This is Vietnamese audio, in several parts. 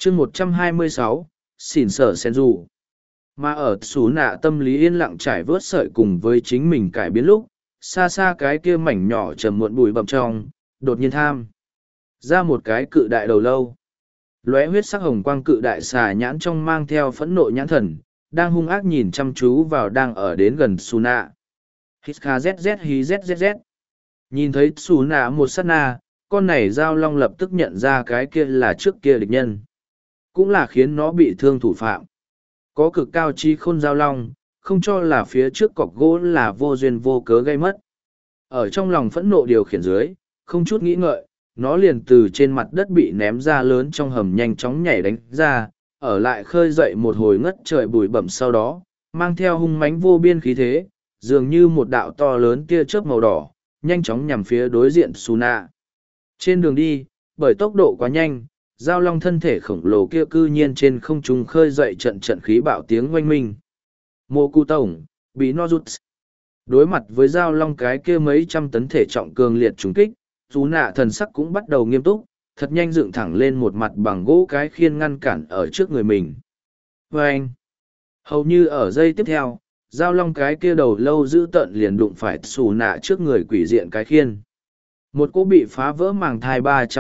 chương 126, xỉn sở sen dù. Mà ở xú nạ tâm lý yên lặng trải vớt sợi cùng với chính mình cải biến lúc, xa xa cái kia mảnh nhỏ trầm muộn bụi bậm trong, đột nhiên tham ra một cái cự đại đầu lâu. Lóe huyết sắc hồng quang cự đại xà nhãn trong mang theo phẫn nộ nhãn thần, đang hung ác nhìn chăm chú vào đang ở đến gần xù nạ. Hít kha zz hí zzz. Nhìn thấy xù nạ một sát na, con này dao long lập tức nhận ra cái kia là trước kia địch nhân. Cũng là khiến nó bị thương thủ phạm. Có cực cao chi khôn dao long, không cho là phía trước cọc gỗ là vô duyên vô cớ gây mất. Ở trong lòng phẫn nộ điều khiển dưới, không chút nghĩ ngợi, nó liền từ trên mặt đất bị ném ra lớn trong hầm nhanh chóng nhảy đánh ra, ở lại khơi dậy một hồi ngất trời bụi bẩm sau đó, mang theo hung mãnh vô biên khí thế, dường như một đạo to lớn tia chớp màu đỏ, nhanh chóng nhằm phía đối diện Suna. Trên đường đi, bởi tốc độ quá nhanh, giao long thân thể khổng lồ kia cư nhiên trên không trung khơi dậy trận trận khí bạo tiếng oanh minh. Mô Cụ Tổng, bị no rút. Đối mặt với giao long cái kia mấy trăm tấn thể trọng cường liệt trúng kích, chú nạ thần sắc cũng bắt đầu nghiêm túc, thật nhanh dựng thẳng lên một mặt bằng gỗ cái khiên ngăn cản ở trước người mình. Và anh, hầu như ở giây tiếp theo, giao long cái kia đầu lâu giữ tận liền đụng phải xù nạ trước người quỷ diện cái khiên. Một cỗ bị phá vỡ màng thai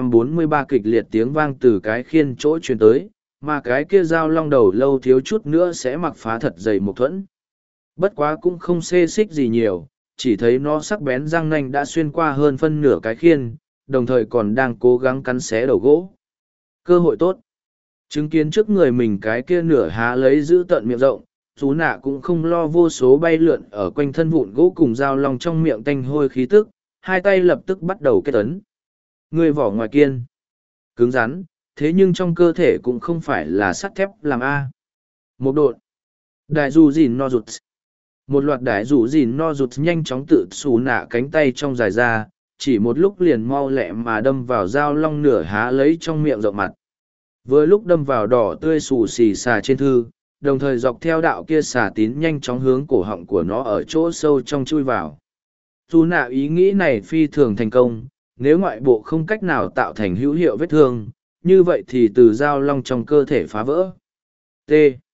343 kịch liệt tiếng vang từ cái khiên chỗ truyền tới, mà cái kia dao long đầu lâu thiếu chút nữa sẽ mặc phá thật dày một thuẫn. Bất quá cũng không xê xích gì nhiều, chỉ thấy nó sắc bén răng nanh đã xuyên qua hơn phân nửa cái khiên, đồng thời còn đang cố gắng cắn xé đầu gỗ. Cơ hội tốt. Chứng kiến trước người mình cái kia nửa há lấy giữ tận miệng rộng, chú nạ cũng không lo vô số bay lượn ở quanh thân vụn gỗ cùng dao long trong miệng tanh hôi khí tức, hai tay lập tức bắt đầu kết ấn. Người vỏ ngoài kiên, cứng rắn, thế nhưng trong cơ thể cũng không phải là sắt thép làm A. Một độn, đại dù dìn no rụt. Một loạt đại dù dìn no rụt nhanh chóng tự xù nạ cánh tay trong dài ra, chỉ một lúc liền mau lẹ mà đâm vào dao long nửa há lấy trong miệng rộng mặt. Vừa lúc đâm vào đỏ tươi xù xì xà trên thư, đồng thời dọc theo đạo kia xà tín nhanh chóng hướng cổ họng của nó ở chỗ sâu trong chui vào. Dù nạ ý nghĩ này phi thường thành công, nếu ngoại bộ không cách nào tạo thành hữu hiệu vết thương, như vậy thì từ dao long trong cơ thể phá vỡ. T.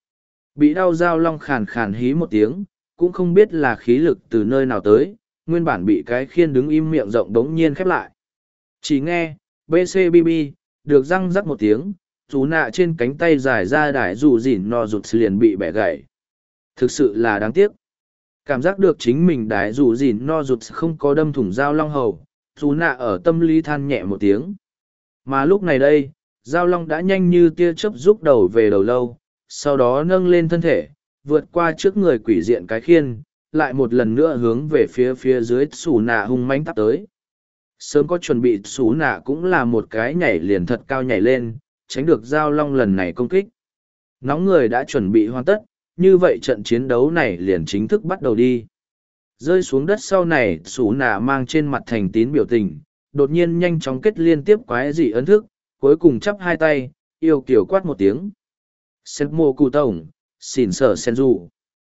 Bị đau dao long khàn khàn hí một tiếng, cũng không biết là khí lực từ nơi nào tới, nguyên bản bị cái khiên đứng im miệng rộng đống nhiên khép lại. Chỉ nghe, BCBB, được răng rắc một tiếng, chú nạ trên cánh tay dài ra đài dù dỉn no rụt liền bị bẻ gãy. Thực sự là đáng tiếc. Cảm giác được chính mình đái dù dỉn no rụt không có đâm thủng dao long hầu, chú nạ ở tâm lý than nhẹ một tiếng. Mà lúc này đây, dao long đã nhanh như tia chớp rút đầu về đầu lâu, sau đó nâng lên thân thể, vượt qua trước người quỷ diện cái khiên, lại một lần nữa hướng về phía dưới xù nạ hung mãnh tắp tới. Sớm có chuẩn bị xù nạ cũng là một cái nhảy liền thật cao nhảy lên, tránh được dao long lần này công kích. Nóng người đã chuẩn bị hoàn tất, như vậy trận chiến đấu này liền chính thức bắt đầu đi. Rơi xuống đất sau này, xù nạ mang trên mặt thành tín biểu tình, đột nhiên nhanh chóng kết liên tiếp quái dị ấn thức, cuối cùng chắp hai tay, yêu kiểu quát một tiếng. Sen mô cụ tổng, xỉn sở sen dù.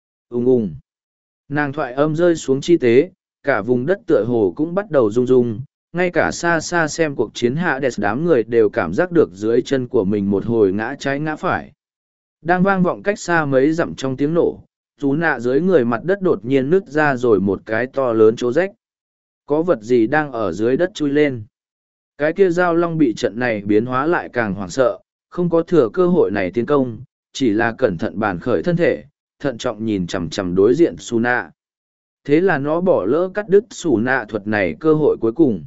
Ung. Nàng thoại âm rơi xuống chi tế, cả vùng đất tựa hồ cũng bắt đầu rung rung, ngay cả xa xa xem cuộc chiến hạ đẹp đám người đều cảm giác được dưới chân của mình một hồi ngã trái ngã phải. Đang vang vọng cách xa mấy dặm trong tiếng nổ, chú nạ dưới người mặt đất đột nhiên nứt ra rồi một cái to lớn chỗ rách. Có vật gì đang ở dưới đất chui lên. Cái kia dao long bị trận này biến hóa lại càng hoảng sợ, không có thừa cơ hội này tiến công, chỉ là cẩn thận bàn khởi thân thể, thận trọng nhìn chằm chằm đối diện Su nạ. Thế là nó bỏ lỡ cắt đứt Su nạ thuật này cơ hội cuối cùng.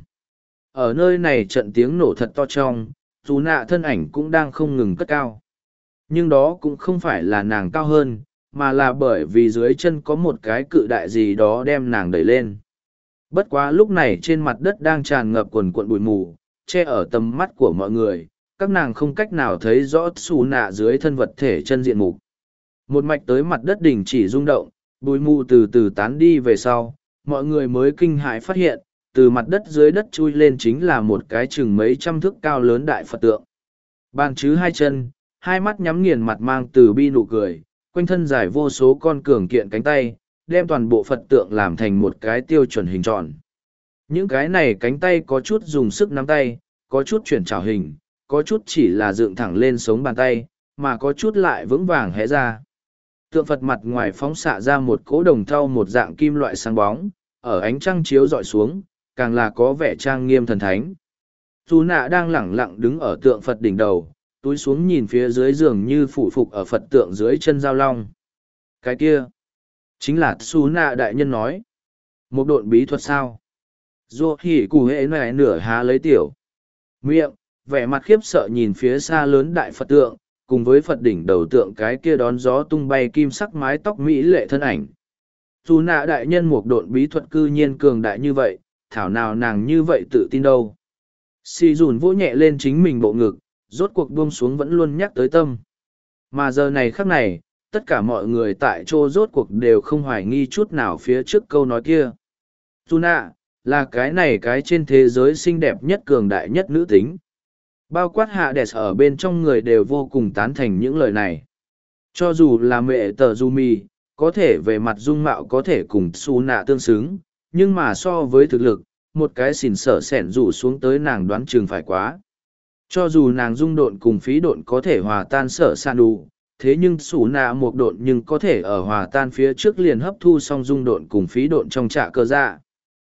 Ở nơi này trận tiếng nổ thật to trong, Su nạ thân ảnh cũng đang không ngừng cất cao. Nhưng đó cũng không phải là nàng cao hơn, mà là bởi vì dưới chân có một cái cự đại gì đó đem nàng đẩy lên. Bất quá lúc này trên mặt đất đang tràn ngập quần cuộn bụi mù, che ở tầm mắt của mọi người, các nàng không cách nào thấy rõ xù nạ dưới thân vật thể chân diện mục. Một mạch tới mặt đất đỉnh chỉ rung động, bụi mù từ từ tán đi về sau, mọi người mới kinh hãi phát hiện, từ mặt đất dưới đất chui lên chính là một cái chừng mấy trăm thước cao lớn đại Phật tượng. Bàn chứ hai chân, hai mắt nhắm nghiền mặt mang từ bi nụ cười, quanh thân dài vô số con cường kiện cánh tay, đem toàn bộ Phật tượng làm thành một cái tiêu chuẩn hình tròn. Những cái này cánh tay có chút dùng sức nắm tay, có chút chuyển trảo hình, có chút chỉ là dựng thẳng lên sống bàn tay, mà có chút lại vững vàng hé ra. Tượng Phật mặt ngoài phóng xạ ra một cỗ đồng thau một dạng kim loại sáng bóng, ở ánh trăng chiếu dọi xuống, càng là có vẻ trang nghiêm thần thánh. Dù nạ đang lẳng lặng đứng ở tượng Phật đỉnh đầu, túi xuống nhìn phía dưới giường như phủ phục ở Phật tượng dưới chân Giao Long. Cái kia, chính là Xú nạ đại nhân nói. Một độn bí thuật sao? Dô hỉ cụ hệ này nửa há lấy tiểu miệng, vẻ mặt khiếp sợ nhìn phía xa lớn đại Phật tượng, cùng với Phật đỉnh đầu tượng cái kia đón gió tung bay kim sắc mái tóc mỹ lệ thân ảnh. Dù nạ đại nhân một độn bí thuật cư nhiên cường đại như vậy, thảo nào nàng như vậy tự tin đâu. Xì dùn vỗ nhẹ lên chính mình bộ ngực, rốt cuộc buông xuống vẫn luôn nhắc tới tâm. Mà giờ này khắc này, tất cả mọi người tại chỗ rốt cuộc đều không hoài nghi chút nào phía trước câu nói kia. Dù nạ, là cái này cái trên thế giới xinh đẹp nhất cường đại nhất nữ tính. Bao quát hạ đẹp ở bên trong người đều vô cùng tán thành những lời này. Cho dù là mẹ tờ du mì, có thể về mặt dung mạo có thể cùng su nạ tương xứng, nhưng mà so với thực lực, một cái xỉn sở sẻn rủ xuống tới nàng đoán chừng phải quá. Cho dù nàng dung độn cùng phí độn có thể hòa tan sở san đủ, thế nhưng su nạ một độn nhưng có thể ở hòa tan phía trước liền hấp thu xong dung độn cùng phí độn trong trạ cơ dạ.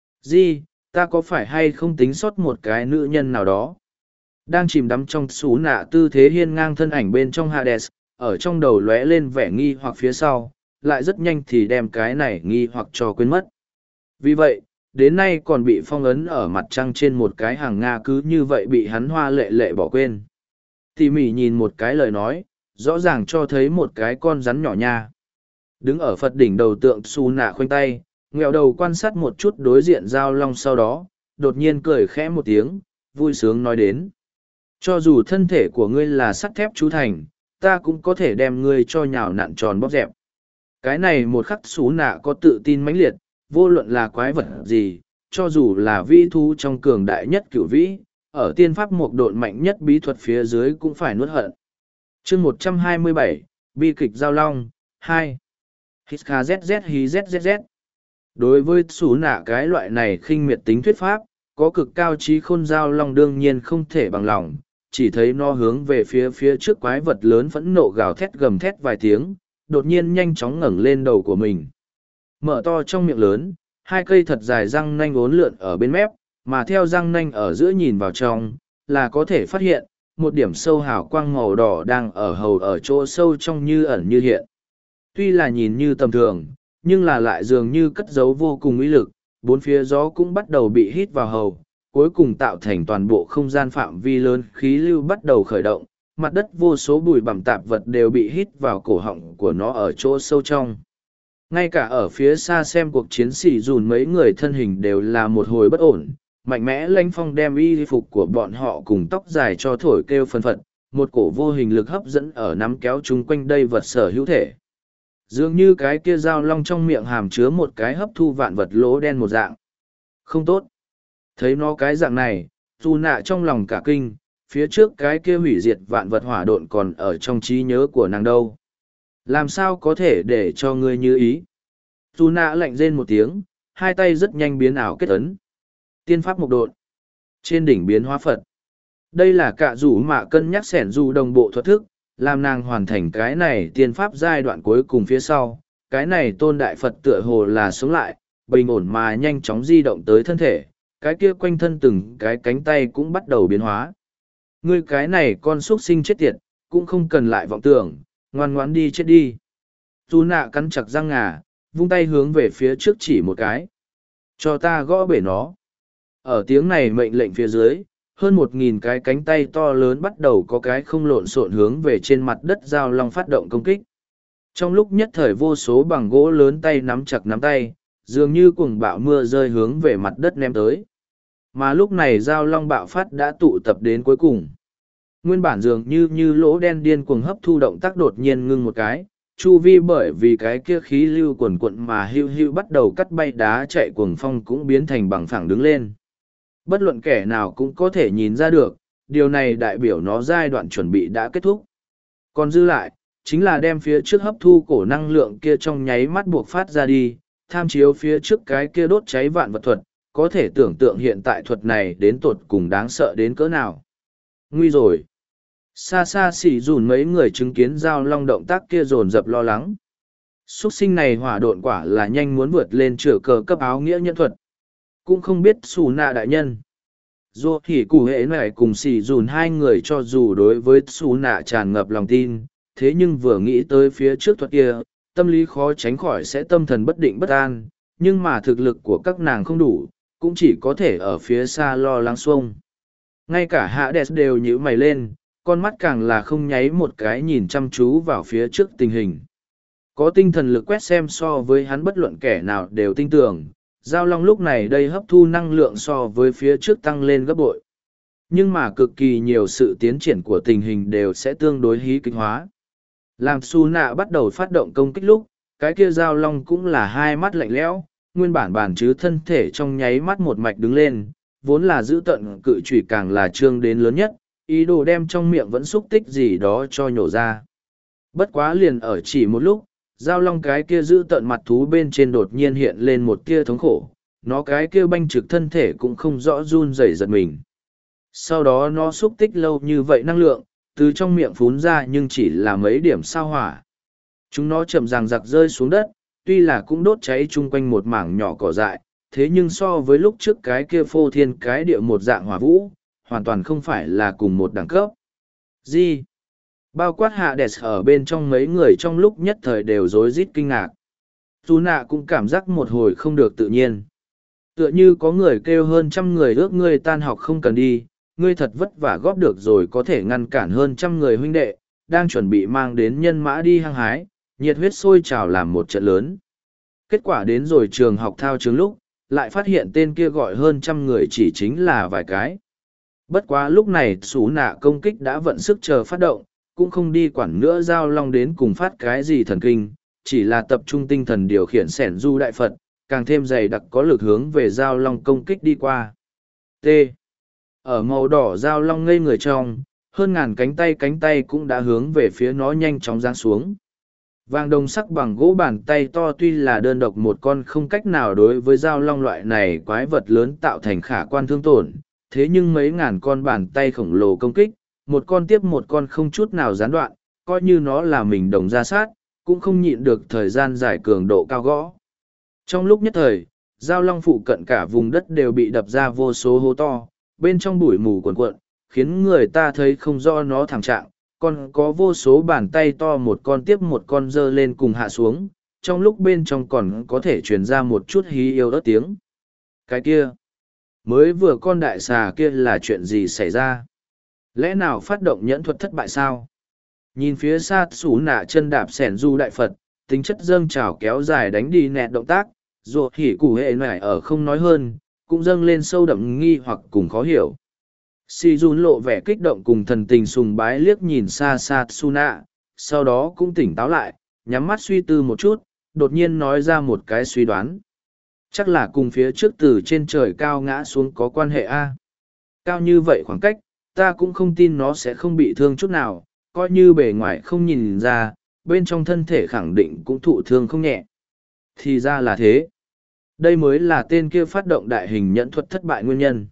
Di, ta có phải hay không tính sót một cái nữ nhân nào đó? Đang chìm đắm trong xú nạ tư thế hiên ngang thân ảnh bên trong Hades, ở trong đầu lóe lên vẻ nghi hoặc phía sau, lại rất nhanh thì đem cái này nghi hoặc cho quên mất. Vì vậy, đến nay còn bị phong ấn ở mặt trăng trên một cái hàng Nga cứ như vậy bị hắn hoa lệ lệ bỏ quên. Tỉ mỉ nhìn một cái lời nói, rõ ràng cho thấy một cái con rắn nhỏ nha. Đứng ở Phật đỉnh đầu tượng xù nạ khoanh tay, nghèo đầu quan sát một chút đối diện Giao Long sau đó, đột nhiên cười khẽ một tiếng, vui sướng nói đến. Cho dù thân thể của ngươi là sắt thép chú thành, ta cũng có thể đem ngươi cho nhào nặn tròn bóp dẹp. Cái này một khắc xú nạ có tự tin mãnh liệt, vô luận là quái vật gì, cho dù là vĩ thú trong cường đại nhất cửu vĩ, ở tiên pháp một độn mạnh nhất bí thuật phía dưới cũng phải nuốt hận. chương 127, bi kịch Giao Long, 2. Hít kha zz hí zzz. Đối với xú nạ cái loại này khinh miệt tính thuyết pháp, có cực cao trí khôn Giao Long đương nhiên không thể bằng lòng, chỉ thấy nó hướng về phía trước quái vật lớn phẫn nộ gào thét gầm thét vài tiếng, đột nhiên nhanh chóng ngẩng lên đầu của mình. Mở to trong miệng lớn, hai cây thật dài răng nanh uốn lượn ở bên mép, mà theo răng nanh ở giữa nhìn vào trong, là có thể phát hiện, một điểm sâu hào quang màu đỏ đang ở hầu ở chỗ sâu trong như ẩn như hiện. Tuy là nhìn như tầm thường, nhưng là lại dường như cất giấu vô cùng uy lực, bốn phía gió cũng bắt đầu bị hít vào hầu, cuối cùng tạo thành toàn bộ không gian phạm vi lớn khí lưu bắt đầu khởi động, mặt đất vô số bụi bặm tạp vật đều bị hít vào cổ họng của nó ở chỗ sâu trong. Ngay cả ở phía xa xem cuộc chiến sĩ dùn mấy người thân hình đều là một hồi bất ổn, mạnh mẽ lanh phong đem y phục của bọn họ cùng tóc dài cho thổi kêu phân phật, một cổ vô hình lực hấp dẫn ở nắm kéo chung quanh đây vật sở hữu thể. Dường như cái kia Giao Long trong miệng hàm chứa một cái hấp thu vạn vật lỗ đen một dạng. Không tốt. Thấy nó cái dạng này, dù nạ trong lòng cả kinh, phía trước cái kia hủy diệt vạn vật hỏa độn còn ở trong trí nhớ của nàng đâu. Làm sao có thể để cho ngươi như ý? Dù nạ lạnh rên một tiếng, hai tay rất nhanh biến ảo kết ấn. Tiên pháp mộc độn. Trên đỉnh biến hóa Phật. Đây là cả rủ mạ cân nhắc sẻn dù đồng bộ thuật thức, làm nàng hoàn thành cái này tiên pháp giai đoạn cuối cùng phía sau. Cái này tôn đại Phật tựa hồ là sống lại, bình ổn mà nhanh chóng di động tới thân thể. Cái kia quanh thân từng cái cánh tay cũng bắt đầu biến hóa. Ngươi cái này con xuất sinh chết tiệt, cũng không cần lại vọng tưởng, ngoan ngoãn đi chết đi. Dù nạ cắn chặt răng ngà, vung tay hướng về phía trước chỉ một cái. Cho ta gõ bể nó. Ở tiếng này mệnh lệnh phía dưới, hơn 1.000 cái cánh tay to lớn bắt đầu có cái không lộn xộn hướng về trên mặt đất Giao Long phát động công kích. Trong lúc nhất thời vô số bằng gỗ lớn tay nắm chặt nắm tay, dường như cuồng bạo mưa rơi hướng về mặt đất ném tới. Mà lúc này Giao Long bạo phát đã tụ tập đến cuối cùng. Nguyên bản dường như lỗ đen điên cuồng hấp thu động tác đột nhiên ngưng một cái, chu vi bởi vì cái kia khí lưu quần quận mà hưu hưu bắt đầu cắt bay đá chạy cuồng phong cũng biến thành bằng phẳng đứng lên. Bất luận kẻ nào cũng có thể nhìn ra được, điều này đại biểu nó giai đoạn chuẩn bị đã kết thúc. Còn dư lại, chính là đem phía trước hấp thu cổ năng lượng kia trong nháy mắt buộc phát ra đi, tham chiếu phía trước cái kia đốt cháy vạn vật thuật, có thể tưởng tượng hiện tại thuật này đến tột cùng đáng sợ đến cỡ nào. Nguy rồi. Xa xa xỉ dùn mấy người chứng kiến Giao Long động tác kia dồn dập lo lắng. Xuất sinh này hỏa độn quả là nhanh muốn vượt lên chửa cờ cấp áo nghĩa nhân thuật. Cũng không biết xù nạ đại nhân. Dù thì cụ hệ này cùng xỉ dùn hai người cho dù đối với xù nạ tràn ngập lòng tin, thế nhưng vừa nghĩ tới phía trước thuật kia, tâm lý khó tránh khỏi sẽ tâm thần bất định bất an, nhưng mà thực lực của các nàng không đủ, cũng chỉ có thể ở phía xa lo lắng xuông. Ngay cả hạ đẹp đều nhíu mày lên, con mắt càng là không nháy một cái nhìn chăm chú vào phía trước tình hình. Có tinh thần lực quét xem so với hắn bất luận kẻ nào đều tin tưởng, Giao Long lúc này đây hấp thu năng lượng so với phía trước tăng lên gấp bội. Nhưng mà cực kỳ nhiều sự tiến triển của tình hình đều sẽ tương đối hí kịch hóa. Làm Su Nạ bắt đầu phát động công kích lúc, cái kia Giao Long cũng là hai mắt lạnh lẽo, nguyên bản bản chứ thân thể trong nháy mắt một mạch đứng lên, vốn là giữ tận cự chủy càng là trương đến lớn nhất, ý đồ đem trong miệng vẫn xúc tích gì đó cho nhổ ra. Bất quá liền ở chỉ một lúc, Giao Long cái kia giữ tận mặt thú bên trên đột nhiên hiện lên một tia thống khổ, nó cái kia banh trực thân thể cũng không rõ run rẩy giật mình. Sau đó nó xúc tích lâu như vậy năng lượng, từ trong miệng phún ra nhưng chỉ là mấy điểm sao hỏa. Chúng nó chậm ràng giặc rơi xuống đất, tuy là cũng đốt cháy chung quanh một mảng nhỏ cỏ dại, thế nhưng so với lúc trước cái kia phô thiên cái địa một dạng hỏa vũ, hoàn toàn không phải là cùng một đẳng cấp. Gì? Bao quát hạ đẹp ở bên trong mấy người trong lúc nhất thời đều rối rít kinh ngạc. Dù nạ cũng cảm giác một hồi không được tự nhiên. Tựa như có người kêu hơn trăm người ước ngươi tan học không cần đi, ngươi thật vất vả góp được rồi có thể ngăn cản hơn trăm người huynh đệ, đang chuẩn bị mang đến nhân mã đi hăng hái, nhiệt huyết sôi trào làm một trận lớn. Kết quả đến rồi trường học thao trường lúc, lại phát hiện tên kia gọi hơn trăm người chỉ chính là vài cái. Bất quá lúc này Sú Nạ công kích đã vận sức chờ phát động, cũng không đi quản nữa Giao Long đến cùng phát cái gì thần kinh, chỉ là tập trung tinh thần điều khiển sẻn du đại Phật, càng thêm dày đặc có lực hướng về Giao Long công kích đi qua. T. Ở màu đỏ Giao Long ngây người trong, hơn ngàn cánh tay cũng đã hướng về phía nó nhanh chóng giáng xuống. Vàng đồng sắc bằng gỗ bàn tay to tuy là đơn độc một con không cách nào đối với Giao Long loại này quái vật lớn tạo thành khả quan thương tổn, thế nhưng mấy ngàn con bàn tay khổng lồ công kích, một con tiếp một con không chút nào gián đoạn, coi như nó là mình đồng ra sát, cũng không nhịn được thời gian dài cường độ cao gõ. Trong lúc nhất thời, Giao Long phụ cận cả vùng đất đều bị đập ra vô số hố to, bên trong bụi mù cuồn cuộn, khiến người ta thấy không rõ nó thảm trạng, còn có vô số bàn tay to một con tiếp một con dơ lên cùng hạ xuống, trong lúc bên trong còn có thể truyền ra một chút hí yêu ớt tiếng. Cái kia, mới vừa con đại xà kia là chuyện gì xảy ra? Lẽ nào phát động nhẫn thuật thất bại sao? Nhìn phía xa Sú Nạ chân đạp sẻn du đại Phật, tính chất dâng trào kéo dài đánh đi nẹt động tác, rồi hỉ củ hệ này ở không nói hơn, cũng dâng lên sâu đậm nghi hoặc cùng khó hiểu. Si Jun lộ vẻ kích động cùng thần tình sùng bái liếc nhìn xa xa Sú Nạ, sau đó cũng tỉnh táo lại, nhắm mắt suy tư một chút, đột nhiên nói ra một cái suy đoán. Chắc là cùng phía trước từ trên trời cao ngã xuống có quan hệ a. Cao như vậy khoảng cách, ta cũng không tin nó sẽ không bị thương chút nào, coi như bề ngoài không nhìn ra, bên trong thân thể khẳng định cũng thụ thương không nhẹ. Thì ra là thế. Đây mới là tên kia phát động đại hình nhẫn thuật thất bại nguyên nhân.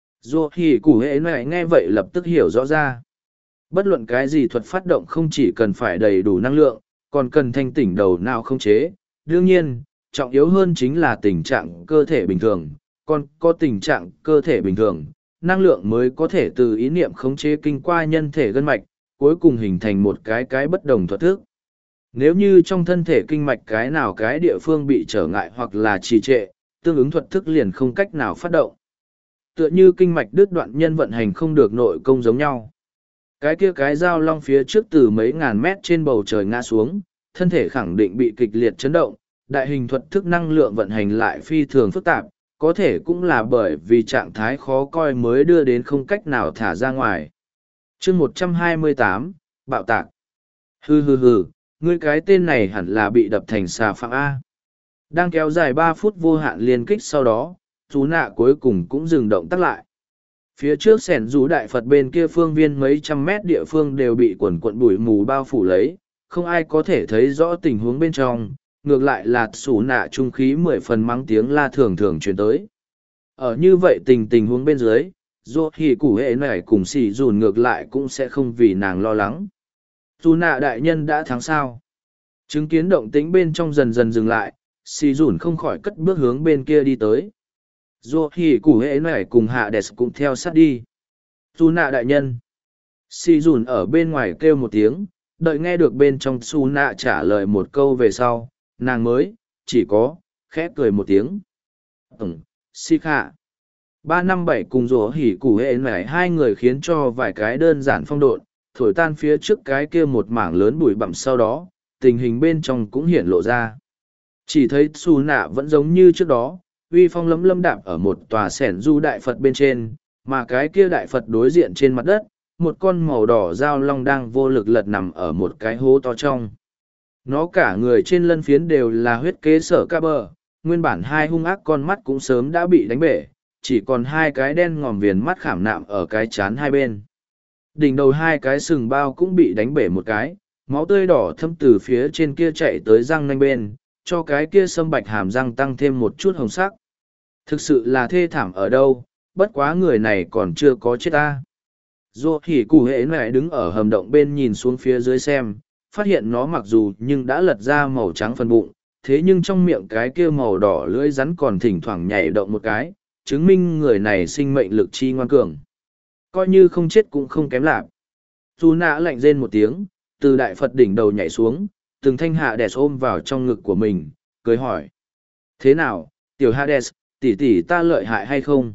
Dù thì củ hệ này nghe vậy lập tức hiểu rõ ra. Bất luận cái gì thuật phát động không chỉ cần phải đầy đủ năng lượng, còn cần thanh tỉnh đầu não không chế. Đương nhiên, trọng yếu hơn chính là tình trạng cơ thể bình thường, còn có tình trạng cơ thể bình thường, năng lượng mới có thể từ ý niệm khống chế kinh qua nhân thể gân mạch, cuối cùng hình thành một cái bất đồng thuật thức. Nếu như trong thân thể kinh mạch cái nào cái địa phương bị trở ngại hoặc là trì trệ, tương ứng thuật thức liền không cách nào phát động. Tựa như kinh mạch đứt đoạn nhân vận hành không được nội công giống nhau. Cái kia cái Giao Long phía trước từ mấy ngàn mét trên bầu trời ngã xuống, thân thể khẳng định bị kịch liệt chấn động, đại hình thuật thức năng lượng vận hành lại phi thường phức tạp, có thể cũng là bởi vì trạng thái khó coi mới đưa đến không cách nào thả ra ngoài. chương 128, bạo tạc. Hừ, ngươi cái tên này hẳn là bị đập thành xà phạng A. Đang kéo dài 3 phút vô hạn liên kích sau đó, Sú Nạ cuối cùng cũng dừng động tác lại. Phía trước sẻn rú đại Phật bên kia phương viên mấy trăm mét địa phương đều bị quần quận bụi mù bao phủ lấy, không ai có thể thấy rõ tình huống bên trong, ngược lại là Sú Nạ trung khí 10 phần mắng tiếng la thường thường truyền tới. Ở như vậy tình huống bên dưới, Dù hỉ củ hệ này cùng xì dùn ngược lại cũng sẽ không vì nàng lo lắng. Dù nạ đại nhân đã thắng sao. Chứng kiến động tĩnh bên trong dần dần dừng lại, xì dùn không khỏi cất bước hướng bên kia đi tới. Dù hỉ củ hệ này cùng hạ đẹp cũng theo sát đi. Dù nạ đại nhân. Xì dùn ở bên ngoài kêu một tiếng, đợi nghe được bên trong su nạ trả lời một câu về sau, nàng mới, chỉ có, khẽ cười một tiếng. Si khả. 357 cùng rủa hỉ củ hệ này hai người khiến cho vài cái đơn giản phong độn, thổi tan phía trước cái kia một mảng lớn bụi bặm sau đó, tình hình bên trong cũng hiển lộ ra. Chỉ thấy su nạ vẫn giống như trước đó, uy phong lấm lâm đạp ở một tòa sẻn du đại Phật bên trên, mà cái kia đại Phật đối diện trên mặt đất, một con màu đỏ dao long đang vô lực lật nằm ở một cái hố to trong. Nó cả người trên lân phiến đều là huyết kế sở ca bờ, nguyên bản hai hung ác con mắt cũng sớm đã bị đánh bể, chỉ còn hai cái đen ngòm viền mắt khảm nạm ở cái chán hai bên. Đỉnh đầu hai cái sừng bao cũng bị đánh bể một cái, máu tươi đỏ thâm từ phía trên kia chạy tới răng nanh bên, cho cái kia sâm bạch hàm răng tăng thêm một chút hồng sắc. Thực sự là thê thảm ở đâu, bất quá người này còn chưa có chết ta. Dù hỉ cụ hệ này đứng ở hầm động bên nhìn xuống phía dưới xem, phát hiện nó mặc dù nhưng đã lật ra màu trắng phần bụng, thế nhưng trong miệng cái kia màu đỏ lưỡi rắn còn thỉnh thoảng nhảy động một cái, chứng minh người này sinh mệnh lực chi ngoan cường. Coi như không chết cũng không kém lạc. Dù nạ lạnh rên một tiếng, từ đại Phật đỉnh đầu nhảy xuống, từng thanh Hades ôm vào trong ngực của mình, cười hỏi. Thế nào, tiểu Hades, tỷ tỷ ta lợi hại hay không?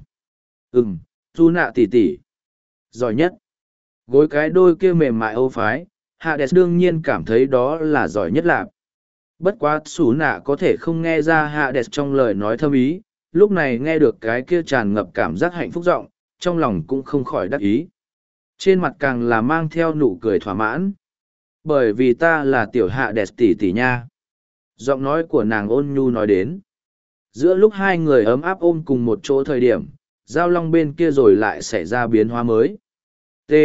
Dù nạ tỷ tỷ. Giỏi nhất. Gối cái đôi kia mềm mại âu phái, Hades đương nhiên cảm thấy đó là giỏi nhất lạc. Bất quá xú nạ có thể không nghe ra Hades trong lời nói thâm ý, lúc này nghe được cái kia tràn ngập cảm giác hạnh phúc giọng, trong lòng cũng không khỏi đắc ý. Trên mặt càng là mang theo nụ cười thỏa mãn. Bởi vì ta là tiểu Hades tỷ tỷ nha. Giọng nói của nàng ôn nhu nói đến. Giữa lúc hai người ấm áp ôm cùng một chỗ thời điểm, giao long bên kia rồi lại xảy ra biến hóa mới. T.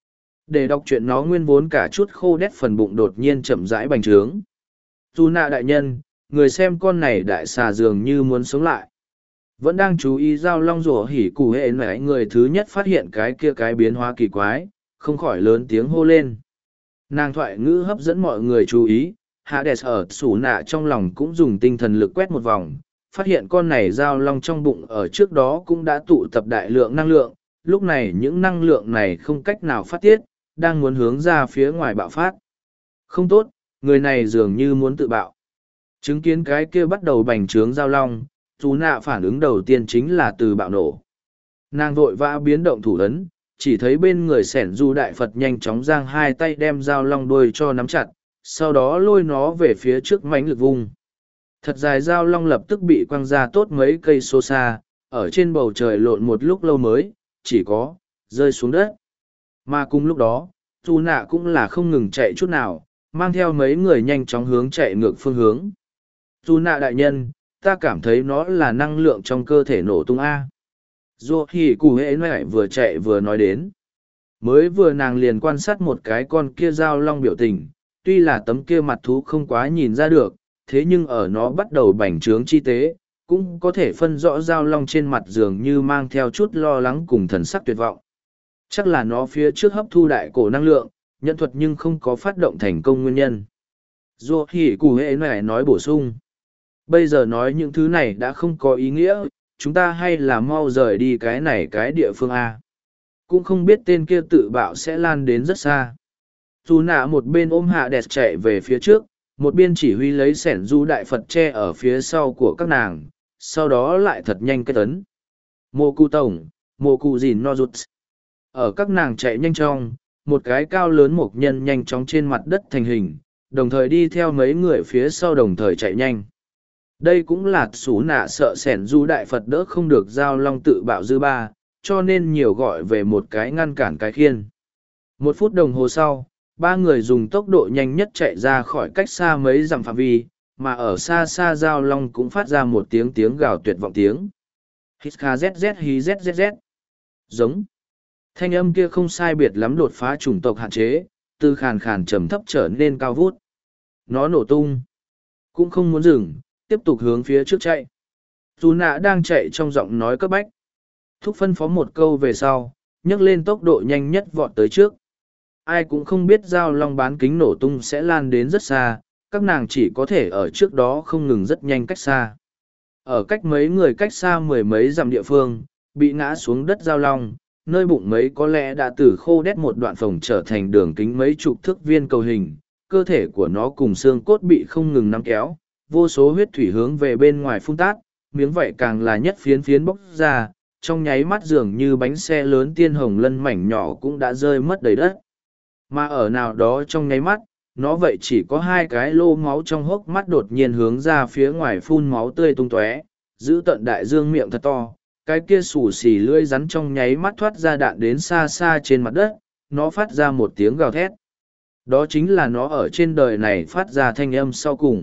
Để đọc chuyện nó nguyên vốn cả chút khô đét phần bụng đột nhiên chậm rãi bành trướng. Dù nạ đại nhân, người xem con này đại xà dường như muốn sống lại. Vẫn đang chú ý giao long rủa hỉ cụ hệ nãy người thứ nhất phát hiện cái kia cái biến hóa kỳ quái, không khỏi lớn tiếng hô lên. Nàng thoại ngữ hấp dẫn mọi người chú ý, Hades ở sủ nạ trong lòng cũng dùng tinh thần lực quét một vòng, phát hiện con này giao long trong bụng ở trước đó cũng đã tụ tập đại lượng năng lượng, lúc này những năng lượng này không cách nào phát tiết, đang muốn hướng ra phía ngoài bạo phát. Không tốt, người này dường như muốn tự bạo. Chứng kiến cái kia bắt đầu bành trướng giao long, dù nạ phản ứng đầu tiên chính là từ bạo nổ. Nàng vội vã biến động thủ ấn, chỉ thấy bên người sẻn du đại Phật nhanh chóng giang hai tay đem dao long đuôi cho nắm chặt, sau đó lôi nó về phía trước mãnh lực vung. Thật dài dao long lập tức bị quăng ra tốt mấy cây xô xa, ở trên bầu trời lộn một lúc lâu mới, chỉ có, rơi xuống đất. Mà cùng lúc đó, dù nạ cũng là không ngừng chạy chút nào, mang theo mấy người nhanh chóng hướng chạy ngược phương hướng. Dù nạ đại nhân, ta cảm thấy nó là năng lượng trong cơ thể nổ tung A. Dù hỉ cụ hệ này vừa chạy vừa nói đến. Mới vừa nàng liền quan sát một cái con kia dao long biểu tình, tuy là tấm kia mặt thú không quá nhìn ra được, thế nhưng ở nó bắt đầu bành trướng chi tế, cũng có thể phân rõ dao long trên mặt dường như mang theo chút lo lắng cùng thần sắc tuyệt vọng. Chắc là nó phía trước hấp thu đại cổ năng lượng, nhận thuật nhưng không có phát động thành công nguyên nhân. Dù hỉ cụ hệ này nói bổ sung. Bây giờ nói những thứ này đã không có ý nghĩa, chúng ta hay là mau rời đi cái này cái địa phương A. Cũng không biết tên kia tự bạo sẽ lan đến rất xa. Dù nạ một bên ôm hạ đẹp chạy về phía trước, một bên chỉ huy lấy sẻn du đại Phật che ở phía sau của các nàng, sau đó lại thật nhanh kết tấn. Mô cụ tổng, mô cụ dìn no rụt. Ở các nàng chạy nhanh trong, một cái cao lớn mộc nhân nhanh chóng trên mặt đất thành hình, đồng thời đi theo mấy người phía sau đồng thời chạy nhanh. Đây cũng là xú nạ sợ sẻn du đại Phật đỡ không được giao long tự bạo dư ba, cho nên nhiều gọi về một cái ngăn cản cái khiên. 1 phút đồng hồ sau, ba người dùng tốc độ nhanh nhất chạy ra khỏi cách xa mấy dặm phạm vi, mà ở xa xa giao long cũng phát ra một tiếng gào tuyệt vọng tiếng. Hít kha zz hí zzz. Giống. Thanh âm kia không sai biệt lắm đột phá chủng tộc hạn chế, từ khàn khàn trầm thấp trở nên cao vút. Nó nổ tung. Cũng không muốn dừng, tiếp tục hướng phía trước chạy. Dù nạ đang chạy trong giọng nói cấp bách. Thúc phân phó một câu về sau, nhấc lên tốc độ nhanh nhất vọt tới trước. Ai cũng không biết dao long bán kính nổ tung sẽ lan đến rất xa, các nàng chỉ có thể ở trước đó không ngừng rất nhanh cách xa. Ở cách mấy người cách xa mười mấy dặm địa phương, bị ngã xuống đất dao long, nơi bụng mấy có lẽ đã từ khô đét một đoạn phồng trở thành đường kính mấy chục thước viên cầu hình, cơ thể của nó cùng xương cốt bị không ngừng nắm kéo, vô số huyết thủy hướng về bên ngoài phun tát, miếng vảy càng là nhất phiến phiến bốc ra, trong nháy mắt dường như bánh xe lớn tiên hồng lân mảnh nhỏ cũng đã rơi mất đầy đất. Mà ở nào đó trong nháy mắt, nó vậy chỉ có hai cái lô máu trong hốc mắt đột nhiên hướng ra phía ngoài phun máu tươi tung tóe, giữ tận đại dương miệng thật to, cái kia xù xì lưỡi rắn trong nháy mắt thoát ra đạn đến xa xa trên mặt đất, nó phát ra một tiếng gào thét. Đó chính là nó ở trên đời này phát ra thanh âm sau cùng.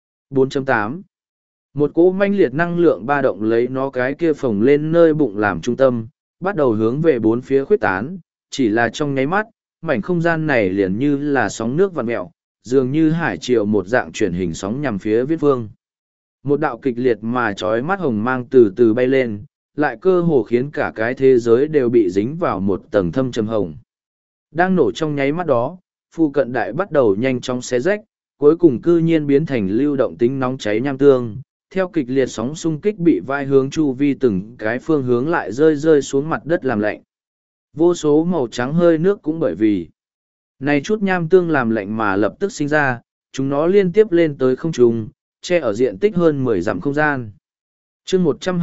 4.8 Một cỗ manh liệt năng lượng ba động lấy nó cái kia phồng lên nơi bụng làm trung tâm, bắt đầu hướng về bốn phía khuếch tán, chỉ là trong nháy mắt, mảnh không gian này liền như là sóng nước vặn mẹo, dường như hải triều một dạng chuyển hình sóng nhằm phía viết vương. Một đạo kịch liệt mà trói mắt hồng mang từ từ bay lên, lại cơ hồ khiến cả cái thế giới đều bị dính vào một tầng thâm trầm hồng. Đang nổ trong nháy mắt đó, phu cận đại bắt đầu nhanh chóng xé rách, cuối cùng cư nhiên biến thành lưu động tính nóng cháy nham tương, theo kịch liệt sóng xung kích bị vai hướng chu vi từng cái phương hướng lại rơi rơi xuống mặt đất làm lạnh. Vô số màu trắng hơi nước cũng bởi vì này chút nham tương làm lạnh mà lập tức sinh ra, chúng nó liên tiếp lên tới không trung, che ở diện tích hơn 10 dặm không gian. chương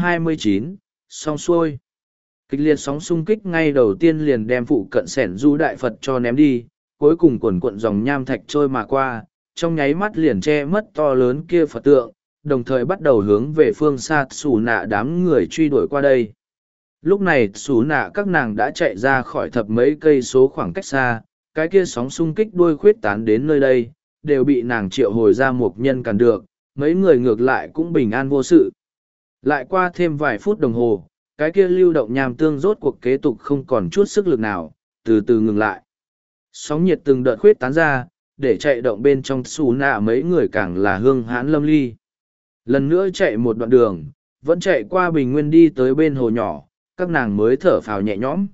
129, xong xuôi. Kịch liệt sóng xung kích ngay đầu tiên liền đem phụ cận sẻn du đại Phật cho ném đi, cuối cùng quần cuộn dòng nham thạch trôi mà qua, trong nháy mắt liền che mất to lớn kia Phật tượng, đồng thời bắt đầu hướng về phương xa xù nạ đám người truy đuổi qua đây. Lúc này xù nạ các nàng đã chạy ra khỏi thập mấy cây số khoảng cách xa, cái kia sóng xung kích đuôi khuyết tán đến nơi đây, đều bị nàng triệu hồi ra một nhân cản được, mấy người ngược lại cũng bình an vô sự. Lại qua thêm vài phút đồng hồ, cái kia lưu động nham tương rốt cuộc kế tục không còn chút sức lực nào, từ từ ngừng lại. Sóng nhiệt từng đợt khuyết tán ra, để chạy động bên trong xù nạ mấy người càng là hương hãn lâm ly. Lần nữa chạy một đoạn đường, vẫn chạy qua bình nguyên đi tới bên hồ nhỏ, các nàng mới thở phào nhẹ nhõm.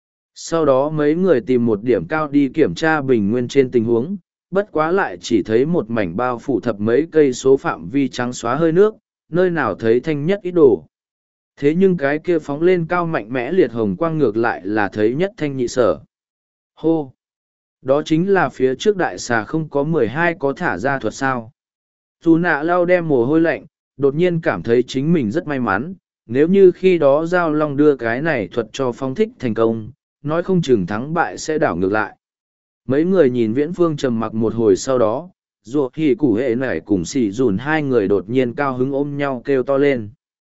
Sau đó mấy người tìm một điểm cao đi kiểm tra bình nguyên trên tình huống, bất quá lại chỉ thấy một mảnh bao phủ thập mấy cây số phạm vi trắng xóa hơi nước, nơi nào thấy thanh nhất ít đồ. Thế nhưng cái kia phóng lên cao mạnh mẽ liệt hồng quang ngược lại là thấy nhất thanh nhị sở. Hô! Đó chính là phía trước đại xà không có 12 có thả ra thuật sao. Dù nạ lau đem mồ hôi lạnh, đột nhiên cảm thấy chính mình rất may mắn, nếu như khi đó Giao Long đưa cái này thuật cho phong thích thành công, nói không chừng thắng bại sẽ đảo ngược lại. Mấy người nhìn Viễn Phương trầm mặc một hồi sau đó, ruột thì củ hệ nảy cùng xỉ dùn hai người đột nhiên cao hứng ôm nhau kêu to lên.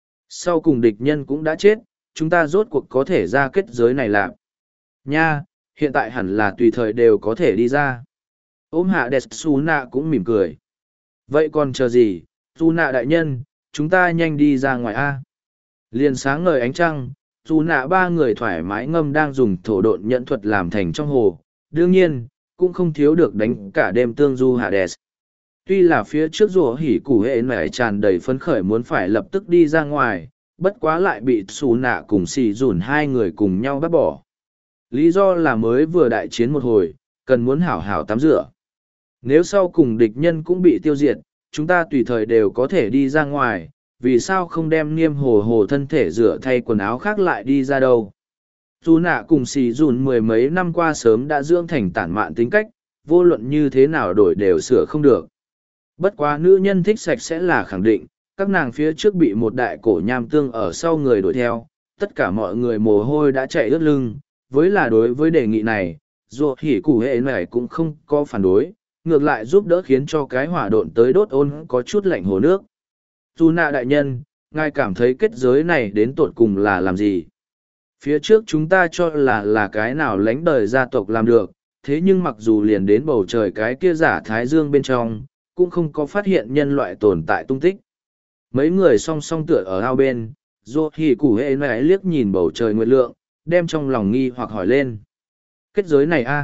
Sau cùng địch nhân cũng đã chết, chúng ta rốt cuộc có thể ra kết giới này làm. Nha, hiện tại hẳn là tùy thời đều có thể đi ra. Ôm hạ đẹp Su Nạ cũng mỉm cười. Vậy còn chờ gì, Su Nạ đại nhân, chúng ta nhanh đi ra ngoài A. Liền sáng ngời ánh trăng, Su Nạ ba người thoải mái ngâm đang dùng thổ độn nhẫn thuật làm thành trong hồ. Đương nhiên, cũng không thiếu được đánh cả đêm tương du hạ đẹp. Tuy là phía trước rùa hỉ củ hệ nảy tràn đầy phấn khởi muốn phải lập tức đi ra ngoài, bất quá lại bị Su Nạ cùng xì dùn hai người cùng nhau bắt bỏ. Lý do là mới vừa đại chiến một hồi, cần muốn hảo hảo tắm rửa. Nếu sau cùng địch nhân cũng bị tiêu diệt, chúng ta tùy thời đều có thể đi ra ngoài, vì sao không đem niêm hồ hồ thân thể rửa thay quần áo khác lại đi ra đâu. Dù nạ cùng xì dùn mười mấy năm qua sớm đã dưỡng thành tản mạn tính cách, vô luận như thế nào đổi đều sửa không được. Bất quá nữ nhân thích sạch sẽ là khẳng định, các nàng phía trước bị một đại cổ nham tương ở sau người đuổi theo, tất cả mọi người mồ hôi đã chạy ướt lưng, với là đối với đề nghị này, dù hỉ củ hệ này cũng không có phản đối, ngược lại giúp đỡ khiến cho cái hỏa độn tới đốt ôn có chút lạnh hồ nước. Dù nạ đại nhân, ngài cảm thấy kết giới này đến tột cùng là làm gì? Phía trước chúng ta cho là cái nào lánh đời gia tộc làm được, thế nhưng mặc dù liền đến bầu trời cái kia giả thái dương bên trong, cũng không có phát hiện nhân loại tồn tại tung tích. Mấy người song song tựa ở ao bên, dù hỉ củ hệ này liếc nhìn bầu trời nguyệt lượng, đem trong lòng nghi hoặc hỏi lên. Kết giới này a?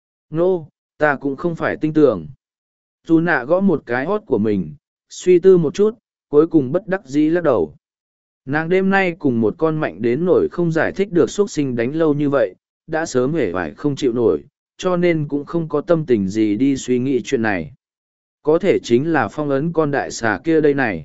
Nô, ta cũng không phải tin tưởng. Dù nạ gõ một cái hót của mình, suy tư một chút, cuối cùng bất đắc dĩ lắc đầu. Nàng đêm nay cùng một con mạnh đến nổi không giải thích được xuất sinh đánh lâu như vậy, đã sớm hể vải không chịu nổi, cho nên cũng không có tâm tình gì đi suy nghĩ chuyện này. Có thể chính là phong ấn con đại xà kia đây này.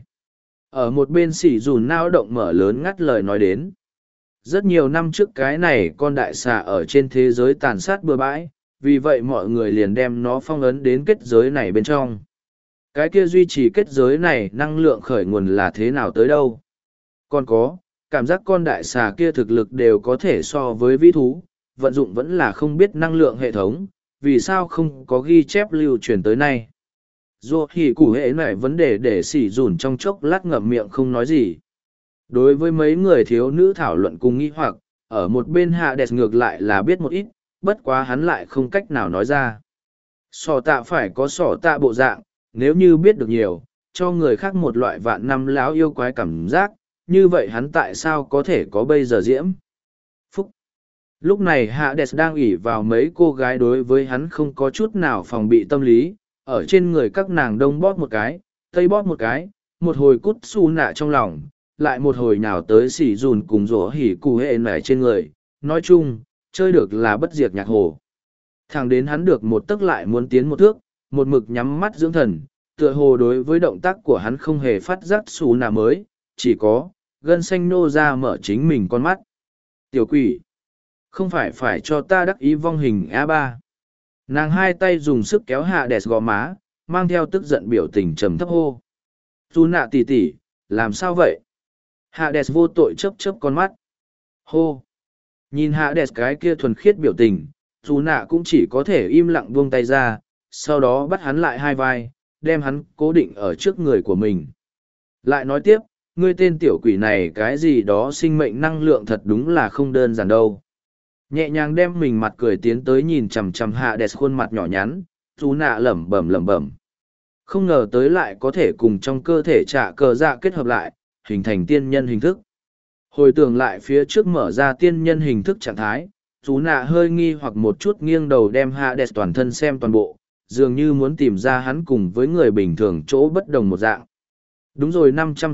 Ở một bên sỉ dùn nao động mở lớn ngắt lời nói đến. Rất nhiều năm trước cái này con đại xà ở trên thế giới tàn sát bừa bãi, vì vậy mọi người liền đem nó phong ấn đến kết giới này bên trong. Cái kia duy trì kết giới này năng lượng khởi nguồn là thế nào tới đâu? Còn có, cảm giác con đại xà kia thực lực đều có thể so với vĩ thú, vận dụng vẫn là không biết năng lượng hệ thống, vì sao không có ghi chép lưu truyền tới nay. Dù hỉ củ hệ này vấn đề để xỉ dùn trong chốc lát ngậm miệng không nói gì. Đối với mấy người thiếu nữ thảo luận cùng nghĩ hoặc, ở một bên hạ đẹp ngược lại là biết một ít, bất quá hắn lại không cách nào nói ra. Sỏ tạ phải có sỏ tạ bộ dạng, nếu như biết được nhiều, cho người khác một loại vạn năm láo yêu quái cảm giác, như vậy hắn tại sao có thể có bây giờ diễm? Phúc! Lúc này hạ đẹp đang ỉ vào mấy cô gái đối với hắn không có chút nào phòng bị tâm lý, ở trên người các nàng đông bóp một cái, tây bóp một cái, một hồi cút su nạ trong lòng, lại một hồi nào tới xỉ dùn cùng rổ hỉ cụ hệ nẻ trên người, nói chung, chơi được là bất diệt nhạc hồ. Thẳng đến hắn được một tấc lại muốn tiến một thước, một mực nhắm mắt dưỡng thần, tựa hồ đối với động tác của hắn không hề phát giác xù nạ mới, chỉ có, gân xanh nô ra mở chính mình con mắt. Tiểu quỷ, không phải cho ta đắc ý vong hình A3. Nàng hai tay dùng sức kéo hạ đẹp gò má, mang theo tức giận biểu tình trầm thấp hô. Dù nạ tỉ tỉ, làm sao vậy? Hạ đẹp vô tội chớp chớp con mắt. Hô! Nhìn hạ đẹp cái kia thuần khiết biểu tình, dù nạ cũng chỉ có thể im lặng buông tay ra, sau đó bắt hắn lại hai vai, đem hắn cố định ở trước người của mình. Lại nói tiếp, ngươi tên tiểu quỷ này cái gì đó sinh mệnh năng lượng thật đúng là không đơn giản đâu. Nhẹ nhàng đem mình mặt cười tiến tới nhìn chằm chằm hạ đẹp khuôn mặt nhỏ nhắn, dù nạ lẩm bẩm. Không ngờ tới lại có thể cùng trong cơ thể trả cờ dạ kết hợp lại, hình thành tiên nhân hình thức. Hồi tưởng lại phía trước mở ra tiên nhân hình thức trạng thái, chú nạ hơi nghi hoặc một chút nghiêng đầu đem hạ đẹp toàn thân xem toàn bộ, dường như muốn tìm ra hắn cùng với người bình thường chỗ bất đồng một dạng. Đúng rồi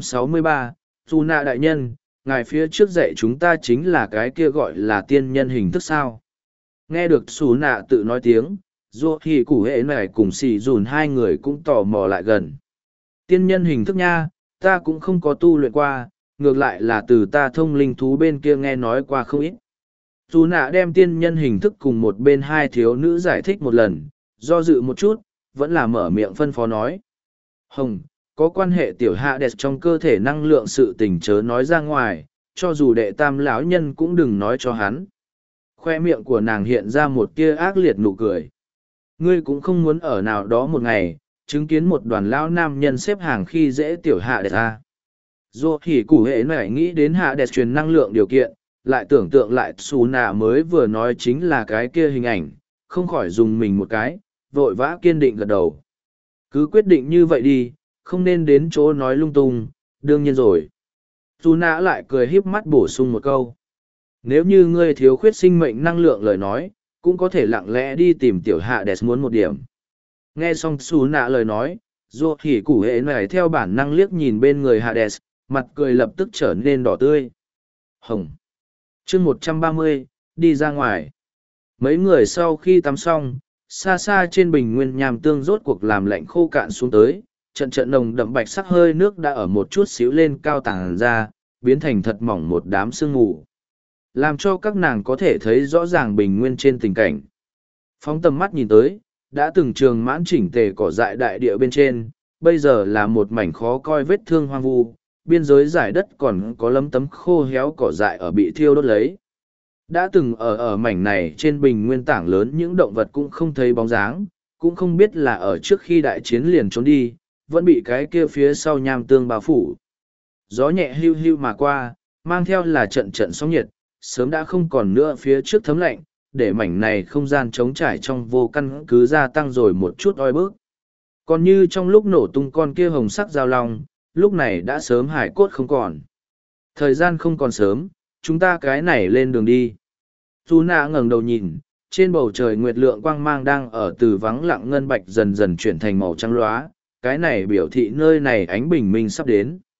563, chú nạ đại nhân, ngài phía trước dạy chúng ta chính là cái kia gọi là tiên nhân hình thức sao. Nghe được xù nạ tự nói tiếng, dù thì củ hệ này cùng xì dùn hai người cũng tò mò lại gần. Tiên nhân hình thức nha, ta cũng không có tu luyện qua, ngược lại là từ ta thông linh thú bên kia nghe nói qua không ít. Dù nạ đem tiên nhân hình thức cùng một bên hai thiếu nữ giải thích một lần, do dự một chút, vẫn là mở miệng phân phó nói. Hồng, có quan hệ tiểu hạ đẹp trong cơ thể năng lượng sự tình chớ nói ra ngoài, cho dù đệ tam lão nhân cũng đừng nói cho hắn. Khoe miệng của nàng hiện ra một tia ác liệt nụ cười. Ngươi cũng không muốn ở nào đó một ngày, chứng kiến một đoàn lão nam nhân xếp hàng khi dễ tiểu hạ đẹp ra. Dù thì củ hệ này nghĩ đến hạ đẹp truyền năng lượng điều kiện, lại tưởng tượng lại xù nạ mới vừa nói chính là cái kia hình ảnh, không khỏi dùng mình một cái, vội vã kiên định gật đầu. Cứ quyết định như vậy đi, không nên đến chỗ nói lung tung, đương nhiên rồi. Xù nạ lại cười híp mắt bổ sung một câu. Nếu như ngươi thiếu khuyết sinh mệnh năng lượng lời nói, cũng có thể lặng lẽ đi tìm tiểu hạ đẹp muốn một điểm. Nghe xong xù nạ lời nói, dù thì củ hệ này theo bản năng liếc nhìn bên người hạ đẹp, mặt cười lập tức trở nên đỏ tươi. Hồng. chương 130, đi ra ngoài. Mấy người sau khi tắm xong, xa xa trên bình nguyên nham tương rốt cuộc làm lạnh khô cạn xuống tới, trận nồng đậm bạch sắc hơi nước đã ở một chút xíu lên cao tàng ra, biến thành thật mỏng một đám sương mù. Làm cho các nàng có thể thấy rõ ràng bình nguyên trên tình cảnh. Phóng tầm mắt nhìn tới, đã từng trường mãn chỉnh tề cỏ dại đại địa bên trên, bây giờ là một mảnh khó coi vết thương hoang vu, biên giới giải đất còn có lấm tấm khô héo cỏ dại ở bị thiêu đốt lấy. Đã từng ở mảnh này trên bình nguyên tảng lớn những động vật cũng không thấy bóng dáng, cũng không biết là ở trước khi đại chiến liền trốn đi, vẫn bị cái kia phía sau nham tương bao phủ. Gió nhẹ hưu hưu mà qua, mang theo là trận sóng nhiệt, sớm đã không còn nữa phía trước thấm lạnh, để mảnh này không gian trống trải trong vô căn cứ gia tăng rồi một chút oi bức. Còn như trong lúc nổ tung con kia hồng sắc giao long, lúc này đã sớm hải cốt không còn. Thời gian không còn sớm, chúng ta cái này lên đường đi. Dù nạ ngẩng đầu nhìn, trên bầu trời nguyệt lượng quang mang đang ở từ vắng lặng ngân bạch dần dần chuyển thành màu trắng lóa, cái này biểu thị nơi này ánh bình minh sắp đến.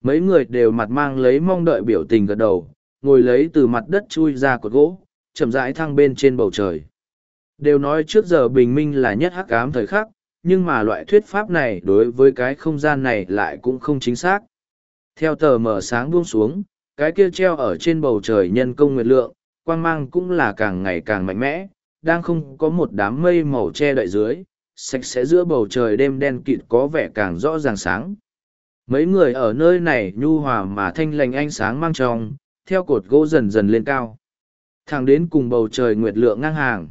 Mấy người đều mặt mang lấy mong đợi biểu tình gật đầu, ngồi lấy từ mặt đất chui ra cột gỗ, chậm rãi thăng bên trên bầu trời. Đều nói trước giờ bình minh là nhất hắc ám thời khắc, nhưng mà loại thuyết pháp này đối với cái không gian này lại cũng không chính xác. Theo tờ mờ sáng buông xuống, cái kia treo ở trên bầu trời nhân công nguyệt lượng, quang mang cũng là càng ngày càng mạnh mẽ, đang không có một đám mây màu che đậy dưới, sạch sẽ giữa bầu trời đêm đen kịt có vẻ càng rõ ràng sáng. Mấy người ở nơi này nhu hòa mà thanh lành ánh sáng mang trong, theo cột gỗ dần dần lên cao. Thẳng đến cùng bầu trời nguyệt lượng ngang hàng.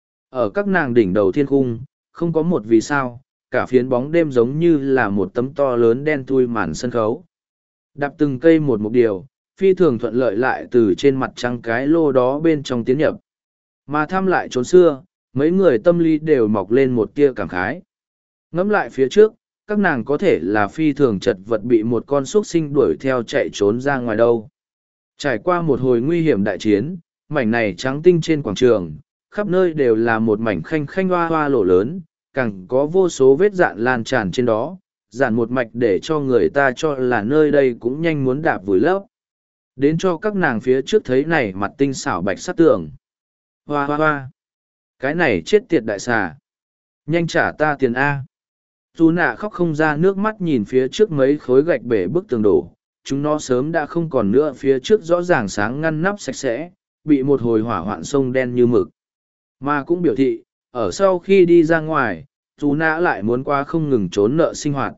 Ở các nàng đỉnh đầu thiên cung, không có một vì sao, cả phiến bóng đêm giống như là một tấm to lớn đen thui màn sân khấu. Đạp từng cây một mục điều, phi thường thuận lợi lại từ trên mặt trăng cái lô đó bên trong tiến nhập. Mà thăm lại trốn xưa, mấy người tâm lý đều mọc lên một tia cảm khái. Ngẫm lại phía trước, các nàng có thể là phi thường chật vật bị một con xúc sinh đuổi theo chạy trốn ra ngoài đâu. Trải qua một hồi nguy hiểm đại chiến, mảnh này trắng tinh trên quảng trường, khắp nơi đều là một mảnh khanh khanh hoa hoa lỗ lớn, càng có vô số vết dạn lan tràn trên đó, dạn một mạch để cho người ta cho là nơi đây cũng nhanh muốn đạp vùi lấp. Đến cho các nàng phía trước thấy này mặt tinh xảo bạch sắt tường. Hoa hoa hoa. Cái này chết tiệt đại xà. Nhanh trả ta tiền A. Dù nạ khóc không ra nước mắt nhìn phía trước mấy khối gạch bể bức tường đổ. Chúng nó sớm đã không còn nữa, phía trước rõ ràng sáng ngăn nắp sạch sẽ, bị một hồi hỏa hoạn sông đen như mực. Mà cũng biểu thị, ở sau khi đi ra ngoài, dù nạ lại muốn qua không ngừng trốn nợ sinh hoạt.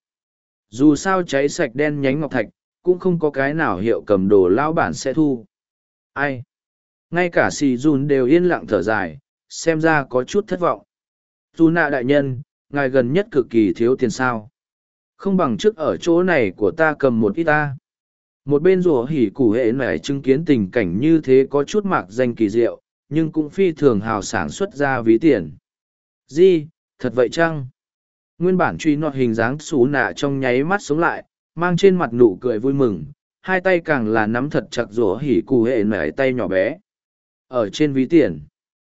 Dù sao cháy sạch đen nhánh ngọc thạch, cũng không có cái nào hiệu cầm đồ lao bản sẽ thu. Ai? Ngay cả xì dùn đều yên lặng thở dài, xem ra có chút thất vọng. Dù nạ đại nhân, ngài gần nhất cực kỳ thiếu tiền sao. Không bằng trước ở chỗ này của ta cầm một ít ta. Một bên rùa hỉ củ hệ nải chứng kiến tình cảnh như thế có chút mạc danh kỳ diệu, nhưng cũng phi thường hào sản xuất ra ví tiền. Di, thật vậy chăng? Nguyên bản truy nọt hình dáng xú nạ trong nháy mắt sống lại, mang trên mặt nụ cười vui mừng, hai tay càng là nắm thật chặt rùa hỉ củ hệ nải tay nhỏ bé. Ở trên ví tiền.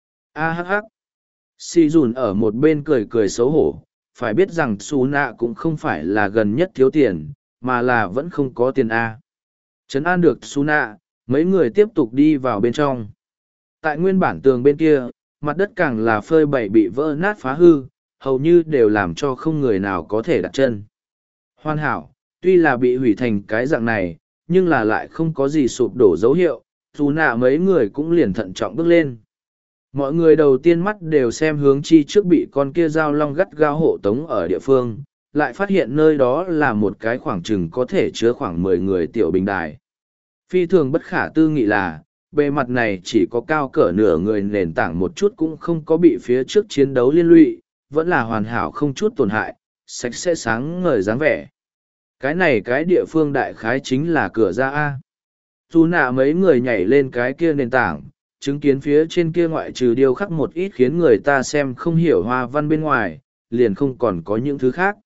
A hắc hắc. Si dùn ở một bên cười cười xấu hổ, phải biết rằng xú nạ cũng không phải là gần nhất thiếu tiền, mà là vẫn không có tiền A. Trấn an được xú nạ, mấy người tiếp tục đi vào bên trong. Tại nguyên bản tường bên kia, mặt đất càng là phơi bày bị vỡ nát phá hư, hầu như đều làm cho không người nào có thể đặt chân. Hoàn hảo, tuy là bị hủy thành cái dạng này, nhưng là lại không có gì sụp đổ dấu hiệu, dù nạ mấy người cũng liền thận trọng bước lên. Mọi người đầu tiên mắt đều xem hướng chi trước bị con kia dao long gắt gao hộ tống ở địa phương, lại phát hiện nơi đó là một cái khoảng chừng có thể chứa khoảng 10 người tiểu bình đài. Phi thường bất khả tư nghị là, bề mặt này chỉ có cao cỡ nửa người, nền tảng một chút cũng không có bị phía trước chiến đấu liên lụy, vẫn là hoàn hảo không chút tổn hại, sạch sẽ sáng ngời dáng vẻ. Cái này cái địa phương đại khái chính là cửa ra A. Dù nạ mấy người nhảy lên cái kia nền tảng, chứng kiến phía trên kia ngoại trừ điêu khắc một ít khiến người ta xem không hiểu hoa văn bên ngoài, liền không còn có những thứ khác.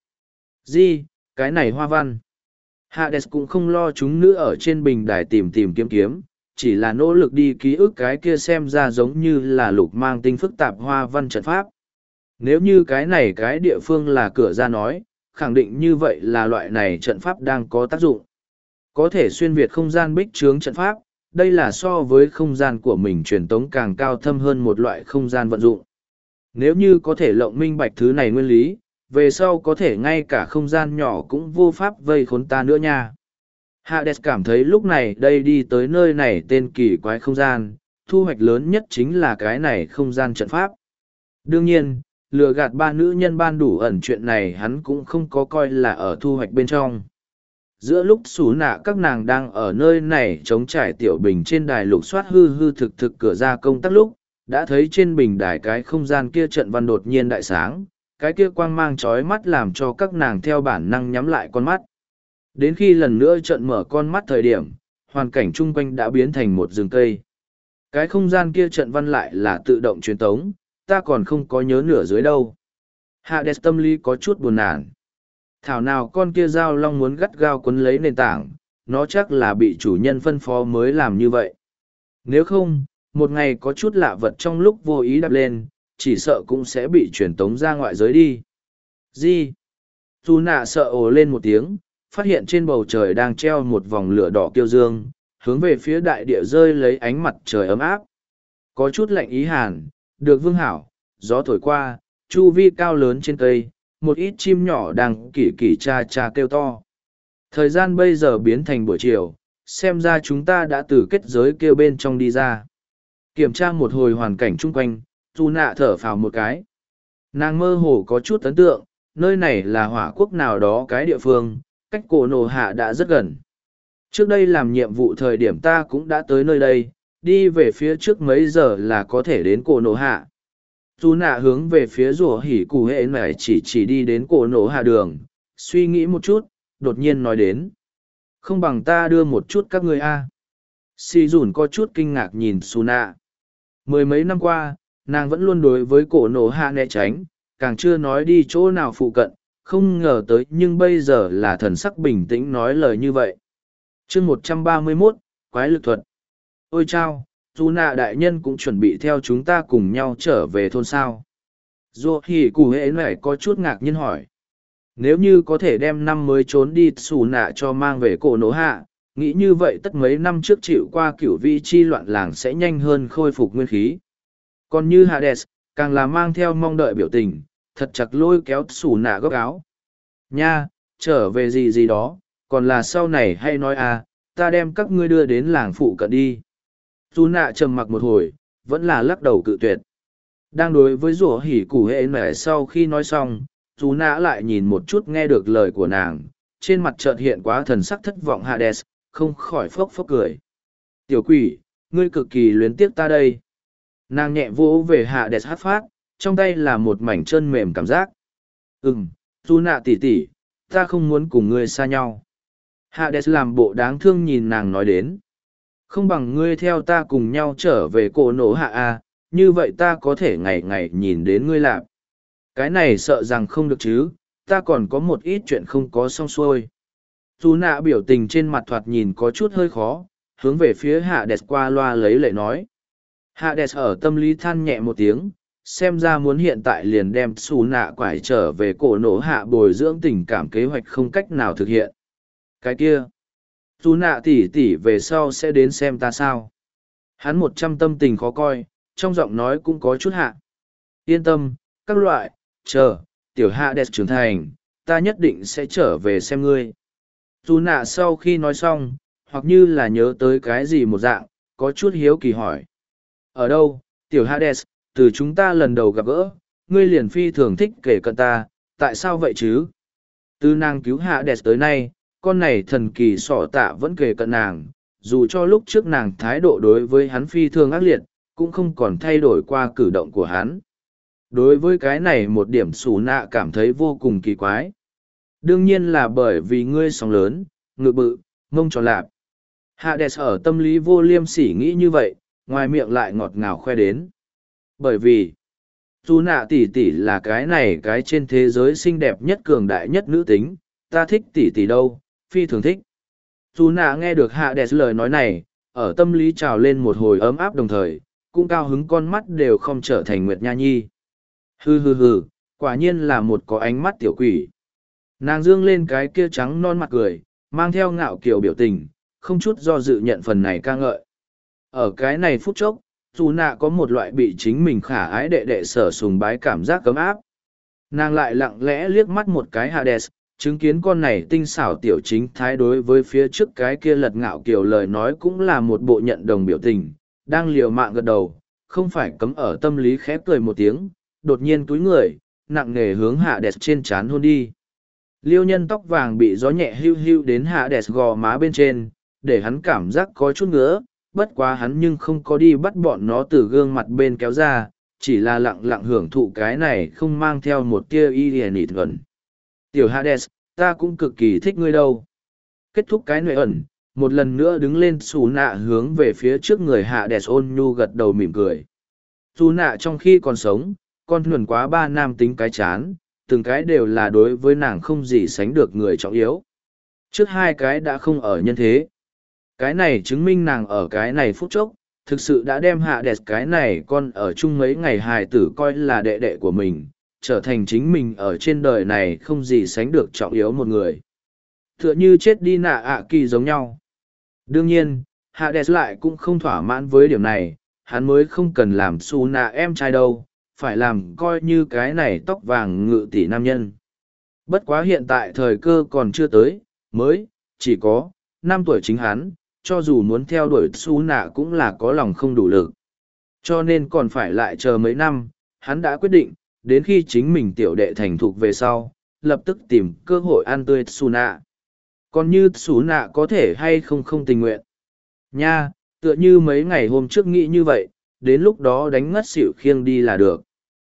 Gì, cái này hoa văn. Hades cũng không lo chúng nữ ở trên bình đài tìm kiếm, chỉ là nỗ lực đi ký ức cái kia xem ra giống như là lục mang tinh phức tạp hoa văn trận pháp. Nếu như cái này cái địa phương là cửa ra nói, khẳng định như vậy là loại này trận pháp đang có tác dụng. Có thể xuyên việt không gian bích trướng trận pháp, đây là so với không gian của mình truyền tống càng cao thâm hơn một loại không gian vận dụng. Nếu như có thể lộng minh bạch thứ này nguyên lý, về sau có thể ngay cả không gian nhỏ cũng vô pháp vây khốn ta nữa nha. Hades cảm thấy lúc này đây đi tới nơi này tên kỳ quái không gian, thu hoạch lớn nhất chính là cái này không gian trận pháp. Đương nhiên, lừa gạt ba nữ nhân ban đủ ẩn chuyện này hắn cũng không có coi là ở thu hoạch bên trong. Giữa lúc xú nạ các nàng đang ở nơi này chống trải tiểu bình trên đài lục soát hư thực cửa ra công tác lúc, đã thấy trên bình đài cái không gian kia trận văn đột nhiên đại sáng, cái kia quang mang chói mắt làm cho các nàng theo bản năng nhắm lại con mắt. Đến khi lần nữa trận mở con mắt thời điểm, hoàn cảnh chung quanh đã biến thành một rừng cây. Cái không gian kia trận văn lại là tự động truyền tống, ta còn không có nhớ nửa dưới đâu. Hades tâm lý có chút buồn nản. Thảo nào con kia dao long muốn gắt gao quấn lấy nền tảng, nó chắc là bị chủ nhân phân phó mới làm như vậy. Nếu không, một ngày có chút lạ vật trong lúc vô ý đập lên, chỉ sợ cũng sẽ bị truyền tống ra ngoại giới đi. Gì? Dù nạ sợ ồ lên một tiếng, phát hiện trên bầu trời đang treo một vòng lửa đỏ kiêu dương, hướng về phía đại địa rơi lấy ánh mặt trời ấm áp. Có chút lạnh ý hàn, được vương hảo, gió thổi qua, chu vi cao lớn trên cây, một ít chim nhỏ đang kỳ kỳ cha cha kêu to. Thời gian bây giờ biến thành buổi chiều, xem ra chúng ta đã từ kết giới kêu bên trong đi ra. Kiểm tra một hồi hoàn cảnh chung quanh, dù nạ thở phào một cái. Nàng mơ hồ có chút ấn tượng, nơi này là hỏa quốc nào đó cái địa phương, cách cổ nổ hạ đã rất gần. Trước đây làm nhiệm vụ thời điểm ta cũng đã tới nơi đây, đi về phía trước mấy giờ là có thể đến cổ nổ hạ. Dù nạ hướng về phía rùa hỉ cụ hệ này chỉ đi đến cổ nổ hạ đường, suy nghĩ một chút, đột nhiên nói đến. Không bằng ta đưa một chút các người a. Si dùn có chút kinh ngạc nhìn Su nạ. Mười mấy năm qua, nàng vẫn luôn đối với cổ nổ hạ né tránh, càng chưa nói đi chỗ nào phụ cận, không ngờ tới nhưng bây giờ là thần sắc bình tĩnh nói lời như vậy. chương 131, Quái lực thuật. Ôi chao, dù nạ đại nhân cũng chuẩn bị theo chúng ta cùng nhau trở về thôn sao. Dù hỉ cụ hệ này có chút ngạc nhiên hỏi. Nếu như có thể đem năm mới trốn đi xù nạ cho mang về cổ nổ hạ, nghĩ như vậy tất mấy năm trước chịu qua cửu vị chi loạn làng sẽ nhanh hơn khôi phục nguyên khí. Còn như Hades, càng là mang theo mong đợi biểu tình, thật chặt lôi kéo xù nạ góc áo. Nha, trở về gì gì đó, còn là sau này hay nói à, ta đem các ngươi đưa đến làng phụ cận đi. Dù nạ trầm mặc một hồi, vẫn là lắc đầu cự tuyệt. Đang đối với rủa hỉ củ hệ mẹ sau khi nói xong, dù nạ lại nhìn một chút nghe được lời của nàng, trên mặt chợt hiện quá thần sắc thất vọng Hades, không khỏi phốc phốc cười. Tiểu quỷ, ngươi cực kỳ luyến tiếc ta đây. Nàng nhẹ vỗ về Hades hát phát, trong tay là một mảnh chân mềm cảm giác. Dù nạ tỉ tỉ, ta không muốn cùng ngươi xa nhau. Hades làm bộ đáng thương nhìn nàng nói đến. Không bằng ngươi theo ta cùng nhau trở về cổ nổ hạ a, như vậy ta có thể ngày ngày nhìn đến ngươi làm. Cái này sợ rằng không được chứ, ta còn có một ít chuyện không có xong xuôi. Dù nạ biểu tình trên mặt thoạt nhìn có chút hơi khó, hướng về phía Hades qua loa lấy lệ nói. Hades ở tâm lý than nhẹ một tiếng, xem ra muốn hiện tại liền đem xù nạ quải trở về cổ nổ hạ bồi dưỡng tình cảm kế hoạch không cách nào thực hiện. Cái kia, dù nạ tỉ tỉ về sau sẽ đến xem ta sao. Hắn 100 tâm tình khó coi, trong giọng nói cũng có chút hạ. Yên tâm, các loại, chờ, tiểu hạ đẹp trưởng thành, ta nhất định sẽ trở về xem ngươi. Dù nạ sau khi nói xong, hoặc như là nhớ tới cái gì một dạng, có chút hiếu kỳ hỏi. Ở đâu, tiểu Hades, từ chúng ta lần đầu gặp gỡ, ngươi liền phi thường thích kể cận ta, tại sao vậy chứ? Từ nàng cứu Hades tới nay, con này thần kỳ sỏ tạ vẫn kề cận nàng, dù cho lúc trước nàng thái độ đối với hắn phi thường ác liệt, cũng không còn thay đổi qua cử động của hắn. Đối với cái này một điểm xù nạ cảm thấy vô cùng kỳ quái. Đương nhiên là bởi vì ngươi sóng lớn, ngực bự, mông tròn lạp. Hades ở tâm lý vô liêm sỉ nghĩ như vậy, ngoài miệng lại ngọt ngào khoe đến. Bởi vì, dù nạ tỷ tỷ là cái này cái trên thế giới xinh đẹp nhất cường đại nhất nữ tính, ta thích tỷ tỷ đâu, phi thường thích. Dù nạ nghe được Hades lời nói này, ở tâm lý trào lên một hồi ấm áp đồng thời, cũng cao hứng con mắt đều không trở thành Nguyệt Nha Nhi. Hừ, quả nhiên là một có ánh mắt tiểu quỷ. Nàng dương lên cái kia trắng non mặt cười, mang theo ngạo kiểu biểu tình, không chút do dự nhận phần này ca ngợi. Ở cái này phút chốc, dù nạ có một loại bị chính mình khả ái đệ đệ sở sùng bái cảm giác cấm áp. Nàng lại lặng lẽ liếc mắt một cái Hades, chứng kiến con này tinh xảo tiểu chính thái đối với phía trước cái kia lật ngạo kiểu lời nói cũng là một bộ nhận đồng biểu tình, đang liều mạng gật đầu, không phải cấm ở tâm lý khẽ cười một tiếng, đột nhiên túi người, nặng nề hướng Hades trên trán hôn đi. Liêu nhân tóc vàng bị gió nhẹ hưu hưu đến Hades gò má bên trên, để hắn cảm giác có chút ngứa, bất quá hắn nhưng không có đi bắt bọn nó từ gương mặt bên kéo ra, chỉ là lặng lặng hưởng thụ cái này không mang theo một tia y liền ịt gần. Tiểu Hades, ta cũng cực kỳ thích ngươi đâu. Kết thúc cái nội ẩn, một lần nữa đứng lên xù nạ hướng về phía trước người Hades ôn nhu gật đầu mỉm cười. Xù nạ trong khi còn sống, con thuần quá ba nam tính cái chán, từng cái đều là đối với nàng không gì sánh được người trọng yếu. Trước hai cái đã không ở nhân thế. Cái này chứng minh nàng ở cái này phút chốc, thực sự đã đem Hades cái này con ở chung mấy ngày hài tử coi là đệ đệ của mình, trở thành chính mình ở trên đời này không gì sánh được trọng yếu một người. Tựa như chết đi nạ ạ kỳ giống nhau. Đương nhiên, Hades lại cũng không thỏa mãn với điểm này, hắn mới không cần làm xù nạ em trai đâu, phải làm coi như cái này tóc vàng ngự tỷ nam nhân. Bất quá hiện tại thời cơ còn chưa tới, mới, chỉ có, 5 tuổi chính hắn, cho dù muốn theo đuổi xù nạ cũng là có lòng không đủ lực. Cho nên còn phải lại chờ mấy năm, hắn đã quyết định, đến khi chính mình tiểu đệ thành thục về sau, lập tức tìm cơ hội ăn tươi xù nạ. Còn như xù nạ có thể hay không tình nguyện. Nha, tựa như mấy ngày hôm trước nghĩ như vậy, đến lúc đó đánh ngất xỉu khiêng đi là được.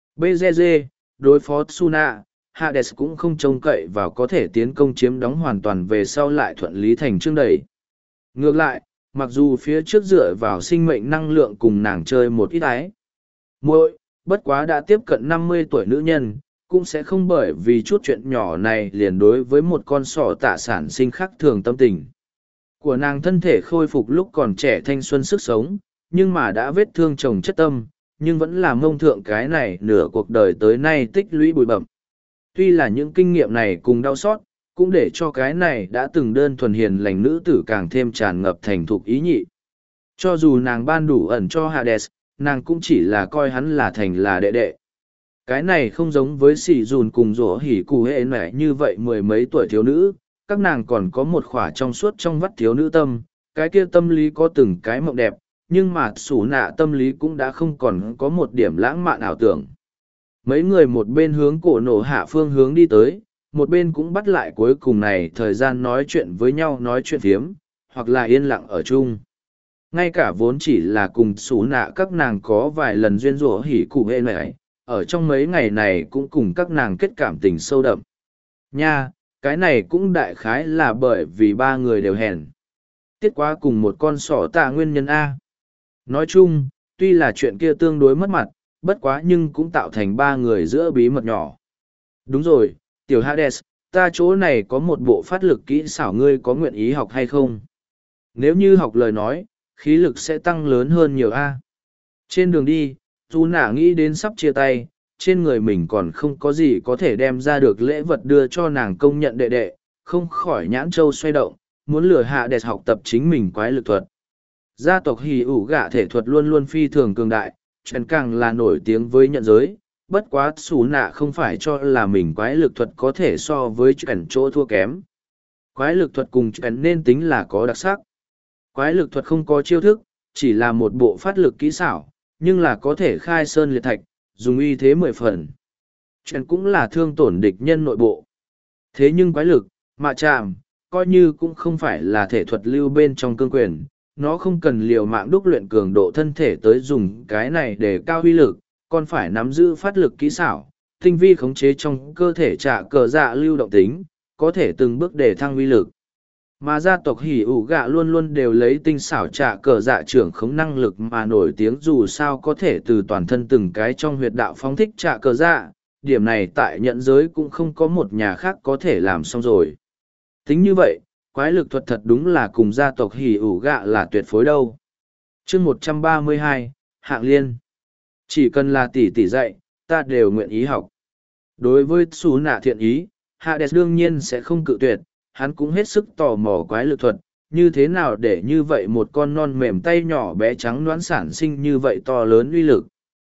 BGG, đối phó Tsuna, Hades cũng không trông cậy vào có thể tiến công chiếm đóng hoàn toàn về sau lại thuận lý thành chương đẩy. Ngược lại, mặc dù phía trước dựa vào sinh mệnh năng lượng cùng nàng chơi một ít ái. Muội, bất quá đã tiếp cận 50 tuổi nữ nhân, cũng sẽ không bởi vì chút chuyện nhỏ này liền đối với một con sỏ tạ sản sinh khác thường tâm tình. Của nàng thân thể khôi phục lúc còn trẻ thanh xuân sức sống, nhưng mà đã vết thương chồng chất tâm, nhưng vẫn là mông thượng cái này nửa cuộc đời tới nay tích lũy bụi bẩm. Tuy là những kinh nghiệm này cùng đau xót, cũng để cho cái này đã từng đơn thuần hiền lành nữ tử càng thêm tràn ngập thành thục ý nhị. Cho dù nàng ban đủ ẩn cho Hades, nàng cũng chỉ là coi hắn là thành là đệ đệ. Cái này không giống với sỉ dùn cùng rổ hỉ cụ hệ mẹ như vậy mười mấy tuổi thiếu nữ, các nàng còn có một khỏa trong suốt trong vắt thiếu nữ tâm, cái kia tâm lý có từng cái mộng đẹp, nhưng mà sủ nạ tâm lý cũng đã không còn có một điểm lãng mạn ảo tưởng. Mấy người một bên hướng cổ nổ hạ phương hướng đi tới, một bên cũng bắt lại cuối cùng này thời gian nói chuyện với nhau nói chuyện phiếm, hoặc là yên lặng ở chung. Ngay cả vốn chỉ là cùng sủ nạ các nàng có vài lần duyên rủa hỉ cụ hệ này, ở trong mấy ngày này cũng cùng các nàng kết cảm tình sâu đậm. Nha, cái này cũng đại khái là bởi vì ba người đều hèn. Tiết quá cùng một con sỏ tạ nguyên nhân A. Nói chung, tuy là chuyện kia tương đối mất mặt, bất quá nhưng cũng tạo thành ba người giữa bí mật nhỏ. Đúng rồi, tiểu Hades, ta chỗ này có một bộ phát lực kỹ xảo ngươi có nguyện ý học hay không? Nếu như học lời nói, khí lực sẽ tăng lớn hơn nhiều A. Trên đường đi, dù nả nghĩ đến sắp chia tay, trên người mình còn không có gì có thể đem ra được lễ vật đưa cho nàng công nhận đệ đệ, không khỏi nhãn châu xoay động, muốn lừa Hades học tập chính mình quái lực thuật. Gia tộc hỉ ủ gạ thể thuật luôn luôn phi thường cường đại, chuyện càng là nổi tiếng với nhận giới, bất quá xù nạ không phải cho là mình quái lực thuật có thể so với chuyện chỗ thua kém. Quái lực thuật cùng chuyện nên tính là có đặc sắc. Quái lực thuật không có chiêu thức, chỉ là một bộ phát lực kỹ xảo, nhưng là có thể khai sơn liệt thạch, dùng uy thế 10 phần. Chuyện cũng là thương tổn địch nhân nội bộ. Thế nhưng quái lực, mạ chạm, coi như cũng không phải là thể thuật lưu bên trong cương quyền, nó không cần liều mạng đúc luyện cường độ thân thể tới dùng cái này để cao uy lực, còn phải nắm giữ phát lực kỹ xảo, tinh vi khống chế trong cơ thể trả cờ dạ lưu động tính, có thể từng bước để thăng uy lực. Mà gia tộc hỉ ủ gạ luôn luôn đều lấy tinh xảo trả cờ dạ trưởng khống năng lực mà nổi tiếng dù sao có thể từ toàn thân từng cái trong huyệt đạo phóng thích trả cờ dạ, điểm này tại nhận giới cũng không có một nhà khác có thể làm xong rồi. Tính như vậy, quái lực thuật thật đúng là cùng gia tộc hỉ ủ gạ là tuyệt phối đâu. Chương 132, Hạng Liên. Chỉ cần là tỷ tỷ dạy, ta đều nguyện ý học. Đối với xú nạ thiện ý, Hades đương nhiên sẽ không cự tuyệt, hắn cũng hết sức tò mò quái lực thuật, như thế nào để như vậy một con non mềm tay nhỏ bé trắng đoán sản sinh như vậy to lớn uy lực.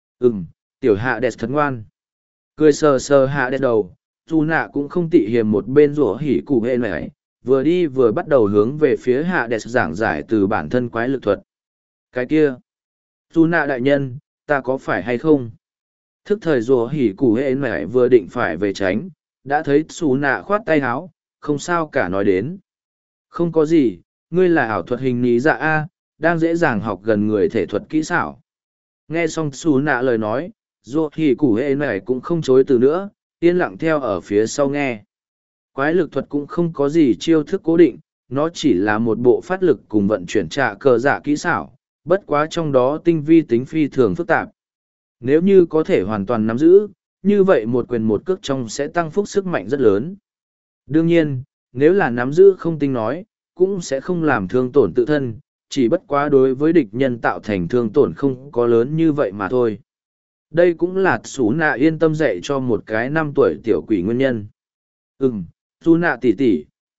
Tiểu Hades thật ngoan. Cười sờ sờ Hades đầu, dù nạ cũng không tị hiềm một bên rủa hỉ cụ hệ này, vừa đi vừa bắt đầu hướng về phía Hades giảng giải từ bản thân quái lực thuật. Cái kia, dù nạ đại nhân, ta có phải hay không? Thức thời rùa hỉ cụ hệ này vừa định phải về tránh, đã thấy xù nạ khoát tay háo, không sao cả nói đến. Không có gì, ngươi là ảo thuật hình lý dạ A, đang dễ dàng học gần người thể thuật kỹ xảo. Nghe xong xù nạ lời nói, rùa hỉ cụ hệ này cũng không chối từ nữa, yên lặng theo ở phía sau nghe. Quái lực thuật cũng không có gì chiêu thức cố định, nó chỉ là một bộ phát lực cùng vận chuyển trả cờ dạ kỹ xảo, bất quá trong đó tinh vi tính phi thường phức tạp. Nếu như có thể hoàn toàn nắm giữ, như vậy một quyền một cước trong sẽ tăng phúc sức mạnh rất lớn. Đương nhiên, nếu là nắm giữ không tinh nói, cũng sẽ không làm thương tổn tự thân, chỉ bất quá đối với địch nhân tạo thành thương tổn không có lớn như vậy mà thôi. Đây cũng là Sú Nạ yên tâm dạy cho một cái 5 tuổi tiểu quỷ nguyên nhân. Sú Nạ tỷ tỷ,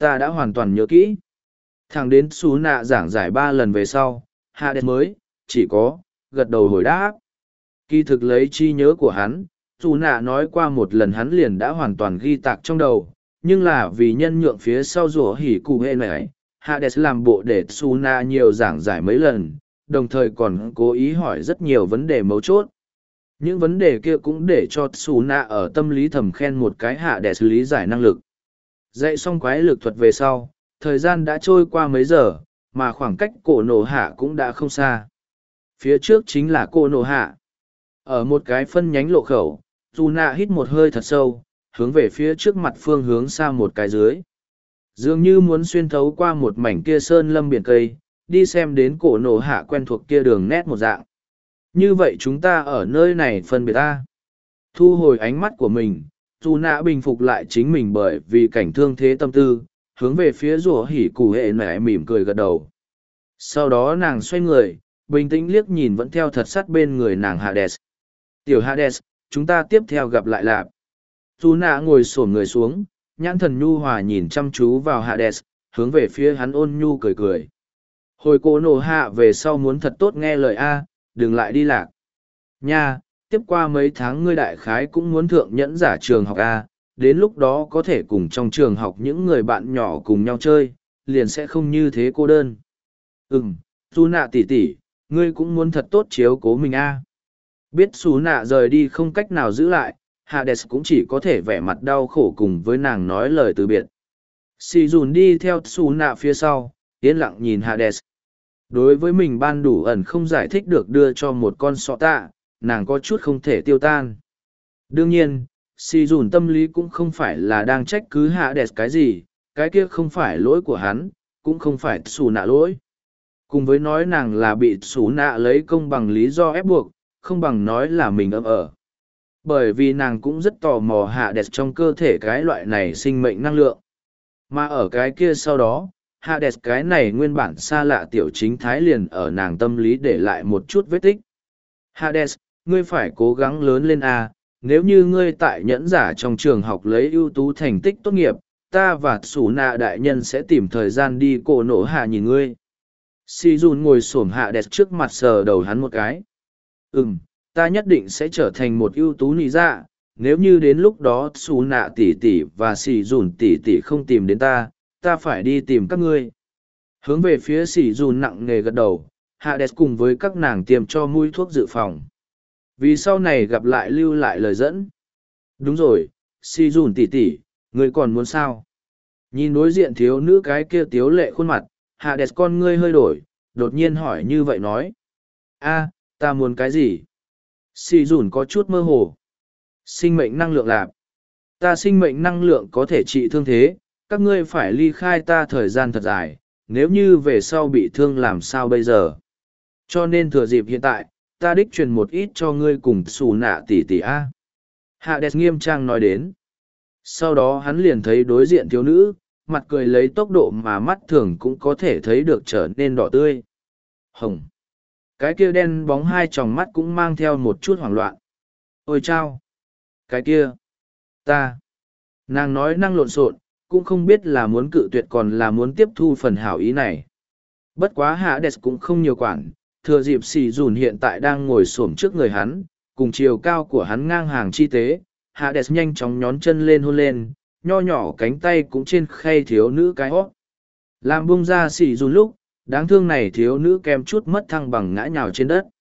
Ta đã hoàn toàn nhớ kỹ. Thằng đến xú nạ giảng giải 3 lần về sau, Hades mới, chỉ có, gật đầu hồi đáp. Kỳ thực lấy trí nhớ của hắn, xú nạ nói qua một lần hắn liền đã hoàn toàn ghi tạc trong đầu, nhưng là vì nhân nhượng phía sau rủa hỉ cụ hệ này, Hades làm bộ để xú nạ nhiều giảng giải mấy lần, đồng thời còn cố ý hỏi rất nhiều vấn đề mấu chốt. Những vấn đề kia cũng để cho xú nạ ở tâm lý thầm khen một cái Hades lý giải năng lực. Dạy xong quái lực thuật về sau, thời gian đã trôi qua mấy giờ, mà khoảng cách cổ nổ hạ cũng đã không xa. Phía trước chính là cổ nổ hạ. Ở một cái phân nhánh lộ khẩu, dù nạ hít một hơi thật sâu, hướng về phía trước mặt phương hướng xa một cái dưới. Dường như muốn xuyên thấu qua một mảnh kia sơn lâm biển cây, đi xem đến cổ nổ hạ quen thuộc kia đường nét một dạng. Như vậy chúng ta ở nơi này phân biệt ta. Thu hồi ánh mắt của mình, dù nạ bình phục lại chính mình bởi vì cảnh thương thế tâm tư, hướng về phía rùa hỉ cụ hệ nẻ mỉm cười gật đầu. Sau đó nàng xoay người, bình tĩnh liếc nhìn vẫn theo thật sát bên người nàng Hades. Tiểu Hades, chúng ta tiếp theo gặp lại lạp. Dù nạ ngồi xổm người xuống, nhãn thần nhu hòa nhìn chăm chú vào Hades, hướng về phía hắn ôn nhu cười cười. Hồi cổ nổ hạ về sau muốn thật tốt nghe lời A, đừng lại đi lạc. Nha, tiếp qua mấy tháng ngươi đại khái cũng muốn thượng nhẫn giả trường học A, đến lúc đó có thể cùng trong trường học những người bạn nhỏ cùng nhau chơi, liền sẽ không như thế cô đơn. Xú nạ tỷ tỷ, ngươi cũng muốn thật tốt chiếu cố mình A. Biết xú nạ rời đi không cách nào giữ lại, Hades cũng chỉ có thể vẻ mặt đau khổ cùng với nàng nói lời từ biệt. Sì dùn đi theo xú nạ phía sau, yên lặng nhìn Hades. Đối với mình ban đủ ẩn không giải thích được đưa cho một con sọ tạ, nàng có chút không thể tiêu tan. Đương nhiên, Sì dùn tâm lý cũng không phải là đang trách cứ Hades cái gì, cái kia không phải lỗi của hắn, cũng không phải xù nạ lỗi. Cùng với nói nàng là bị xù nạ lấy công bằng lý do ép buộc, không bằng nói là mình ấm ở. Bởi vì nàng cũng rất tò mò Hades trong cơ thể cái loại này sinh mệnh năng lượng. Mà ở cái kia sau đó, Hades cái này nguyên bản xa lạ tiểu chính thái liền ở nàng tâm lý để lại một chút vết tích. Hades, ngươi phải cố gắng lớn lên A, nếu như ngươi tại nhẫn giả trong trường học lấy ưu tú thành tích tốt nghiệp, ta và sủ nạ đại nhân sẽ tìm thời gian đi cổ nổ hạ nhìn ngươi. Si Jun ngồi xổm Hades trước mặt sờ đầu hắn một cái. Ta nhất định sẽ trở thành một ưu tú nị dạ, nếu như đến lúc đó xù nạ tỷ tỷ và xì dùn tỷ tỷ không tìm đến ta phải đi tìm các ngươi. Hướng về phía xì dùn nặng nề gật đầu, Hades cùng với các nàng tiêm cho mũi thuốc dự phòng. Vì sau này gặp lại lưu lại lời dẫn. Đúng rồi, xì dùn tỷ tỷ, ngươi còn muốn sao? Nhìn đối diện thiếu nữ cái kia tiếu lệ khuôn mặt, Hades con ngươi hơi đổi, đột nhiên hỏi như vậy nói. Ta muốn cái gì? Xì dùn có chút mơ hồ. Sinh mệnh năng lượng lạp. Ta sinh mệnh năng lượng có thể trị thương thế, các ngươi phải ly khai ta thời gian thật dài, nếu như về sau bị thương làm sao bây giờ. Cho nên thừa dịp hiện tại, ta đích truyền một ít cho ngươi cùng xù nạ tỷ tỷ A. Hades nghiêm trang nói đến. Sau đó hắn liền thấy đối diện thiếu nữ, mặt cười lấy tốc độ mà mắt thường cũng có thể thấy được trở nên đỏ tươi. Hồng. Cái kia đen bóng hai tròng mắt cũng mang theo một chút hoảng loạn. Ôi chao! Cái kia! Ta! Nàng nói năng lộn xộn, cũng không biết là muốn cự tuyệt còn là muốn tiếp thu phần hảo ý này. Bất quá Hades cũng không nhiều quản, thừa dịp xì dùn hiện tại đang ngồi xổm trước người hắn, cùng chiều cao của hắn ngang hàng chi tế, Hades nhanh chóng nhón chân lên hôn lên, nho nhỏ cánh tay cũng trên khay thiếu nữ cái hót. Làm bung ra xì dùn lúc, đáng thương này thiếu nữ kem chút mất thăng bằng ngã nhào trên đất.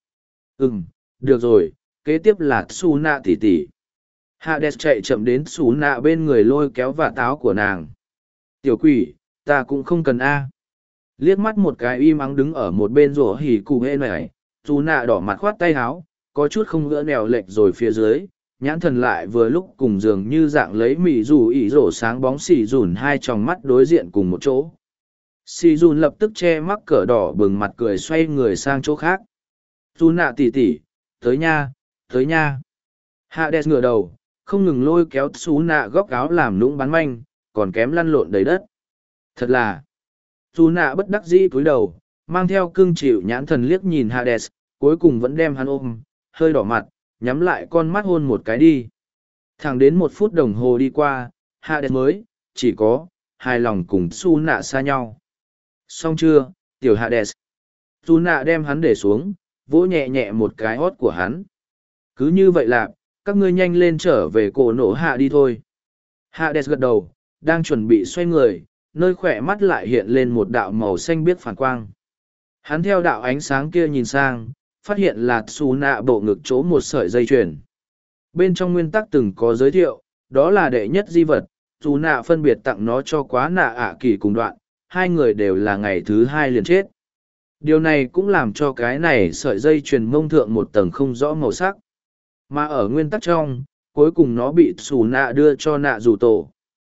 Được rồi, kế tiếp là Su Nạ tỷ tỷ. Hades chạy chậm đến Su Nạ bên người lôi kéo vạt áo của nàng. Tiểu quỷ, ta cũng không cần A. Liếc mắt một cái im ắng đứng ở một bên rổ hỉ cụ hê này, Su Nạ đỏ mặt khoát tay áo, có chút không ngỡ nèo lệch rồi phía dưới, nhãn thần lại vừa lúc cùng dường như dạng lấy mì rủ ỉ rổ sáng bóng xì dùn hai tròng mắt đối diện cùng một chỗ. Sì dùn lập tức che mắc cỡ đỏ bừng mặt cười xoay người sang chỗ khác. Su nạ tỉ tỉ, tới nha, tới nha. Hades ngửa đầu, không ngừng lôi kéo Su nạ góc áo làm nũng bắn manh, còn kém lăn lộn đầy đất. Thật là, Su nạ bất đắc dĩ cúi đầu, mang theo cưng chịu nhãn thần liếc nhìn Hades, cuối cùng vẫn đem hắn ôm, hơi đỏ mặt, nhắm lại con mắt hôn một cái đi. Thẳng đến 1 phút đồng hồ đi qua, Hades mới, chỉ có, hài lòng cùng su nạ xa nhau. Xong chưa, tiểu Hades? Su nạ đem hắn để xuống, vỗ nhẹ nhẹ một cái hót của hắn. Cứ như vậy là, các ngươi nhanh lên trở về cổ nổ hạ đi thôi. Hades gật đầu, đang chuẩn bị xoay người, nơi khỏe mắt lại hiện lên một đạo màu xanh biếc phản quang. Hắn theo đạo ánh sáng kia nhìn sang, phát hiện là xù nạ bộ ngực chỗ một sợi dây chuyền. Bên trong nguyên tắc từng có giới thiệu, đó là đệ nhất di vật, xù nạ phân biệt tặng nó cho quá nạ ạ kỳ cùng đoạn, hai người đều là ngày thứ hai liền chết. Điều này cũng làm cho cái này sợi dây chuyền mông thượng một tầng không rõ màu sắc. Mà ở nguyên tắc trong, cuối cùng nó bị xù nạ đưa cho nạ dù tổ.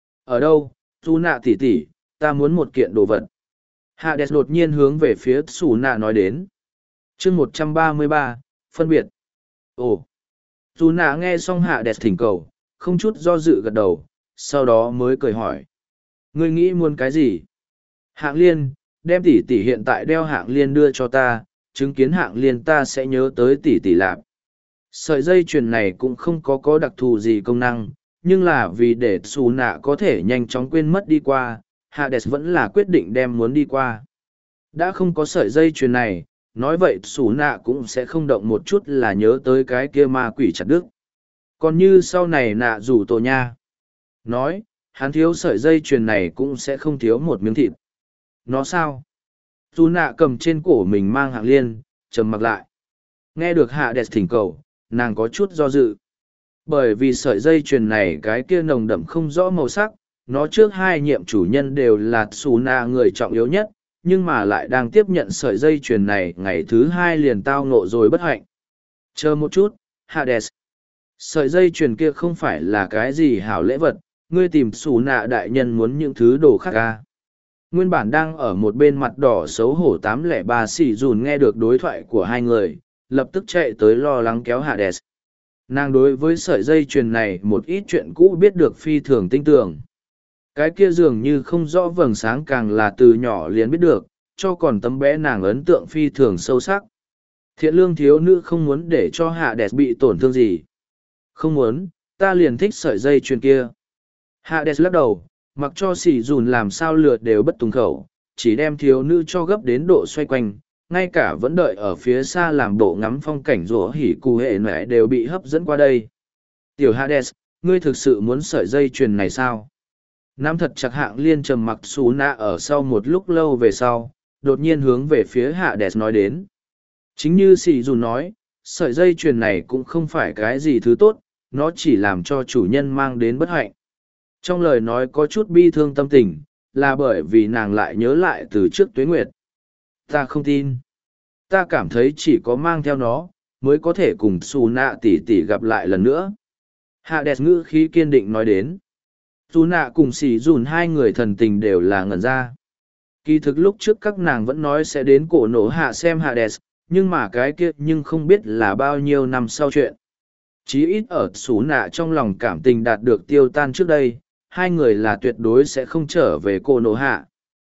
Ở đâu, xù nạ tỉ tỉ, ta muốn một kiện đồ vật. Hades đột nhiên hướng về phía xù nạ nói đến. chương 133, phân biệt. Ồ! Xù nạ nghe xong Hades thỉnh cầu, không chút do dự gật đầu, sau đó mới cười hỏi. Ngươi nghĩ muốn cái gì? Hạng liên, đem tỷ tỷ hiện tại đeo hạng liên đưa cho ta, chứng kiến hạng liên ta sẽ nhớ tới tỷ tỷ lạp. Sợi dây chuyền này cũng không có đặc thù gì công năng, nhưng là vì để xù nạ có thể nhanh chóng quên mất đi qua, Hades vẫn là quyết định đem muốn đi qua. Đã không có sợi dây chuyền này, nói vậy xù nạ cũng sẽ không động một chút là nhớ tới cái kia ma quỷ chặt đức. Còn như sau này nạ rủ tổ nha. Nói, hắn thiếu sợi dây chuyền này cũng sẽ không thiếu một miếng thịt. Nó sao? Xù nạ cầm trên cổ mình mang hạng liên, trầm mặc lại. Nghe được Hades thỉnh cầu, nàng có chút do dự. Bởi vì sợi dây chuyền này cái kia nồng đậm không rõ màu sắc, nó trước hai nhiệm chủ nhân đều là xù nạ người trọng yếu nhất, nhưng mà lại đang tiếp nhận sợi dây chuyền này ngày thứ hai liền tao ngộ rồi bất hạnh. Chờ một chút, Hades. Sợi dây chuyền kia không phải là cái gì hảo lễ vật, ngươi tìm xù nạ đại nhân muốn những thứ đồ khác à. Nguyên bản đang ở một bên mặt đỏ xấu hổ 803 xỉ dùn nghe được đối thoại của hai người, lập tức chạy tới lo lắng kéo Hades. Nàng đối với sợi dây chuyền này một ít chuyện cũ biết được phi thường tinh tường. Cái kia dường như không rõ vầng sáng càng là từ nhỏ liền biết được, cho còn tấm bé nàng ấn tượng phi thường sâu sắc. Thiện lương thiếu nữ không muốn để cho Hades bị tổn thương gì. Không muốn, ta liền thích sợi dây chuyền kia. Hades lắc đầu, mặc cho xỉ dùn làm sao lượt đều bất tùng khẩu, chỉ đem thiếu nữ cho gấp đến độ xoay quanh, ngay cả vẫn đợi ở phía xa làm bộ ngắm phong cảnh rủa hỉ cụ hệ mẹ đều bị hấp dẫn qua đây. Tiểu Hades, ngươi thực sự muốn sợi dây chuyền này sao? Nắm thật chặt hạng liên trầm mặc xù nạ ở sau một lúc lâu về sau, đột nhiên hướng về phía Hades nói đến. Chính như xỉ dùn nói, sợi dây chuyền này cũng không phải cái gì thứ tốt, nó chỉ làm cho chủ nhân mang đến bất hạnh. Trong lời nói có chút bi thương tâm tình, là bởi vì nàng lại nhớ lại từ trước tuế nguyệt. Ta không tin. Ta cảm thấy chỉ có mang theo nó, mới có thể cùng xù nạ tỷ tỷ gặp lại lần nữa. Hades ngữ khí kiên định nói đến. Xù nạ cùng xỉ dùn hai người thần tình đều là ngẩn ra. Kỳ thực lúc trước các nàng vẫn nói sẽ đến cổ nổ hạ xem Hades, nhưng mà cái kia nhưng không biết là bao nhiêu năm sau chuyện. Chí ít ở xù nạ trong lòng cảm tình đạt được tiêu tan trước đây, hai người là tuyệt đối sẽ không trở về cổ nổ hạ.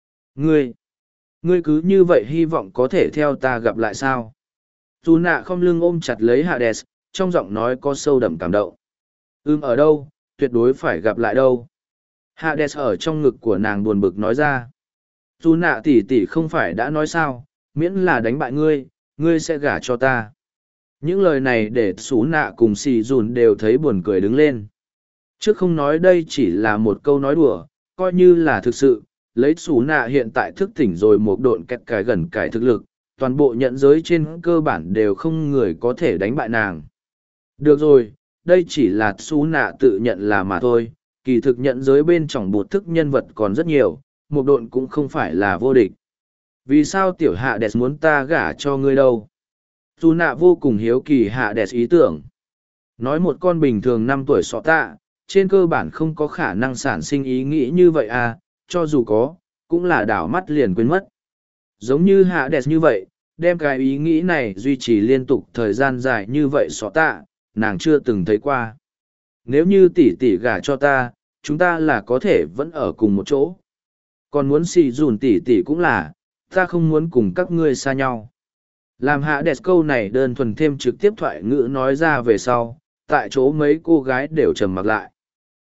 Ngươi cứ như vậy hy vọng có thể theo ta gặp lại sao? Dù nạ không lưng ôm chặt lấy Hades, trong giọng nói có sâu đậm cảm động. Ở đâu, tuyệt đối phải gặp lại đâu. Hades ở trong ngực của nàng buồn bực nói ra. Dù nạ tỷ tỷ không phải đã nói sao, miễn là đánh bại ngươi, ngươi sẽ gả cho ta. Những lời này để xú nạ cùng xì dùn đều thấy buồn cười đứng lên. Trước không nói đây chỉ là một câu nói đùa, coi như là thực sự, lấy xú nạ hiện tại thức tỉnh rồi một độn kẹt cải gần cải thực lực, toàn bộ nhận giới trên cơ bản đều không người có thể đánh bại nàng. Được rồi, đây chỉ là xú nạ tự nhận là mà thôi, kỳ thực nhận giới bên trong bột thức nhân vật còn rất nhiều, một độn cũng không phải là vô địch. Vì sao tiểu hạ đẹp muốn ta gả cho ngươi đâu? Xú nạ vô cùng hiếu kỳ hạ đẹp ý tưởng. Nói một con bình thường 5 tuổi sọ tạ, trên cơ bản không có khả năng sản sinh ý nghĩ như vậy à, cho dù có, cũng là đảo mắt liền quên mất. Giống như hạ đẹp như vậy, đem cái ý nghĩ này duy trì liên tục thời gian dài như vậy sọ tạ, nàng chưa từng thấy qua. Nếu như tỷ tỷ gả cho ta, chúng ta là có thể vẫn ở cùng một chỗ. Còn muốn xì dùn tỷ tỷ cũng là, ta không muốn cùng các ngươi xa nhau. Làm hạ đẹp câu này đơn thuần thêm trực tiếp thoại ngữ nói ra về sau, tại chỗ mấy cô gái đều trầm mặc lại.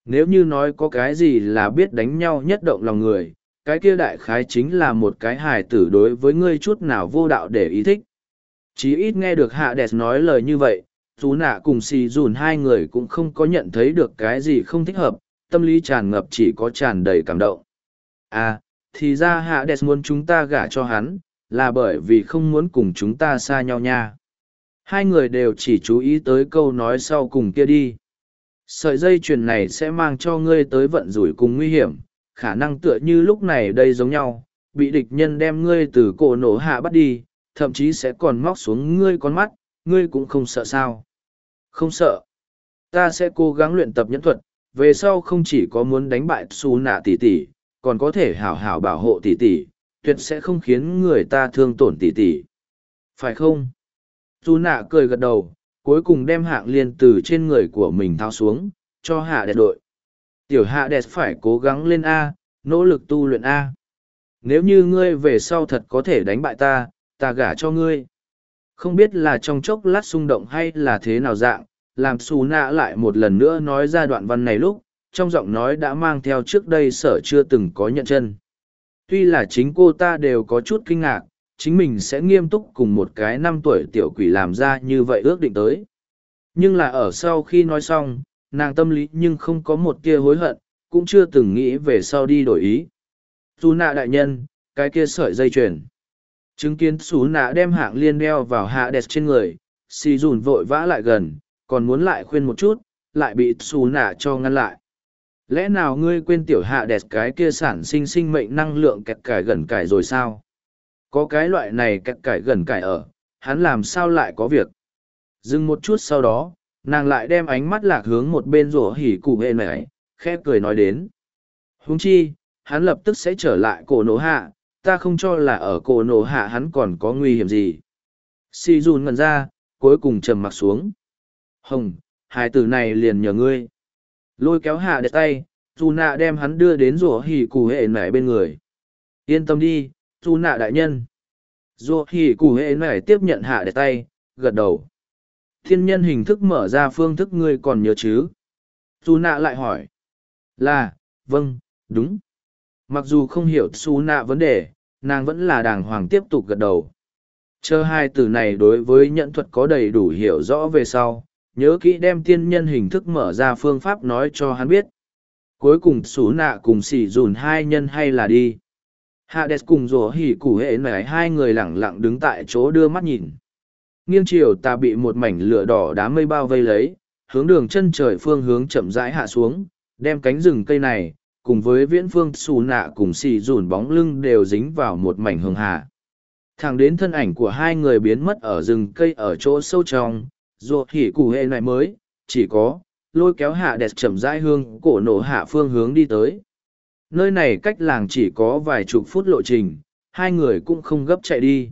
Nếu như nói có cái gì là biết đánh nhau nhất động lòng người, cái kia đại khái chính là một cái hài tử đối với ngươi chút nào vô đạo để ý thích. Chí ít nghe được Hạ Đẹp nói lời như vậy, Dù Nạ cùng Xì Dùn hai người cũng không có nhận thấy được cái gì không thích hợp, tâm lý tràn ngập chỉ có tràn đầy cảm động. À, thì ra Hạ Đẹp muốn chúng ta gả cho hắn, là bởi vì không muốn cùng chúng ta xa nhau nha. Hai người đều chỉ chú ý tới câu nói sau cùng kia đi. Sợi dây chuyền này sẽ mang cho ngươi tới vận rủi cùng nguy hiểm, khả năng tựa như lúc này đây giống nhau, bị địch nhân đem ngươi từ cổ nổ hạ bắt đi, thậm chí sẽ còn móc xuống ngươi con mắt, ngươi cũng không sợ sao. Không sợ. Ta sẽ cố gắng luyện tập nhẫn thuật, về sau không chỉ có muốn đánh bại Su Nạ tỷ tỷ, còn có thể hảo hảo bảo hộ tỷ tỷ, tuyệt sẽ không khiến người ta thương tổn tỷ tỷ. Phải không? Su Nạ cười gật đầu, cuối cùng đem hạng liên từ trên người của mình tháo xuống, cho Hạ Đẹp đội. Tiểu Hạ Đẹp phải cố gắng lên A, nỗ lực tu luyện A. Nếu như ngươi về sau thật có thể đánh bại ta, ta gả cho ngươi. Không biết là trong chốc lát xung động hay là thế nào dạng, làm Su Nạ lại một lần nữa nói ra đoạn văn này lúc, trong giọng nói đã mang theo trước đây sở chưa từng có nhận chân. Tuy là chính cô ta đều có chút kinh ngạc, chính mình sẽ nghiêm túc cùng một cái 5 tuổi tiểu quỷ làm ra như vậy ước định tới. Nhưng là ở sau khi nói xong, nàng tâm lý nhưng không có một tia hối hận, cũng chưa từng nghĩ về sau đi đổi ý. Su Nạ đại nhân, cái kia sợi dây chuyền. Chứng kiến Su Nạ đem hạng liên đeo vào Hạ Đẹp trên người, Xì Dùn vội vã lại gần, còn muốn lại khuyên một chút, lại bị Su Nạ cho ngăn lại. Lẽ nào ngươi quên tiểu Hạ Đẹp cái kia sản sinh sinh mệnh năng lượng kẹt cải gần cải rồi sao? Có cái loại này kẹt cải gần cải ở, hắn làm sao lại có việc? Dừng một chút sau đó, nàng lại đem ánh mắt lạc hướng một bên rổ hỉ cụ hệ này, khẽ cười nói đến. Huống chi, hắn lập tức sẽ trở lại cổ nổ hạ, ta không cho là ở cổ nổ hạ hắn còn có nguy hiểm gì. Si Jun ngẩn ra, cuối cùng trầm mặc xuống. Hồng, hai từ này liền nhờ ngươi. Lôi kéo Hạ Đẹp tay, Dù Nạ đem hắn đưa đến rổ hỉ cụ hệ này bên người. Yên tâm đi, Dù Nạ đại nhân. Rổ hỉ cụ hệ này tiếp nhận Hạ Đẹp tay, gật đầu. Thiên nhân hình thức mở ra phương thức ngươi còn nhớ chứ? Su Nạ lại hỏi. Là, vâng, đúng. Mặc dù không hiểu Su Nạ vấn đề, nàng vẫn là đàng hoàng tiếp tục gật đầu. Chờ hai từ này đối với nhận thuật có đầy đủ hiểu rõ về sau, nhớ kỹ đem tiên nhân hình thức mở ra phương pháp nói cho hắn biết. Cuối cùng Su Nạ cùng Sỉ Dùn hai nhân hay là đi. Hades cùng rổ hỉ củ hệ này hai người lẳng lặng đứng tại chỗ đưa mắt nhìn. Nghiêng chiều ta bị một mảnh lửa đỏ đám mây bao vây lấy, hướng đường chân trời phương hướng chậm rãi hạ xuống, đem cánh rừng cây này, cùng với viễn phương xù nạ cùng xì dùn bóng lưng đều dính vào một mảnh hường hà. Thẳng đến thân ảnh của hai người biến mất ở rừng cây ở chỗ sâu trong, ruột hỉ củ hệ này mới, chỉ có, lôi kéo Hạ Đẹp chậm rãi hương cổ nổ hạ phương hướng đi tới. Nơi này cách làng chỉ có vài chục phút lộ trình, hai người cũng không gấp chạy đi.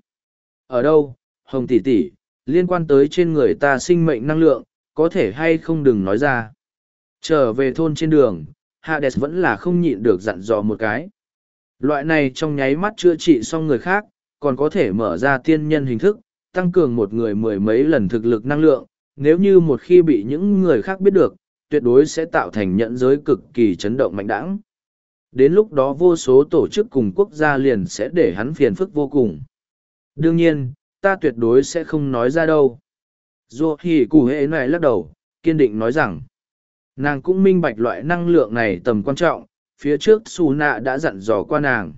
Ở đâu, Hồng tỷ tỷ, liên quan tới trên người ta sinh mệnh năng lượng, có thể hay không đừng nói ra. Trở về thôn trên đường, Hades vẫn là không nhịn được dặn dò một cái. Loại này trong nháy mắt chữa trị xong người khác, còn có thể mở ra tiên nhân hình thức, tăng cường một người mười mấy lần thực lực năng lượng, nếu như một khi bị những người khác biết được, tuyệt đối sẽ tạo thành nhận giới cực kỳ chấn động mạnh đãng. Đến lúc đó vô số tổ chức cùng quốc gia liền sẽ để hắn phiền phức vô cùng. Đương nhiên, ta tuyệt đối sẽ không nói ra đâu. Dù hỉ cụ hệ này lắc đầu, kiên định nói rằng, nàng cũng minh bạch loại năng lượng này tầm quan trọng, phía trước Su Nạ đã dặn dò qua nàng.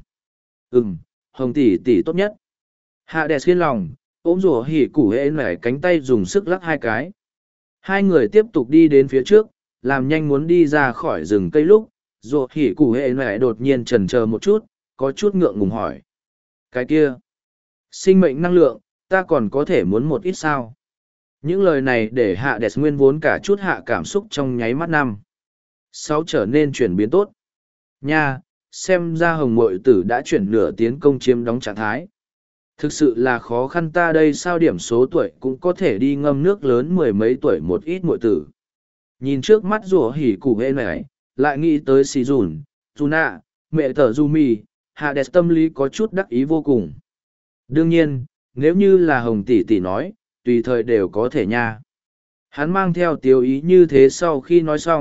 Hồng tỷ tỷ tốt nhất. Hạ Đẹp yên lòng, ôm rùa hỉ cụ hệ này cánh tay dùng sức lắc hai cái. Hai người tiếp tục đi đến phía trước, làm nhanh muốn đi ra khỏi rừng cây lúc, rùa hỉ cụ hệ này đột nhiên chần chờ một chút, có chút ngượng ngùng hỏi. Cái kia, sinh mệnh năng lượng, ta còn có thể muốn một ít sao? Những lời này để Hạ Đẹp nguyên vốn cả chút hạ cảm xúc trong nháy mắt năm. Sáu trở nên chuyển biến tốt. Nha, xem ra hồng mội tử đã chuyển nửa tiến công chiếm đóng trạng thái. Thực sự là khó khăn ta đây sao điểm số tuổi cũng có thể đi ngâm nước lớn mười mấy tuổi một ít mội tử. Nhìn trước mắt rùa hỉ cụ hê này, lại nghĩ tới xì dùn, dù nạ, mẹ tờ du mì, Hạ Đẹp tâm lý có chút đắc ý vô cùng. Đương nhiên, nếu như là hồng tỷ tỷ nói, tùy thời đều có thể nha. Hắn mang theo tiêu ý như thế sau khi nói xong,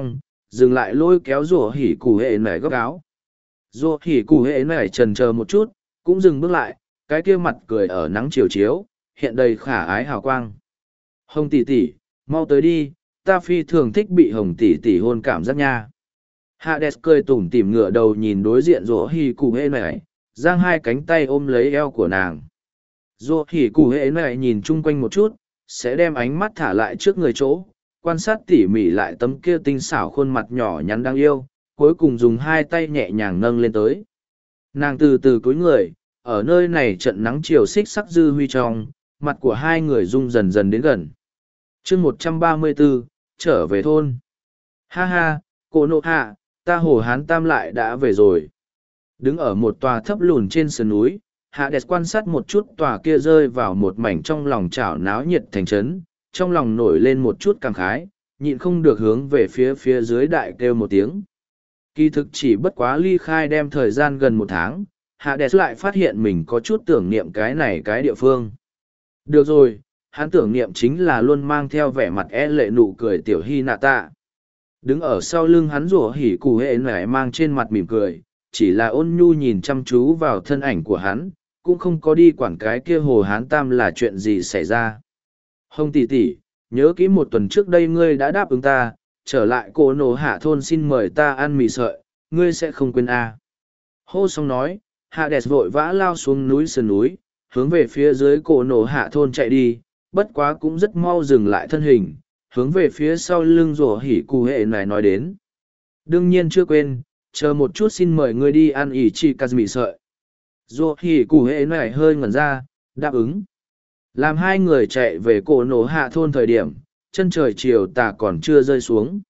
dừng lại lôi kéo rủa hỉ cụ hệ nảy góc áo. Rủa hỉ cụ hệ nảy trần chờ một chút, cũng dừng bước lại, cái kia mặt cười ở nắng chiều chiếu, hiện đầy khả ái hào quang. Hồng tỷ tỷ, mau tới đi, ta phi thường thích bị hồng tỷ tỷ hôn cảm giác nha. Hades cười tủm tỉm ngửa đầu nhìn đối diện rủa hỉ cụ hệ nảy, giang hai cánh tay ôm lấy eo của nàng. Rủa hỉ cụ hệ nảy nhìn chung quanh một chút, sẽ đem ánh mắt thả lại trước người chỗ, quan sát tỉ mỉ lại tấm kia tinh xảo khuôn mặt nhỏ nhắn đáng yêu, cuối cùng dùng hai tay nhẹ nhàng nâng lên tới. Nàng từ từ cúi người, ở nơi này trận nắng chiều xích sắc dư huy trong, mặt của hai người rung dần dần đến gần. chương 134, trở về thôn. Ha ha, cô nộ hạ, ta Hồ Hán Tam lại đã về rồi. Đứng ở một tòa thấp lùn trên sườn núi, Hades quan sát một chút tòa kia rơi vào một mảnh trong lòng chảo náo nhiệt thành trấn, trong lòng nổi lên một chút cảm khái, nhịn không được hướng về phía dưới đại kêu một tiếng. Kỳ thực chỉ bất quá ly khai đem thời gian gần một tháng, Hades lại phát hiện mình có chút tưởng niệm cái này cái địa phương. Được rồi, hắn tưởng niệm chính là luôn mang theo vẻ mặt e lệ nụ cười tiểu hy nạ tạ. Đứng ở sau lưng hắn rủa hỉ cụ hệ nải mang trên mặt mỉm cười, chỉ là ôn nhu nhìn chăm chú vào thân ảnh của hắn, cũng không có đi quản cái kia Hồ Hán Tam là chuyện gì xảy ra. Hồng tỷ tỷ, nhớ kỹ một tuần trước đây ngươi đã đáp ứng ta, trở lại cổ nổ hạ thôn xin mời ta ăn mì sợi, ngươi sẽ không quên à. Hô xong nói, Hades vội vã lao xuống núi sườn núi, hướng về phía dưới cổ nổ hạ thôn chạy đi, bất quá cũng rất mau dừng lại thân hình, hướng về phía sau lưng rủa hỉ cụ hệ này nói đến. Đương nhiên chưa quên, chờ một chút xin mời ngươi đi ăn ỉ chi cà mì sợi. Rủa hỉ cụ hệ này hơi ngẩn ra, đáp ứng. Làm hai người chạy về cổ nổ hạ thôn thời điểm, chân trời chiều tà còn chưa rơi xuống.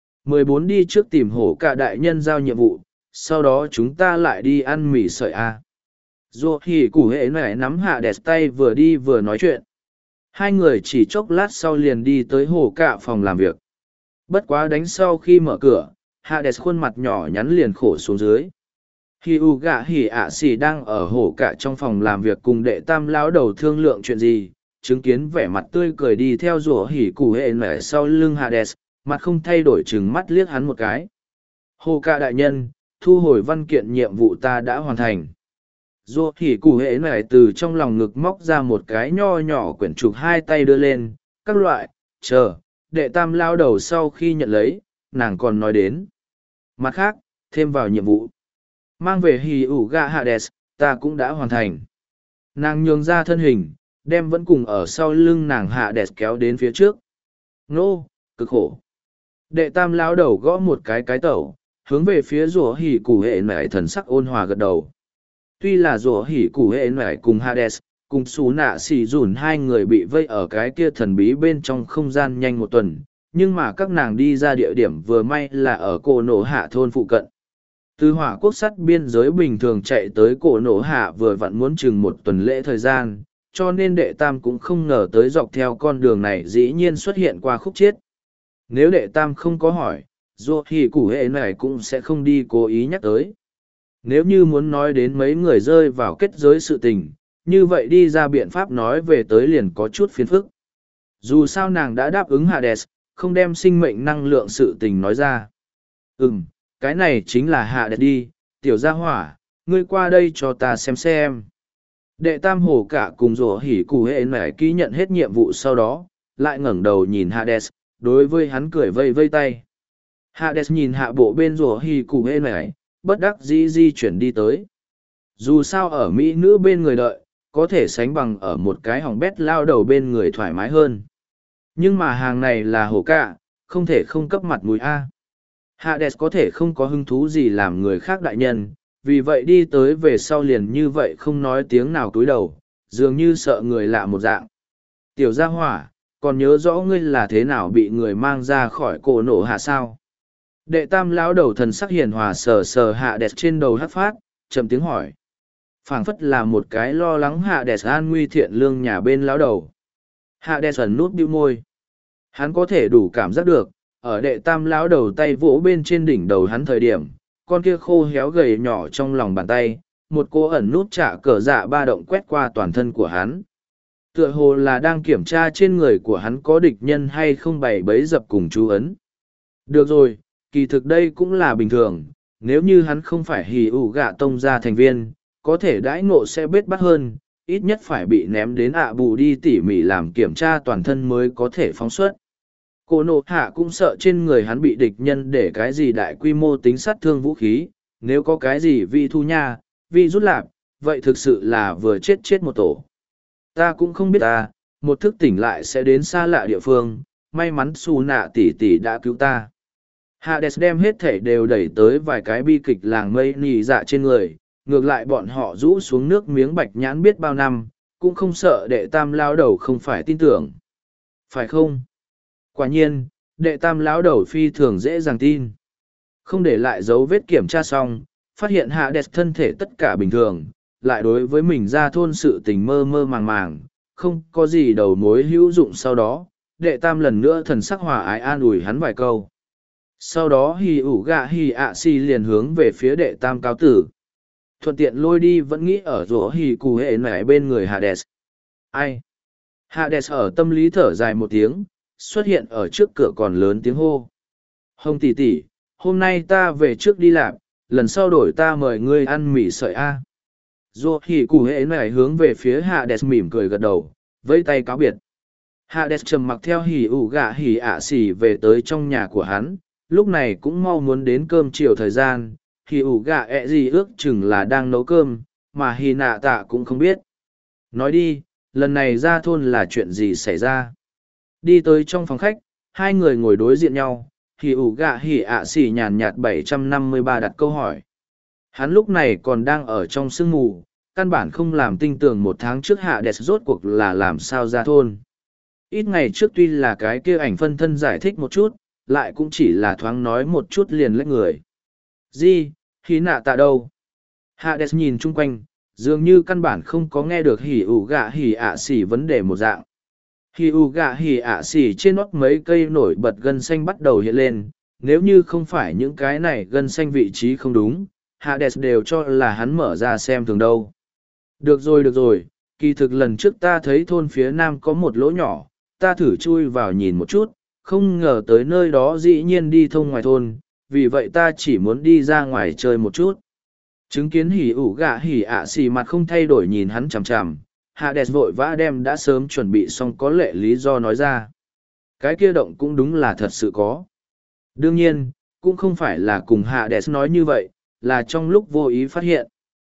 14 đi trước tìm hổ cả đại nhân giao nhiệm vụ, sau đó chúng ta lại đi ăn mì sợi A. Dù hỉ củ hệ này nắm hạ đẹp tay vừa đi vừa nói chuyện. Hai người chỉ chốc lát sau liền đi tới hổ cả phòng làm việc. Bất quá đánh sau khi mở cửa, hạ đẹp khuôn mặt nhỏ nhắn liền khổ xuống dưới. Khi u gạ hỉ ạ xì đang ở hổ cả trong phòng làm việc cùng đệ tam lão đầu thương lượng chuyện gì, chứng kiến vẻ mặt tươi cười đi theo rủa hỉ cụ hệ nẻ sau lưng Hades, mặt không thay đổi chừng mắt liếc hắn một cái. Hổ cả đại nhân, thu hồi văn kiện nhiệm vụ ta đã hoàn thành. Rủa hỉ cụ hệ nẻ từ trong lòng ngực móc ra một cái nho nhỏ quyển trục hai tay đưa lên, các loại, chờ, đệ tam lão đầu sau khi nhận lấy, nàng còn nói đến. Mặt khác, thêm vào nhiệm vụ. Mang về hì ủ gạ Hades, ta cũng đã hoàn thành. Nàng nhường ra thân hình, đem vẫn cùng ở sau lưng nàng Hades kéo đến phía trước. Nô, cực khổ. Đệ tam lão đầu gõ một cái tẩu, hướng về phía rủa hỉ củ hệ nải thần sắc ôn hòa gật đầu. Tuy là rủa hỉ củ hệ nải cùng Hades, cùng xú nạ xì dùn hai người bị vây ở cái kia thần bí bên trong không gian nhanh một tuần, nhưng mà các nàng đi ra địa điểm vừa may là ở cổ nổ hạ thôn phụ cận. Từ hỏa quốc sắt biên giới bình thường chạy tới cổ nổ hạ vừa vặn muốn chừng một tuần lễ thời gian, cho nên đệ tam cũng không ngờ tới dọc theo con đường này dĩ nhiên xuất hiện qua khúc chiết. Nếu đệ tam không có hỏi, dù thì củ hệ này cũng sẽ không đi cố ý nhắc tới. Nếu như muốn nói đến mấy người rơi vào kết giới sự tình, như vậy đi ra biện pháp nói về tới liền có chút phiền phức. Dù sao nàng đã đáp ứng Hades, không đem sinh mệnh năng lượng sự tình nói ra. Cái này chính là Hades đi, tiểu gia hỏa, ngươi qua đây cho ta xem. Đệ tam hổ cả cùng rủa hỉ cụ hệ nẻ ký nhận hết nhiệm vụ sau đó, lại ngẩng đầu nhìn Hades, đối với hắn cười vây vây tay. Hades nhìn hạ bộ bên rủa hỉ cụ hệ nẻ, bất đắc dĩ di chuyển đi tới. Dù sao ở Mỹ nữ bên người đợi, có thể sánh bằng ở một cái hỏng bét lao đầu bên người thoải mái hơn. Nhưng mà hàng này là hổ cả, không thể không cấp mặt mũi A. Hades có thể không có hứng thú gì làm người khác đại nhân, vì vậy đi tới về sau liền như vậy không nói tiếng nào cúi đầu, dường như sợ người lạ một dạng. Tiểu gia hỏa, còn nhớ rõ ngươi là thế nào bị người mang ra khỏi cổ nổ hạ sao? Đệ tam lão đầu thần sắc hiền hòa sờ sờ Hades trên đầu hắc phát, trầm tiếng hỏi. Phảng phất là một cái lo lắng Hades an nguy thiện lương nhà bên lão đầu. Hades ẩn nút bĩu môi. Hắn có thể đủ cảm giác được, ở đệ tam lão đầu tay vỗ bên trên đỉnh đầu hắn thời điểm, con kia khô héo gầy nhỏ trong lòng bàn tay, một cô ẩn nút trả cờ dạ ba động quét qua toàn thân của hắn. Tựa hồ là đang kiểm tra trên người của hắn có địch nhân hay không bày bấy dập cùng chú ấn. Được rồi, kỳ thực đây cũng là bình thường, nếu như hắn không phải hỉ ủ gạ tông gia thành viên, có thể đãi ngộ sẽ bết bát hơn, ít nhất phải bị ném đến ạ bù đi tỉ mỉ làm kiểm tra toàn thân mới có thể phóng xuất. Cô nộ hạ cũng sợ trên người hắn bị địch nhân để cái gì đại quy mô tính sát thương vũ khí, nếu có cái gì vi thu nha, vi rút lạp, vậy thực sự là vừa chết chết một tổ. Ta cũng không biết ta, một thức tỉnh lại sẽ đến xa lạ địa phương, may mắn xù nạ tỷ tỷ đã cứu ta. Hades đem hết thể đều đẩy tới vài cái bi kịch làng mây nì dạ trên người, ngược lại bọn họ rũ xuống nước miếng bạch nhãn biết bao năm, cũng không sợ đệ tam lao đầu không phải tin tưởng. Phải không? Quả nhiên, đệ tam lão đầu phi thường dễ dàng tin. Không để lại dấu vết kiểm tra xong, phát hiện Hades thân thể tất cả bình thường, lại đối với mình ra thôn sự tình mơ mơ màng màng, không có gì đầu mối hữu dụng sau đó, đệ tam lần nữa thần sắc hòa ái an ủi hắn vài câu. Sau đó hì ủ gạ hì ạ xì liền hướng về phía đệ tam cáo tử. Thuận tiện lôi đi vẫn nghĩ ở rổ hì cù hệ nẻ bên người Hades. Ai? Hades ở tâm lý thở dài một tiếng, xuất hiện ở trước cửa còn lớn tiếng hô. Hồng tỷ tỷ, hôm nay ta về trước đi làm, lần sau đổi ta mời ngươi ăn mì sợi A. Rổ hì cù hệ nẻ hướng về phía Hades mỉm cười gật đầu, vẫy tay cáo biệt. Hades trầm mặc theo hì ủ gạ hì ạ xì về tới trong nhà của hắn, lúc này cũng mau muốn đến cơm chiều thời gian, hì ủ gạ ẹ gì ước chừng là đang nấu cơm, mà hì nạ tạ cũng không biết. Nói đi, lần này ra thôn là chuyện gì xảy ra? Đi tới trong phòng khách, hai người ngồi đối diện nhau, hì ủ gạ hì ạ xì nhàn nhạt 753 đặt câu hỏi. Hắn lúc này còn đang ở trong sương mù, căn bản không làm tinh tường một tháng trước hạ đẹp rốt cuộc là làm sao ra thôn. Ít ngày trước tuy là cái kia ảnh phân thân giải thích một chút, lại cũng chỉ là thoáng nói một chút liền lách người. Gì, hí nạ tạ đâu? Hades nhìn chung quanh, dường như căn bản không có nghe được hỉ ủ gạ hỉ ạ xỉ vấn đề một dạng. Hỉ ủ gạ hỉ ạ xỉ trên nót mấy cây nổi bật gân xanh bắt đầu hiện lên, nếu như không phải những cái này gân xanh vị trí không đúng, Hades đều cho là hắn mở ra xem thường đâu. Được rồi, kỳ thực lần trước ta thấy thôn phía nam có một lỗ nhỏ, ta thử chui vào nhìn một chút, không ngờ tới nơi đó dĩ nhiên đi thông ngoài thôn, vì vậy ta chỉ muốn đi ra ngoài chơi một chút. Chứng kiến hỉ ủ gạ hỉ ạ xì mặt không thay đổi nhìn hắn chằm chằm, Hades vội vã đem đã sớm chuẩn bị xong có lệ lý do nói ra. Cái kia động cũng đúng là thật sự có. Đương nhiên, cũng không phải là cùng Hades nói như vậy, là trong lúc vô ý phát hiện.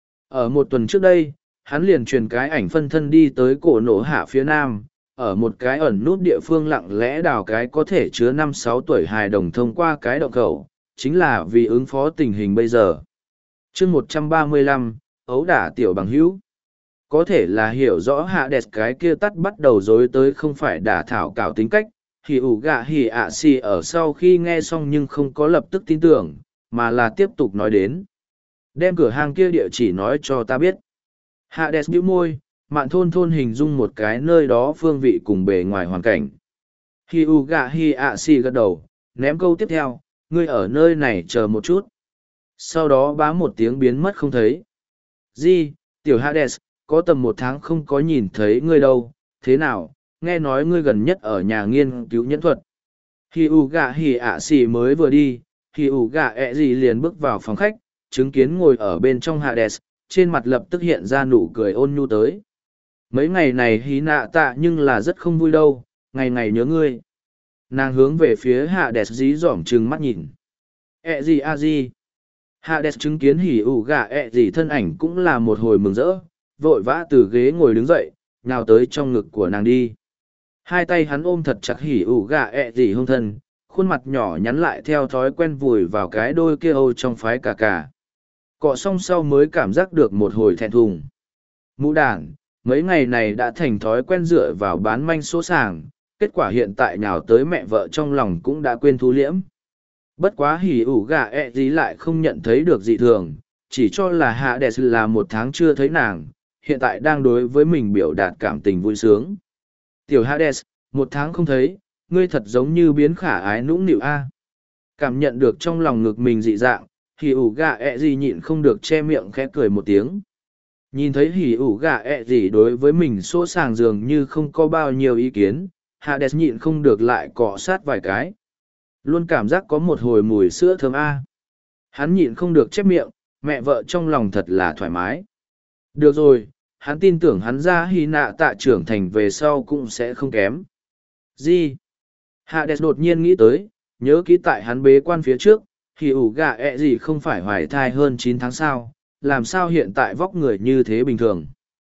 Ở một tuần trước đây, hắn liền truyền cái ảnh phân thân đi tới cổ nổ hạ phía nam, ở một cái ẩn nút địa phương lặng lẽ đào cái có thể chứa 5-6 tuổi hài đồng thông qua cái động khẩu, chính là vì ứng phó tình hình bây giờ. chương 135, ấu đả tiểu bằng hữu. Có thể là hiểu rõ hạ đẹp cái kia tắt bắt đầu dối tới không phải đả thảo cảo tính cách, thì ủ gạ hỉ ạ xì ở sau khi nghe xong nhưng không có lập tức tin tưởng, mà là tiếp tục nói đến. Đem cửa hàng kia địa chỉ nói cho ta biết. Hạ đẹp bĩu môi, mạn thôn hình dung một cái nơi đó phương vị cùng bề ngoài hoàn cảnh. Hi u gạ hi ạ xì gật đầu, ném câu tiếp theo, ngươi ở nơi này chờ một chút. Sau đó bá một tiếng biến mất không thấy. Di, tiểu Hades, có tầm 1 tháng không có nhìn thấy ngươi đâu, thế nào, nghe nói ngươi gần nhất ở nhà nghiên cứu nhẫn thuật. Hi u gạ hi ạ xì mới vừa đi, hi u gạ ẹ gì liền bước vào phòng khách, chứng kiến ngồi ở bên trong Hades, trên mặt lập tức hiện ra nụ cười ôn nhu tới. Mấy ngày này hí nạ tạ nhưng là rất không vui đâu, ngày ngày nhớ ngươi. Nàng hướng về phía Hades dí dỏm trừng mắt nhìn. Ẹ gì a gì? Hades chứng kiến hỉ ủ gà ẹ gì thân ảnh cũng là một hồi mừng rỡ, vội vã từ ghế ngồi đứng dậy, nhào tới trong ngực của nàng đi. Hai tay hắn ôm thật chặt hỉ ủ gà ẹ gì hông thân, khuôn mặt nhỏ nhắn lại theo thói quen vùi vào cái đôi kia âu trong phái cà. Cọ xong sau mới cảm giác được một hồi thẹn thùng. Mũ đàn, mấy ngày này đã thành thói quen dựa vào bán manh số sàng, kết quả hiện tại nhào tới mẹ vợ trong lòng cũng đã quên thu liễm. Bất quá hỉ ủ gà ẹ gì lại không nhận thấy được dị thường, chỉ cho là Hades là 1 tháng chưa thấy nàng, hiện tại đang đối với mình biểu đạt cảm tình vui sướng. Tiểu Hades, 1 tháng không thấy, ngươi thật giống như biến khả ái nũng nịu a. Cảm nhận được trong lòng ngực mình dị dạng, hỉ ủ gà ẹ gì nhịn không được che miệng khẽ cười một tiếng. Nhìn thấy hỉ ủ gà ẹ gì đối với mình số sàng dường như không có bao nhiêu ý kiến, Hades nhịn không được lại cọ sát vài cái. Luôn cảm giác có một hồi mùi sữa thơm a. Hắn nhịn không được chép miệng, mẹ vợ trong lòng thật là thoải mái. Được rồi, hắn tin tưởng hắn ra hy nạ tạ trưởng thành về sau cũng sẽ không kém. Gì? Hades đột nhiên nghĩ tới, nhớ kỹ tại hắn bế quan phía trước, thì ủ gà ẹ gì không phải hoài thai hơn 9 tháng sao, làm sao hiện tại vóc người như thế bình thường.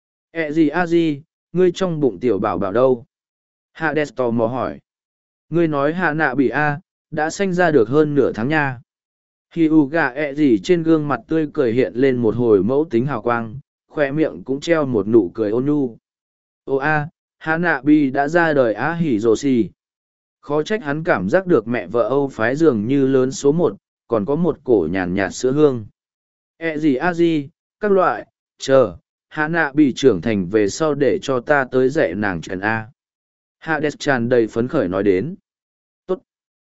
Ẹ gì a gì, ngươi trong bụng tiểu bảo bảo đâu? Hades tò mò hỏi. Ngươi nói hạ nạ bị a, đã sanh ra được hơn nửa tháng nha. Khi ủ gà ẹ gì trên gương mặt tươi cười hiện lên một hồi mẫu tính hào quang, khoe miệng cũng treo một nụ cười ôn nhu. Ô a, hạ nạ bị đã ra đời á hỉ rồ xì. Khó trách hắn cảm giác được mẹ vợ Âu phái dường như lớn số một, còn có một cổ nhàn nhạt sữa hương. E gì a gì, các loại, chờ, hạ nạ bị trưởng thành về sau để cho ta tới dạy nàng trần A. Hades tràn đầy phấn khởi nói đến. Tốt.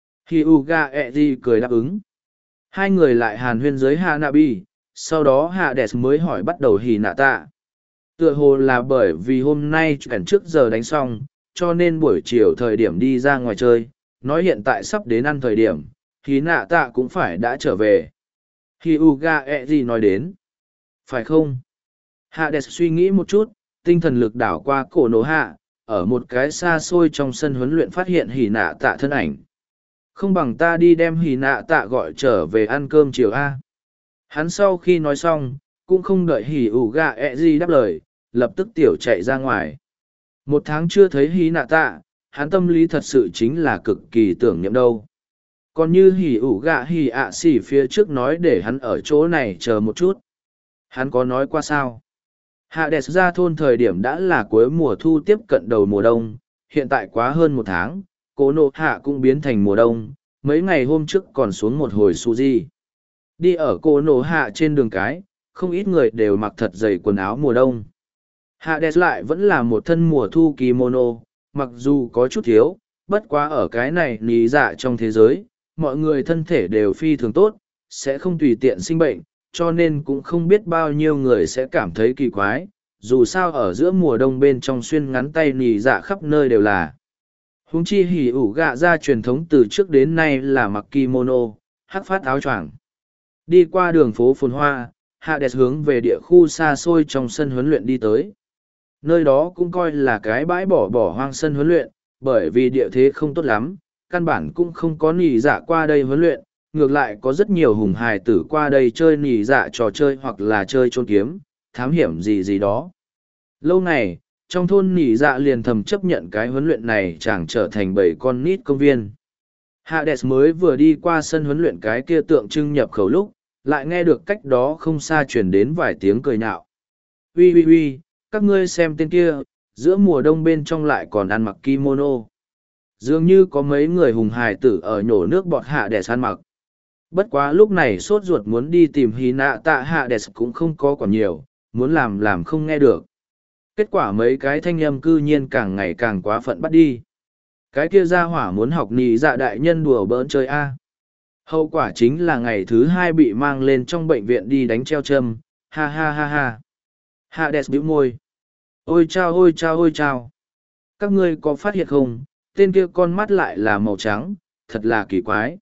Hyuga e gì cười đáp ứng. Hai người lại hàn huyên dưới hạ nạ bị, sau đó Hades mới hỏi bắt đầu hì nạ tạ. Tựa hồ là bởi vì hôm nay chuyển trước giờ đánh xong, cho nên buổi chiều thời điểm đi ra ngoài chơi, nói hiện tại sắp đến ăn thời điểm, hì nạ tạ cũng phải đã trở về. Hyuga e gì nói đến. Phải không? Hades suy nghĩ một chút, tinh thần lực đảo qua cổ nổ hạ, ở một cái xa xôi trong sân huấn luyện phát hiện hì nạ tạ thân ảnh. Không bằng ta đi đem hì nạ tạ gọi trở về ăn cơm chiều A. Hắn sau khi nói xong, cũng không đợi hì ủ gà ẹ gì đáp lời, lập tức tiểu chạy ra ngoài. Một tháng chưa thấy hì nạ tạ, hắn tâm lý thật sự chính là cực kỳ tưởng niệm đâu. Còn như hì ủ gà hì ạ xỉ phía trước nói để hắn ở chỗ này chờ một chút. Hắn có nói qua sao? Hades ra thôn thời điểm đã là cuối mùa thu tiếp cận đầu mùa đông, hiện tại quá hơn một tháng, cố nộ hạ cũng biến thành mùa đông, mấy ngày hôm trước còn xuống một hồi Suzy. Đi ở cố nộ hạ trên đường cái, không ít người đều mặc thật dày quần áo mùa đông. Hades lại vẫn là một thân mùa thu kimono, mặc dù có chút thiếu, bất quá ở cái này lý dạ trong thế giới, mọi người thân thể đều phi thường tốt, sẽ không tùy tiện sinh bệnh, cho nên cũng không biết bao nhiêu người sẽ cảm thấy kỳ quái, dù sao ở giữa mùa đông bên trong xuyên ngắn tay nì dạ khắp nơi đều là. Huống chi hỉ ủ gạ ra truyền thống từ trước đến nay là mặc kimono, hắc phát áo choàng. Đi qua đường phố phồn hoa, Hades hướng về địa khu xa xôi trong sân huấn luyện đi tới. Nơi đó cũng coi là cái bãi bỏ hoang sân huấn luyện, bởi vì địa thế không tốt lắm, căn bản cũng không có nì dạ qua đây huấn luyện, ngược lại có rất nhiều hùng hài tử qua đây chơi nỉ dạ trò chơi hoặc là chơi trôn kiếm, thám hiểm gì gì đó. Lâu này, trong thôn nỉ dạ liền thầm chấp nhận cái huấn luyện này chẳng trở thành 7 con nít công viên. Hades mới vừa đi qua sân huấn luyện cái kia tượng trưng nhập khẩu lúc, lại nghe được cách đó không xa chuyển đến vài tiếng cười nhạo. Ui ui ui, các ngươi xem tên kia, giữa mùa đông bên trong lại còn ăn mặc kimono. Dường như có mấy người hùng hài tử ở nhổ nước bọt Hades ăn mặc. Bất quá lúc này sốt ruột muốn đi tìm hy nạ tạ Hades cũng không có còn nhiều, muốn làm không nghe được. Kết quả mấy cái thanh âm cư nhiên càng ngày càng quá phận bắt đi. Cái kia ra hỏa muốn học nì dạ đại nhân đùa bỡn chơi A. Hậu quả chính là ngày thứ 2 bị mang lên trong bệnh viện đi đánh treo châm, ha ha ha ha. Hades bĩu môi. Ôi chao ôi chao ôi chao. Các ngươi có phát hiện không, tên kia con mắt lại là màu trắng, thật là kỳ quái.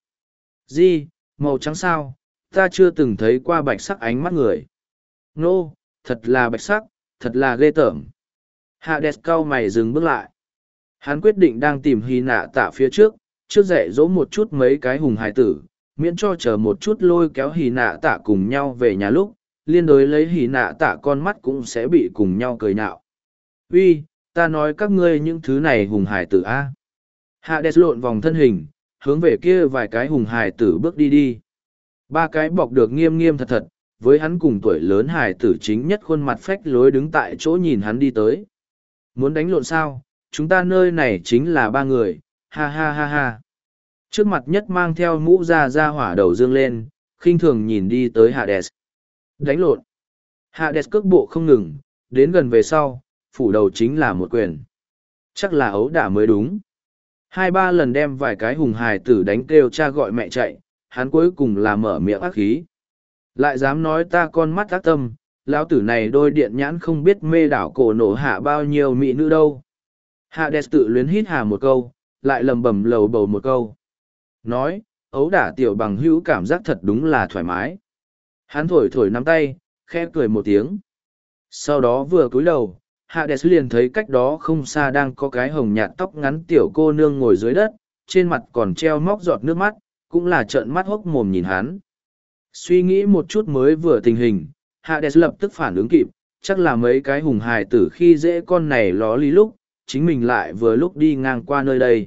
Gì? Màu trắng sao, ta chưa từng thấy qua bạch sắc ánh mắt người. Nô, thật là bạch sắc, thật là ghê tởm. Hades cau mày dừng bước lại. Hắn quyết định đang tìm hy nạ tạ phía trước dạy dỗ một chút mấy cái hùng hài tử, miễn cho chờ một chút lôi kéo hy nạ tạ cùng nhau về nhà lúc, liên đối lấy hy nạ tạ con mắt cũng sẽ bị cùng nhau cười nhạo. Uy, ta nói các ngươi những thứ này hùng hài tử a. Hades lộn vòng thân hình, hướng về kia vài cái hùng hài tử bước đi đi. Ba cái bọc được nghiêm nghiêm thật thật, với hắn cùng tuổi lớn hài tử chính nhất khuôn mặt phách lối đứng tại chỗ nhìn hắn đi tới. Muốn đánh lộn sao, chúng ta nơi này chính là 3 người, ha ha ha ha. Trước mặt nhất mang theo mũ ra hỏa đầu dương lên, khinh thường nhìn đi tới Hades. Đánh lộn. Hades cước bộ không ngừng, đến gần về sau, phủ đầu chính là một quyền. Chắc là ấu đả mới đúng. 2-3 lần đem vài cái hùng hài tử đánh kêu cha gọi mẹ chạy, hắn cuối cùng là mở miệng ác khí. Lại dám nói ta con mắt ác tâm, lão tử này đôi điện nhãn không biết mê đảo cổ nổ hạ bao nhiêu mỹ nữ đâu. Hades tự luyến hít hà một câu, lại lầm bầm lầu bầu một câu. Nói, ấu đả tiểu bằng hữu cảm giác thật đúng là thoải mái. Hắn thổi thổi nắm tay, khẽ cười một tiếng. Sau đó vừa cúi đầu, Hades liền thấy cách đó không xa đang có cái hồng nhạt tóc ngắn tiểu cô nương ngồi dưới đất, trên mặt còn treo móc giọt nước mắt, cũng là trợn mắt hốc mồm nhìn hắn. Suy nghĩ một chút mới vừa tình hình, Hades lập tức phản ứng kịp, chắc là mấy cái hùng hài tử khi dễ con này ló lý lúc, chính mình lại vừa lúc đi ngang qua nơi đây.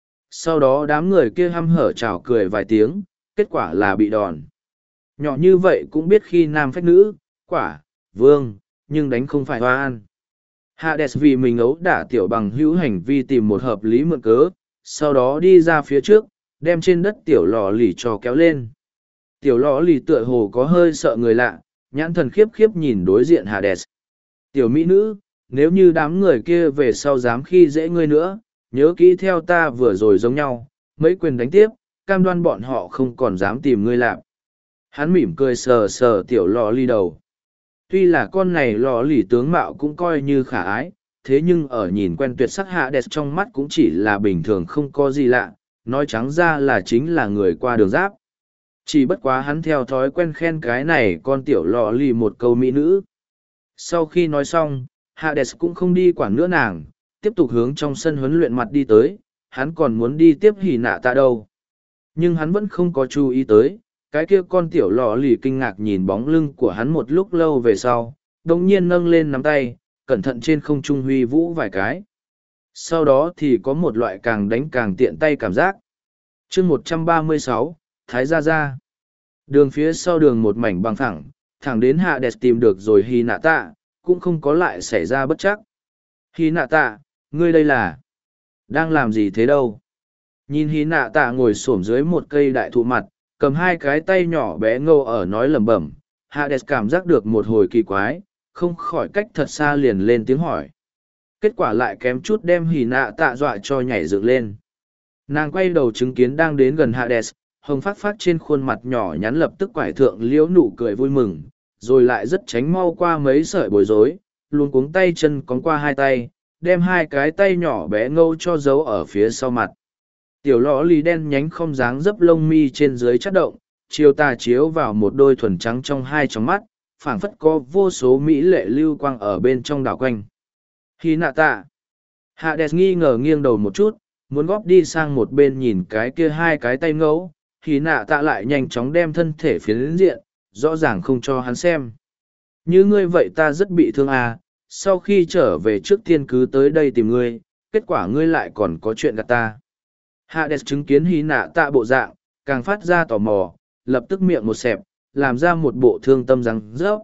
Sau đó đám người kia hăm hở chào cười vài tiếng, kết quả là bị đòn. Nhỏ như vậy cũng biết khi nam phách nữ, quả, vương, nhưng đánh không phải hoa an. Hades vì mình ấu đả tiểu bằng hữu hành vi tìm một hợp lý mượn cớ, sau đó đi ra phía trước, đem trên đất tiểu lò lì cho kéo lên. Tiểu lò lì tựa hồ có hơi sợ người lạ, nhãn thần khiếp khiếp nhìn đối diện Hades. Tiểu mỹ nữ, nếu như đám người kia về sau dám khi dễ ngươi nữa, nhớ kỹ theo ta vừa rồi giống nhau, mấy quyền đánh tiếp, cam đoan bọn họ không còn dám tìm ngươi làm. Hắn mỉm cười sờ sờ tiểu lò lì đầu. Tuy là con này lò lì tướng mạo cũng coi như khả ái, thế nhưng ở nhìn quen tuyệt sắc Hades trong mắt cũng chỉ là bình thường không có gì lạ, nói trắng ra là chính là người qua đường giáp. Chỉ bất quá hắn theo thói quen khen cái này con tiểu lò lì một câu mỹ nữ. Sau khi nói xong, Hades cũng không đi quản nữa nàng, tiếp tục hướng trong sân huấn luyện mặt đi tới, hắn còn muốn đi tiếp hỉ nạ tạ đâu. Nhưng hắn vẫn không có chú ý tới, cái kia con tiểu lò lì kinh ngạc nhìn bóng lưng của hắn một lúc lâu về sau, đồng nhiên nâng lên nắm tay, cẩn thận trên không trung huy vũ vài cái. Sau đó thì có một loại càng đánh càng tiện tay cảm giác. chương 136, Thái Gia Gia. Đường phía sau đường một mảnh bằng thẳng, thẳng đến Hades tìm được rồi Hy Nạ Tạ, cũng không có lại xảy ra bất chắc. Hy Nạ Tạ, ngươi đây là đang làm gì thế đâu? Nhìn Hy Nạ Tạ ngồi xổm dưới một cây đại thụ mặt, cầm hai cái tay nhỏ bé ngâu ở nói lẩm bẩm, Hades cảm giác được một hồi kỳ quái, không khỏi cách thật xa liền lên tiếng hỏi. Kết quả lại kém chút đem Hy Nạ Tạ dọa cho nhảy dựng lên. Nàng quay đầu chứng kiến đang đến gần Hades, hồng phát phát trên khuôn mặt nhỏ nhắn lập tức quải thượng liễu nụ cười vui mừng, rồi lại rất tránh mau qua mấy sợi bối rối, luôn cuống tay chân cóng qua hai tay, đem hai cái tay nhỏ bé ngâu cho giấu ở phía sau mặt. Tiểu lõ lì đen nhánh không dáng dấp lông mi trên dưới chắt động, chiều tà chiếu vào một đôi thuần trắng trong hai tròng mắt, phảng phất có vô số mỹ lệ lưu quang ở bên trong đảo quanh. Hy Nạ Tạ. Hades nghi ngờ nghiêng đầu một chút, muốn góp đi sang một bên nhìn cái kia hai cái tay ngấu, Hy Nạ Tạ lại nhanh chóng đem thân thể phiến diện, rõ ràng không cho hắn xem. Như ngươi vậy ta rất bị thương à, sau khi trở về trước tiên cứ tới đây tìm ngươi, kết quả ngươi lại còn có chuyện gạt ta. Hades chứng kiến Hy Nạ Tạ bộ dạng, càng phát ra tò mò, lập tức miệng một xẹp, làm ra một bộ thương tâm răng rớp.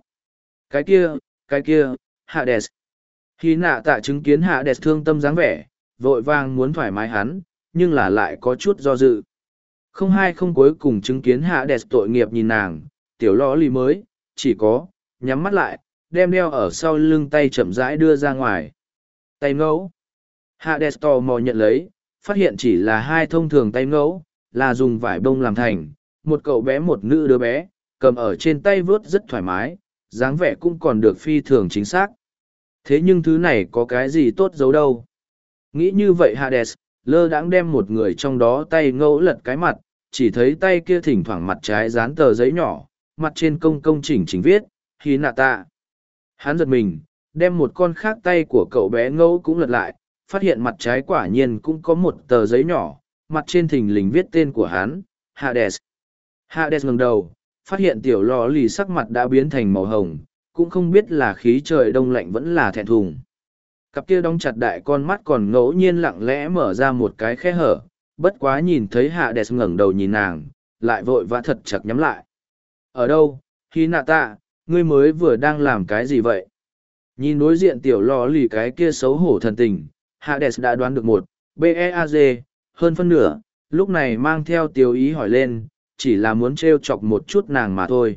Cái kia, Hades. Hy Nạ Tạ chứng kiến Hades thương tâm dáng vẻ, vội vàng muốn thoải mái hắn, nhưng là lại có chút do dự. Không hai không cuối cùng chứng kiến Hades tội nghiệp nhìn nàng, tiểu lõ lì mới, chỉ có, nhắm mắt lại, đem đeo ở sau lưng tay chậm rãi đưa ra ngoài. Tay ngẫu. Hades tò mò nhận lấy, phát hiện chỉ là hai thông thường tay ngẫu, là dùng vải bông làm thành, một cậu bé một nữ đứa bé, cầm ở trên tay vớt rất thoải mái, dáng vẻ cũng còn được phi thường chính xác. Thế nhưng thứ này có cái gì tốt giấu đâu. Nghĩ như vậy Hades, lơ đãng đem một người trong đó tay ngẫu lật cái mặt, chỉ thấy tay kia thỉnh thoảng mặt trái dán tờ giấy nhỏ, mặt trên công công chỉnh chỉnh viết, Hy Nạ Tạ. Hắn giật mình, đem một con khác tay của cậu bé ngẫu cũng lật lại, phát hiện mặt trái quả nhiên cũng có một tờ giấy nhỏ, mặt trên thình lình viết tên của hắn, Hades. Hades ngẩng đầu, phát hiện tiểu lò lì sắc mặt đã biến thành màu hồng, cũng không biết là khí trời đông lạnh vẫn là thẹn thùng. Cặp kia đóng chặt đại con mắt còn ngẫu nhiên lặng lẽ mở ra một cái khe hở, bất quá nhìn thấy Hades ngẩng đầu nhìn nàng, lại vội vã thật chặt nhắm lại. Ở đâu, Hy Nạ Tạ, ngươi mới vừa đang làm cái gì vậy? Nhìn đối diện tiểu lò lì cái kia xấu hổ thần tình, Hades đã đoán được một, BEAG, hơn phân nửa, lúc này mang theo tiêu ý hỏi lên, chỉ là muốn trêu chọc một chút nàng mà thôi.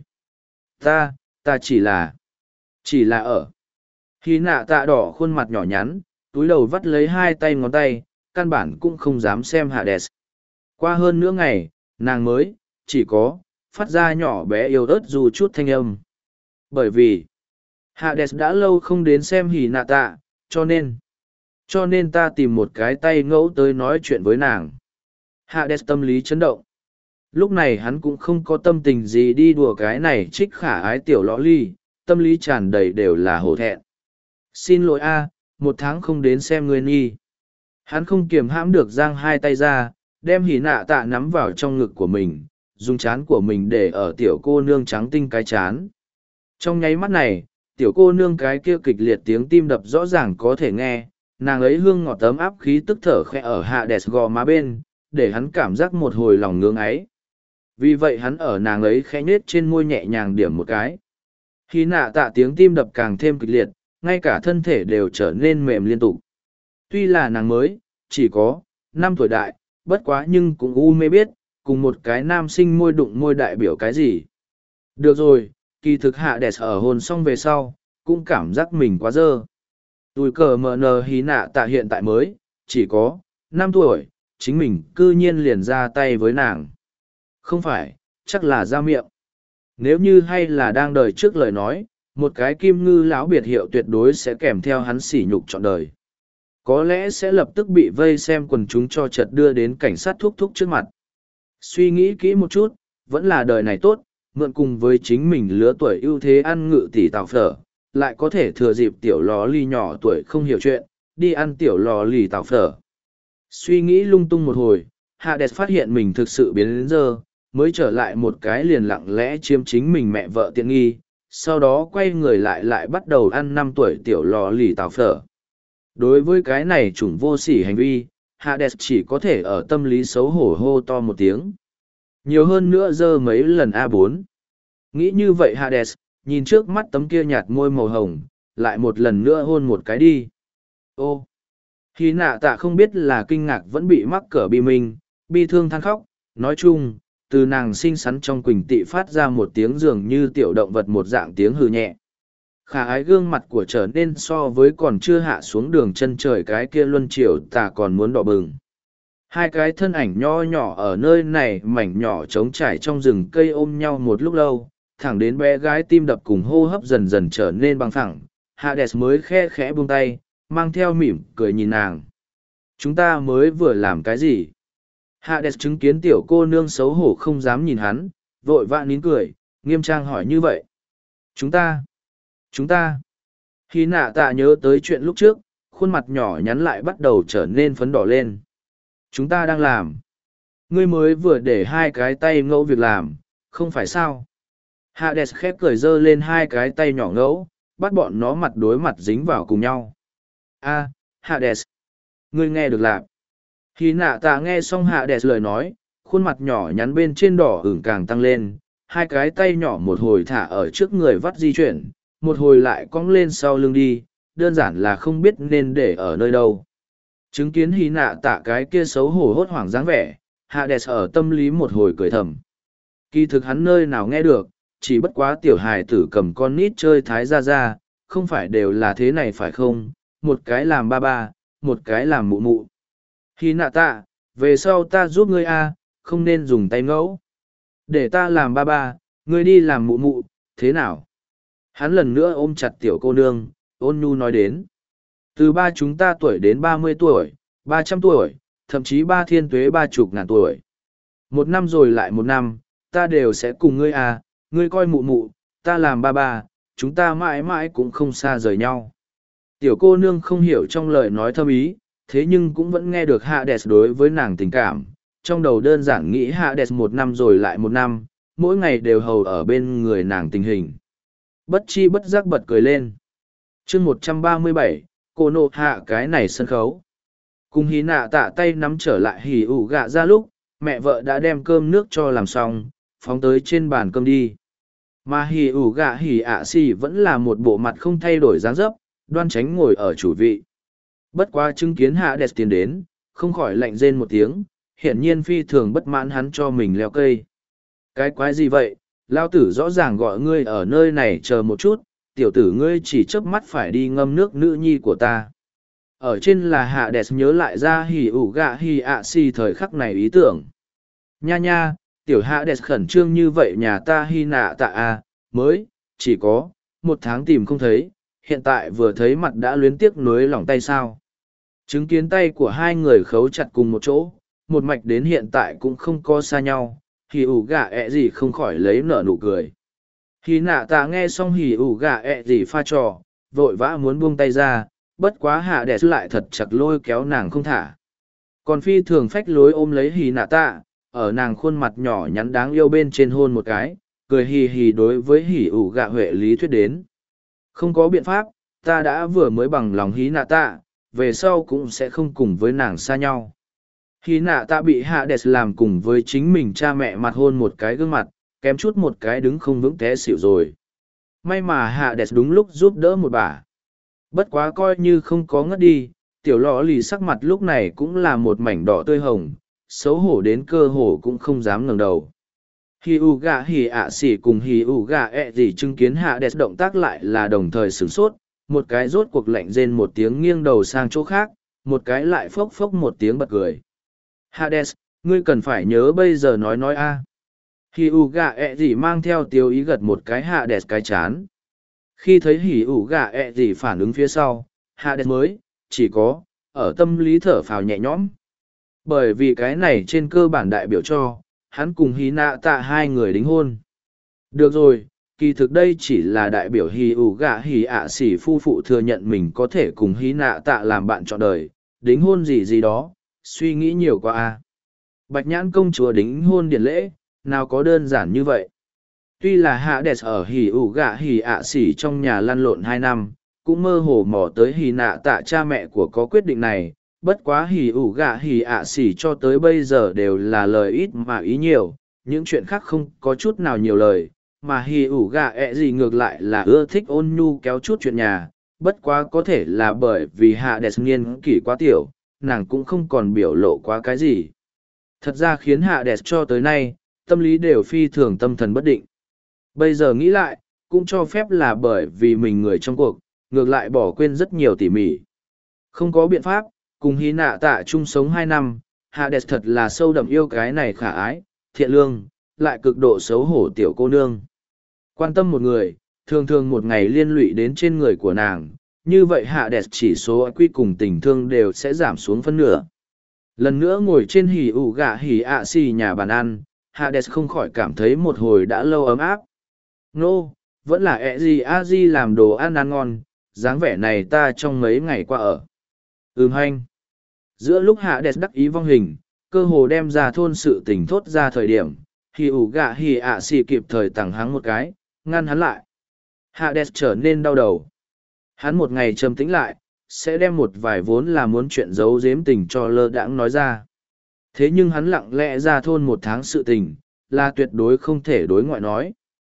Ta chỉ là ở. Hy Nạ Tạ đỏ khuôn mặt nhỏ nhắn, túi đầu vắt lấy hai tay ngón tay, căn bản cũng không dám xem Hades. Qua hơn nửa ngày, nàng mới, chỉ có, phát ra nhỏ bé yếu ớt dù chút thanh âm. Bởi vì, Hades đã lâu không đến xem Hy Nạ Tạ, cho nên ta tìm một cái tay ngẫu tới nói chuyện với nàng. Hades tâm lý chấn động. Lúc này hắn cũng không có tâm tình gì đi đùa cái này trích khả ái tiểu lõ ly, tâm lý tràn đầy đều là hổ thẹn. Xin lỗi a, 1 tháng không đến xem ngươi nghi. Hắn không kiềm hãm được giang hai tay ra, đem hỉ nạ tạ nắm vào trong ngực của mình, dùng chán của mình để ở tiểu cô nương trắng tinh cái chán. Trong nháy mắt này, tiểu cô nương cái kia kịch liệt tiếng tim đập rõ ràng có thể nghe, nàng ấy hương ngọt tấm áp khí tức thở khẽ ở Hades gò má bên, để hắn cảm giác một hồi lòng ngưỡng ấy. Vì vậy hắn ở nàng ấy khẽ nhết trên môi nhẹ nhàng điểm một cái. Hỉ nạ tạ tiếng tim đập càng thêm kịch liệt, ngay cả thân thể đều trở nên mềm liên tục. Tuy là nàng mới, chỉ có 5 tuổi đại, bất quá nhưng cũng u mê biết, cùng một cái nam sinh môi đụng môi đại biểu cái gì. Được rồi, kỳ thực Hades ở hồn xong về sau, cũng cảm giác mình quá dơ. Tùi cờ mờ nờ hí nạ tạ hiện tại mới, chỉ có 5 tuổi, chính mình cư nhiên liền ra tay với nàng. Không phải, chắc là ra miệng. Nếu như hay là đang đời trước lời nói, một cái kim ngư lão biệt hiệu tuyệt đối sẽ kèm theo hắn sỉ nhục trọn đời. Có lẽ sẽ lập tức bị vây xem quần chúng cho chật đưa đến cảnh sát thúc thúc trước mặt. Suy nghĩ kỹ một chút, vẫn là đời này tốt, mượn cùng với chính mình lứa tuổi ưu thế ăn ngự tỷ tàu phở, lại có thể thừa dịp tiểu lò ly nhỏ tuổi không hiểu chuyện, đi ăn tiểu lò lì tàu phở. Suy nghĩ lung tung một hồi, Hades phát hiện mình thực sự biến đến giờ, mới trở lại một cái liền lặng lẽ chiếm chính mình mẹ vợ tiện nghi, sau đó quay người lại bắt đầu ăn 5 tuổi tiểu lò lì tàu phở. Đối với cái này chủng vô sỉ hành vi, Hades chỉ có thể ở tâm lý xấu hổ hô to một tiếng. Nhiều hơn nữa dơ mấy lần A4. Nghĩ như vậy Hades, nhìn trước mắt tấm kia nhạt môi màu hồng, lại một lần nữa hôn một cái đi. Ô! Khi nạ tạ không biết là kinh ngạc vẫn bị mắc cỡ bi minh, bi thương than khóc, nói chung, từ nàng xinh xắn trong quỳnh tị phát ra một tiếng dường như tiểu động vật một dạng tiếng hừ nhẹ. Khả ái gương mặt của trở nên so với còn chưa hạ xuống đường chân trời cái kia luân triều tà còn muốn đỏ bừng. Hai cái thân ảnh nho nhỏ ở nơi này mảnh nhỏ trống trải trong rừng cây ôm nhau một lúc lâu, thẳng đến bé gái tim đập cùng hô hấp dần dần trở nên bằng thẳng. Hades mới khe khẽ buông tay, mang theo mỉm cười nhìn nàng. Chúng ta mới vừa làm cái gì? Hades chứng kiến tiểu cô nương xấu hổ không dám nhìn hắn, vội vã nín cười, nghiêm trang hỏi như vậy. Chúng ta. Khi nạ tạ nhớ tới chuyện lúc trước, khuôn mặt nhỏ nhắn lại bắt đầu trở nên phấn đỏ lên. Chúng ta đang làm. Ngươi mới vừa để hai cái tay ngẫu việc làm, không phải sao? Hades khép cười giơ lên hai cái tay nhỏ ngẫu, bắt bọn nó mặt đối mặt dính vào cùng nhau. A, Hades. Ngươi nghe được lạc. Khi nạ tạ nghe xong Hades lời nói, khuôn mặt nhỏ nhắn bên trên đỏ ửng càng tăng lên, hai cái tay nhỏ một hồi thả ở trước người vắt di chuyển, một hồi lại cong lên sau lưng đi, đơn giản là không biết nên để ở nơi đâu. Chứng kiến hy nạ tạ cái kia xấu hổ hốt hoảng dáng vẻ, Hades ở tâm lý một hồi cười thầm. Kỳ thực hắn nơi nào nghe được, chỉ bất quá tiểu hài tử cầm con nít chơi thái ra ra, không phải đều là thế này phải không, một cái làm ba ba, một cái làm mụ mụ. Hy nạ tạ, về sau ta giúp ngươi a, không nên dùng tay ngẫu. Để ta làm ba ba, ngươi đi làm mụ mụ, thế nào? Hắn lần nữa ôm chặt tiểu cô nương, ôn nhu nói đến. Từ ba chúng ta tuổi đến 30 tuổi, 300 tuổi, thậm chí ba thiên tuế 30.000 tuổi. 1 năm rồi lại 1 năm, ta đều sẽ cùng ngươi à, ngươi coi mụ mụ, ta làm ba ba, chúng ta mãi mãi cũng không xa rời nhau. Tiểu cô nương không hiểu trong lời nói thâm ý, thế nhưng cũng vẫn nghe được Hades đối với nàng tình cảm. Trong đầu đơn giản nghĩ Hades 1 năm rồi lại 1 năm, mỗi ngày đều hầu ở bên người nàng tình hình. Bất chi bất giác bật cười lên. chương 137, cô nộ hạ cái này sân khấu. Cùng hí nạ tạ tay nắm trở lại hỉ ủ gạ ra lúc, mẹ vợ đã đem cơm nước cho làm xong, phóng tới trên bàn cơm đi. Mà hỉ ủ gạ hỉ ạ xì vẫn là một bộ mặt không thay đổi dáng dấp, đoan tránh ngồi ở chủ vị. Bất quá chứng kiến Hades tiến đến, không khỏi lạnh rên một tiếng, hiển nhiên phi thường bất mãn hắn cho mình leo cây. Cái quái gì vậy, lao tử rõ ràng gọi ngươi ở nơi này chờ một chút, tiểu tử ngươi chỉ chớp mắt phải đi ngâm nước nữ nhi của ta. Ở trên là Hades nhớ lại ra hỉ ủ gạ hỉ ạ xì thời khắc này ý tưởng. Nha nha, tiểu Hades khẩn trương như vậy nhà ta hy nạ tạ à, mới, chỉ có, 1 tháng tìm không thấy, hiện tại vừa thấy mặt đã luyến tiếc nuối lỏng tay sao. Chứng kiến tay của hai người khấu chặt cùng một chỗ, một mạch đến hiện tại cũng không có xa nhau, hỉ ủ gà ẹ gì không khỏi lấy nở nụ cười. Hỉ nạ tạ nghe xong hỉ ủ gà ẹ gì pha trò, vội vã muốn buông tay ra, bất quá hạ đẹp lại thật chặt lôi kéo nàng không thả. Còn phi thường phách lối ôm lấy hỉ nạ tạ, ở nàng khuôn mặt nhỏ nhắn đáng yêu bên trên hôn một cái, cười hì hì đối với hỉ ủ gạ huệ lý thuyết đến. Không có biện pháp, ta đã vừa mới bằng lòng hí nạ tạ, về sau cũng sẽ không cùng với nàng xa nhau. Hí nạ tạ bị hạ đẹp làm cùng với chính mình cha mẹ mặt hôn một cái gương mặt, kém chút một cái đứng không vững té xỉu rồi. May mà hạ đẹp đúng lúc giúp đỡ một bà. Bất quá coi như không có ngất đi, tiểu lọ lì sắc mặt lúc này cũng là một mảnh đỏ tươi hồng, xấu hổ đến cơ hồ cũng không dám ngẩng đầu. Hì ủ gà hì ạ xỉ cùng hì ủ gà ẹ gì chứng kiến hạ đẹp động tác lại là đồng thời sửng sốt, một cái rốt cuộc lạnh rên một tiếng nghiêng đầu sang chỗ khác, một cái lại phốc phốc một tiếng bật cười. Hades, ngươi cần phải nhớ bây giờ nói a. Hì ủ gà ẹ gì mang theo tiêu ý gật một cái Hades cái chán. Khi thấy hì ủ gà ẹ gì phản ứng phía sau, Hades mới, chỉ có, ở tâm lý thở phào nhẹ nhõm. Bởi vì cái này trên cơ bản đại biểu cho, hắn cùng hí nạ tạ hai người đính hôn. Được rồi, kỳ thực đây chỉ là đại biểu hì ủ gạ hì ạ xỉ phu phụ thừa nhận mình có thể cùng hí nạ tạ làm bạn trọn đời, đính hôn gì gì đó, suy nghĩ nhiều quá a. Bạch nhãn công chúa đính hôn điển lễ, nào có đơn giản như vậy. Tuy là hạ đẹp ở hì ủ gạ hì ạ xỉ trong nhà lăn lộn 2 năm, cũng mơ hồ mò tới hì nạ tạ cha mẹ của có quyết định này, bất quá hì ủ gạ hì ạ xỉ cho tới bây giờ đều là lời ít mà ý nhiều, những chuyện khác không có chút nào nhiều lời, mà hì ủ gạ ẹ gì ngược lại là ưa thích ôn nhu kéo chút chuyện nhà, bất quá có thể là bởi vì hạ đẹp niên kỷ quá tiểu, nàng cũng không còn biểu lộ quá cái gì. Thật ra khiến hạ đẹp cho tới nay, tâm lý đều phi thường tâm thần bất định. Bây giờ nghĩ lại, cũng cho phép là bởi vì mình người trong cuộc, ngược lại bỏ quên rất nhiều tỉ mỉ. Không có biện pháp, cùng hí nạ tạ chung sống 2 năm, hạ đẹp thật là sâu đậm yêu cái này khả ái, thiện lương, lại cực độ xấu hổ tiểu cô nương. Quan tâm một người, thường thường một ngày liên lụy đến trên người của nàng, như vậy hạ đẹp chỉ số quy cùng tình thương đều sẽ giảm xuống phân nửa. Lần nữa ngồi trên hỉ ủ gạ hỉ ạ xì nhà bàn ăn, hạ đẹp không khỏi cảm thấy một hồi đã lâu ấm áp. Nô, vẫn là ẹ gì a di làm đồ ăn ăn ngon, dáng vẻ này ta trong mấy ngày qua ở. Hanh. Giữa lúc hạ đẹp đắc ý vong hình, cơ hồ đem ra thôn sự tình thốt ra thời điểm, hì ủ gạ hì ạ xì kịp thời tặng hắn một cái, ngăn hắn lại. Hạ đẹp trở nên đau đầu. Hắn một ngày trầm tĩnh lại, sẽ đem một vài vốn là muốn chuyện giấu giếm tình cho lơ đãng nói ra. Thế nhưng hắn lặng lẽ ra thôn 1 tháng sự tình, là tuyệt đối không thể đối ngoại nói.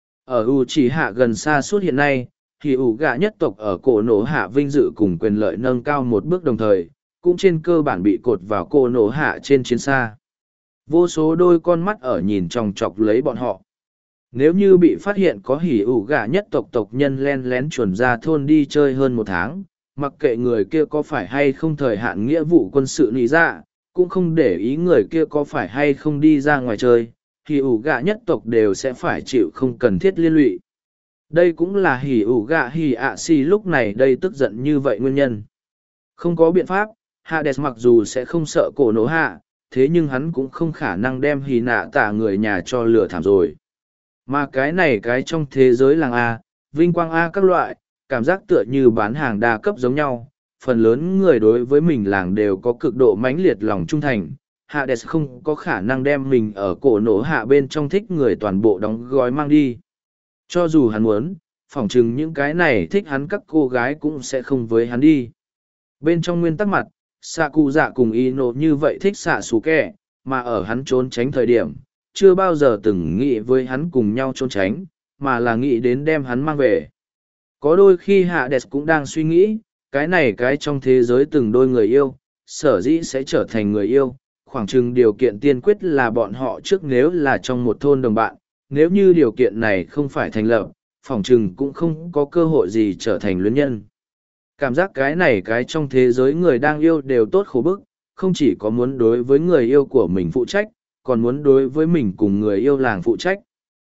Ở U chỉ hạ gần xa suốt hiện nay, thì ủ gạ nhất tộc ở cổ nổ hạ vinh dự cùng quyền lợi nâng cao một bước đồng thời, cũng trên cơ bản bị cột vào cổ nổ hạ trên chiến xa. Vô số đôi con mắt ở nhìn chòng chọc lấy bọn họ. Nếu như bị phát hiện có hỉ ủ gạ nhất tộc tộc nhân len lén chuồn ra thôn đi chơi hơn 1 tháng, mặc kệ người kia có phải hay không thời hạn nghĩa vụ quân sự lý ra, cũng không để ý người kia có phải hay không đi ra ngoài chơi, hỉ ủ gạ nhất tộc đều sẽ phải chịu không cần thiết liên lụy. Đây cũng là hỉ ủ gạ hỉ ạ xì lúc này đây tức giận như vậy nguyên nhân. Không có biện pháp, Hades mặc dù sẽ không sợ cổ nổ hạ, thế nhưng hắn cũng không khả năng đem hỉ nạ tạ người nhà cho lửa thảm rồi. Mà cái này cái trong thế giới làng A, vinh quang A các loại, cảm giác tựa như bán hàng đa cấp giống nhau, phần lớn người đối với mình làng đều có cực độ mãnh liệt lòng trung thành. Hades không có khả năng đem mình ở cổ nổ hạ bên trong thích người toàn bộ đóng gói mang đi. Cho dù hắn muốn, phỏng chừng những cái này thích hắn các cô gái cũng sẽ không với hắn đi. Bên trong nguyên tắc mặt, xạ cụ dạ cùng Ino như vậy thích xạ xù kẹ, mà ở hắn trốn tránh thời điểm, chưa bao giờ từng nghĩ với hắn cùng nhau trốn tránh, mà là nghĩ đến đem hắn mang về. Có đôi khi Hades cũng đang suy nghĩ, cái này cái trong thế giới từng đôi người yêu, sở dĩ sẽ trở thành người yêu, khoảng chừng điều kiện tiên quyết là bọn họ trước nếu là trong một thôn đồng bạn, nếu như điều kiện này không phải thành lập, phỏng chừng cũng không có cơ hội gì trở thành luyến nhân. Cảm giác cái này cái trong thế giới người đang yêu đều tốt khổ bức, không chỉ có muốn đối với người yêu của mình phụ trách, còn muốn đối với mình cùng người yêu làng phụ trách.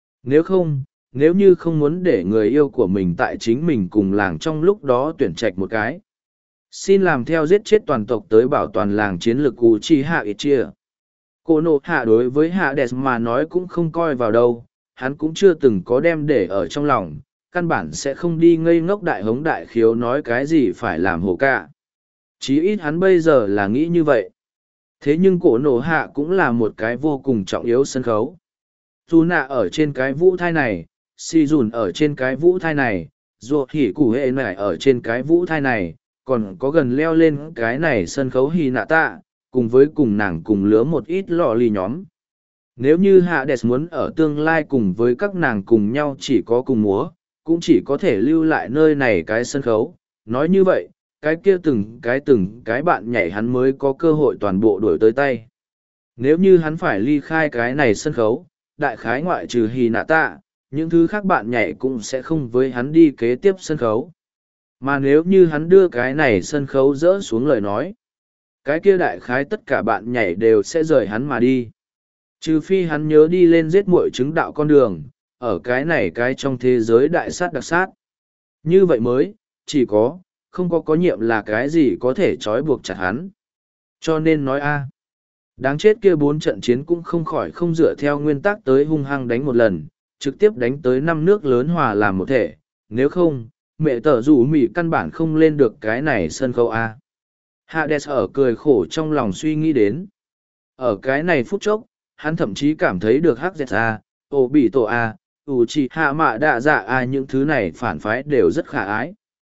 Nếu như không muốn để người yêu của mình tại chính mình cùng làng trong lúc đó tuyển trạch một cái. Xin làm theo giết chết toàn tộc tới bảo toàn làng chiến lược Uchiha Itachi. Cô nộ hạ đối với Hades mà nói cũng không coi vào đâu, hắn cũng chưa từng có đem để ở trong lòng, căn bản sẽ không đi ngây ngốc đại hống đại khiếu nói cái gì phải làm hổ cả. Chí ít hắn bây giờ là nghĩ như vậy. Thế nhưng cổ nổ hạ cũng là một cái vô cùng trọng yếu sân khấu. Dù nạ ở trên cái vũ thai này, si dùn ở trên cái vũ thai này, dù hỉ củ hệ nải ở trên cái vũ thai này, còn có gần leo lên cái này sân khấu hì nạ tạ, cùng với cùng nàng cùng lứa một ít lọ lì nhóm. Nếu như Hades muốn ở tương lai cùng với các nàng cùng nhau chỉ có cùng múa, cũng chỉ có thể lưu lại nơi này cái sân khấu. Nói như vậy, cái kia từng cái bạn nhảy hắn mới có cơ hội toàn bộ đuổi tới tay. Nếu như hắn phải ly khai cái này sân khấu, đại khái ngoại trừ hì nạ tạ, những thứ khác bạn nhảy cũng sẽ không với hắn đi kế tiếp sân khấu. Mà nếu như hắn đưa cái này sân khấu dỡ xuống lời nói, cái kia đại khái tất cả bạn nhảy đều sẽ rời hắn mà đi. Trừ phi hắn nhớ đi lên giết muội chứng đạo con đường, ở cái này cái trong thế giới đại sát đặc sát. Như vậy mới, chỉ có, không có nhiệm là cái gì có thể trói buộc chặt hắn. Cho nên nói a, đáng chết kia 4 trận chiến cũng không khỏi không dựa theo nguyên tắc tới hung hăng đánh một lần, trực tiếp đánh tới 5 nước lớn hòa làm một thể, nếu không, mẹ tở rủ mỉ căn bản không lên được cái này sân khấu a. Hades ở cười khổ trong lòng suy nghĩ đến. Ở cái này phút chốc, hắn thậm chí cảm thấy được hắc dẹt a, ô bị tổ a, ủ trì hạ mạ đạ dạ a những thứ này phản phái đều rất khả ái.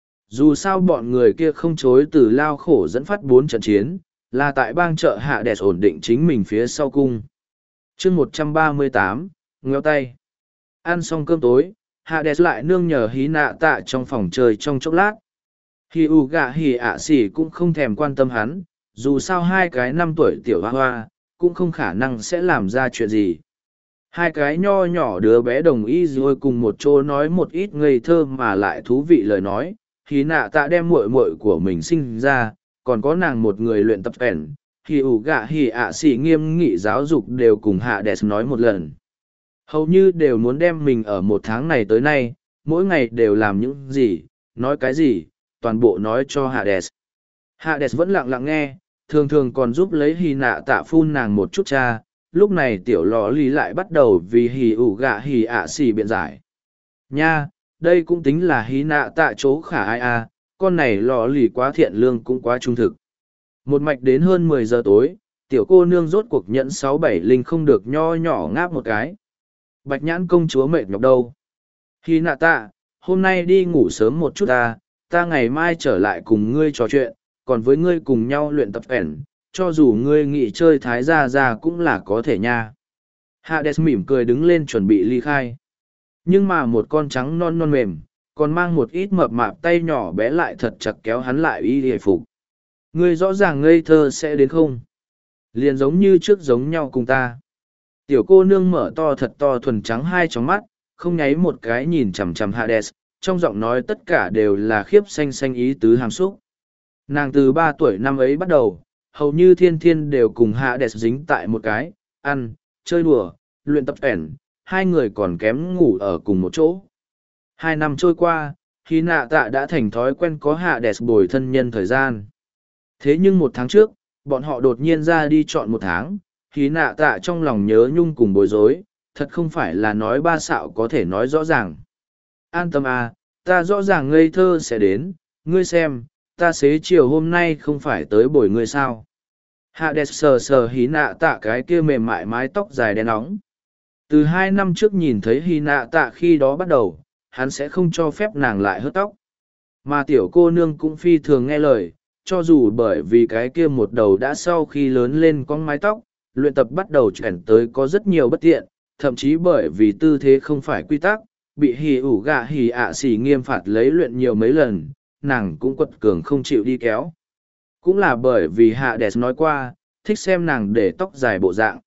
Dù sao bọn người kia không chối từ lao khổ dẫn phát 4 trận chiến, là tại bang chợ Hades ổn định chính mình phía sau cung. chương 138, ngheo tay. Ăn xong cơm tối, Hades lại nương nhờ hí nạ tạ trong phòng chơi trong chốc lát. Hì ù gạ hì ạ xỉ cũng không thèm quan tâm hắn, dù sao hai cái 5 tuổi tiểu hoa hoa, cũng không khả năng sẽ làm ra chuyện gì. Hai cái nho nhỏ đứa bé đồng ý rồi cùng một chỗ nói một ít ngây thơ mà lại thú vị lời nói. Hí nạ tạ đem muội muội của mình sinh ra, còn có nàng một người luyện tập ẻn. Hì ủ gạ hì ạ xỉ nghiêm nghị giáo dục đều cùng Hades nói một lần. Hầu như đều muốn đem mình ở một tháng này tới nay, mỗi ngày đều làm những gì, nói cái gì, toàn bộ nói cho Hades. Hades vẫn lặng lặng nghe, thường thường còn giúp lấy hì nạ tạ phun nàng một chút cha, lúc này tiểu lò lì lại bắt đầu vì hì ủ gạ hì ạ xì biện giải. Nha, đây cũng tính là hì nạ tạ chỗ khả ai à, con này lò lì quá thiện lương cũng quá trung thực. Một mạch đến hơn 10 giờ tối, tiểu cô nương rốt cuộc nhẫn 6-7 linh không được nho nhỏ ngáp một cái. Bạch nhãn công chúa mệt nhọc đâu. Hì nạ tạ, hôm nay đi ngủ sớm một chút ta ngày mai trở lại cùng ngươi trò chuyện, còn với ngươi cùng nhau luyện tập ẻn, cho dù ngươi nghỉ chơi thái gia ra cũng là có thể nha. Hades mỉm cười đứng lên chuẩn bị ly khai. Nhưng mà một con trắng non non mềm, còn mang một ít mập mạp tay nhỏ bé lại thật chặt kéo hắn lại y hề phục. Ngươi rõ ràng ngây thơ sẽ đến không? Liền giống như trước giống nhau cùng ta. Tiểu cô nương mở to thật to thuần trắng hai tròng mắt, không nháy một cái nhìn chằm chằm Hades, trong giọng nói tất cả đều là khiếp xanh xanh ý tứ hàm xúc. Nàng từ 3 tuổi năm ấy bắt đầu, hầu như thiên thiên đều cùng Hades dính tại một cái, ăn, chơi đùa, luyện tập ẻn, hai người còn kém ngủ ở cùng một chỗ. 2 năm trôi qua, Hy nạ tạ đã thành thói quen có Hades bồi thân nhân thời gian. Thế nhưng 1 tháng trước, bọn họ đột nhiên ra đi chọn 1 tháng, Hy nạ tạ trong lòng nhớ nhung cùng bối rối, thật không phải là nói ba xạo có thể nói rõ ràng. An tâm ta rõ ràng ngây thơ sẽ đến, ngươi xem, ta xế chiều hôm nay không phải tới bồi ngươi sao. Hades sờ sờ hí nạ tạ cái kia mềm mại mái tóc dài đen óng. Từ 2 năm trước nhìn thấy hí nạ tạ khi đó bắt đầu, hắn sẽ không cho phép nàng lại hớt tóc. Mà tiểu cô nương cũng phi thường nghe lời, cho dù bởi vì cái kia một đầu đã sau khi lớn lên con mái tóc, luyện tập bắt đầu chuyển tới có rất nhiều bất tiện, thậm chí bởi vì tư thế không phải quy tắc, bị hì ủ gạ hì ạ xì nghiêm phạt lấy luyện nhiều mấy lần, nàng cũng quật cường không chịu đi kéo. Cũng là bởi vì Hades nói qua, thích xem nàng để tóc dài bộ dạng.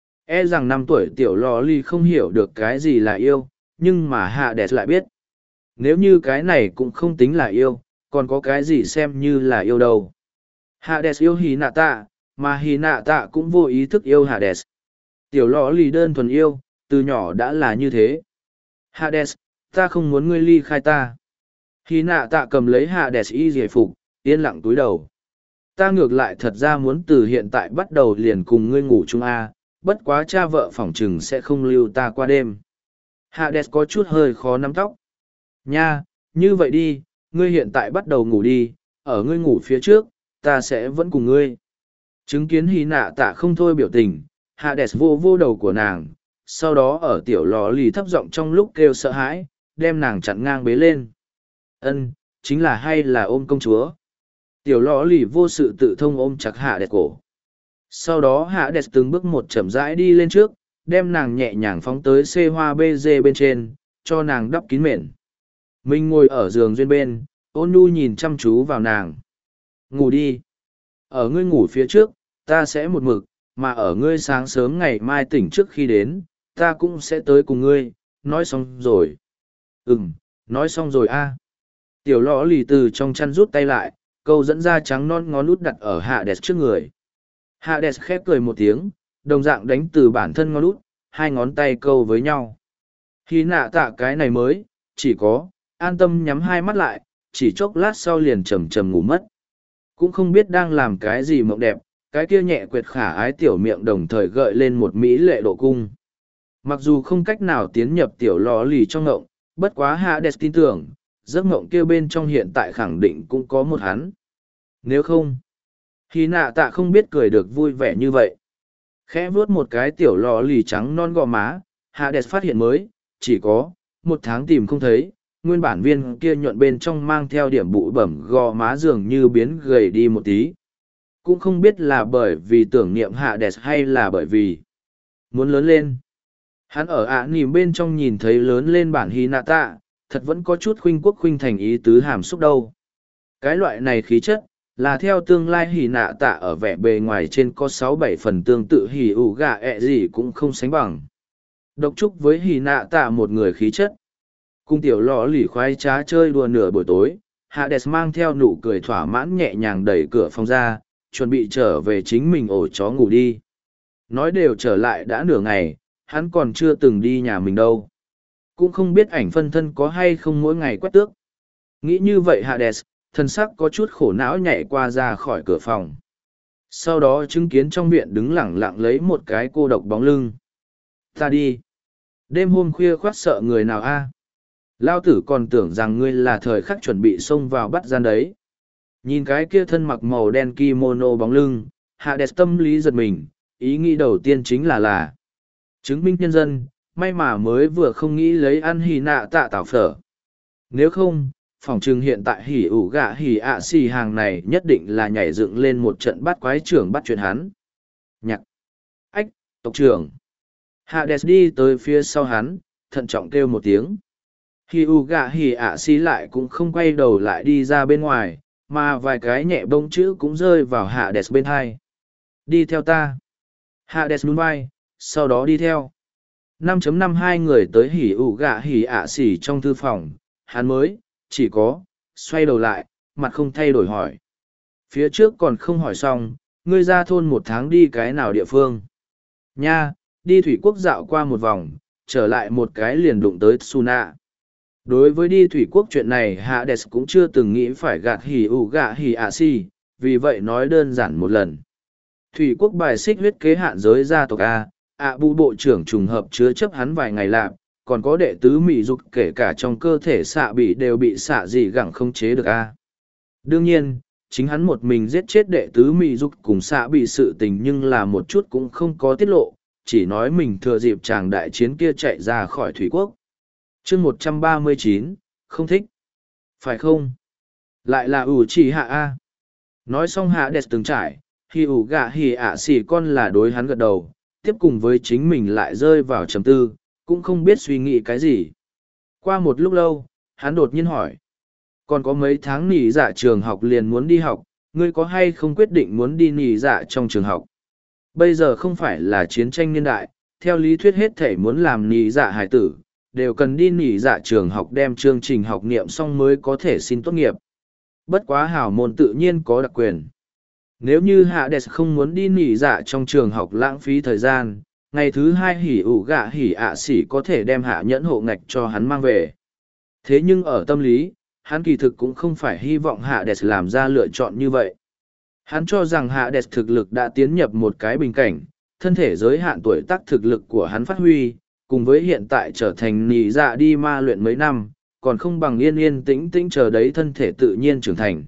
E rằng 5 tuổi tiểu lò ly không hiểu được cái gì là yêu, nhưng mà Hades lại biết. Nếu như cái này cũng không tính là yêu, còn có cái gì xem như là yêu đâu. Hades yêu hì nạ tạ, mà hì nạ tạ cũng vô ý thức yêu Hades. Tiểu lò ly đơn thuần yêu, từ nhỏ đã là như thế. Hades, ta không muốn ngươi ly khai ta. Hì nạ tạ cầm lấy Hades y giải phục, yên lặng túi đầu. Ta ngược lại thật ra muốn từ hiện tại bắt đầu liền cùng ngươi ngủ chung a, bất quá cha vợ phỏng chừng sẽ không lưu ta qua đêm. Hades có chút hơi khó nắm tóc. Nha, như vậy đi, ngươi hiện tại bắt đầu ngủ đi, ở ngươi ngủ phía trước, ta sẽ vẫn cùng ngươi. Chứng kiến Hy Nạ Tạ không thôi biểu tình, Hades vô vô đầu của nàng, sau đó ở tiểu lò lì thấp giọng trong lúc kêu sợ hãi, đem nàng chặn ngang bế lên. Ân, chính là hay là ôm công chúa. Tiểu lò lì vô sự tự thông ôm chặt Hades cổ. Sau đó Hades từng bước một chậm rãi đi lên trước, đem nàng nhẹ nhàng phóng tới xê hoa bê dê bên trên, cho nàng đắp kín mền. Mình ngồi ở giường duyên bên, ôn nhu nhìn chăm chú vào nàng. Ngủ đi. Ở ngươi ngủ phía trước, ta sẽ một mực, mà ở ngươi sáng sớm ngày mai tỉnh trước khi đến, ta cũng sẽ tới cùng ngươi, nói xong rồi. Nói xong rồi a. Tiểu lõ lì từ trong chăn rút tay lại, câu dẫn ra trắng non ngón út đặt ở Hades trước người. Hades khép cười một tiếng, đồng dạng đánh từ bản thân ngón út, hai ngón tay câu với nhau. Khi nạ tạ cái này mới, chỉ có, an tâm nhắm hai mắt lại, chỉ chốc lát sau liền trầm trầm ngủ mất. Cũng không biết đang làm cái gì mộng đẹp, cái kia nhẹ quyệt khả ái tiểu miệng đồng thời gợi lên một mỹ lệ độ cung. Mặc dù không cách nào tiến nhập tiểu lò lì trong ngộng, bất quá Hades tin tưởng, giấc ngộng kia bên trong hiện tại khẳng định cũng có một hắn. Nếu không, khi nạ tạ không biết cười được vui vẻ như vậy. Khẽ vuốt một cái tiểu lò lì trắng non gò má, Hades phát hiện mới, chỉ có, một tháng tìm không thấy, nguyên bản viên kia nhuận bên trong mang theo điểm bụi bẩm gò má dường như biến gầy đi một tí. Cũng không biết là bởi vì tưởng niệm Hades hay là bởi vì muốn lớn lên. Hắn ở nỉm bên trong nhìn thấy lớn lên bản Hinata, thật vẫn có chút khuynh quốc khuynh thành ý tứ hàm xúc đâu. Cái loại này khí chất, là theo tương lai Hinata ở vẻ bề ngoài trên có 6-7 phần tương tự hỉ ủ gà gì cũng không sánh bằng. Độc trúc với Hinata một người khí chất. Cung tiểu lò lì khoái trá chơi đùa nửa buổi tối, Hades mang theo nụ cười thỏa mãn nhẹ nhàng đẩy cửa phòng ra, chuẩn bị trở về chính mình ổ chó ngủ đi. Nói đều trở lại đã nửa ngày, hắn còn chưa từng đi nhà mình đâu. Cũng không biết ảnh phân thân có hay không mỗi ngày quét tước. Nghĩ như vậy Hades, thân sắc có chút khổ não nhảy qua ra khỏi cửa phòng. Sau đó chứng kiến trong viện đứng lẳng lặng lấy một cái cô độc bóng lưng. Ta đi. Đêm hôm khuya khoát sợ người nào a? Lao tử còn tưởng rằng ngươi là thời khắc chuẩn bị xông vào bắt gian đấy. Nhìn cái kia thân mặc màu đen kimono bóng lưng, Hades tâm lý giật mình, ý nghĩ đầu tiên chính là chứng minh nhân dân, may mà mới vừa không nghĩ lấy ăn hì nạ tạ tảo phở. Nếu không, phòng trừng hiện tại hỉ ủ gạ hỉ ạ xì hàng này nhất định là nhảy dựng lên một trận bắt quái trưởng bắt chuyện hắn. Nhạc! Ách! Tộc trưởng! Hades đi tới phía sau hắn, thận trọng kêu một tiếng. Hỉ ủ gạ hỉ ạ xì lại cũng không quay đầu lại đi ra bên ngoài, mà vài cái nhẹ bông chữ cũng rơi vào Hades bên hai. Đi theo ta. Hades nhún vai, sau đó đi theo. 5.52 người tới hỉ ủ gạ hỉ ạ xỉ trong thư phòng, hắn mới, chỉ có, xoay đầu lại, mặt không thay đổi hỏi. Phía trước còn không hỏi xong, ngươi ra thôn một tháng đi cái nào địa phương? Nha, đi thủy quốc dạo qua một vòng, trở lại một cái liền đụng tới Tsuna. Đối với đi thủy quốc chuyện này Hades cũng chưa từng nghĩ phải gạt hỉ ủ gạ hỉ ạ xỉ, vì vậy nói đơn giản một lần. Thủy quốc bài xích huyết kế hạn giới gia tộc A, Bù bộ trưởng trùng hợp chứa chấp hắn vài ngày lạp, còn có đệ tứ mị dục kể cả trong cơ thể xạ bị đều bị xạ dị gẳng không chế được A. Đương nhiên, chính hắn một mình giết chết đệ tứ mị dục cùng xạ bị sự tình nhưng là một chút cũng không có tiết lộ, chỉ nói mình thừa dịp chàng đại chiến kia chạy ra khỏi thủy quốc. chương 139, không thích. Phải không? Lại là ủ chỉ hạ A. Nói xong hạ đẹp từng trải, khi ủ gạ hì ạ xỉ con là đối hắn gật đầu, tiếp cùng với chính mình lại rơi vào trầm tư, cũng không biết suy nghĩ cái gì. Qua một lúc lâu, hắn đột nhiên hỏi. Còn có mấy tháng nghỉ dạ trường học liền muốn đi học, ngươi có hay không quyết định muốn đi nghỉ dạ trong trường học? Bây giờ không phải là chiến tranh niên đại, theo lý thuyết hết thể muốn làm nghỉ dạ hải tử, đều cần đi nghỉ dạ trường học đem chương trình học niệm xong mới có thể xin tốt nghiệp. Bất quá hảo môn tự nhiên có đặc quyền. Nếu như Hades không muốn đi nghỉ dạ trong trường học lãng phí thời gian, ngày thứ hai hỉ ủ gạ hỉ ạ xỉ có thể đem hạ nhẫn hộ ngạch cho hắn mang về. Thế nhưng ở tâm lý, hắn kỳ thực cũng không phải hy vọng Hades làm ra lựa chọn như vậy. Hắn cho rằng Hades thực lực đã tiến nhập một cái bình cảnh, thân thể giới hạn tuổi tác thực lực của hắn phát huy, cùng với hiện tại trở thành nỉ dạ đi ma luyện mấy năm, còn không bằng yên yên tĩnh tĩnh chờ đấy thân thể tự nhiên trưởng thành.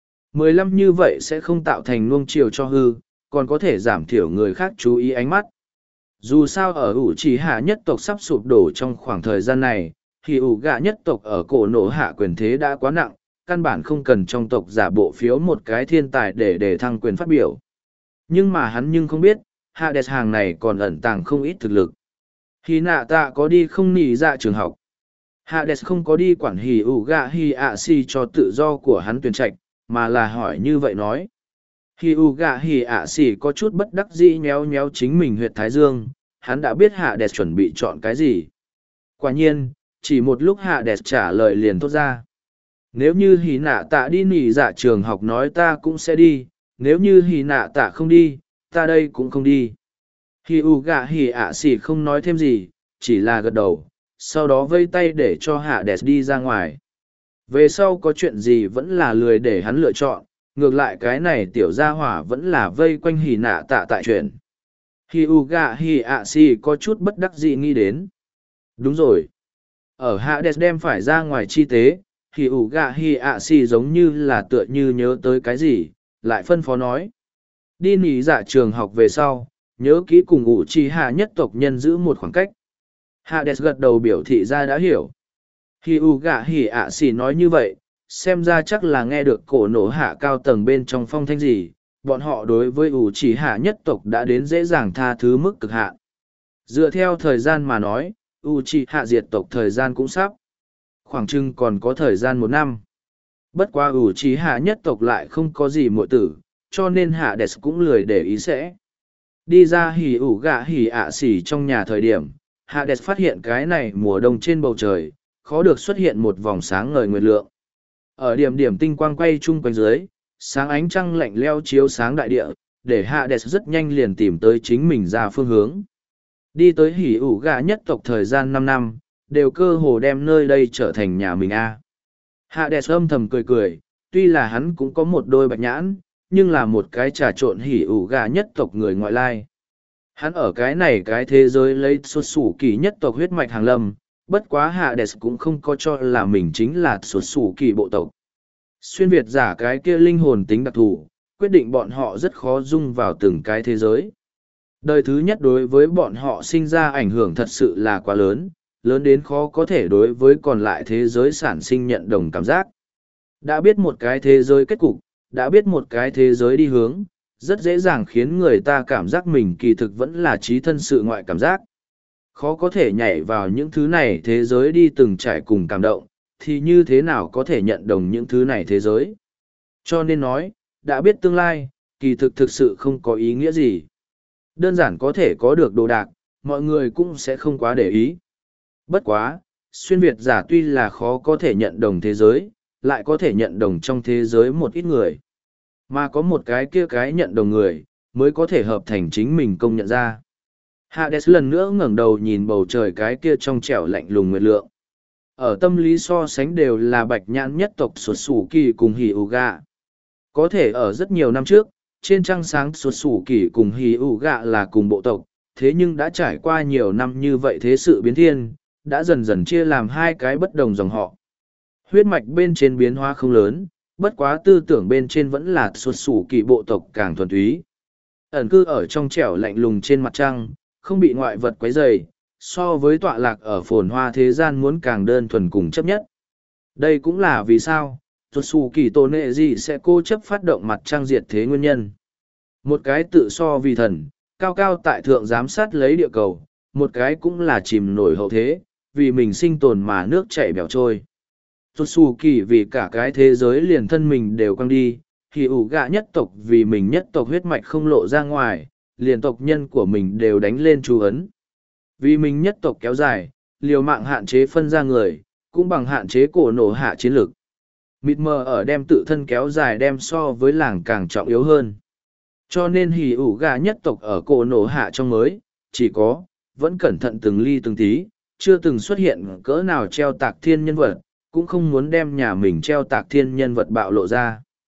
15 như vậy sẽ không tạo thành nuông chiều cho hư, còn có thể giảm thiểu người khác chú ý ánh mắt. Dù sao ở ủ trì hạ nhất tộc sắp sụp đổ trong khoảng thời gian này, thì ủ gạ nhất tộc ở cổ nổ hạ quyền thế đã quá nặng, căn bản không cần trong tộc giả bộ phiếu một cái thiên tài để thăng quyền phát biểu. Nhưng mà hắn nhưng không biết, Hades hàng này còn ẩn tàng không ít thực lực. Hì nạ tạ có đi không nỉ dạ trường học. Hades không có đi quản hì ủ gạ hì ạ si cho tự do của hắn tuyển trạch, mà là hỏi như vậy nói. Hì ủ gạ hì ạ si có chút bất đắc dĩ nhéo nhéo chính mình huyệt thái dương, hắn đã biết Hades chuẩn bị chọn cái gì. Quả nhiên, chỉ một lúc Hades trả lời liền thốt ra. Nếu như hì nạ tạ đi nỉ dạ trường học nói ta cũng sẽ đi, nếu như hì nạ tạ không đi, ta đây cũng không đi. Hì ủ gạ hì ạ si không nói thêm gì, chỉ là gật đầu, sau đó vây tay để cho Hades đi ra ngoài. Về sau có chuyện gì vẫn là lười để hắn lựa chọn, ngược lại cái này tiểu gia hỏa vẫn là vây quanh hì nạ tạ tại chuyện. Hì ủ gạ hì ạ si có chút bất đắc dĩ nghĩ đến. Đúng rồi. Ở Hades đem phải ra ngoài chi tế, hì ủ gạ hì ạ si giống như là tựa như nhớ tới cái gì, lại phân phó nói. Đi nỉ dạ trường học về sau, nhớ kỹ cùng ủ trì hạ nhất tộc nhân giữ một khoảng cách. Hades gật đầu biểu thị ra đã hiểu. Hì ủ gạ hì ạ xì nói như vậy, xem ra chắc là nghe được cổ nổ hạ cao tầng bên trong phong thanh gì, bọn họ đối với ủ trì hạ nhất tộc đã đến dễ dàng tha thứ mức cực hạn. Dựa theo thời gian mà nói, ủ trì hạ diệt tộc thời gian cũng sắp. Khoảng chừng còn có thời gian 1 năm. Bất qua ủ trì hạ nhất tộc lại không có gì muội tử, cho nên Hades cũng lười để ý sẽ. Đi ra hì ủ gạ hì ạ xì trong nhà thời điểm, Hades phát hiện cái này mùa đông trên bầu trời, khó được xuất hiện một vòng sáng ngời nguyệt lượng. Ở điểm điểm tinh quang quay chung quanh dưới, sáng ánh trăng lạnh leo chiếu sáng đại địa, để Hades rất nhanh liền tìm tới chính mình ra phương hướng. Đi tới hỉ ủ gạ nhất tộc thời gian 5 năm, đều cơ hồ đem nơi đây trở thành nhà mình a. Hades âm thầm cười cười, tuy là hắn cũng có một đôi bạch nhãn, nhưng là một cái trà trộn hỉ ủ gà nhất tộc người ngoại lai. Hắn ở cái này cái thế giới lấy xuất xù kỳ nhất tộc huyết mạch hàng lâm, bất quá Hades cũng không có cho là mình chính là xuất xù kỳ bộ tộc. Xuyên Việt giả cái kia linh hồn tính đặc thù, quyết định bọn họ rất khó dung vào từng cái thế giới. Đời thứ nhất đối với bọn họ sinh ra ảnh hưởng thật sự là quá lớn, lớn đến khó có thể đối với còn lại thế giới sản sinh nhận đồng cảm giác. Đã biết một cái thế giới kết cục, đã biết một cái thế giới đi hướng, rất dễ dàng khiến người ta cảm giác mình kỳ thực vẫn là trí thân sự ngoại cảm giác. Khó có thể nhảy vào những thứ này thế giới đi từng trải cùng cảm động, thì như thế nào có thể nhận đồng những thứ này thế giới. Cho nên nói, đã biết tương lai, kỳ thực thực sự không có ý nghĩa gì. Đơn giản có thể có được đồ đạc, mọi người cũng sẽ không quá để ý. Bất quá, xuyên Việt giả tuy là khó có thể nhận đồng thế giới, lại có thể nhận đồng trong thế giới một ít người. Mà có một cái kia cái nhận đồng người, mới có thể hợp thành chính mình công nhận ra. Hades lần nữa ngẩng đầu nhìn bầu trời cái kia trong trẻo lạnh lùng nguyệt lượng. Ở tâm lý so sánh đều là bạch nhãn nhất tộc xuất xù kỳ cùng hì ủ gạ. Có thể ở rất nhiều năm trước, trên trăng sáng xuất xù kỳ cùng hì ủ gạ là cùng bộ tộc, thế nhưng đã trải qua nhiều năm như vậy thế sự biến thiên, đã dần dần chia làm hai cái bất đồng dòng họ. Huyết mạch bên trên biến hóa không lớn, bất quá tư tưởng bên trên vẫn là xuất xù kỳ bộ tộc càng thuần túy. Ẩn cư ở trong trẻo lạnh lùng trên mặt trăng, không bị ngoại vật quấy rầy, so với tọa lạc ở phồn hoa thế gian muốn càng đơn thuần cùng chấp nhất. Đây cũng là vì sao, xuất xù kỳ tổ nệ gì sẽ cố chấp phát động mặt trăng diệt thế nguyên nhân. Một cái tự so vì thần, cao cao tại thượng giám sát lấy địa cầu, một cái cũng là chìm nổi hậu thế, vì mình sinh tồn mà nước chảy bèo trôi. Xuất xù kỳ vì cả cái thế giới liền thân mình đều quăng đi, thì ủ gạ nhất tộc vì mình nhất tộc huyết mạch không lộ ra ngoài, liền tộc nhân của mình đều đánh lên chú ấn. Vì mình nhất tộc kéo dài, liều mạng hạn chế phân ra người, cũng bằng hạn chế cổ nổ hạ chiến lược. Mịt mờ ở đem tự thân kéo dài đem so với làng càng trọng yếu hơn. Cho nên hỉ ủ gà nhất tộc ở cổ nổ hạ trong mới, chỉ có, vẫn cẩn thận từng ly từng tí, chưa từng xuất hiện cỡ nào treo tạc thiên nhân vật, cũng không muốn đem nhà mình treo tạc thiên nhân vật bạo lộ ra.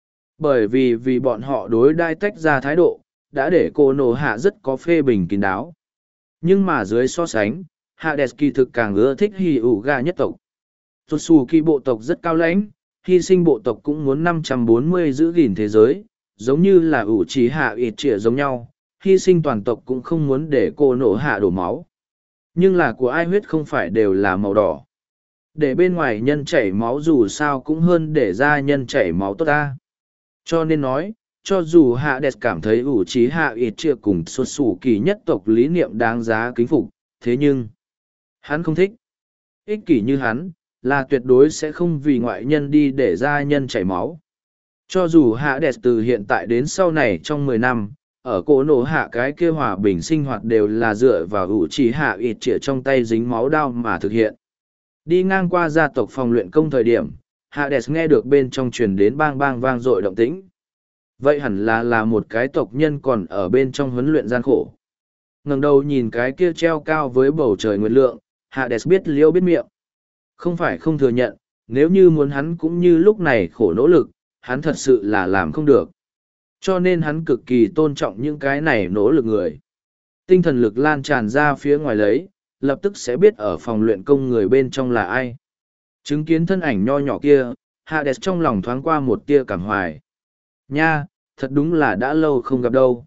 Bởi vì bọn họ đối đai tách ra thái độ, đã để cô nổ hạ rất có phê bình kín đáo. Nhưng mà dưới so sánh, Hades kỳ thực càng ưa thích Hỉ ủ gà nhất tộc. Totsuki bộ tộc rất cao lãnh, hy sinh bộ tộc cũng muốn 540 giữ gìn thế giới, giống như là ủ trí hạ ít trịa giống nhau, hy sinh toàn tộc cũng không muốn để cô nổ hạ đổ máu. Nhưng là của ai huyết không phải đều là màu đỏ. Để bên ngoài nhân chảy máu dù sao cũng hơn để ra nhân chảy máu tốt ta. Cho nên nói, cho dù Hades cảm thấy ủ trí hạ ít trịa cùng xuất xù kỳ nhất tộc lý niệm đáng giá kính phục, thế nhưng hắn không thích. Ích kỷ như hắn, là tuyệt đối sẽ không vì ngoại nhân đi để ra nhân chảy máu. Cho dù Hades từ hiện tại đến sau này trong 10 năm, ở cổ nổ hạ cái kia hòa bình sinh hoạt đều là dựa vào ủ chỉ hạ ít trịa trong tay dính máu đao mà thực hiện. Đi ngang qua gia tộc phòng luyện công thời điểm, Hades nghe được bên trong truyền đến bang bang vang dội động tĩnh. Vậy hẳn là một cái tộc nhân còn ở bên trong huấn luyện gian khổ. Ngẩng đầu nhìn cái kia treo cao với bầu trời nguyệt lượng, Hades biết liêu biết miệng. Không phải không thừa nhận, nếu như muốn hắn cũng như lúc này khổ nỗ lực, hắn thật sự là làm không được. Cho nên hắn cực kỳ tôn trọng những cái này nỗ lực người. Tinh thần lực lan tràn ra phía ngoài lấy, lập tức sẽ biết ở phòng luyện công người bên trong là ai. Chứng kiến thân ảnh nho nhỏ kia, Hades trong lòng thoáng qua một tia cảm hoài. Nha, thật đúng là đã lâu không gặp đâu.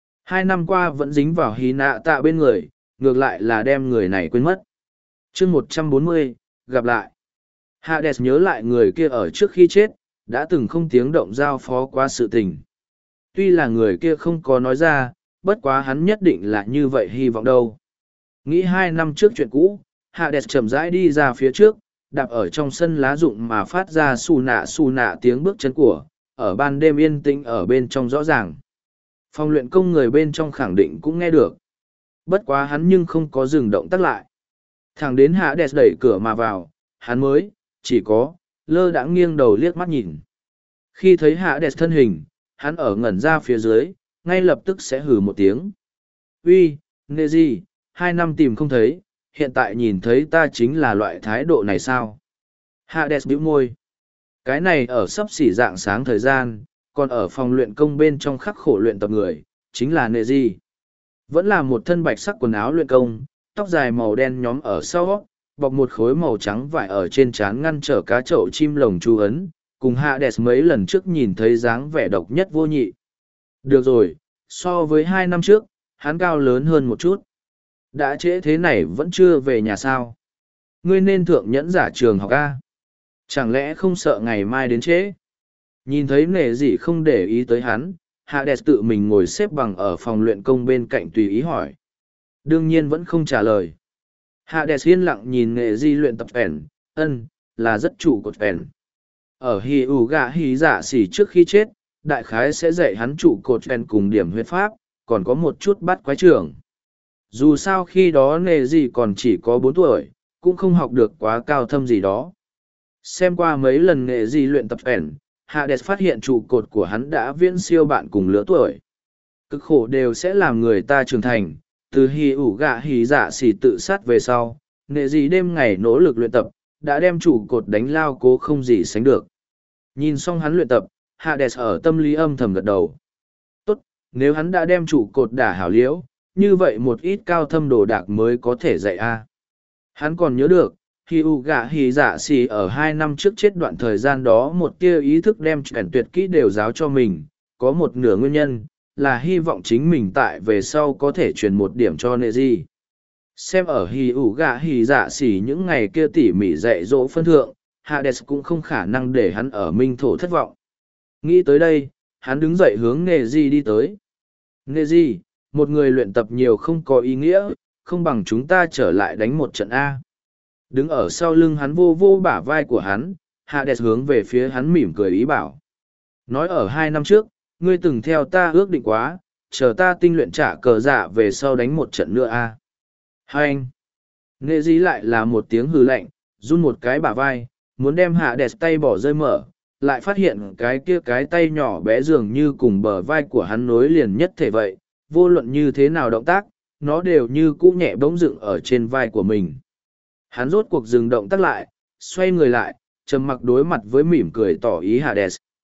2 năm qua vẫn dính vào hí nạ tạ bên người, ngược lại là đem người này quên mất. chương 140, gặp lại. Hades nhớ lại người kia ở trước khi chết, đã từng không tiếng động giao phó qua sự tình. Tuy là người kia không có nói ra, bất quá hắn nhất định là như vậy hy vọng đâu. Nghĩ 2 năm trước chuyện cũ, Hades chậm rãi đi ra phía trước, đạp ở trong sân lá rụng mà phát ra xù nạ tiếng bước chân của, ở ban đêm yên tĩnh ở bên trong rõ ràng. Phòng luyện công người bên trong khẳng định cũng nghe được. Bất quá hắn nhưng không có dừng động tác lại. Thẳng đến Hades đẩy cửa mà vào, hắn mới, chỉ có, lơ đãng nghiêng đầu liếc mắt nhìn. Khi thấy Hades thân hình, hắn ở ngẩn ra phía dưới, ngay lập tức sẽ hừ một tiếng. Uy, Neji, 2 năm tìm không thấy, hiện tại nhìn thấy ta chính là loại thái độ này sao? Hades bĩu môi. Cái này ở sắp xỉ dạng sáng thời gian, còn ở phòng luyện công bên trong khắc khổ luyện tập người, chính là Neji. Vẫn là một thân bạch sắc quần áo luyện công, tóc dài màu đen nhóm ở sau, bọc một khối màu trắng vải ở trên trán ngăn trở cá chậu chim lồng chú ấn, cùng Hades mấy lần trước nhìn thấy dáng vẻ độc nhất vô nhị. Được rồi, so với 2 năm trước, hắn cao lớn hơn một chút. Đã trễ thế này vẫn chưa về nhà sao? Ngươi nên thượng nhẫn giả trường học A. Chẳng lẽ không sợ ngày mai đến trễ? Nhìn thấy nể gì không để ý tới hắn, Hades tự mình ngồi xếp bằng ở phòng luyện công bên cạnh tùy ý hỏi. Đương nhiên vẫn không trả lời. Hades yên lặng nhìn nghệ di luyện tập ẻn, là rất chủ cột ẻn. Ở hì ủ gạ hì dạ xỉ trước khi chết, đại khái sẽ dạy hắn trụ cột ẻn cùng điểm huyết pháp, còn có một chút bắt quái trưởng. Dù sao khi đó nghệ di còn chỉ có 4 tuổi, cũng không học được quá cao thâm gì đó. Xem qua mấy lần nghệ di luyện tập ẻn, Hades phát hiện trụ cột của hắn đã viễn siêu bạn cùng lứa tuổi. Cực khổ đều sẽ làm người ta trưởng thành, từ hì ủ gạ hì dạ xỉ tự sát về sau, nghệ gì đêm ngày nỗ lực luyện tập, đã đem trụ cột đánh lao cố không gì sánh được. Nhìn xong hắn luyện tập, Hades ở tâm lý âm thầm gật đầu. Tốt, nếu hắn đã đem trụ cột đả hảo liễu, như vậy một ít cao thâm đồ đạc mới có thể dạy a. Hắn còn nhớ được, hì ủ gạ hì dạ xỉ ở 2 năm trước chết đoạn thời gian đó một tia ý thức đem chuyển tuyệt kỹ đều giáo cho mình, có một nửa nguyên nhân là hy vọng chính mình tại về sau có thể truyền một điểm cho nệ gì. Xem ở hì ủ gạ hì dạ xỉ những ngày kia tỉ mỉ dạy dỗ phân thượng, Hades cũng không khả năng để hắn ở minh thổ thất vọng. Nghĩ tới đây, hắn đứng dậy hướng nệ gì đi tới. Nệ gì, một người luyện tập nhiều không có ý nghĩa, không bằng chúng ta trở lại đánh một trận A. Đứng ở sau lưng hắn vô vô bả vai của hắn, Hades hướng về phía hắn mỉm cười ý bảo. Nói ở 2 năm trước, ngươi từng theo ta ước định quá, chờ ta tinh luyện trả cờ dạ về sau đánh một trận nữa a. Hai anh. Nghệ dí lại là một tiếng hừ lạnh, run một cái bả vai, muốn đem Hades tay bỏ rơi mở, lại phát hiện cái kia cái tay nhỏ bé dường như cùng bờ vai của hắn nối liền nhất thể vậy, vô luận như thế nào động tác, nó đều như cũ nhẹ bỗng dựng ở trên vai của mình. Hắn rốt cuộc dừng động tác lại, xoay người lại, trầm mặc đối mặt với mỉm cười tỏ ý Hades.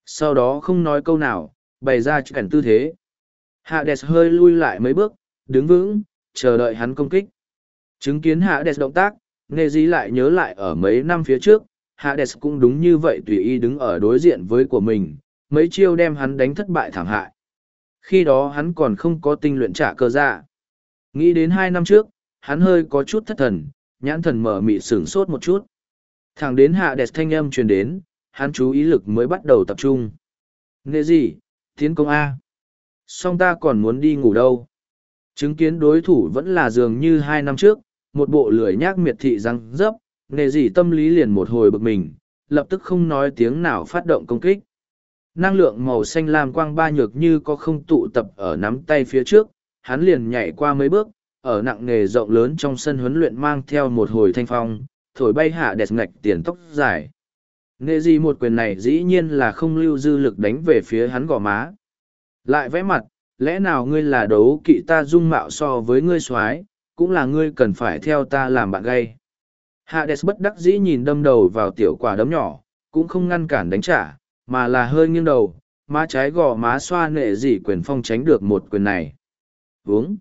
sau đó không nói câu nào, bày ra cảnh tư thế. Hades hơi lui lại mấy bước, đứng vững, chờ đợi hắn công kích. Chứng kiến Hades động tác, Neji lại nhớ lại ở mấy năm phía trước, Hades cũng đúng như vậy tùy ý đứng ở đối diện với của mình, mấy chiêu đem hắn đánh thất bại thảm hại. Khi đó hắn còn không có tinh luyện trả cơ dạ. Nghĩ đến 2 năm trước, hắn hơi có chút thất thần, nhãn thần mở mịt sửng sốt một chút. Thẳng đến Hades thanh âm truyền đến, hắn chú ý lực mới bắt đầu tập trung. Neji, tiến công A. Song ta còn muốn đi ngủ đâu. Chứng kiến đối thủ vẫn là dường như 2 năm trước, một bộ lười nhác miệt thị răng dấp, Neji tâm lý liền một hồi bực mình, lập tức không nói tiếng nào phát động công kích. Năng lượng màu xanh lam quang ba nhược như có không tụ tập ở nắm tay phía trước, hắn liền nhảy qua mấy bước, ở nặng nề rộng lớn trong sân huấn luyện mang theo một hồi thanh phong, thổi bay hạ đẹp ngạch tiền tóc dài. Neji một quyền này dĩ nhiên là không lưu dư lực đánh về phía hắn gò má. Lại vẽ mặt, lẽ nào ngươi là đấu kỵ ta dung mạo so với ngươi soái, cũng là ngươi cần phải theo ta làm bạn gay. Hades bất đắc dĩ nhìn đâm đầu vào tiểu quả đấm nhỏ, cũng không ngăn cản đánh trả, mà là hơi nghiêng đầu, má trái gò má xoa nệ dị quyền phong tránh được một quyền này. Vướng.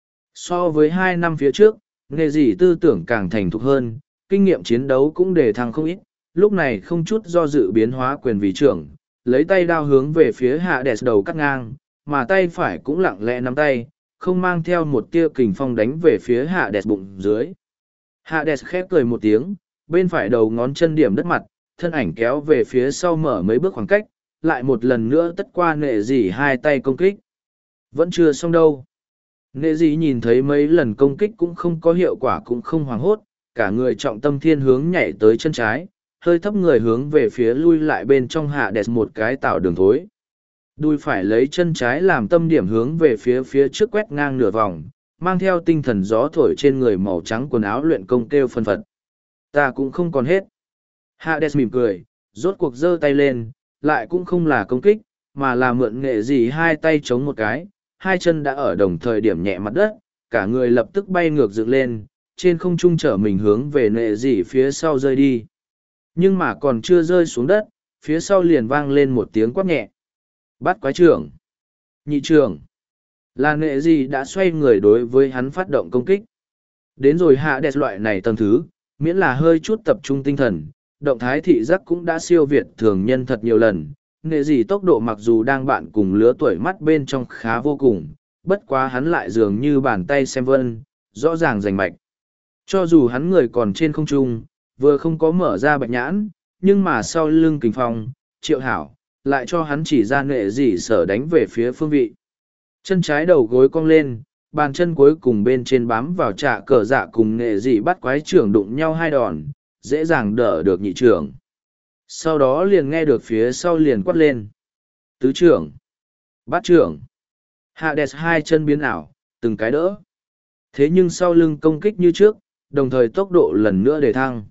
So với 2 năm phía trước, nệ dị tư tưởng càng thành thục hơn, kinh nghiệm chiến đấu cũng đề thăng không ít, lúc này không chút do dự biến hóa quyền vị trưởng, lấy tay đao hướng về phía Hades đầu cắt ngang, mà tay phải cũng lặng lẽ nắm tay, không mang theo một tia kình phong đánh về phía Hades bụng dưới. Hades khép cười một tiếng, bên phải đầu ngón chân điểm đất mặt, thân ảnh kéo về phía sau mở mấy bước khoảng cách, lại một lần nữa tất qua nệ dị 2 tay công kích. Vẫn chưa xong đâu. Nệ dị nhìn thấy mấy lần công kích cũng không có hiệu quả cũng không hoảng hốt, cả người trọng tâm thiên hướng nhảy tới chân trái, hơi thấp người hướng về phía lui lại bên trong Hades một cái tạo đường thối. Đùi phải lấy chân trái làm tâm điểm hướng về phía trước quét ngang nửa vòng, mang theo tinh thần gió thổi trên người màu trắng quần áo luyện công kêu phân phật. Ta cũng không còn hết. Hades mỉm cười, rốt cuộc giơ tay lên, lại cũng không là công kích, mà là mượn nghệ gì 2 tay chống một cái, 2 chân đã ở đồng thời điểm nhẹ mặt đất, cả người lập tức bay ngược dựng lên, trên không trung trở mình hướng về nghệ gì phía sau rơi đi. Nhưng mà còn chưa rơi xuống đất, phía sau liền vang lên một tiếng quát nhẹ. Bắt quái trưởng. Nhị trưởng. Là nghệ gì đã xoay người đối với hắn phát động công kích. Đến rồi Hades loại này tầng thứ, miễn là hơi chút tập trung tinh thần, động thái thị giác cũng đã siêu việt thường nhân thật nhiều lần. Nghệ gì tốc độ mặc dù đang bạn cùng lứa tuổi mắt bên trong khá vô cùng, bất quá hắn lại dường như bàn tay xem vân, rõ ràng rành mạch. Cho dù hắn người còn trên không trung, vừa không có mở ra bạch nhãn, nhưng mà sau lưng kình phong, Triệu Hảo, lại cho hắn chỉ ra nghệ gì sở đánh về phía phương vị. Chân trái đầu gối cong lên, bàn chân cuối cùng bên trên bám vào trạ cờ dạ cùng nghệ dị bắt quái trưởng đụng nhau 2 đòn, dễ dàng đỡ được nhị trưởng. Sau đó liền nghe được phía sau liền quát lên. Tứ trưởng. Bát trưởng. Hades 2 chân biến ảo, từng cái đỡ. Thế nhưng sau lưng công kích như trước, đồng thời tốc độ lần nữa để thăng.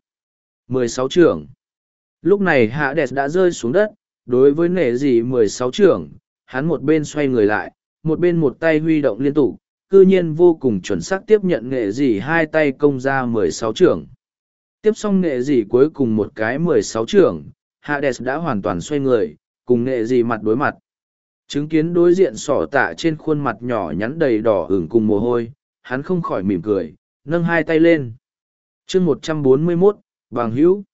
16 trưởng. Lúc này Hades đã rơi xuống đất, đối với nghệ dị 16 trưởng, hắn một bên xoay người lại, một bên một tay huy động liên tục, cư nhiên vô cùng chuẩn xác tiếp nhận nghệ dị 2 tay công ra 16 trưởng. Tiếp xong nghệ dị cuối cùng một cái 16 trưởng, Hades đã hoàn toàn xoay người, cùng nghệ dị mặt đối mặt. Chứng kiến đối diện sỏ tạ trên khuôn mặt nhỏ nhắn đầy đỏ ửng cùng mồ hôi, hắn không khỏi mỉm cười, nâng 2 tay lên. chương 141, bằng hữu.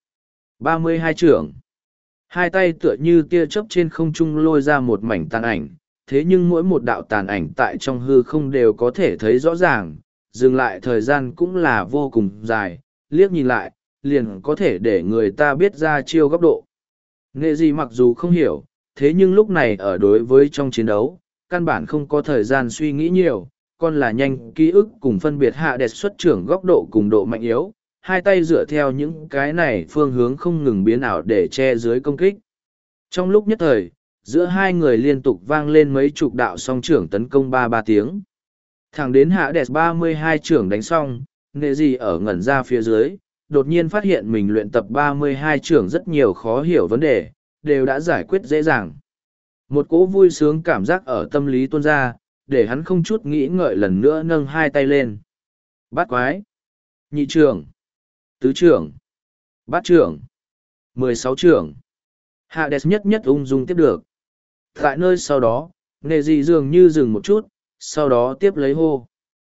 32 trưởng. 2 tay tựa như tia chớp trên không trung lôi ra một mảnh tàn ảnh, thế nhưng mỗi một đạo tàn ảnh tại trong hư không đều có thể thấy rõ ràng, dừng lại thời gian cũng là vô cùng dài, liếc nhìn lại, liền có thể để người ta biết ra chiêu góc độ. Nghệ gì mặc dù không hiểu, thế nhưng lúc này ở đối với trong chiến đấu, căn bản không có thời gian suy nghĩ nhiều, còn là nhanh ký ức cùng phân biệt Hades xuất trưởng góc độ cùng độ mạnh yếu, 2 tay dựa theo những cái này phương hướng không ngừng biến ảo để che dưới công kích. Trong lúc nhất thời, giữa 2 người liên tục vang lên mấy chục đạo song trưởng tấn công 3 tiếng. Thẳng đến Hades 32 trưởng đánh xong, nghệ gì ở ngẩn ra phía dưới, đột nhiên phát hiện mình luyện tập 32 trưởng rất nhiều khó hiểu vấn đề, đều đã giải quyết dễ dàng. Một cỗ vui sướng cảm giác ở tâm lý tuôn ra, để hắn không chút nghĩ ngợi lần nữa nâng 2 tay lên. Bát quái. Nhị trưởng. Tứ trưởng. Bát trưởng. 16 trưởng. Hades nhất nhất ung dung tiếp được. Tại nơi sau đó, nghệ dị dường như dừng một chút, sau đó tiếp lấy hô.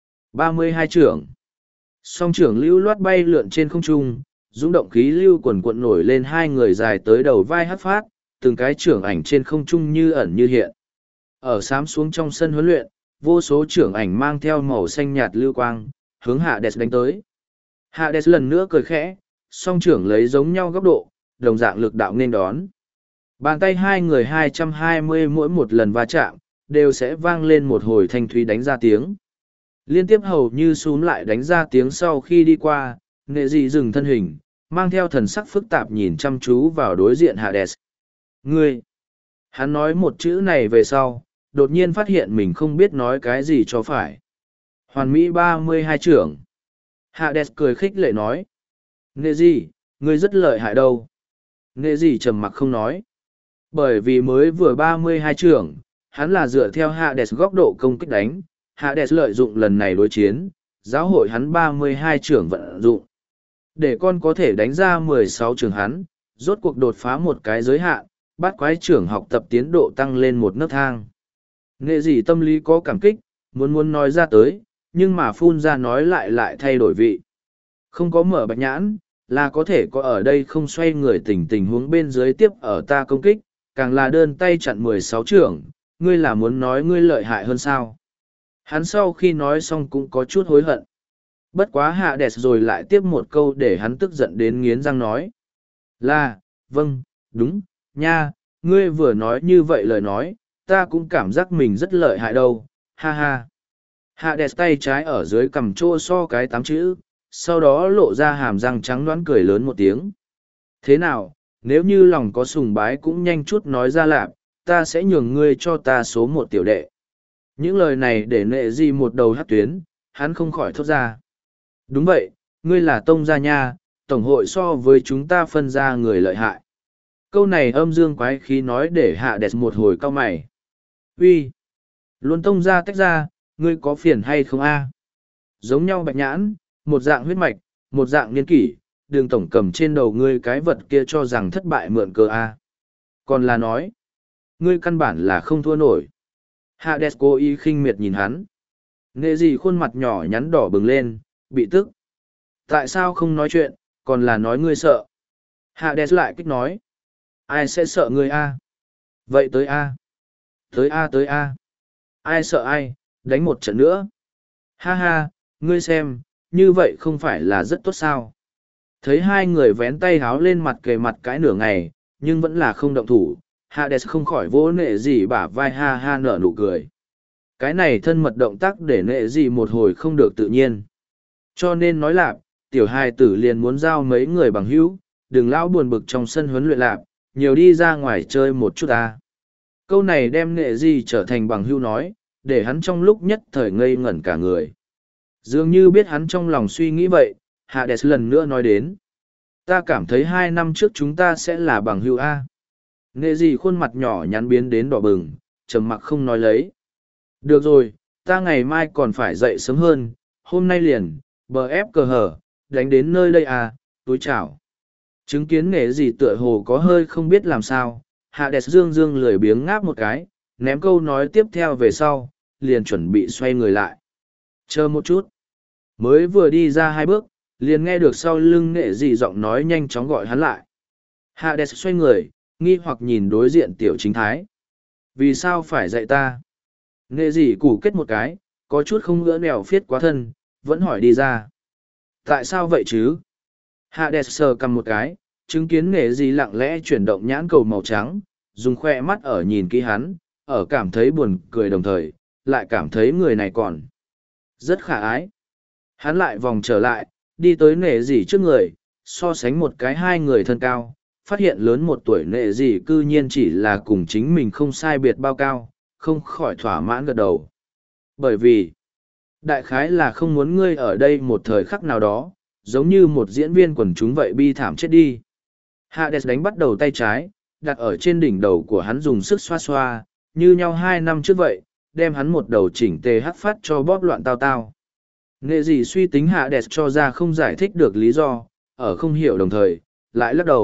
32 trưởng. Song trưởng lưu loát bay lượn trên không trung, dũng động khí lưu quần quận nổi lên hai người dài tới đầu vai hất phát, từng cái trưởng ảnh trên không trung như ẩn như hiện. Ở xám xuống trong sân huấn luyện, vô số trưởng ảnh mang theo màu xanh nhạt lưu quang, hướng Hades đánh tới. Hades lần nữa cười khẽ, song trưởng lấy giống nhau góc độ, đồng dạng lực đạo nên đón. Bàn tay hai người 220 mỗi một lần va chạm, đều sẽ vang lên một hồi thanh thúy đánh ra tiếng. Liên tiếp hầu như xúm lại đánh ra tiếng sau khi đi qua, nghệ dị dừng thân hình, mang theo thần sắc phức tạp nhìn chăm chú vào đối diện Hades. Ngươi! Hắn nói một chữ này về sau, đột nhiên phát hiện mình không biết nói cái gì cho phải. Hoàn mỹ 32 trưởng. Hades cười khích lệ nói. Nghệ dị, ngươi rất lợi hại đâu. Nghệ dị trầm mặc không nói. Bởi vì mới vừa 32 trưởng, hắn là dựa theo Hades góc độ công kích đánh. Hades lợi dụng lần này đối chiến, giáo hội hắn 32 trưởng vận dụng. Để con có thể đánh ra 16 trưởng hắn, rốt cuộc đột phá một cái giới hạn, bát quái trưởng học tập tiến độ tăng lên một nấc thang. Nghệ dị tâm lý có cảm kích, muốn nói ra tới, nhưng mà phun ra nói lại thay đổi vị. Không có mở bạch nhãn, là có thể có ở đây không xoay người tình huống bên dưới tiếp ở ta công kích, càng là đơn tay chặn 16 trưởng, ngươi là muốn nói ngươi lợi hại hơn sao. Hắn sau khi nói xong cũng có chút hối hận. Bất quá Hades rồi lại tiếp một câu để hắn tức giận đến nghiến răng nói. Là, vâng, đúng, nha, ngươi vừa nói như vậy lời nói, ta cũng cảm giác mình rất lợi hại đâu, ha ha. Hades tay trái ở dưới cằm trô so cái 8 chữ, sau đó lộ ra hàm răng trắng đoán cười lớn một tiếng. Thế nào, nếu như lòng có sùng bái cũng nhanh chút nói ra lạp, ta sẽ nhường ngươi cho ta số một tiểu đệ. Những lời này để nệ gì một đầu hát tuyến, hắn không khỏi thốt ra. Đúng vậy, ngươi là tông gia nha, tổng hội so với chúng ta phân ra người lợi hại. Câu này âm dương quái khí nói để Hades một hồi cau mày. Uy, luôn tông gia tách ra, ngươi có phiền hay không a? Giống nhau bạch nhãn, một dạng huyết mạch, một dạng niên kỷ, đường tổng cầm trên đầu ngươi cái vật kia cho rằng thất bại mượn cờ a. Còn là nói, ngươi căn bản là không thua nổi. Hades cố ý khinh miệt nhìn hắn. Nghệ gì khuôn mặt nhỏ nhắn đỏ bừng lên, bị tức. Tại sao không nói chuyện, còn là nói ngươi sợ? Hades lại kích nói. Ai sẽ sợ ngươi a? Vậy tới a. Tới a tới a. Ai sợ ai, đánh một trận nữa. Ha ha, ngươi xem, như vậy không phải là rất tốt sao? Thấy hai người vén tay háo lên mặt kề mặt cái nửa ngày, nhưng vẫn là không động thủ. Hades không khỏi vỗ nệ gì bả vai ha ha nở nụ cười. Cái này thân mật động tác để nệ gì một hồi không được tự nhiên. Cho nên nói lạp, tiểu hài tử liền muốn giao mấy người bằng hữu, đừng lão buồn bực trong sân huấn luyện lạp, nhiều đi ra ngoài chơi một chút ta. Câu này đem nệ gì trở thành bằng hữu nói, để hắn trong lúc nhất thời ngây ngẩn cả người. Dường như biết hắn trong lòng suy nghĩ vậy, Hades lần nữa nói đến. Ta cảm thấy 2 năm trước chúng ta sẽ là bằng hữu A. Nghệ gì khuôn mặt nhỏ nhắn biến đến đỏ bừng, trầm mặc không nói lấy. Được rồi, ta ngày mai còn phải dậy sớm hơn, hôm nay liền, bờ ép cờ hở, đánh đến nơi đây à, túi chảo. Chứng kiến nghệ gì tựa hồ có hơi không biết làm sao, Hades dương lười biếng ngáp một cái, ném câu nói tiếp theo về sau, liền chuẩn bị xoay người lại. Chờ một chút. Mới vừa đi ra 2 bước, liền nghe được sau lưng nghệ gì giọng nói nhanh chóng gọi hắn lại. Hades xoay người, nghi hoặc nhìn đối diện tiểu chính thái. Vì sao phải dạy ta? Nghệ gì củ kết một cái, có chút không ngỡ nèo phiết quá thân, vẫn hỏi đi ra. Tại sao vậy chứ? Hades sờ cầm một cái, chứng kiến nghệ gì lặng lẽ chuyển động nhãn cầu màu trắng, dùng khoe mắt ở nhìn kỹ hắn, ở cảm thấy buồn cười đồng thời, lại cảm thấy người này còn rất khả ái. Hắn lại vòng trở lại, đi tới nệ gì trước người, so sánh một cái hai người thân cao, phát hiện lớn 1 tuổi nệ gì cư nhiên chỉ là cùng chính mình không sai biệt bao cao, không khỏi thỏa mãn gật đầu. Bởi vì, đại khái là không muốn ngươi ở đây một thời khắc nào đó, giống như một diễn viên quần chúng vậy bi thảm chết đi. Hades đánh bắt đầu tay trái, đặt ở trên đỉnh đầu của hắn dùng sức xoa xoa, như nhau 2 năm trước vậy, đem hắn một đầu chỉnh tề hắc phát cho bóp loạn tao tao. Nghệ gì suy tính Hades cho ra không giải thích được lý do, ở không hiểu đồng thời, lại lắc đầu,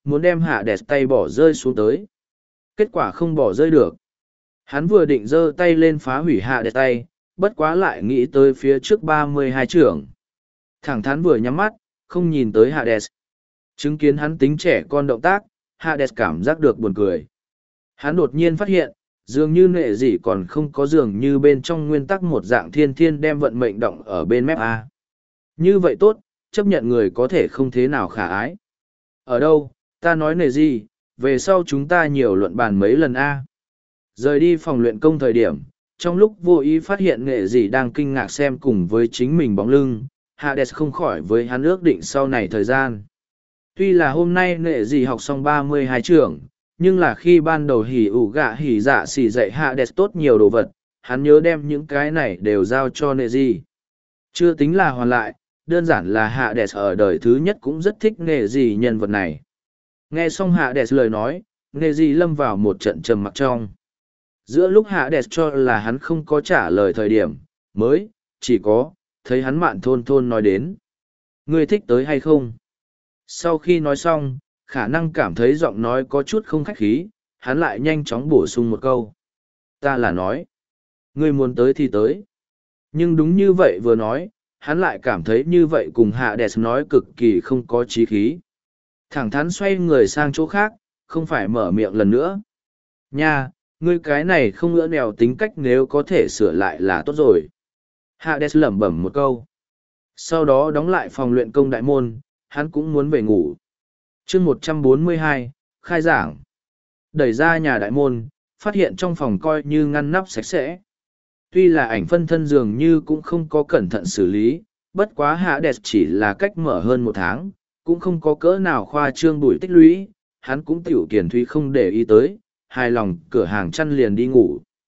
muốn đem hạ đẹp tay bỏ rơi xuống tới. Kết quả không bỏ rơi được. Hắn vừa định giơ tay lên phá hủy hạ đẹp tay, bất quá lại nghĩ tới phía trước 32 trưởng. Thẳng thắn vừa nhắm mắt, không nhìn tới Hades. Chứng kiến hắn tính trẻ con động tác, Hades cảm giác được buồn cười. Hắn đột nhiên phát hiện, dường như nệ gì còn không có dường như bên trong nguyên tắc một dạng thiên thiên đem vận mệnh động ở bên mép A. Như vậy tốt, chấp nhận người có thể không thế nào khả ái. Ở đâu, ta nói nệ gì, về sau chúng ta nhiều luận bàn mấy lần A. Rời đi phòng luyện công thời điểm, trong lúc vô ý phát hiện nghệ gì đang kinh ngạc xem cùng với chính mình bóng lưng, Hades không khỏi với hắn ước định sau này thời gian. Tuy là hôm nay nghệ gì học xong 32 trường, nhưng là khi ban đầu hỉ ủ gạ hỉ dạ xỉ dạy Hades tốt nhiều đồ vật, hắn nhớ đem những cái này đều giao cho nghệ gì. Chưa tính là hoàn lại, đơn giản là Hades ở đời thứ nhất cũng rất thích nghệ gì nhân vật này. Nghe xong Hades lời nói, nghệ gì lâm vào một trận trầm mặc trong. Giữa lúc Hades cho là hắn không có trả lời thời điểm, mới, chỉ có, thấy hắn mạn thôn thôn nói đến. Ngươi thích tới hay không? Sau khi nói xong, khả năng cảm thấy giọng nói có chút không khách khí, hắn lại nhanh chóng bổ sung một câu. Ta là nói. Ngươi muốn tới thì tới. Nhưng đúng như vậy vừa nói, hắn lại cảm thấy như vậy cùng Hades nói cực kỳ không có chí khí. Thẳng thắn xoay người sang chỗ khác, không phải mở miệng lần nữa. Nha, ngươi cái này không ngỡ nèo tính cách nếu có thể sửa lại là tốt rồi. Hades lẩm bẩm một câu. Sau đó đóng lại phòng luyện công đại môn, hắn cũng muốn về ngủ. chương 142, khai giảng. Đẩy ra nhà đại môn, phát hiện trong phòng coi như ngăn nắp sạch sẽ. Tuy là ảnh phân thân dường như cũng không có cẩn thận xử lý, bất quá Hades chỉ là cách mở hơn một tháng, cũng không có cỡ nào khoa trương bụi tích lũy, hắn cũng tiểu kiển thúy không để ý tới, hài lòng cửa hàng chăn liền đi ngủ.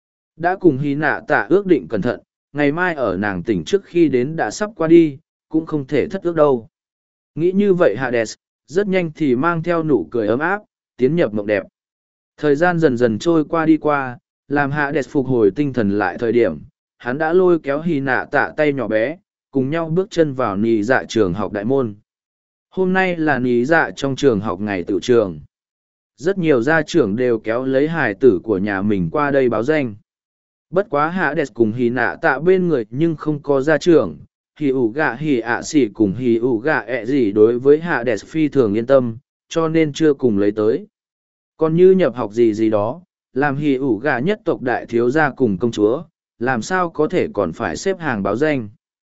Đã cùng Hy Nạ Tạ ước định cẩn thận, ngày mai ở nàng tỉnh trước khi đến đã sắp qua đi, cũng không thể thất ước đâu. Nghĩ như vậy Hades, rất nhanh thì mang theo nụ cười ấm áp, tiến nhập mộng đẹp. Thời gian dần dần trôi qua đi qua, làm Hades phục hồi tinh thần lại thời điểm, hắn đã lôi kéo Hy Nạ Tạ tay nhỏ bé, cùng nhau bước chân vào nì dạ trường học đại môn. Hôm nay là nì dạ trong trường học ngày tự trường. Rất nhiều gia trưởng đều kéo lấy hài tử của nhà mình qua đây báo danh. Bất quá Hades cùng Hy Nạ Tạ bên người nhưng không có gia trưởng. Hỉ ủ gạ hỉ ạ xỉ cùng hỉ ủ gạ ẹ gì đối với Hades phi thường yên tâm, cho nên chưa cùng lấy tới. Còn như nhập học gì gì đó, làm hỉ ủ gạ nhất tộc đại thiếu gia cùng công chúa, làm sao có thể còn phải xếp hàng báo danh.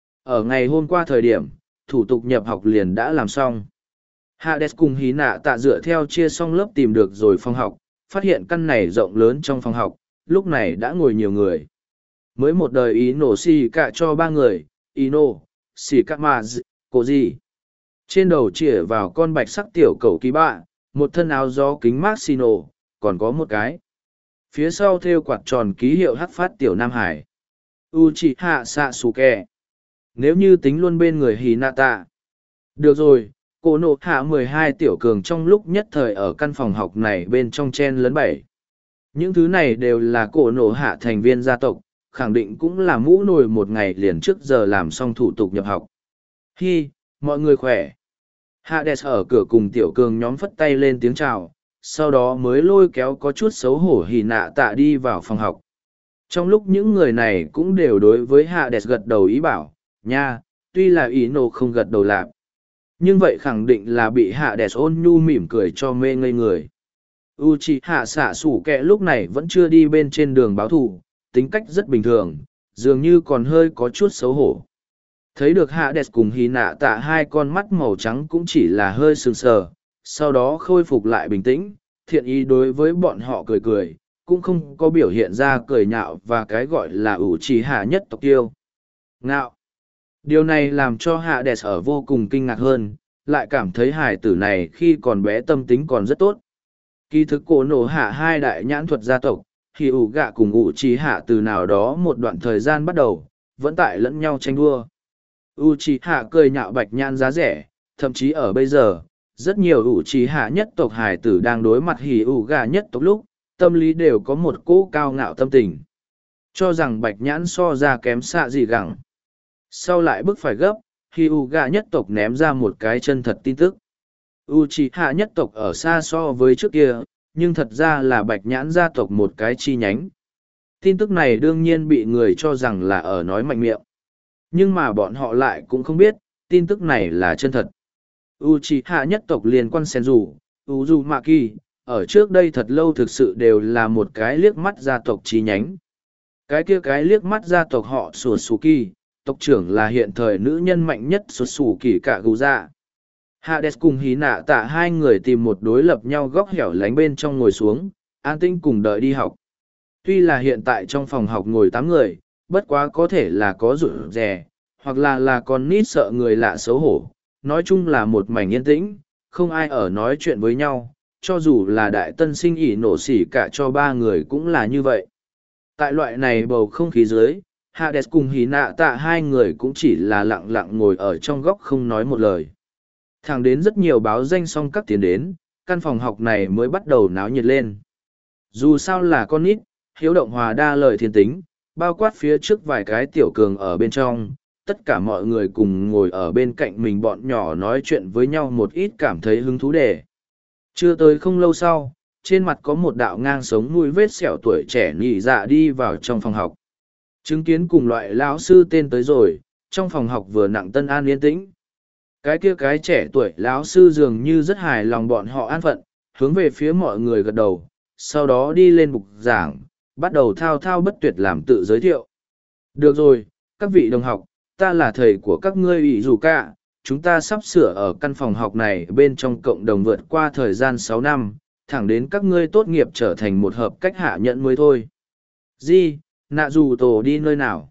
Ở ngày hôm qua thời điểm, thủ tục nhập học liền đã làm xong. Hades cùng Hí Nạ Tạ dựa theo chia xong lớp tìm được rồi phòng học, phát hiện căn này rộng lớn trong phòng học, lúc này đã ngồi nhiều người. Mới một đời ý nổ xì cả cho ba người, ý nổ, xì cả mà cô gì. Trên đầu chĩa vào con bạch sắc tiểu cầu ký bạ, một thân áo gió kính mát xì nổ, còn có một cái. Phía sau thêu quạt tròn ký hiệu hắc phát tiểu Nam Hải. Uchiha Sasuke. Nếu như tính luôn bên người Hinata. Được rồi, cô nộ hạ 12 tiểu cường trong lúc nhất thời ở căn phòng học này bên trong chen lấn 7. Những thứ này đều là cổ nộ hạ thành viên gia tộc, khẳng định cũng là mũ nồi một ngày liền trước giờ làm xong thủ tục nhập học. Hi, mọi người khỏe. Hades ở cửa cùng tiểu cường nhóm phất tay lên tiếng chào, sau đó mới lôi kéo có chút xấu hổ Hỉ Nạ Tạ đi vào phòng học. Trong lúc những người này cũng đều đối với Hades gật đầu ý bảo, nha, tuy là ý nộ không gật đầu lạp. Nhưng vậy khẳng định là bị Hades ôn nhu mỉm cười cho mê ngây người. Uchiha Sasuke lúc này vẫn chưa đi bên trên đường báo thù, tính cách rất bình thường, dường như còn hơi có chút xấu hổ. Thấy được Hades cùng Hinata hai con mắt màu trắng cũng chỉ là hơi sừng sờ, sau đó khôi phục lại bình tĩnh, thiện ý đối với bọn họ cười cười, cũng không có biểu hiện ra cười nhạo và cái gọi là Uchiha nhất tộc tiêu. Ngạo. Điều này làm cho Hades ở vô cùng kinh ngạc hơn, lại cảm thấy hài tử này khi còn bé tâm tính còn rất tốt. Kỳ thực cổ nổ hạ hai đại nhãn thuật gia tộc, thì ủ gạ cùng Uchiha từ nào đó một đoạn thời gian bắt đầu, vẫn tại lẫn nhau tranh đua. Uchiha cười nhạo bạch nhãn giá rẻ, thậm chí ở bây giờ, rất nhiều Uchiha nhất tộc hài tử đang đối mặt hỉ ủ gạ nhất tộc lúc, tâm lý đều có một cỗ cao ngạo tâm tình. Cho rằng bạch nhãn so ra kém xạ gì gẳng. Sau lại bước phải gấp, hỉ ủ gạ nhất tộc ném ra một cái chân thật tin tức. Uchiha nhất tộc ở xa so với trước kia, nhưng thật ra là Bạch Nhãn gia tộc một cái chi nhánh. Tin tức này đương nhiên bị người cho rằng là ở nói mạnh miệng. Nhưng mà bọn họ lại cũng không biết, tin tức này là chân thật. Uchiha nhất tộc liên quan Senju, Uzumaki, ở trước đây thật lâu thực sự đều là một cái liếc mắt gia tộc chi nhánh. Cái liếc mắt gia tộc họ Sasuke, tộc trưởng là hiện thời nữ nhân mạnh nhất Sasuke Kaguya. Hades cùng Hinata hai người tìm một đối lập nhau góc hẻo lánh bên trong ngồi xuống, an tĩnh cùng đợi đi học. Tuy là hiện tại trong phòng học ngồi 8 người, bất quá có thể là có rủi rè, hoặc là con nít sợ người lạ xấu hổ. Nói chung là một mảnh yên tĩnh, không ai ở nói chuyện với nhau, cho dù là đại tân sinh ỉ nổ xỉ cả cho 3 người cũng là như vậy. Tại loại này bầu không khí dưới, Hades cùng Hinata hai người cũng chỉ là lặng lặng ngồi ở trong góc không nói một lời. Thẳng đến rất nhiều báo danh xong các tiến đến, căn phòng học này mới bắt đầu náo nhiệt lên. Dù sao là con nít, hiếu động hòa đa lời thiên tính, bao quát phía trước vài cái tiểu cường ở bên trong, tất cả mọi người cùng ngồi ở bên cạnh mình bọn nhỏ nói chuyện với nhau một ít cảm thấy hứng thú đề. Chưa tới không lâu sau, trên mặt có một đạo ngang sống nuôi vết sẹo tuổi trẻ nhị dạ đi vào trong phòng học. Chứng kiến cùng loại lão sư tên tới rồi, trong phòng học vừa nặng tân an yên tĩnh. Cái trẻ tuổi lão sư dường như rất hài lòng bọn họ an phận, hướng về phía mọi người gật đầu, sau đó đi lên bục giảng, bắt đầu thao thao bất tuyệt làm tự giới thiệu. Được rồi, các vị đồng học, ta là thầy của các ngươi ủy dù cả, chúng ta sắp sửa ở căn phòng học này bên trong cộng đồng vượt qua thời gian 6 năm, thẳng đến các ngươi tốt nghiệp trở thành một hợp cách hạ nhận mới thôi. Di, nạ dù tổ đi nơi nào?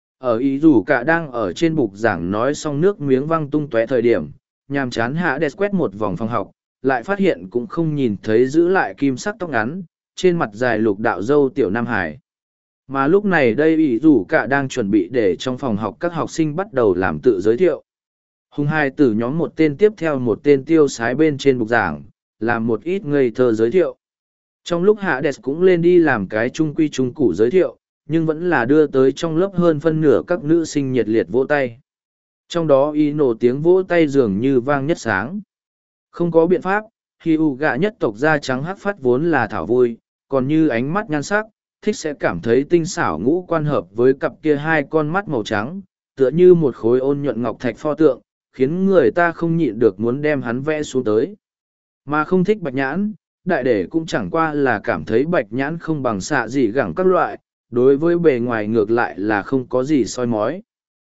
Ở ý dù cả đang ở trên bục giảng nói xong nước miếng văng tung tóe thời điểm, nhàm chán hạ đẹp quét một vòng phòng học, lại phát hiện cũng không nhìn thấy giữ lại kim sắc tóc ngắn, trên mặt dài lục đạo dâu tiểu Nam Hải. Mà lúc này đây ý dù cả đang chuẩn bị để trong phòng học các học sinh bắt đầu làm tự giới thiệu. Hùng hai từ nhóm một tên tiếp theo một tên tiêu sái bên trên bục giảng, làm một ít ngây thơ giới thiệu. Trong lúc hạ đẹp cũng lên đi làm cái trung quy trung củ giới thiệu, nhưng vẫn là đưa tới trong lớp hơn phân nửa các nữ sinh nhiệt liệt vỗ tay. Trong đó y nổ tiếng vỗ tay dường như vang nhất sáng. Không có biện pháp, khi u gạ nhất tộc da trắng hắc phát vốn là thảo vui, còn như ánh mắt nhan sắc, thích sẽ cảm thấy tinh xảo ngũ quan hợp với cặp kia hai con mắt màu trắng, tựa như một khối ôn nhuận ngọc thạch pho tượng, khiến người ta không nhịn được muốn đem hắn vẽ xuống tới. Mà không thích bạch nhãn, đại để cũng chẳng qua là cảm thấy bạch nhãn không bằng xạ gì gẳng các loại, đối với bề ngoài ngược lại là không có gì soi mói.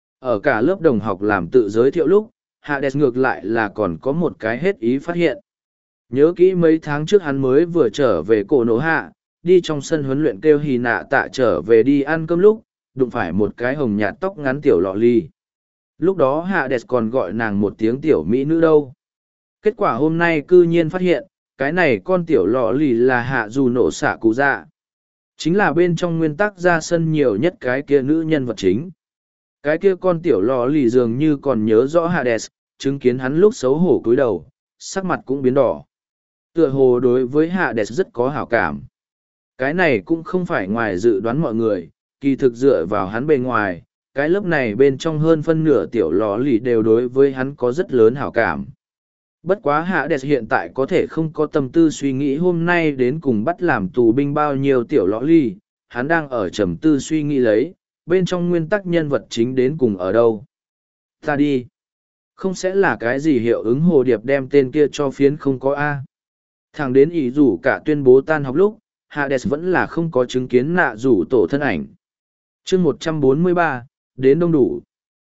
Ở cả lớp đồng học làm tự giới thiệu lúc, Hades ngược lại là còn có một cái hết ý phát hiện. Nhớ kỹ mấy tháng trước hắn mới vừa trở về cổ nổ hạ, đi trong sân huấn luyện kêu hì nạ tạ trở về đi ăn cơm lúc, đụng phải một cái hồng nhạt tóc ngắn tiểu lọ ly. Lúc đó Hades còn gọi nàng một tiếng tiểu mỹ nữ đâu. Kết quả hôm nay cư nhiên phát hiện, cái này con tiểu lọ lì là hạ dù nổ xả cụ dạ. Chính là bên trong nguyên tắc ra sân nhiều nhất cái kia nữ nhân vật chính. Cái kia con tiểu lò lì dường như còn nhớ rõ Hades, chứng kiến hắn lúc xấu hổ cúi đầu, sắc mặt cũng biến đỏ. Tựa hồ đối với Hades rất có hảo cảm. Cái này cũng không phải ngoài dự đoán mọi người, kỳ thực dựa vào hắn bề ngoài, cái lớp này bên trong hơn phân nửa tiểu lò lì đều đối với hắn có rất lớn hảo cảm. Bất quá Hades hiện tại có thể không có tâm tư suy nghĩ hôm nay đến cùng bắt làm tù binh bao nhiêu tiểu lõ ly, hắn đang ở trầm tư suy nghĩ lấy, bên trong nguyên tắc nhân vật chính đến cùng ở đâu. Ta đi. Không sẽ là cái gì hiệu ứng hồ điệp đem tên kia cho phiến không có A. Thẳng đến ý rủ cả tuyên bố tan học lúc, Hades vẫn là không có chứng kiến nạ rủ tổ thân ảnh. chương 143, đến đông đủ.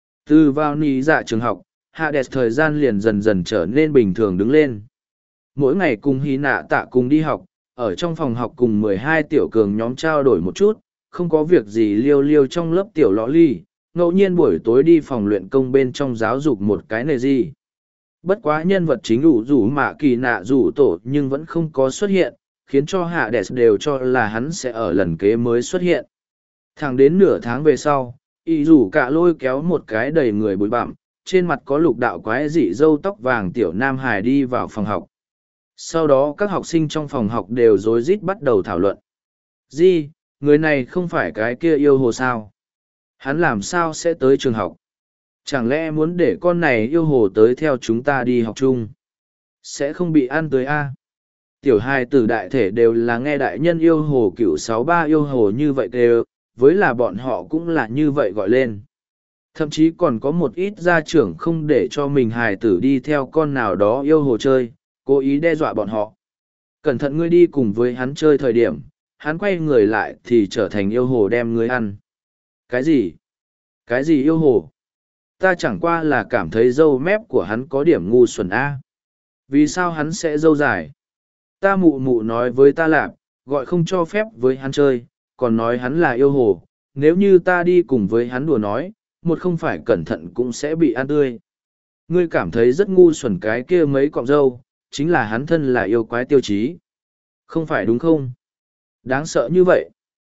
Từ vào nì dạ trường học, Hades thời gian liền dần dần trở nên bình thường đứng lên. Mỗi ngày cùng Hy nạ tạ cùng đi học, ở trong phòng học cùng 12 tiểu cường nhóm trao đổi một chút, không có việc gì liêu liêu trong lớp tiểu lõ ly, ngẫu nhiên buổi tối đi phòng luyện công bên trong giáo dục một cái này gì. Bất quá nhân vật chính ủ rủ mạ kỳ nạ rủ tổ nhưng vẫn không có xuất hiện, khiến cho Hades đều cho là hắn sẽ ở lần kế mới xuất hiện. Thẳng đến nửa tháng về sau, y rủ cả lôi kéo một cái đầy người bụi bặm, trên mặt có lục đạo quái dị râu tóc vàng tiểu nam hài đi vào phòng học. Sau đó các học sinh trong phòng học đều rối rít bắt đầu thảo luận. Gì, người này không phải cái kia yêu hồ sao? Hắn làm sao sẽ tới trường học? Chẳng lẽ muốn để con này yêu hồ tới theo chúng ta đi học chung? Sẽ không bị ăn tươi a. Tiểu hài tử đại thể đều là nghe đại nhân yêu hồ cửu 63 yêu hồ như vậy đều, với là bọn họ cũng là như vậy gọi lên. Thậm chí còn có một ít gia trưởng không để cho mình hài tử đi theo con nào đó yêu hồ chơi, cố ý đe dọa bọn họ. Cẩn thận ngươi đi cùng với hắn chơi thời điểm, hắn quay người lại thì trở thành yêu hồ đem ngươi ăn. Cái gì? Cái gì yêu hồ? Ta chẳng qua là cảm thấy râu mép của hắn có điểm ngu xuẩn A. Vì sao hắn sẽ râu dài? Ta mụ mụ nói với ta lạp, gọi không cho phép với hắn chơi, còn nói hắn là yêu hồ. Nếu như ta đi cùng với hắn đùa nói, một không phải cẩn thận cũng sẽ bị ăn tươi. Ngươi cảm thấy rất ngu xuẩn cái kia mấy cọng râu, chính là hắn thân là yêu quái tiêu chí. Không phải đúng không? Đáng sợ như vậy.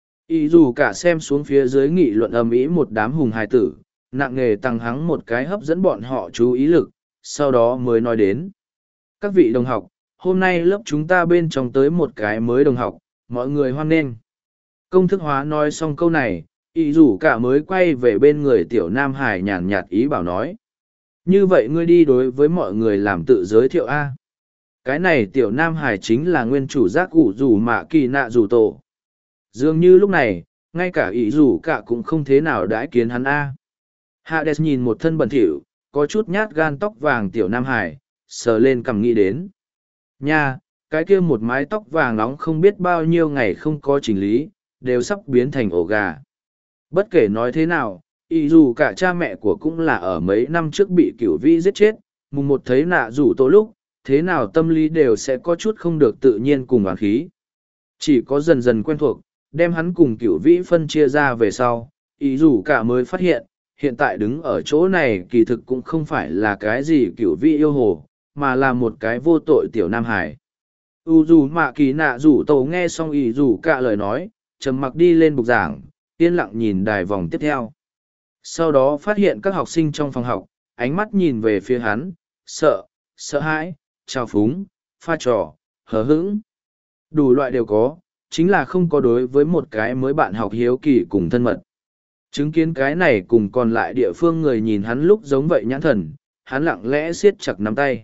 Ý dù cả xem xuống phía dưới nghị luận ầm ĩ một đám hùng hài tử, nặng nề tăng hắng một cái hấp dẫn bọn họ chú ý lực, sau đó mới nói đến. Các vị đồng học, hôm nay lớp chúng ta bên trong tới một cái mới đồng học, mọi người hoan nghênh. Công thức hóa nói xong câu này, ý dù cả mới quay về bên người tiểu Nam Hải nhàn nhạt ý bảo nói. Như vậy ngươi đi đối với mọi người làm tự giới thiệu A. Cái này tiểu Nam Hải chính là nguyên chủ giác ủ rủ mạ kỳ nạ rủ tổ. Dường như lúc này, ngay cả ý rủ cả cũng không thế nào đãi kiến hắn A. Hades nhìn một thân bẩn thỉu, có chút nhát gan tóc vàng tiểu Nam Hải, sờ lên cằm nghĩ đến. Nha, cái kia một mái tóc vàng nóng không biết bao nhiêu ngày không có chỉnh lý, đều sắp biến thành ổ gà. Bất kể nói thế nào, ý dù cả cha mẹ của cũng là ở mấy năm trước bị cửu vĩ giết chết, mùng một thấy nạ rủ tổ lúc, thế nào tâm lý đều sẽ có chút không được tự nhiên cùng oán khí. Chỉ có dần dần quen thuộc, đem hắn cùng cửu vĩ phân chia ra về sau, ý dù cả mới phát hiện, hiện tại đứng ở chỗ này kỳ thực cũng không phải là cái gì cửu vĩ yêu hồ, mà là một cái vô tội tiểu Nam Hải. Dù mạ kỳ nạ rủ tổ nghe xong ý dù cả lời nói, trầm mặc đi lên bục giảng, yên lặng nhìn đài vòng tiếp theo. Sau đó phát hiện các học sinh trong phòng học, ánh mắt nhìn về phía hắn, sợ hãi, trào phúng, pha trò, hờ hững. Đủ loại đều có, chính là không có đối với một cái mới bạn học hiếu kỳ cùng thân mật. Chứng kiến cái này cùng còn lại địa phương người nhìn hắn lúc giống vậy nhãn thần, hắn lặng lẽ siết chặt nắm tay.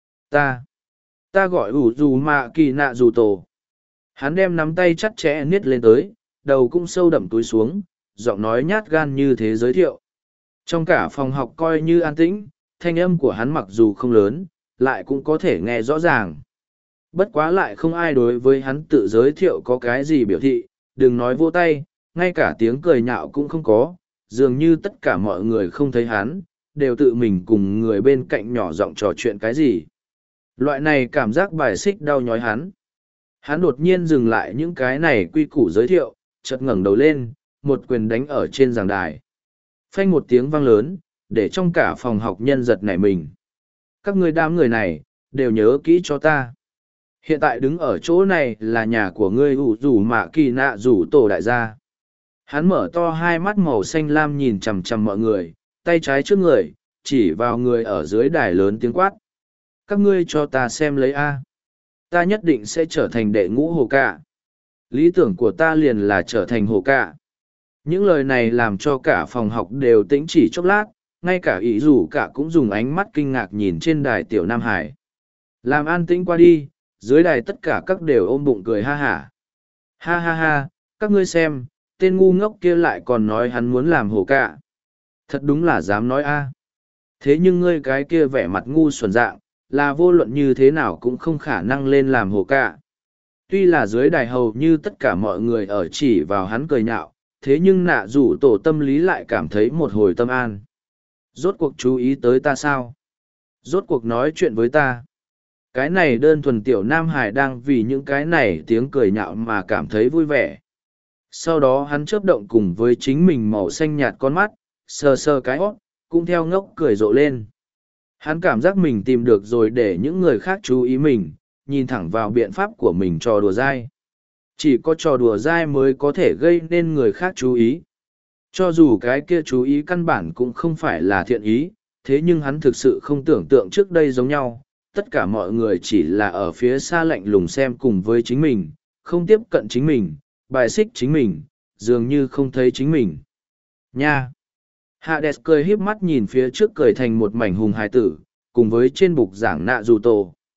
Ta gọi dù mạ kỳ nạ dù tổ. Hắn đem nắm tay chặt chẽ niết lên tới, đầu cũng sâu đậm túi xuống, giọng nói nhát gan như thế giới thiệu. Trong cả phòng học coi như an tĩnh, thanh âm của hắn mặc dù không lớn, lại cũng có thể nghe rõ ràng. Bất quá lại không ai đối với hắn tự giới thiệu có cái gì biểu thị, đừng nói vô tay, ngay cả tiếng cười nhạo cũng không có, dường như tất cả mọi người không thấy hắn, đều tự mình cùng người bên cạnh nhỏ giọng trò chuyện cái gì. Loại này cảm giác bài xích đau nhói hắn. Hắn đột nhiên dừng lại những cái này quy củ giới thiệu, chợt ngẩng đầu lên, một quyền đánh ở trên giảng đài. Phanh một tiếng vang lớn, để trong cả phòng học nhân giật nảy mình. Các ngươi đám người này, đều nhớ kỹ cho ta. Hiện tại đứng ở chỗ này là nhà của ngươi rủ mạ kỳ nạ rủ tổ đại gia. Hắn mở to hai mắt màu xanh lam nhìn chằm chằm mọi người, tay trái trước người, chỉ vào người ở dưới đài lớn tiếng quát. Các ngươi cho ta xem lấy A. Ta nhất định sẽ trở thành đệ ngũ hồ cạ. Lý tưởng của ta liền là trở thành hồ cạ. Những lời này làm cho cả phòng học đều tĩnh chỉ chốc lát, ngay cả ý rủ cả cũng dùng ánh mắt kinh ngạc nhìn trên đài tiểu Nam Hải. Làm an tĩnh qua đi, dưới đài tất cả các đều ôm bụng cười ha hả. Ha ha ha, các ngươi xem, tên ngu ngốc kia lại còn nói hắn muốn làm hồ cạ. Thật đúng là dám nói a. Thế nhưng ngươi cái kia vẻ mặt ngu xuẩn dạng, là vô luận như thế nào cũng không khả năng lên làm hồ cạ. Tuy là dưới đài hầu như tất cả mọi người ở chỉ vào hắn cười nhạo, thế nhưng nạ rủ tổ tâm lý lại cảm thấy một hồi tâm an. Rốt cuộc chú ý tới ta sao? Rốt cuộc nói chuyện với ta. Cái này đơn thuần tiểu Nam Hải đang vì những cái này tiếng cười nhạo mà cảm thấy vui vẻ. Sau đó hắn chớp động cùng với chính mình màu xanh nhạt con mắt, sờ sờ cái hót, cũng theo ngốc cười rộ lên. Hắn cảm giác mình tìm được rồi để những người khác chú ý mình, nhìn thẳng vào biện pháp của mình trò đùa dai. Chỉ có trò đùa dai mới có thể gây nên người khác chú ý. Cho dù cái kia chú ý căn bản cũng không phải là thiện ý, thế nhưng hắn thực sự không tưởng tượng trước đây giống nhau. Tất cả mọi người chỉ là ở phía xa lạnh lùng xem cùng với chính mình, không tiếp cận chính mình, bài xích chính mình, dường như không thấy chính mình. Nha! Hades cười híp mắt nhìn phía trước cười thành một mảnh hùng hài tử, cùng với trên bục giảng nạ dù tổ.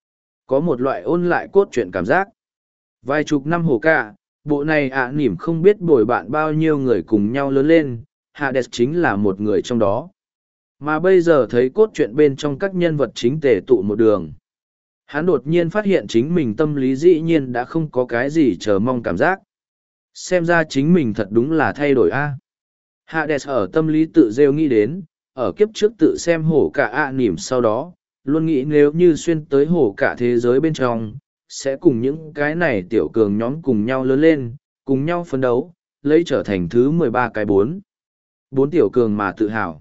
Có một loại ôn lại cốt truyện cảm giác. Vài chục năm hồ cả, bộ này nỉm không biết bồi bạn bao nhiêu người cùng nhau lớn lên, Hades chính là một người trong đó. Mà bây giờ thấy cốt truyện bên trong các nhân vật chính tề tụ một đường. Hắn đột nhiên phát hiện chính mình tâm lý dĩ nhiên đã không có cái gì chờ mong cảm giác. Xem ra chính mình thật đúng là thay đổi a. Hades ở tâm lý tự rêu nghĩ đến, ở kiếp trước tự xem hổ cả nỉm sau đó, luôn nghĩ nếu như xuyên tới hổ cả thế giới bên trong, sẽ cùng những cái này tiểu cường nhóm cùng nhau lớn lên, cùng nhau phấn đấu, lấy trở thành thứ 13 cái bốn tiểu cường mà tự hào.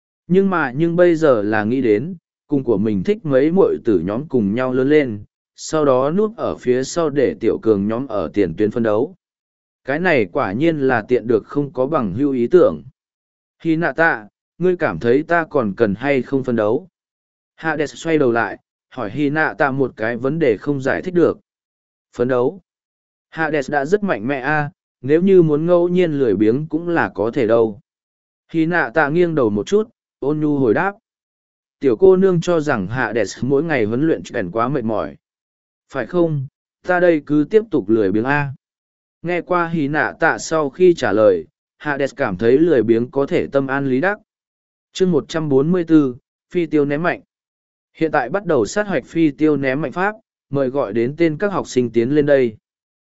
Nhưng bây giờ là nghĩ đến, cùng của mình thích mấy muội tử nhóm cùng nhau lớn lên, sau đó núp ở phía sau để tiểu cường nhóm ở tiền tuyến phân đấu. Cái này quả nhiên là tiện được không có bằng hữu ý tưởng. Khi nạ tạ, ngươi cảm thấy ta còn cần hay không phân đấu? Hades xoay đầu lại, hỏi Hy nạ tạ một cái vấn đề không giải thích được. Phấn đấu. Hades đã rất mạnh mẽ a, nếu như muốn ngẫu nhiên lười biếng cũng là có thể đâu. Hy nạ tạ nghiêng đầu một chút, ôn nhu hồi đáp. Tiểu cô nương cho rằng Hades mỗi ngày huấn luyện chuyển quá mệt mỏi. Phải không, ta đây cứ tiếp tục lười biếng a. Nghe qua Hy nạ tạ sau khi trả lời, Hades cảm thấy lười biếng có thể tâm an lý đắc. Chương 144, phi tiêu ném mạnh. Hiện tại bắt đầu sát hoạch phi tiêu ném mạnh pháp, mời gọi đến tên các học sinh tiến lên đây.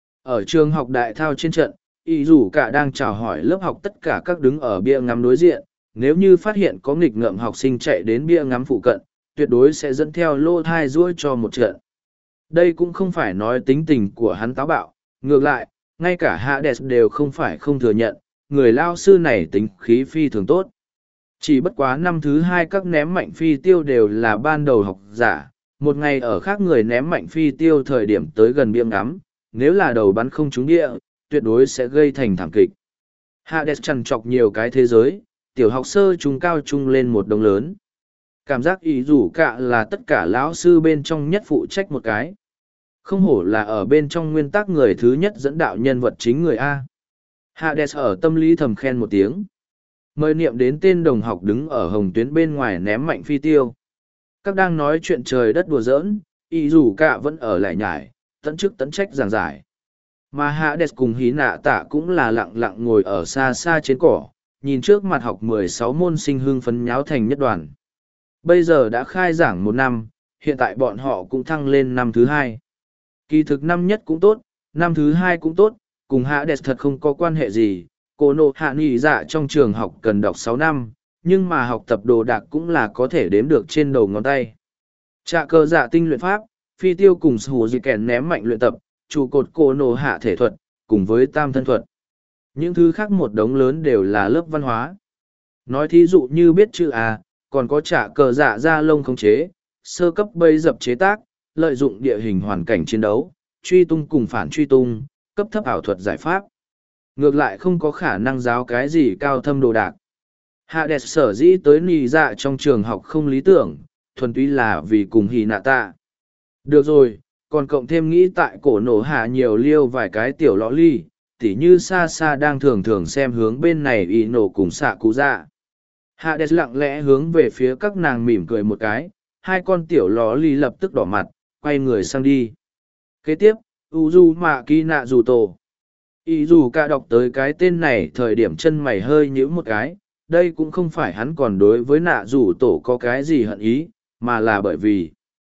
Ở trường học đại thao trên trận, y dù cả đang chào hỏi lớp học tất cả các đứng ở bia ngắm đối diện, nếu như phát hiện có nghịch ngợm học sinh chạy đến bia ngắm phụ cận, tuyệt đối sẽ dẫn theo lô thai ruôi cho một trận. Đây cũng không phải nói tính tình của hắn táo bạo, ngược lại, ngay cả Hades đều không phải không thừa nhận, người lao sư này tính khí phi thường tốt. Chỉ bất quá năm thứ hai các ném mạnh phi tiêu đều là ban đầu học giả, một ngày ở khác người ném mạnh phi tiêu thời điểm tới gần bia ngắm, nếu là đầu bắn không trúng địa, tuyệt đối sẽ gây thành thảm kịch. Hades trằn trọc nhiều cái thế giới, tiểu học sơ trung cao trung lên một đồng lớn. Cảm giác ý rủ cả là tất cả lão sư bên trong nhất phụ trách một cái. Không hổ là ở bên trong nguyên tắc người thứ nhất dẫn đạo nhân vật chính người A. Hades ở tâm lý thầm khen một tiếng. Mời niệm đến tên đồng học đứng ở hồng tuyến bên ngoài ném mạnh phi tiêu. Các đang nói chuyện trời đất đùa giỡn, ý rủ cả vẫn ở lại nhải, tận chức tận trách giảng giải. Mà Hades cùng hí nạ tạ cũng là lặng lặng ngồi ở xa xa trên cỏ, nhìn trước mặt học 16 môn sinh hưng phấn nháo thành nhất đoàn. Bây giờ đã khai giảng một năm, hiện tại bọn họ cũng thăng lên năm thứ hai. Kỳ thực năm nhất cũng tốt, năm thứ hai cũng tốt, cùng Hades thật không có quan hệ gì. Cô nộ hạ nghỉ dạ trong trường học cần đọc 6 năm, nhưng mà học tập đồ đạc cũng là có thể đếm được trên đầu ngón tay. Trạ cơ dạ tinh luyện pháp, phi tiêu cùng sủ dị kèn ném mạnh luyện tập, trụ cột cô nộ hạ thể thuật, cùng với tam thân thuật. Những thứ khác một đống lớn đều là lớp văn hóa. Nói thí dụ như biết chữ A, còn có trạ cờ dạ da lông khống chế, sơ cấp bẫy dập chế tác, lợi dụng địa hình hoàn cảnh chiến đấu, truy tung cùng phản truy tung, cấp thấp ảo thuật giải pháp. Ngược lại không có khả năng giáo cái gì cao thâm đồ đạc. Hades sở dĩ tới nì dạ trong trường học không lý tưởng, thuần túy là vì cùng hì nạ tạ. Được rồi, còn cộng thêm nghĩ tại cổ nổ hạ nhiều liêu vài cái tiểu lõ ly, tỉ như xa xa đang thường thường xem hướng bên này y nổ cùng xạ cú dạ. Hades lặng lẽ hướng về phía các nàng mỉm cười một cái, hai con tiểu lõ ly lập tức đỏ mặt, quay người sang đi. Kế tiếp, Uzumaki Naruto. Ý dù cả đọc tới cái tên này thời điểm chân mày hơi nhíu một cái, đây cũng không phải hắn còn đối với nạ rủ tổ có cái gì hận ý, mà là bởi vì...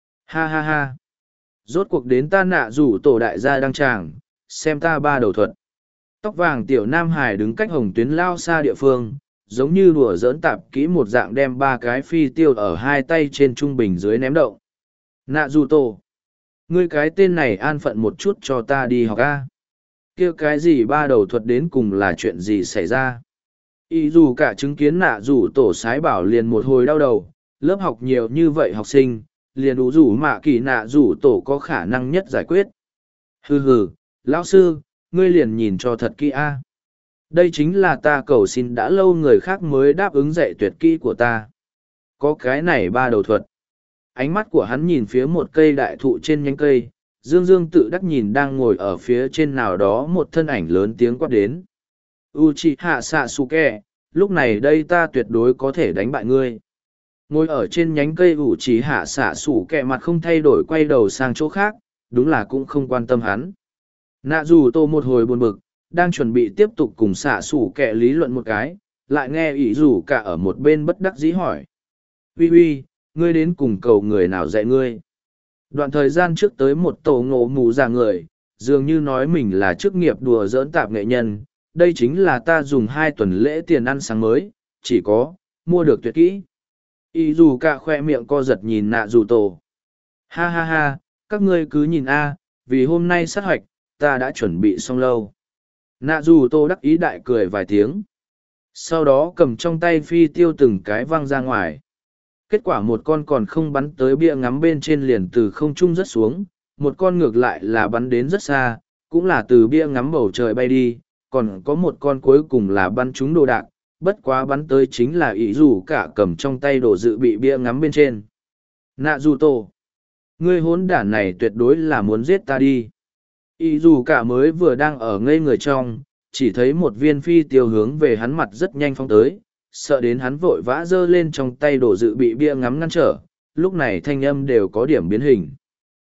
Ha ha ha! Rốt cuộc đến ta nạ rủ tổ đại gia đăng tràng, xem ta ba đầu thuật. Tóc vàng tiểu Nam Hải đứng cách hồng tuyến lao xa địa phương, giống như đùa giỡn tạp kỹ một dạng đem ba cái phi tiêu ở hai tay trên trung bình dưới ném động. Nạ rủ tổ! Ngươi cái tên này an phận một chút cho ta đi học a. Kia cái gì ba đầu thuật đến cùng là chuyện gì xảy ra? Ý dù cả chứng kiến nạ rủ tổ sái bảo liền một hồi đau đầu, lớp học nhiều như vậy học sinh, liền đủ rủ mạ kỳ nạ rủ tổ có khả năng nhất giải quyết. Hừ hừ, lão sư, ngươi liền nhìn cho thật kỹ a. Đây chính là ta cầu xin đã lâu người khác mới đáp ứng dạy tuyệt kỹ của ta. Có cái này ba đầu thuật. Ánh mắt của hắn nhìn phía một cây đại thụ trên nhánh cây, Dương Dương tự đắc nhìn đang ngồi ở phía trên nào đó một thân ảnh lớn tiếng quát đến. Uchiha Sasuke, lúc này đây ta tuyệt đối có thể đánh bại ngươi. Ngồi ở trên nhánh cây ủ chỉ hạ xạ sủ kẹ mặt không thay đổi quay đầu sang chỗ khác, đúng là cũng không quan tâm hắn. Nạ dù tô một hồi buồn bực, đang chuẩn bị tiếp tục cùng xạ sủ kẹ lý luận một cái, lại nghe ỷ rủ cả ở một bên bất đắc dĩ hỏi. Uy uy, ngươi đến cùng cầu người nào dạy ngươi? Đoạn thời gian trước tới một tổ ngộ mù già người, dường như nói mình là chức nghiệp đùa giỡn tạp nghệ nhân, đây chính là ta dùng 2 tuần lễ tiền ăn sáng mới, chỉ có, mua được tuyệt kỹ. Ý dù cả khoe miệng co giật nhìn nạ dù tổ. Ha ha ha, các ngươi cứ nhìn a, vì hôm nay sát hoạch, ta đã chuẩn bị xong lâu. Nạ dù tô đắc ý đại cười vài tiếng. Sau đó cầm trong tay phi tiêu từng cái văng ra ngoài. Kết quả một con còn không bắn tới bia ngắm bên trên liền từ không trung rớt xuống, một con ngược lại là bắn đến rất xa, cũng là từ bia ngắm bầu trời bay đi, còn có một con cuối cùng là bắn trúng đồ đạc, bất quá bắn tới chính là ý dù cả cầm trong tay đồ dự bị bia ngắm bên trên. Nạ dù tổ, ngươi hốn đản này tuyệt đối là muốn giết ta đi. Ý dù cả mới vừa đang ở ngây người trong, chỉ thấy một viên phi tiêu hướng về hắn mặt rất nhanh phóng tới, sợ đến hắn vội vã giơ lên trong tay đồ dự bị bia ngắm ngăn trở, lúc này thanh âm đều có điểm biến hình.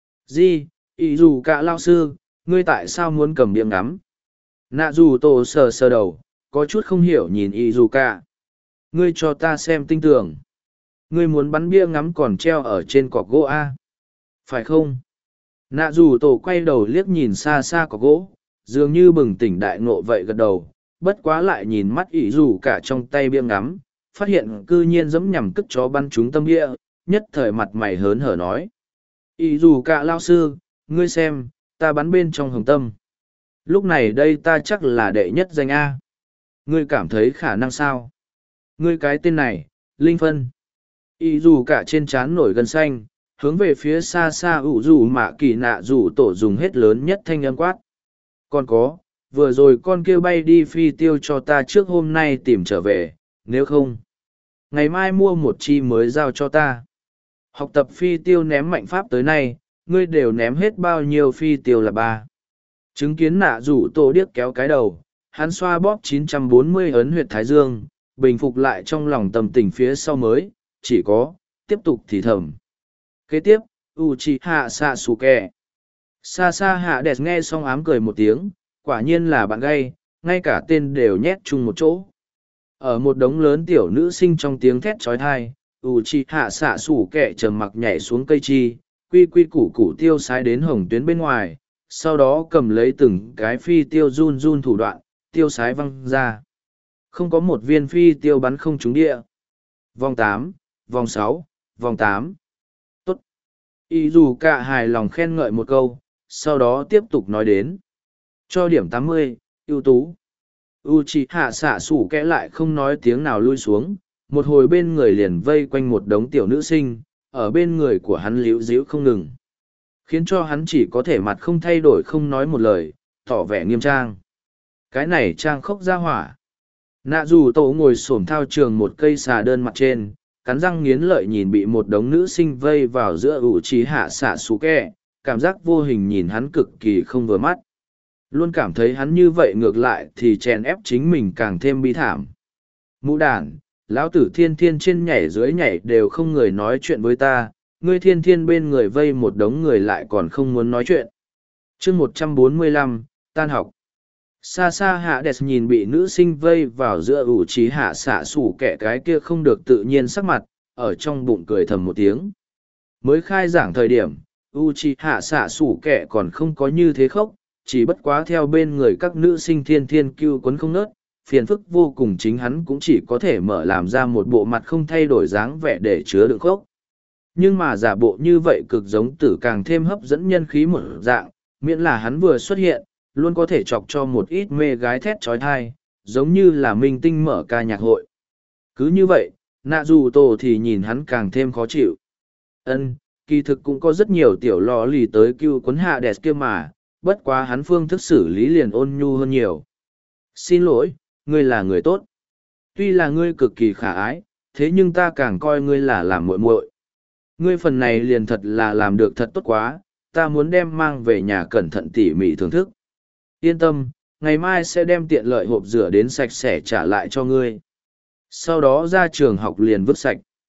Di, ý dù cả lao sư, ngươi tại sao muốn cầm bia ngắm? Nạ dù tổ sờ sờ đầu, có chút không hiểu nhìn ý dù cả. Ngươi cho ta xem tinh tường. Ngươi muốn bắn bia ngắm còn treo ở trên cọc gỗ A. Phải không? Nạ dù tổ quay đầu liếc nhìn xa xa cọc gỗ, dường như bừng tỉnh đại ngộ vậy gật đầu, bất quá lại nhìn mắt ý dù cả trong tay bia ngắm, phát hiện cư nhiên giẫm nhằm cất chó bắn trúng tâm bia, nhất thời mặt mày hớn hở nói. Ý dù cả lao sư, ngươi xem, ta bắn bên trong hồng tâm. Lúc này đây ta chắc là đệ nhất danh A. Ngươi cảm thấy khả năng sao? Ngươi cái tên này, Linh Phân. Ý dù cả trên trán nổi gân xanh, hướng về phía xa xa ủ dù mạ kỳ nạ dù tổ dùng hết lớn nhất thanh âm quát. Còn có, vừa rồi con kia bay đi phi tiêu cho ta trước hôm nay tìm trở về, nếu không, ngày mai mua một chi mới giao cho ta. Học tập phi tiêu ném mạnh pháp tới nay, ngươi đều ném hết bao nhiêu phi tiêu là 3. Chứng kiến nạ rủ tổ điếc kéo cái đầu, hắn xoa bóp 940 ấn huyệt thái dương, bình phục lại trong lòng tầm tình phía sau mới, chỉ có, tiếp tục thì thầm. Kế tiếp, Uchiha Sasuke. Sa hạ đẹp nghe xong ám cười một tiếng, quả nhiên là bạn gay, ngay cả tên đều nhét chung một chỗ. Ở một đống lớn tiểu nữ sinh trong tiếng thét trói thai, Uchiha Sasuke trầm mặc nhảy xuống cây chi, quy quy củ củ tiêu sái đến hồng tuyến bên ngoài, sau đó cầm lấy từng cái phi tiêu run run thủ đoạn, tiêu sái văng ra. Không có một viên phi tiêu bắn không trúng địa. Vòng 8, vòng 6, vòng 8. Tốt. Ý dù cả hài lòng khen ngợi một câu, sau đó tiếp tục nói đến. Cho điểm 80, ưu tú. Uchiha Sasuke lại không nói tiếng nào lui xuống, một hồi bên người liền vây quanh một đống tiểu nữ sinh, ở bên người của hắn líu díu không ngừng. Khiến cho hắn chỉ có thể mặt không thay đổi không nói một lời, tỏ vẻ nghiêm trang. Cái này trang khốc ra hỏa. Nạ dù tổ ngồi xổm thao trường một cây xà đơn mặt trên, cắn răng nghiến lợi nhìn bị một đống nữ sinh vây vào giữa Uchiha Sasuke, cảm giác vô hình nhìn hắn cực kỳ không vừa mắt. Luôn cảm thấy hắn như vậy ngược lại thì chèn ép chính mình càng thêm bi thảm. Mũ đàn, lão tử thiên thiên trên nhảy dưới nhảy đều không người nói chuyện với ta, ngươi thiên thiên bên người vây một đống người lại còn không muốn nói chuyện. chương 145, tan học. Xa xa hạ đẹp nhìn bị nữ sinh vây vào giữa ủ trí hạ xạ sủ kẻ cái kia không được tự nhiên sắc mặt, ở trong bụng cười thầm một tiếng. Mới khai giảng thời điểm, Uchiha xạ sủ kẻ còn không có như thế khốc, chỉ bất quá theo bên người các nữ sinh thiên thiên cưu quấn không nớt, phiền phức vô cùng chính hắn cũng chỉ có thể mở làm ra một bộ mặt không thay đổi dáng vẻ để chứa đựng khốc. Nhưng mà giả bộ như vậy cực giống tử càng thêm hấp dẫn nhân khí một dạng, miễn là hắn vừa xuất hiện, luôn có thể chọc cho một ít mê gái thét trói thai, giống như là minh tinh mở ca nhạc hội. Cứ như vậy, nạ dù tổ thì nhìn hắn càng thêm khó chịu. Kỳ thực cũng có rất nhiều tiểu lò lì tới cứu quấn hạ đẹp kia mà, bất quá hắn phương thức xử lý liền ôn nhu hơn nhiều. Xin lỗi, ngươi là người tốt. Tuy là ngươi cực kỳ khả ái, thế nhưng ta càng coi ngươi là làm muội muội. Ngươi phần này liền thật là làm được thật tốt quá, ta muốn đem mang về nhà cẩn thận tỉ mỉ thưởng thức. Yên tâm, ngày mai sẽ đem tiện lợi hộp rửa đến sạch sẽ trả lại cho ngươi. Sau đó ra trường học liền vứt sạch.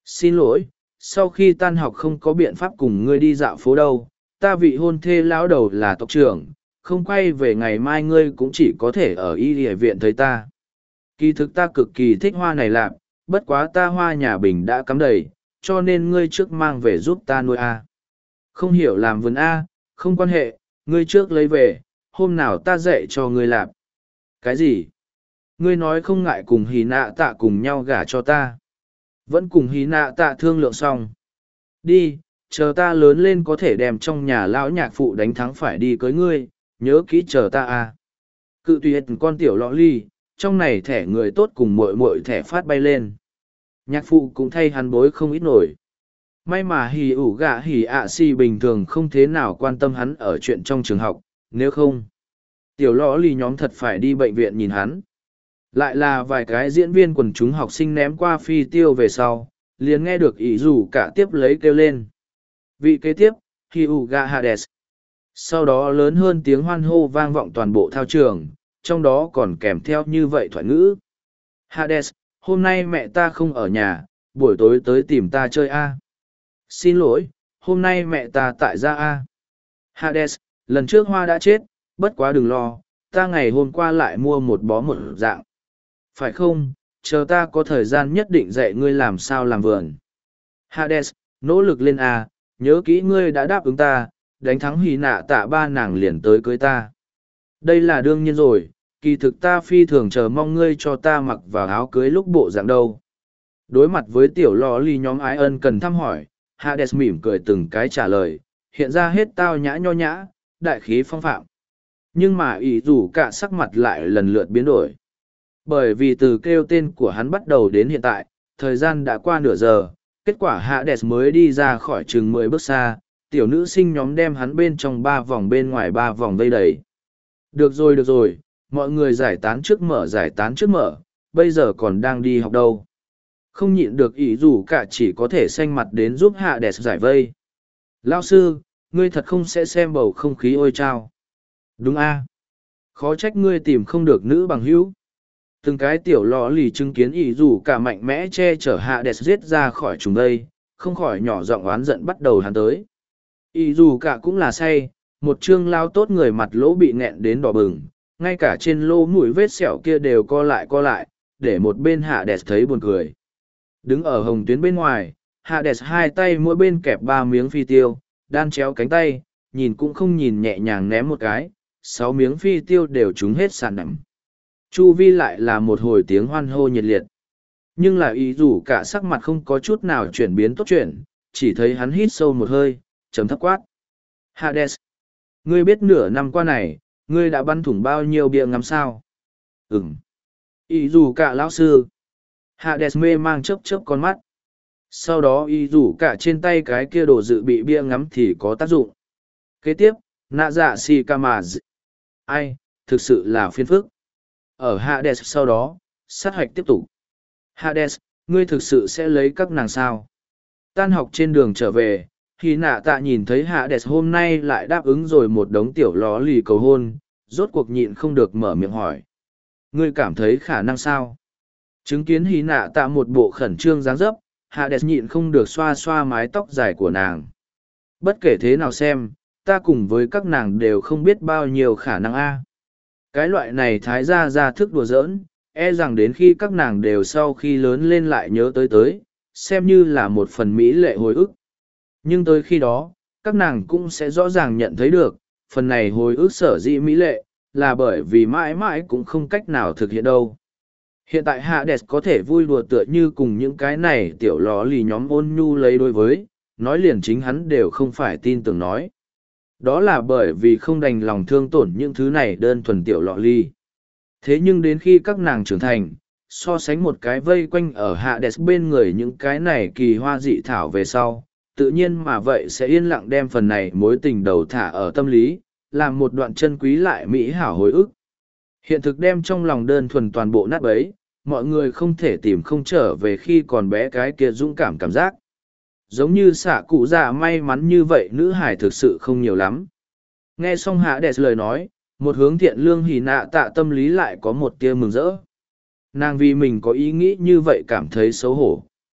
Xin lỗi, sau khi tan học không có biện pháp cùng ngươi đi dạo phố đâu, ta vị hôn thê lão đầu là tộc trưởng, không quay về ngày mai ngươi cũng chỉ có thể ở y địa viện thấy ta. Kỳ thực ta cực kỳ thích hoa này lạp, bất quá ta hoa nhà bình đã cắm đầy, cho nên ngươi trước mang về giúp ta nuôi A. Không hiểu làm vườn A, không quan hệ, ngươi trước lấy về, hôm nào ta dạy cho ngươi lạp. Cái gì? Ngươi nói không ngại cùng hí nạ tạ cùng nhau gả cho ta. Vẫn cùng hí nạ tạ thương lượng xong. Đi, chờ ta lớn lên có thể đem trong nhà lão nhạc phụ đánh thắng phải đi cưới ngươi, nhớ kỹ chờ ta A. Cự tùy con tiểu lọ ly, trong này thẻ người tốt cùng muội muội thẻ phát bay lên. Nhạc phụ cũng thay hắn bối không ít nổi. May mà hì ủ gạ hì ạ si bình thường không thế nào quan tâm hắn ở chuyện trong trường học, nếu không, tiểu lõ lì nhóm thật phải đi bệnh viện nhìn hắn. Lại là vài cái diễn viên quần chúng học sinh ném qua phi tiêu về sau, liền nghe được ý dù cả tiếp lấy kêu lên. Vị kế tiếp, hì ủ gạ Hades. Sau đó lớn hơn tiếng hoan hô vang vọng toàn bộ thao trường, trong đó còn kèm theo như vậy thoại ngữ. Hades, hôm nay mẹ ta không ở nhà, buổi tối tới tìm ta chơi A. Xin lỗi, hôm nay mẹ ta tại gia A. Hades, lần trước hoa đã chết, bất quá đừng lo, ta ngày hôm qua lại mua một bó một dạng. Phải không, chờ ta có thời gian nhất định dạy ngươi làm sao làm vườn. Hades, nỗ lực lên A, nhớ kỹ ngươi đã đáp ứng ta, đánh thắng hì nạ tạ ba nàng liền tới cưới ta. Đây là đương nhiên rồi, kỳ thực ta phi thường chờ mong ngươi cho ta mặc vào áo cưới lúc bộ dạng đâu. Đối mặt với tiểu lò ly nhóm ái ân cần thăm hỏi, Hades mỉm cười từng cái trả lời, hiện ra hết tao nhã nho nhã, đại khí phong phạm. Nhưng mà ý dù cả sắc mặt lại lần lượt biến đổi. Bởi vì từ kêu tên của hắn bắt đầu đến hiện tại, thời gian đã qua nửa giờ, kết quả Hades mới đi ra khỏi chừng 10 bước xa, tiểu nữ sinh nhóm đem hắn bên trong 3 vòng bên ngoài 3 vòng vây đầy. Được rồi, mọi người giải tán trước mở, bây giờ còn đang đi học đâu. Không nhịn được ý dù cả chỉ có thể xanh mặt đến giúp Hades giải vây. Lao sư, ngươi thật không sẽ xem bầu không khí ôi trao. Đúng a, khó trách ngươi tìm không được nữ bằng hữu. Từng cái tiểu lò lì chứng kiến ý dù cả mạnh mẽ che chở Hades giết ra khỏi chúng đây, không khỏi nhỏ giọng oán giận bắt đầu hắn tới. Ý dù cả cũng là say, một chương lao tốt người mặt lỗ bị nghẹn đến đỏ bừng, ngay cả trên lỗ mũi vết sẹo kia đều co lại, để một bên Hades thấy buồn cười. Đứng ở hồng tuyến bên ngoài, Hades hai tay mỗi bên kẹp 3 miếng phi tiêu, đan chéo cánh tay, nhìn cũng không nhìn nhẹ nhàng ném một cái, 6 miếng phi tiêu đều trúng hết sàn nằm. Chu vi lại là một hồi tiếng hoan hô nhiệt liệt. Nhưng là ý dù cả sắc mặt không có chút nào chuyển biến tốt chuyện, chỉ thấy hắn hít sâu một hơi, chấm thấp quát. Hades, ngươi biết nửa năm qua này, ngươi đã bắn thủng bao nhiêu bia ngắm sao? Ừm. Ý dù cả lão sư. Hades mê mang chớp con mắt. Sau đó ý dù cả trên tay cái kia đồ dự bị bia ngắm thì có tác dụng. Kế tiếp, nạ dạ si kamaz. Ai, thực sự là phiền phức. Ở Hades sau đó, sát hoạch tiếp tục. Hades, ngươi thực sự sẽ lấy các nàng sao? Tan học trên đường trở về, khi nạ tạ nhìn thấy Hades hôm nay lại đáp ứng rồi một đống tiểu ló lì cầu hôn, rốt cuộc nhịn không được mở miệng hỏi. Ngươi cảm thấy khả năng sao? Chứng kiến hí nạ tạ một bộ khẩn trương dáng dấp, Hades nhịn không được xoa xoa mái tóc dài của nàng. Bất kể thế nào xem, ta cùng với các nàng đều không biết bao nhiêu khả năng a. Cái loại này thái ra thức đùa giỡn, e rằng đến khi các nàng đều sau khi lớn lên lại nhớ tới, xem như là một phần mỹ lệ hồi ức. Nhưng tới khi đó, các nàng cũng sẽ rõ ràng nhận thấy được, phần này hồi ức sở dĩ mỹ lệ, là bởi vì mãi mãi cũng không cách nào thực hiện đâu. Hiện tại Hades có thể vui đùa tựa như cùng những cái này tiểu ló lì nhóm ôn nhu lấy đối với, nói liền chính hắn đều không phải tin tưởng nói. Đó là bởi vì không đành lòng thương tổn những thứ này đơn thuần tiểu lọ ly. Thế nhưng đến khi các nàng trưởng thành, so sánh một cái vây quanh ở Hades bên người những cái này kỳ hoa dị thảo về sau, tự nhiên mà vậy sẽ yên lặng đem phần này mối tình đầu thả ở tâm lý, làm một đoạn chân quý lại mỹ hảo hồi ức. Hiện thực đem trong lòng đơn thuần toàn bộ nát bấy, mọi người không thể tìm không trở về khi còn bé cái kia dũng cảm giác. Giống như xạ cụ già may mắn như vậy nữ hải thực sự không nhiều lắm. Nghe xong Hades lời nói, một hướng thiện lương hỉ nạ tạ tâm lý lại có một tia mừng rỡ. Nàng vì mình có ý nghĩ như vậy cảm thấy xấu hổ.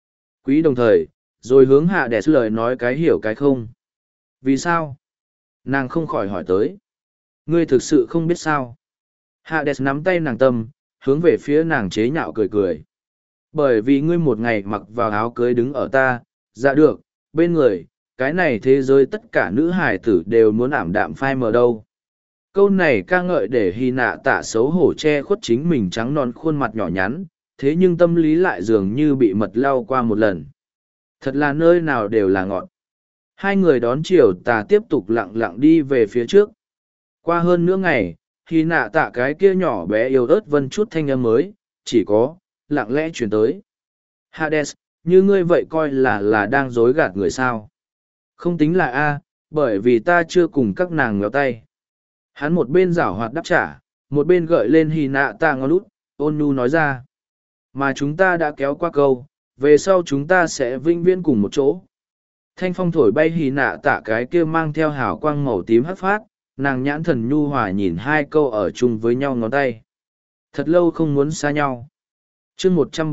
Quý đồng thời, rồi hướng hạ đẹp lời nói cái hiểu cái không. Vì sao? Nàng không khỏi hỏi tới. Ngươi thực sự không biết sao? Hạ đẹp nắm tay nàng tâm, hướng về phía nàng chế nhạo cười cười. Bởi vì ngươi một ngày mặc vào áo cưới đứng ở ta, dạ được, bên người, cái này thế giới tất cả nữ hài tử đều muốn ảm đạm phai mờ đâu. Câu này ca ngợi để hy nạ tạ xấu hổ che khuất chính mình trắng non khuôn mặt nhỏ nhắn, thế nhưng tâm lý lại dường như bị mật lau qua một lần. Thật là nơi nào đều là ngọt. Hai người đón chiều tà tiếp tục lặng lặng đi về phía trước. Qua hơn nửa ngày, hy nạ tạ cái kia nhỏ bé yếu ớt vân chút thanh âm mới, chỉ có, lặng lẽ chuyển tới. Hades, như ngươi vậy coi là đang dối gạt người sao? Không tính là A, bởi vì ta chưa cùng các nàng ngéo tay. Hắn một bên giảo hoạt đáp trả, một bên gợi lên hy nạ tạ ngó lút, ôn nhu nói ra. Mà chúng ta đã kéo qua câu, về sau chúng ta sẽ vinh viễn cùng một chỗ. Thanh phong thổi bay hy nạ tạ cái kia mang theo hào quang màu tím hắt phát, nàng nhãn thần nhu hòa nhìn hai câu ở chung với nhau ngón tay. Thật lâu không muốn xa nhau. chương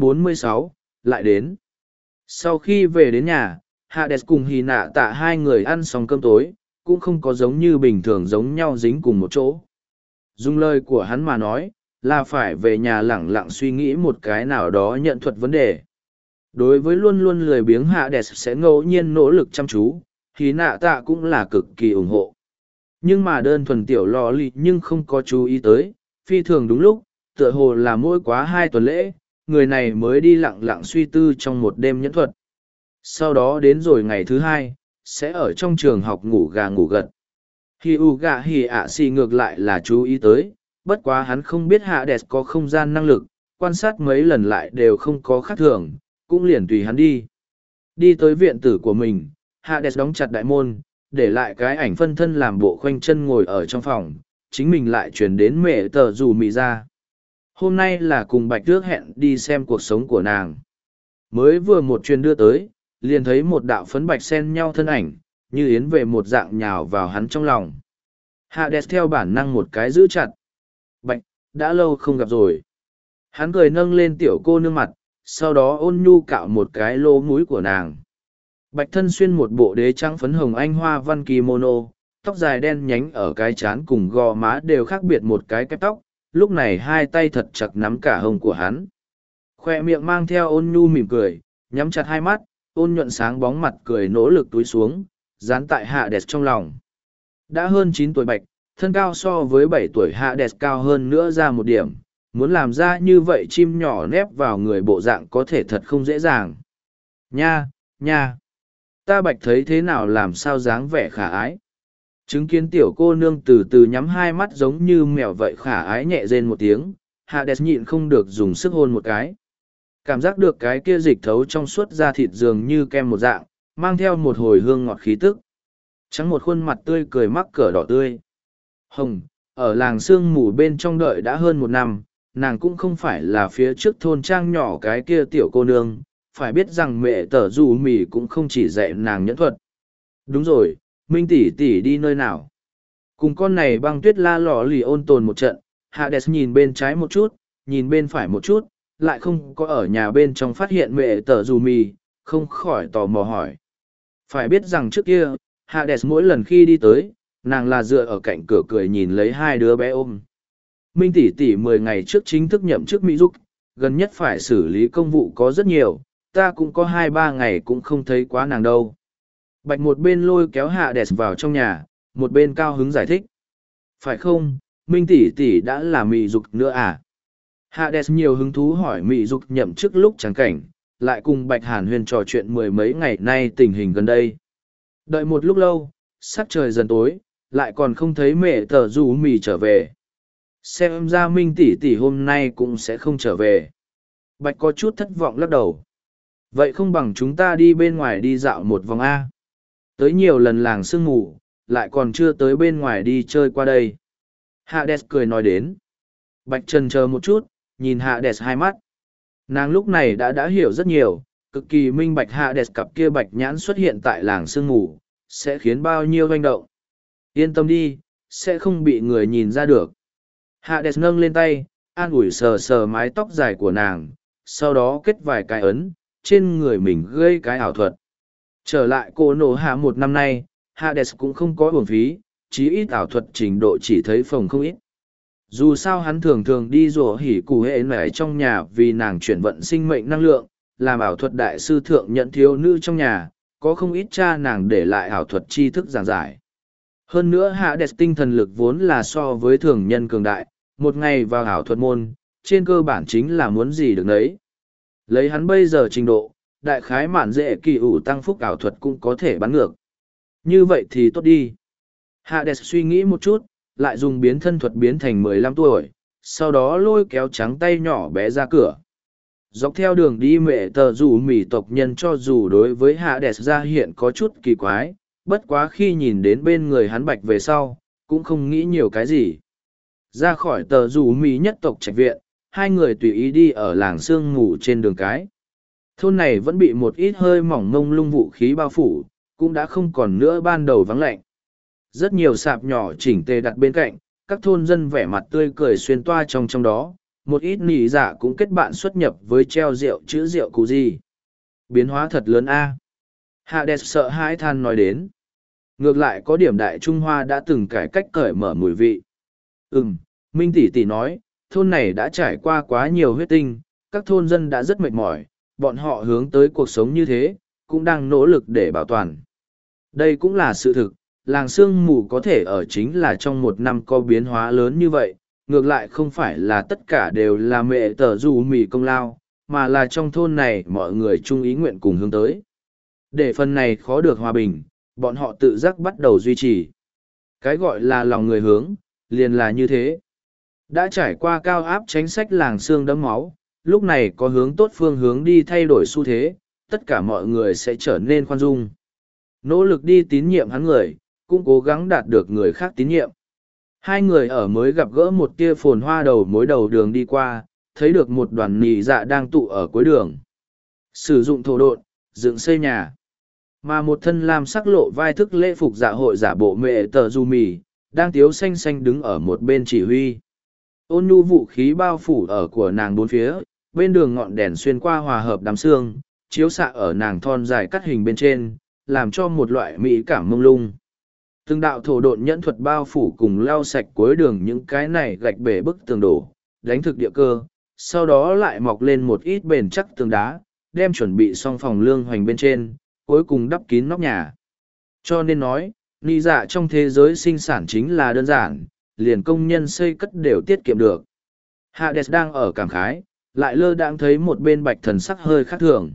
146, lại đến. Sau khi về đến nhà, Hades cùng hy nạ tạ hai người ăn xong cơm tối, cũng không có giống như bình thường giống nhau dính cùng một chỗ. Dùng lời của hắn mà nói, là phải về nhà lẳng lặng suy nghĩ một cái nào đó nhận thuật vấn đề. Đối với luôn luôn lười biếng Hades sẽ ngẫu nhiên nỗ lực chăm chú, hy nạ tạ cũng là cực kỳ ủng hộ. Nhưng mà đơn thuần tiểu lò lì nhưng không có chú ý tới, phi thường đúng lúc, tựa hồ là mỗi quá 2 tuần lễ, người này mới đi lặng lặng suy tư trong một đêm nhẫn thuật. Sau đó đến rồi ngày thứ 2, sẽ ở trong trường học ngủ gà ngủ gật. Hi u gà hi ạ xì ngược lại là chú ý tới, bất quá hắn không biết Hades có không gian năng lực, quan sát mấy lần lại đều không có khác thường, cũng liền tùy hắn đi. Đi tới viện tử của mình, Hades đóng chặt đại môn, để lại cái ảnh phân thân làm bộ khoanh chân ngồi ở trong phòng, chính mình lại chuyển đến mẹ tờ rủ mị ra. Hôm nay là cùng Bạch Tước hẹn đi xem cuộc sống của nàng. Mới vừa một truyền đưa tới, liền thấy một đạo phấn bạch xen nhau thân ảnh, như yến về một dạng nhào vào hắn trong lòng. Hades theo bản năng một cái giữ chặt. Bạch, đã lâu không gặp rồi. Hắn cười nâng lên tiểu cô nương mặt, sau đó ôn nhu cạo một cái lỗ mũi của nàng. Bạch thân xuyên một bộ đế trắng phấn hồng anh hoa văn kimono, tóc dài đen nhánh ở cái trán cùng gò má đều khác biệt một cái kép tóc, lúc này hai tay thật chặt nắm cả hông của hắn. Khoe miệng mang theo ôn nhu mỉm cười, nhắm chặt hai mắt, ôn nhuận sáng bóng mặt cười nỗ lực túi xuống, dán tại Hades trong lòng. Đã hơn 9 tuổi Bạch, thân cao so với 7 tuổi Hades cao hơn nữa ra một điểm, muốn làm ra như vậy chim nhỏ nép vào người bộ dạng có thể thật không dễ dàng. Nha, nha! Ta Bạch thấy thế nào làm sao dáng vẻ khả ái. Chứng kiến tiểu cô nương từ từ nhắm hai mắt giống như mèo vậy khả ái nhẹ rên một tiếng, Hades nhịn không được dùng sức hôn một cái. Cảm giác được cái kia dịch thấu trong suốt da thịt dường như kem một dạng, mang theo một hồi hương ngọt khí tức. Trắng một khuôn mặt tươi cười mắc cỡ đỏ tươi. Hồng, ở làng sương mù bên trong đợi đã hơn 1 năm, nàng cũng không phải là phía trước thôn trang nhỏ cái kia tiểu cô nương, phải biết rằng mẹ tở dù mì cũng không chỉ dạy nàng nhẫn thuật. Đúng rồi, Minh tỷ tỷ đi nơi nào? Cùng con này băng tuyết la lọ lì ôn tồn một trận, Hades nhìn bên trái một chút, nhìn bên phải một chút, lại không có ở nhà bên trong phát hiện mẹ tở dù mì, không khỏi tò mò hỏi. Phải biết rằng trước kia, Hades mỗi lần khi đi tới, nàng là dựa ở cạnh cửa cười nhìn lấy hai đứa bé ôm. Minh tỷ tỷ 10 ngày trước chính thức nhậm chức Mỹ Dục, gần nhất phải xử lý công vụ có rất nhiều, ta cũng có 2-3 ngày cũng không thấy quá nàng đâu. Bạch một bên lôi kéo Hades vào trong nhà, một bên cao hứng giải thích. Phải không, Minh tỷ tỷ đã là Mỹ Dục nữa à? Hades nhiều hứng thú hỏi Mỹ Dục nhậm chức lúc chẳng cảnh, lại cùng Bạch Hàn Huyền trò chuyện 10 mấy ngày nay tình hình gần đây. Đợi một lúc lâu, sắc trời dần tối, lại còn không thấy mẹ tờ dù mì trở về. Xem ra Minh tỷ tỷ hôm nay cũng sẽ không trở về. Bạch có chút thất vọng lắc đầu. Vậy không bằng chúng ta đi bên ngoài đi dạo một vòng A. Tới nhiều lần làng sương mù, lại còn chưa tới bên ngoài đi chơi qua đây. Hades cười nói đến. Bạch chần chờ một chút, nhìn Hades hai mắt. Nàng lúc này đã hiểu rất nhiều, cực kỳ minh bạch Hades cặp kia bạch nhãn xuất hiện tại làng sương mù, sẽ khiến bao nhiêu doanh động. Yên tâm đi, sẽ không bị người nhìn ra được. Hades nâng lên tay, an ủi sờ sờ mái tóc dài của nàng, sau đó kết vài cái ấn, trên người mình gây cái ảo thuật. Trở lại cô nổ hạ một năm nay, Hades cũng không có uổng phí, chí ít ảo thuật trình độ chỉ thấy phòng không ít. Dù sao hắn thường thường đi rủa hỉ cụ hệ nảy trong nhà vì nàng chuyển vận sinh mệnh năng lượng, làm ảo thuật đại sư thượng nhận thiếu nữ trong nhà, có không ít cha nàng để lại ảo thuật tri thức giảng giải. Hơn nữa Hades tinh thần lực vốn là so với thường nhân cường đại, một ngày vào ảo thuật môn, trên cơ bản chính là muốn gì được nấy. Lấy hắn bây giờ trình độ, đại khái mạn dễ kỳ ủ tăng phúc ảo thuật cũng có thể bắn ngược. Như vậy thì tốt đi. Hades suy nghĩ một chút, lại dùng biến thân thuật biến thành 15 tuổi, sau đó lôi kéo trắng tay nhỏ bé ra cửa. Dọc theo đường đi mẹ tờ rủ mỉ tộc nhân cho dù đối với Hades ra hiện có chút kỳ quái, bất quá khi nhìn đến bên người hắn bạch về sau, cũng không nghĩ nhiều cái gì. Ra khỏi tờ rủ mỉ nhất tộc trạch viện, hai người tùy ý đi ở làng sương ngủ trên đường cái. Thôn này vẫn bị một ít hơi mỏng mông lung vũ khí bao phủ, cũng đã không còn nữa ban đầu vắng lạnh. Rất nhiều sạp nhỏ chỉnh tề đặt bên cạnh, các thôn dân vẻ mặt tươi cười xuyên toa trong đó, một ít nỉ dạ cũng kết bạn xuất nhập với treo rượu chữ rượu cụ gì. Biến hóa thật lớn a. Hades sợ hãi than nói đến. Ngược lại có điểm Đại Trung Hoa đã từng cải cách cởi mở mùi vị. Minh tỷ tỷ nói, thôn này đã trải qua quá nhiều huyết tinh, các thôn dân đã rất mệt mỏi, bọn họ hướng tới cuộc sống như thế, cũng đang nỗ lực để bảo toàn. Đây cũng là sự thực, làng sương mù có thể ở chính là trong một năm có biến hóa lớn như vậy, ngược lại không phải là tất cả đều là mẹ tờ dù mì công lao, mà là trong thôn này mọi người chung ý nguyện cùng hướng tới. Để phần này khó được hòa bình, bọn họ tự giác bắt đầu duy trì. Cái gọi là lòng người hướng, liền là như thế. Đã trải qua cao áp chính sách làng xương đẫm máu, lúc này có hướng tốt phương hướng đi thay đổi xu thế, tất cả mọi người sẽ trở nên khoan dung. Nỗ lực đi tín nhiệm hắn người, cũng cố gắng đạt được người khác tín nhiệm. Hai người ở mới gặp gỡ một tia phồn hoa đầu mối đầu đường đi qua, thấy được một đoàn nỉ dạ đang tụ ở cuối đường. Sử dụng thổ độn, dựng xây nhà. Mà một thân lam sắc lộ vai thức lễ phục dạ hội giả bộ mẹ tờ du mì, đang tiếu xanh xanh đứng ở một bên chỉ huy. Ôn nhu vũ khí bao phủ ở của nàng bốn phía, bên đường ngọn đèn xuyên qua hòa hợp đám xương, chiếu xạ ở nàng thon dài cắt hình bên trên, làm cho một loại mỹ cảm mông lung. Từng đạo thổ độn nhẫn thuật bao phủ cùng lau sạch cuối đường những cái này gạch bể bức tường đổ, đánh thực địa cơ, sau đó lại mọc lên một ít bền chắc tường đá, đem chuẩn bị xong phòng lương hoành bên trên, cuối cùng đắp kín nóc nhà. Cho nên nói, nị dạ trong thế giới sinh sản chính là đơn giản, liền công nhân xây cất đều tiết kiệm được. Hades đang ở cảm khái, lại lơ đãng thấy một bên bạch thần sắc hơi khác thường.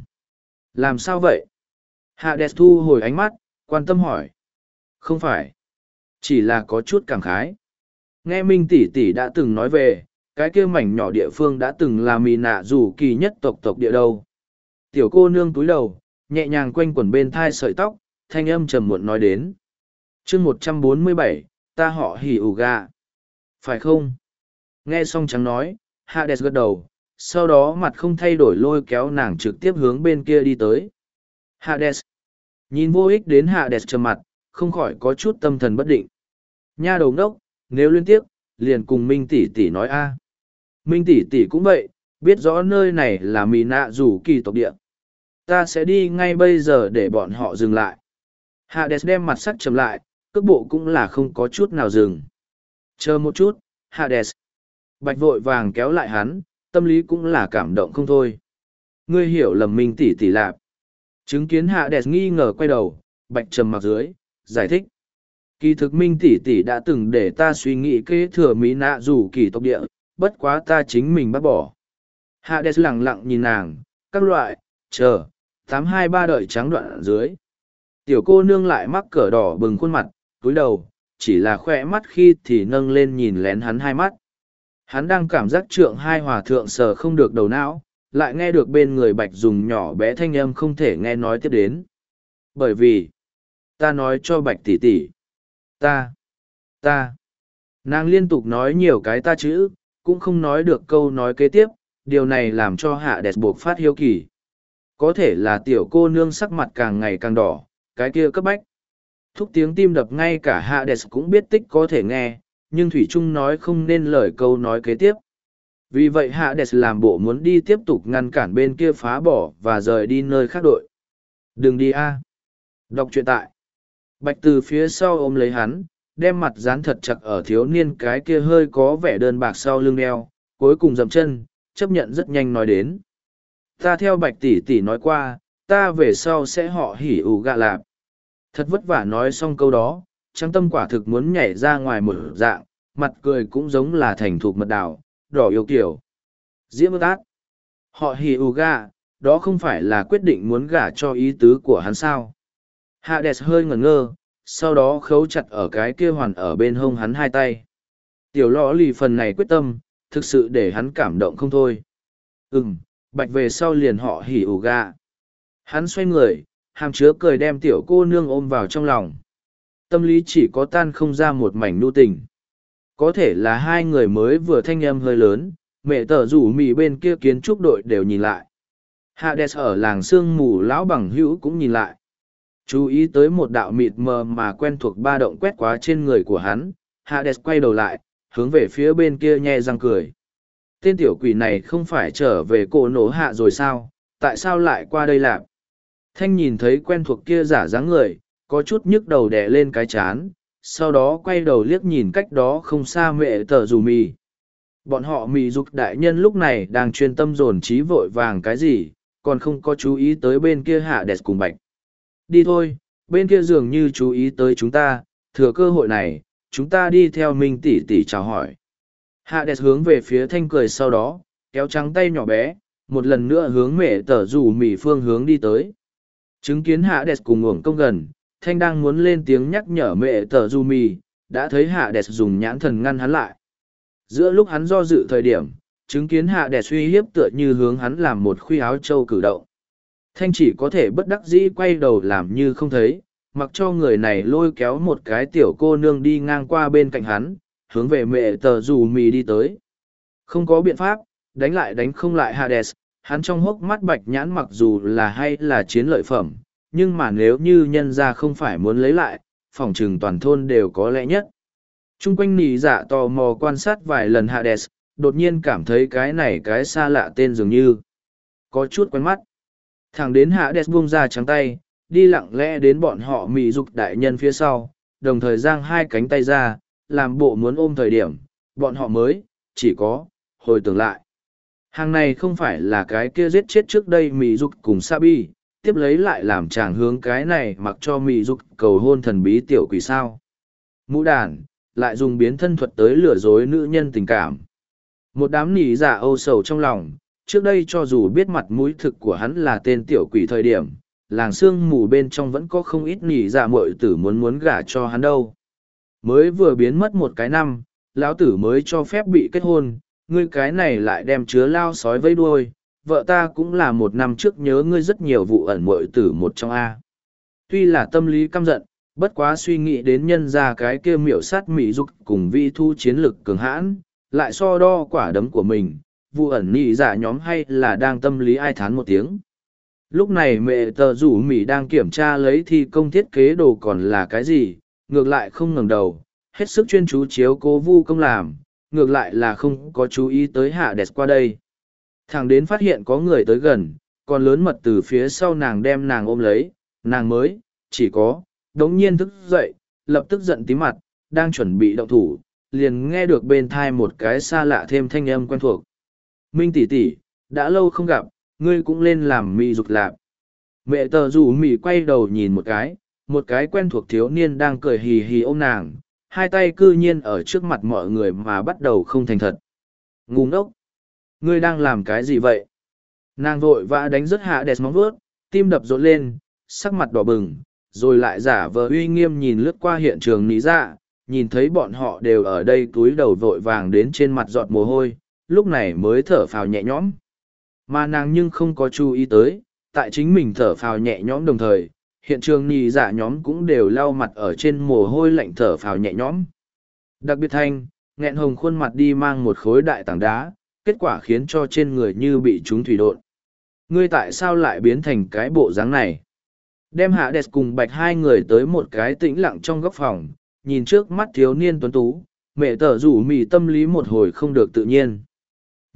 Làm sao vậy? Hades thu hồi ánh mắt, quan tâm hỏi. Không phải. Chỉ là có chút cảm khái. Nghe Minh tỷ tỷ đã từng nói về, cái kia mảnh nhỏ địa phương đã từng là mì nạ dù kỳ nhất tộc địa đâu. Tiểu cô nương túi đầu, nhẹ nhàng quanh quẩn bên thai sợi tóc, thanh âm trầm muộn nói đến. chương 147, ta họ hỉ ủ gà. Phải không? Nghe xong trắng nói, Hades gật đầu, sau đó mặt không thay đổi lôi kéo nàng trực tiếp hướng bên kia đi tới. Hades. Nhìn vô ích đến Hades trầm mặt, không khỏi có chút tâm thần bất định. Nha đầu ngốc, nếu liên tiếp, liền cùng Minh tỷ tỷ nói a. Minh tỷ tỷ cũng vậy, biết rõ nơi này là mì nạ rủ kỳ tộc địa. Ta sẽ đi ngay bây giờ để bọn họ dừng lại. Hades đem mặt sắc trầm lại, cước bộ cũng là không có chút nào dừng. Chờ một chút, Hades. Bạch vội vàng kéo lại hắn, tâm lý cũng là cảm động không thôi. Ngươi hiểu lầm Minh tỷ tỷ lạp. Chứng kiến Hades nghi ngờ quay đầu, Bạch trầm mặc dưới, giải thích. Kỳ thực Minh tỷ tỷ đã từng để ta suy nghĩ kế thừa mỹ nạ rủ kỳ tộc địa, bất quá ta chính mình bắt bỏ. Hades lặng lặng nhìn nàng, các loại, chờ, 823 đợi trắng đoạn ở dưới. Tiểu cô nương lại mắc cỡ đỏ bừng khuôn mặt, túi đầu, chỉ là khoe mắt khi thì nâng lên nhìn lén hắn hai mắt. Hắn đang cảm giác trượng hai hòa thượng sờ không được đầu não, lại nghe được bên người Bạch dùng nhỏ bé thanh âm không thể nghe nói tiếp đến. Bởi vì, ta nói cho Bạch tỷ tỷ, ta, nàng liên tục nói nhiều cái ta chữ, cũng không nói được câu nói kế tiếp, điều này làm cho Hades buộc phát hiếu kỳ. Có thể là tiểu cô nương sắc mặt càng ngày càng đỏ, cái kia cấp bách. Thúc tiếng tim đập ngay cả Hades cũng biết tích có thể nghe, nhưng Thủy Trung nói không nên lời câu nói kế tiếp. Vì vậy Hades làm bộ muốn đi tiếp tục ngăn cản bên kia phá bỏ và rời đi nơi khác đội. Đừng đi a. Đọc truyện tại. Bạch từ phía sau ôm lấy hắn, đem mặt dán thật chặt ở thiếu niên cái kia hơi có vẻ đơn bạc sau lưng đeo, cuối cùng dậm chân, chấp nhận rất nhanh nói đến. Ta theo Bạch tỷ tỷ nói qua, ta về sau sẽ họ hỉ ủ gạ lạp. Thật vất vả nói xong câu đó, Trang Tâm quả thực muốn nhảy ra ngoài một dạng, mặt cười cũng giống là thành thục mật đảo, đỏ yêu kiểu. Diễm ước át. Họ hỉ ủ gạ, đó không phải là quyết định muốn gả cho ý tứ của hắn sao. Hades hơi ngẩn ngơ, sau đó khấu chặt ở cái kia hoàn ở bên hông hắn hai tay. Tiểu lọ lì phần này quyết tâm, thực sự để hắn cảm động không thôi. Bạch về sau liền họ hỉ ủ gạ. Hắn xoay người, hàm chứa cười đem tiểu cô nương ôm vào trong lòng. Tâm lý chỉ có tan không ra một mảnh nu tình. Có thể là hai người mới vừa thanh âm hơi lớn, mẹ tờ rủ mì bên kia kiến trúc đội đều nhìn lại. Hades ở làng sương mù lão bằng hữu cũng nhìn lại. Chú ý tới một đạo mịt mờ mà quen thuộc ba động quét quá trên người của hắn, Hades quay đầu lại, hướng về phía bên kia nhe răng cười. Tên tiểu quỷ này không phải trở về cổ nổ hạ rồi sao, tại sao lại qua đây làm? Thanh nhìn thấy quen thuộc kia giả dáng người, có chút nhức đầu đè lên cái chán, sau đó quay đầu liếc nhìn cách đó không xa mẹ tờ rủ mì. Bọn họ mì dục đại nhân lúc này đang chuyên tâm dồn trí vội vàng cái gì, còn không có chú ý tới bên kia hạ đẹp cùng Bạch. Đi thôi, bên kia dường như chú ý tới chúng ta, thừa cơ hội này, chúng ta đi theo Minh tỷ tỷ chào hỏi. Hạ đẹp hướng về phía Thanh cười sau đó, kéo trắng tay nhỏ bé, một lần nữa hướng mẹ tờ rủ mì phương hướng đi tới. Chứng kiến Hạ đẹp cùng uổng công gần, Thanh đang muốn lên tiếng nhắc nhở mẹ tờ rủ mì, đã thấy Hạ đẹp dùng nhãn thần ngăn hắn lại. Giữa lúc hắn do dự thời điểm, chứng kiến Hạ đẹp uy hiếp tựa như hướng hắn làm một khuy áo châu cử động. Thanh chỉ có thể bất đắc dĩ quay đầu làm như không thấy, mặc cho người này lôi kéo một cái tiểu cô nương đi ngang qua bên cạnh hắn, hướng về mẹ tờ rủ mì đi tới. Không có biện pháp, đánh lại đánh không lại Hades, hắn trong hốc mắt Bạch nhãn mặc dù là hay là chiến lợi phẩm, nhưng mà nếu như nhân ra không phải muốn lấy lại, phỏng trừng toàn thôn đều có lẽ nhất. Trung quanh nỉ dạ tò mò quan sát vài lần Hades, đột nhiên cảm thấy cái này cái xa lạ tên dường như có chút quen mắt. Thẳng đến Hades buông ra trắng tay, đi lặng lẽ đến bọn họ mị dục đại nhân phía sau, đồng thời giang hai cánh tay ra, làm bộ muốn ôm thời điểm, bọn họ mới, chỉ có, hồi tưởng lại. Hàng này không phải là cái kia giết chết trước đây mị dục cùng Sabi, tiếp lấy lại làm chàng hướng cái này mặc cho mị dục cầu hôn thần bí tiểu quỷ sao. Mũ đàn, lại dùng biến thân thuật tới lừa dối nữ nhân tình cảm. Một đám nỉ dạ âu sầu trong lòng, trước đây cho dù biết mặt mũi thực của hắn là tên tiểu quỷ thời điểm, làng sương mù bên trong vẫn có không ít nỉ dạ muội tử muốn gả cho hắn đâu. Mới vừa biến mất một cái năm, lão tử mới cho phép bị kết hôn, ngươi cái này lại đem chứa lao sói vây đuôi, vợ ta cũng là một năm trước nhớ ngươi rất nhiều vụ ẩn muội tử một trong A. Tuy là tâm lý căm giận, bất quá suy nghĩ đến nhân ra cái kia miểu sát mỹ dục cùng vi thu chiến lực cường hãn, lại so đo quả đấm của mình, vụ ẩn nhị giả nhóm hay là đang tâm lý ai thán một tiếng. Lúc này mẹ tờ rủ mỹ đang kiểm tra lấy thi công thiết kế đồ còn là cái gì, ngược lại không ngẩng đầu, hết sức chuyên chú chiếu cố vu công làm, ngược lại là không có chú ý tới hạ đẹp qua đây. Thằng đến phát hiện có người tới gần, còn lớn mật từ phía sau nàng đem nàng ôm lấy, nàng mới, chỉ có, đống nhiên thức dậy, lập tức giận tí mặt, đang chuẩn bị động thủ, liền nghe được bên thai một cái xa lạ thêm thanh âm quen thuộc. Minh tỷ tỷ, đã lâu không gặp, ngươi cũng lên làm mị dục lạp. Mẹ tờ rủ mị quay đầu nhìn một cái quen thuộc thiếu niên đang cười hì hì ôm nàng, hai tay cư nhiên ở trước mặt mọi người mà bắt đầu không thành thật. Ngu ngốc! Ngươi đang làm cái gì vậy? Nàng vội vã đánh rất hạ đẹp móng vuốt, tim đập rộn lên, sắc mặt đỏ bừng, rồi lại giả vờ uy nghiêm nhìn lướt qua hiện trường ní dạ, nhìn thấy bọn họ đều ở đây túi đầu vội vàng đến trên mặt giọt mồ hôi, lúc này mới thở phào nhẹ nhõm. Mà nàng nhưng không có chú ý tới, tại chính mình thở phào nhẹ nhõm đồng thời, hiện trường ní dạ nhóm cũng đều lau mặt ở trên mồ hôi lạnh thở phào nhẹ nhõm. Đặc biệt Thanh, nghẹn hồng khuôn mặt đi mang một khối đại tảng đá, kết quả khiến cho trên người như bị trúng thủy độn. Ngươi tại sao lại biến thành cái bộ dáng này? Đem Hạ Đẹp cùng Bạch hai người tới một cái tĩnh lặng trong góc phòng, nhìn trước mắt thiếu niên tuấn tú, mẹ tờ rủ mì tâm lý một hồi không được tự nhiên.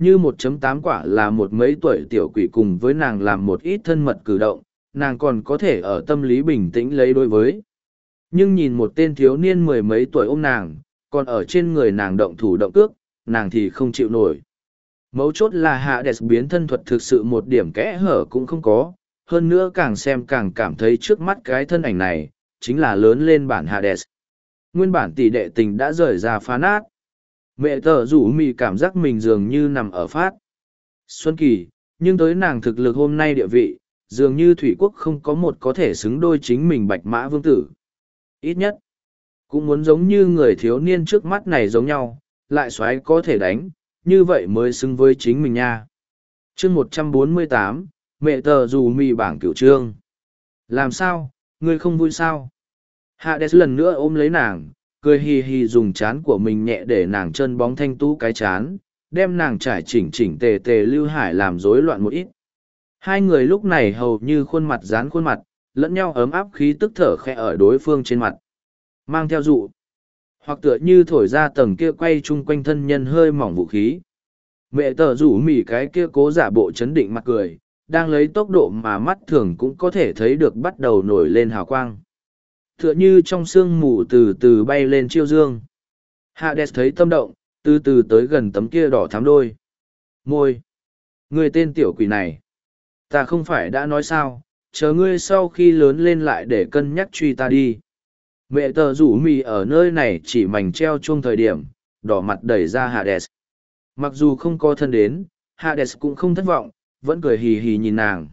như 1.8 quả là một mấy tuổi tiểu quỷ cùng với nàng làm một ít thân mật cử động, nàng còn có thể ở tâm lý bình tĩnh lấy đối với. Nhưng nhìn một tên thiếu niên mười mấy tuổi ôm nàng, còn ở trên người nàng động thủ động cước, nàng thì không chịu nổi. Mấu chốt là Hades biến thân thuật thực sự một điểm kẽ hở cũng không có, hơn nữa càng xem càng cảm thấy trước mắt cái thân ảnh này, chính là lớn lên bản Hades. Nguyên bản tỷ đệ tình đã rời ra phá nát. Mẹ tờ rủ mì cảm giác mình dường như nằm ở phát Xuân Kỳ, nhưng tới nàng thực lực hôm nay địa vị, dường như thủy quốc không có một có thể xứng đôi chính mình bạch mã vương tử. Ít nhất, cũng muốn giống như người thiếu niên trước mắt này giống nhau, lại xoáy có thể đánh, như vậy mới xứng với chính mình nha. Chương 148, mẹ tờ rủ mì bảng cửu trương. Làm sao, ngươi không vui sao? Hades lần nữa ôm lấy nàng, cười hì hì dùng chán của mình nhẹ để nàng chân bóng thanh tú cái chán, đem nàng trải chỉnh chỉnh tề tề lưu hải làm rối loạn một ít. Hai người lúc này hầu như khuôn mặt dán khuôn mặt, lẫn nhau ấm áp khí tức thở khẽ ở đối phương trên mặt. Mang theo dụ, hoặc tựa như thổi ra tầng kia quay chung quanh thân nhân hơi mỏng vũ khí. Mẹ tờ rủ mỉ cái kia cố giả bộ chấn định mặt cười, đang lấy tốc độ mà mắt thường cũng có thể thấy được bắt đầu nổi lên hào quang. Tựa như trong sương mù từ từ bay lên chiêu dương. Hades thấy tâm động, từ từ tới gần tấm kia đỏ thắm đôi môi. Người tên tiểu quỷ này, ta không phải đã nói sao, chờ ngươi sau khi lớn lên lại để cân nhắc truy ta đi. Mẹ tờ rủ mì ở nơi này chỉ mảnh treo chuông thời điểm, đỏ mặt đẩy ra Hades. Mặc dù không có thân đến, Hades cũng không thất vọng, vẫn cười hì hì nhìn nàng.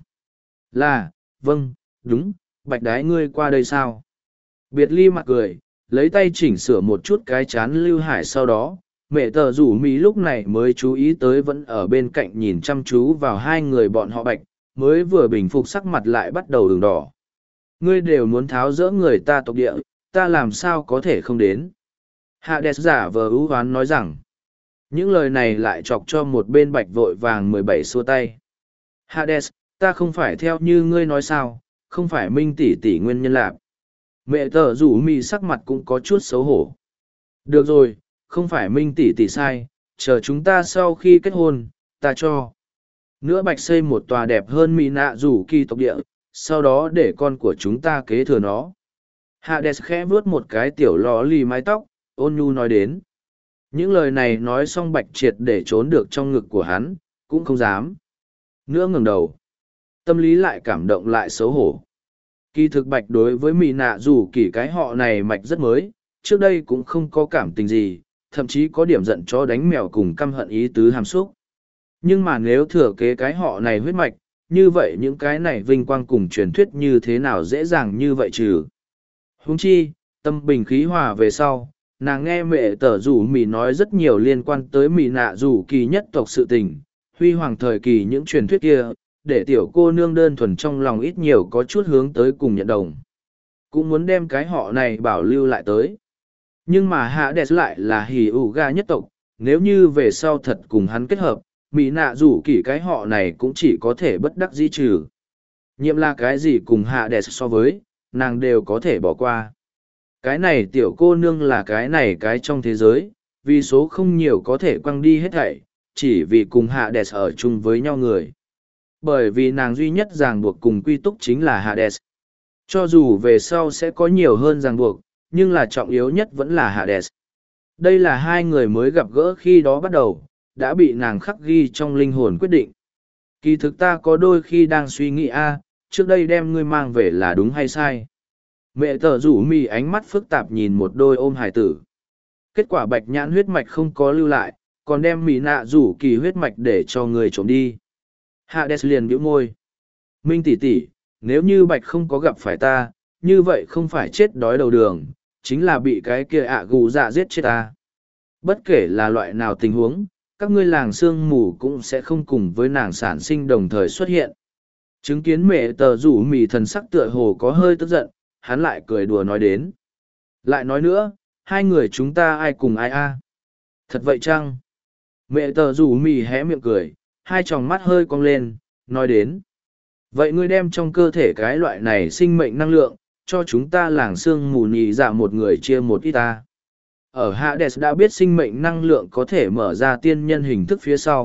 Là, vâng, đúng, bạch đái ngươi qua đây sao? Biệt ly mặt cười, lấy tay chỉnh sửa một chút cái chán lưu hải sau đó, mẹ tờ rủ mỹ lúc này mới chú ý tới vẫn ở bên cạnh nhìn chăm chú vào hai người bọn họ bạch, mới vừa bình phục sắc mặt lại bắt đầu đường đỏ. Ngươi đều muốn tháo rỡ người ta tộc địa, ta làm sao có thể không đến? Hades giả vờ ưu hoán nói rằng, những lời này lại chọc cho một bên bạch vội vàng 17 xua tay. Hades, ta không phải theo như ngươi nói sao, không phải minh tỷ tỷ nguyên nhân lạc. Mẹ tờ rủ mì sắc mặt cũng có chút xấu hổ. Được rồi, không phải minh tỷ tỷ sai, chờ chúng ta sau khi kết hôn, ta cho. Nữa bạch xây một tòa đẹp hơn mỹ nạ rủ kỳ tộc địa, sau đó để con của chúng ta kế thừa nó. Hades khẽ vuốt một cái tiểu lò lì mái tóc, ôn nhu nói đến. Những lời này nói xong bạch triệt để trốn được trong ngực của hắn, cũng không dám. Nữa ngẩng đầu. Tâm lý lại cảm động lại xấu hổ. Kỳ thực bạch đối với mỹ nạ dù kỳ cái họ này mạch rất mới, trước đây cũng không có cảm tình gì, thậm chí có điểm giận cho đánh mèo cùng căm hận ý tứ hàm xúc. Nhưng mà nếu thừa kế cái họ này huyết mạch, như vậy những cái này vinh quang cùng truyền thuyết như thế nào dễ dàng như vậy trừ. Huống chi, tâm bình khí hòa về sau, nàng nghe mẹ tờ rủ mì nói rất nhiều liên quan tới mỹ nạ rủ kỳ nhất tộc sự tình, huy hoàng thời kỳ những truyền thuyết kia, để tiểu cô nương đơn thuần trong lòng ít nhiều có chút hướng tới cùng nhận đồng. Cũng muốn đem cái họ này bảo lưu lại tới. Nhưng mà Hades lại là hỉ ủ ga nhất tộc, nếu như về sau thật cùng hắn kết hợp, mỹ nạ rủ kỳ cái họ này cũng chỉ có thể bất đắc dĩ trừ. Nhiệm là cái gì cùng Hades so với, nàng đều có thể bỏ qua. Cái này tiểu cô nương là cái này cái trong thế giới, vì số không nhiều có thể quăng đi hết thảy, chỉ vì cùng Hades ở chung với nhau người. Bởi vì nàng duy nhất ràng buộc cùng quy túc chính là Hades. Cho dù về sau sẽ có nhiều hơn ràng buộc, nhưng là trọng yếu nhất vẫn là Hades. Đây là hai người mới gặp gỡ khi đó bắt đầu, đã bị nàng khắc ghi trong linh hồn quyết định. Kỳ thực ta có đôi khi đang suy nghĩ trước đây đem ngươi mang về là đúng hay sai. Mẹ tờ rủ mì ánh mắt phức tạp nhìn một đôi ôm hài tử. Kết quả bạch nhãn huyết mạch không có lưu lại, còn đem mì nạ rủ kỳ huyết mạch để cho người trộm đi. Hades liền bĩu môi. Minh tỷ tỷ, nếu như bạch không có gặp phải ta, như vậy không phải chết đói đầu đường, chính là bị cái kia gù dạ giết chết ta. Bất kể là loại nào tình huống, các ngươi làng sương mù cũng sẽ không cùng với nàng sản sinh đồng thời xuất hiện. Chứng kiến mẹ tờ rủ mì thần sắc tựa hồ có hơi tức giận, hắn lại cười đùa nói đến. Lại nói nữa, hai người chúng ta ai cùng ai Thật vậy chăng? Mẹ tờ rủ mì hé miệng cười, hai tròng mắt hơi cong lên, nói đến. Vậy ngươi đem trong cơ thể cái loại này sinh mệnh năng lượng, cho chúng ta làng sương mù nhị dạ một người chia một ít ta. Ở Hades đã biết sinh mệnh năng lượng có thể mở ra tiên nhân hình thức phía sau,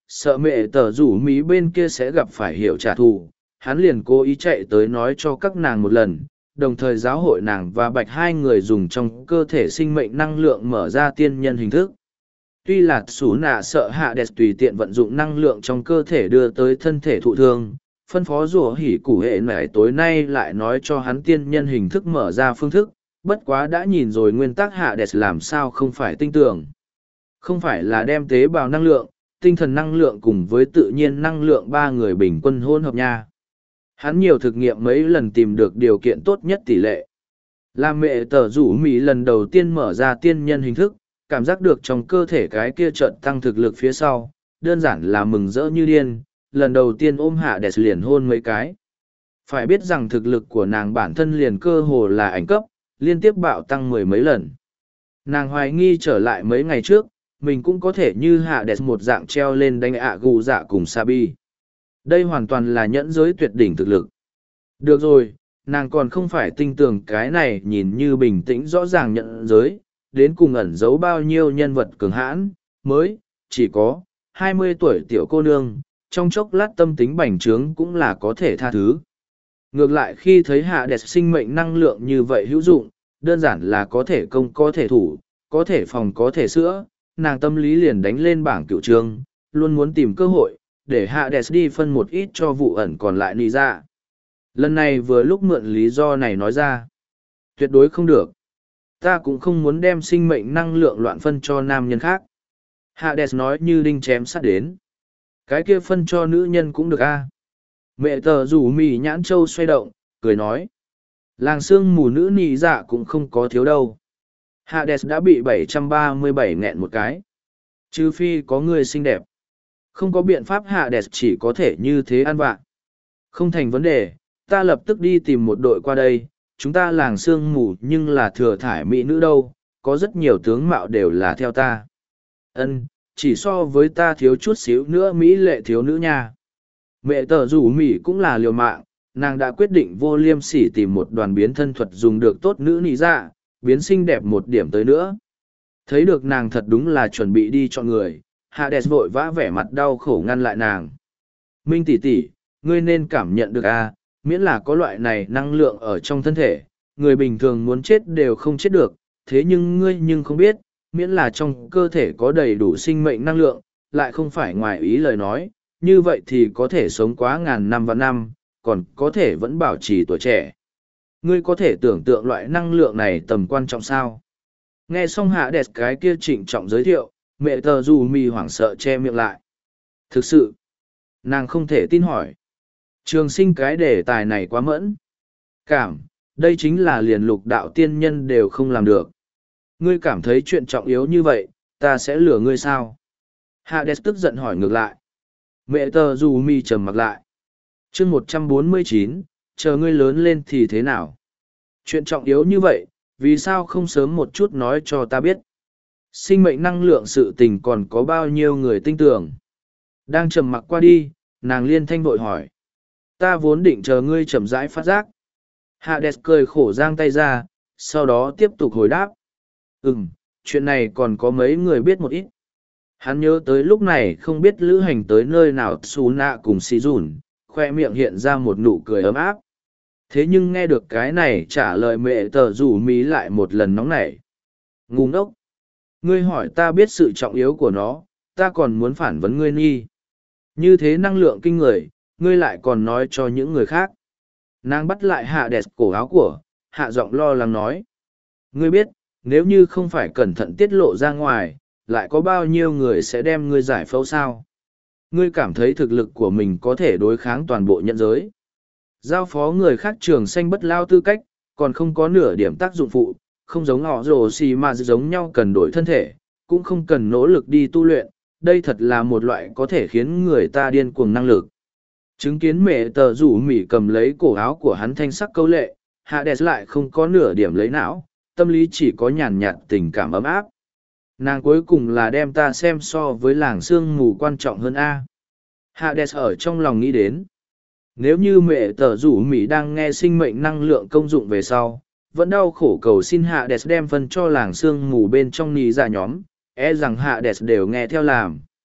sợ mẹ tờ rủ mỹ bên kia sẽ gặp phải hiểu trả thù, hắn liền cố ý chạy tới nói cho các nàng một lần, đồng thời giáo hội nàng và bạch hai người dùng trong cơ thể sinh mệnh năng lượng mở ra tiên nhân hình thức. Tuy là xú nạ sợ hạ đẹp tùy tiện vận dụng năng lượng trong cơ thể đưa tới thân thể thụ thương, phân phó rủa hỉ củ hệ nải tối nay lại nói cho hắn tiên nhân hình thức mở ra phương thức, bất quá đã nhìn rồi nguyên tắc hạ đẹp làm sao không phải tin tưởng. Không phải là đem tế bào năng lượng, tinh thần năng lượng cùng với tự nhiên năng lượng ba người bình quân hôn hợp nha. Hắn nhiều thực nghiệm mấy lần tìm được điều kiện tốt nhất tỷ lệ. Làm mẹ tờ rủ mỹ lần đầu tiên mở ra tiên nhân hình thức, cảm giác được trong cơ thể cái kia chợt tăng thực lực phía sau, đơn giản là mừng rỡ như điên, lần đầu tiên ôm hạ đẹp liền hôn mấy cái. Phải biết rằng thực lực của nàng bản thân liền cơ hồ là ảnh cấp, liên tiếp bạo tăng mười mấy lần. Nàng hoài nghi trở lại mấy ngày trước, mình cũng có thể như hạ đẹp một dạng treo lên đánh ạ gù dạ cùng Sabi. Đây hoàn toàn là nhẫn giới tuyệt đỉnh thực lực. Được rồi, nàng còn không phải tin tưởng cái này nhìn như bình tĩnh rõ ràng nhẫn giới, đến cùng ẩn giấu bao nhiêu nhân vật cường hãn, mới, chỉ có, 20 tuổi tiểu cô nương, trong chốc lát tâm tính bành trướng cũng là có thể tha thứ. Ngược lại khi thấy hạ đẹp sinh mệnh năng lượng như vậy hữu dụng, đơn giản là có thể công có thể thủ, có thể phòng có thể sữa, nàng tâm lý liền đánh lên bảng cựu trương, luôn muốn tìm cơ hội, để Hades đi phân một ít cho vụ ẩn còn lại nì ra. Lần này vừa lúc mượn lý do này nói ra. Tuyệt đối không được. Ta cũng không muốn đem sinh mệnh năng lượng loạn phân cho nam nhân khác. Hades nói như đinh chém sắt đến. Cái kia phân cho nữ nhân cũng được a. Mẹ tờ rủ mì nhãn châu xoay động, cười nói. Làng xương mù nữ nì dạ cũng không có thiếu đâu. Hades đã bị 737 nghẹn một cái. Trừ phi có người xinh đẹp. Không có biện pháp Hades chỉ có thể như thế ăn vạ. Không thành vấn đề, ta lập tức đi tìm một đội qua đây. Chúng ta làng xương mù nhưng là thừa thải mỹ nữ đâu, có rất nhiều tướng mạo đều là theo ta. Ân, chỉ so với ta thiếu chút xíu nữa mỹ lệ thiếu nữ nha. Mẹ tờ rủ mỹ cũng là liều mạng, nàng đã quyết định vô liêm sỉ tìm một đoàn biến thân thuật dùng được tốt nữ nị dạ, biến xinh đẹp một điểm tới nữa. Thấy được nàng thật đúng là chuẩn bị đi chọn người, Hades vội vã vẻ mặt đau khổ ngăn lại nàng. Minh tỷ tỷ, ngươi nên cảm nhận được a, miễn là có loại này năng lượng ở trong thân thể, người bình thường muốn chết đều không chết được, thế nhưng ngươi nhưng không biết, miễn là trong cơ thể có đầy đủ sinh mệnh năng lượng, lại không phải ngoài ý lời nói, như vậy thì có thể sống quá ngàn năm và năm, còn có thể vẫn bảo trì tuổi trẻ. Ngươi có thể tưởng tượng loại năng lượng này tầm quan trọng sao? Nghe xong hạ đẹp cái kia trịnh trọng giới thiệu, mẹ tờ dù mì hoảng sợ che miệng lại. Thực sự, nàng không thể tin hỏi. Trường sinh cái đề tài này quá mẫn. Đây chính là liền lục đạo tiên nhân đều không làm được. Ngươi cảm thấy chuyện trọng yếu như vậy, ta sẽ lừa ngươi sao? Hades tức giận hỏi ngược lại. Mẹ tờ dù mi trầm mặc lại. chương 149, chờ ngươi lớn lên thì thế nào? Chuyện trọng yếu như vậy, vì sao không sớm một chút nói cho ta biết? Sinh mệnh năng lượng sự tình còn có bao nhiêu người tin tưởng? Đang trầm mặc qua đi, nàng liên thanh vội hỏi. Ta vốn định chờ ngươi chậm rãi phát giác. Hades cười khổ giang tay ra, sau đó tiếp tục hồi đáp. Chuyện này còn có mấy người biết một ít. Hắn nhớ tới lúc này không biết lữ hành tới nơi nào xù nạ cùng xì dùn, khoe miệng hiện ra một nụ cười ấm áp. Thế nhưng nghe được cái này trả lời mẹ tờ rủ mí lại một lần nóng nảy. Ngu ngốc. Ngươi hỏi ta biết sự trọng yếu của nó, ta còn muốn phản vấn ngươi nghi. Như thế năng lượng kinh người, ngươi lại còn nói cho những người khác. Nàng bắt lại hạ đẹp cổ áo của, hạ giọng lo lắng nói. Ngươi biết, nếu như không phải cẩn thận tiết lộ ra ngoài, lại có bao nhiêu người sẽ đem ngươi giải phẫu sao? Ngươi cảm thấy thực lực của mình có thể đối kháng toàn bộ nhân giới. Giao phó người khác trường xanh bất lao tư cách, còn không có nửa điểm tác dụng phụ, không giống họ rồ xì mà giống nhau cần đổi thân thể, cũng không cần nỗ lực đi tu luyện, đây thật là một loại có thể khiến người ta điên cuồng năng lực. Chứng kiến mẹ tờ rủ mỉ cầm lấy cổ áo của hắn thanh sắc câu lệ, Hades lại không có nửa điểm lấy não, tâm lý chỉ có nhàn nhạt tình cảm ấm áp. Nàng cuối cùng là đem ta xem so với làng sương mù quan trọng hơn a. Hades ở trong lòng nghĩ đến. Nếu như mẹ tờ rủ mỉ đang nghe sinh mệnh năng lượng công dụng về sau, vẫn đau khổ cầu xin Hades đem phân cho làng sương mù bên trong nì ra nhóm, e rằng Hades đều nghe theo làm.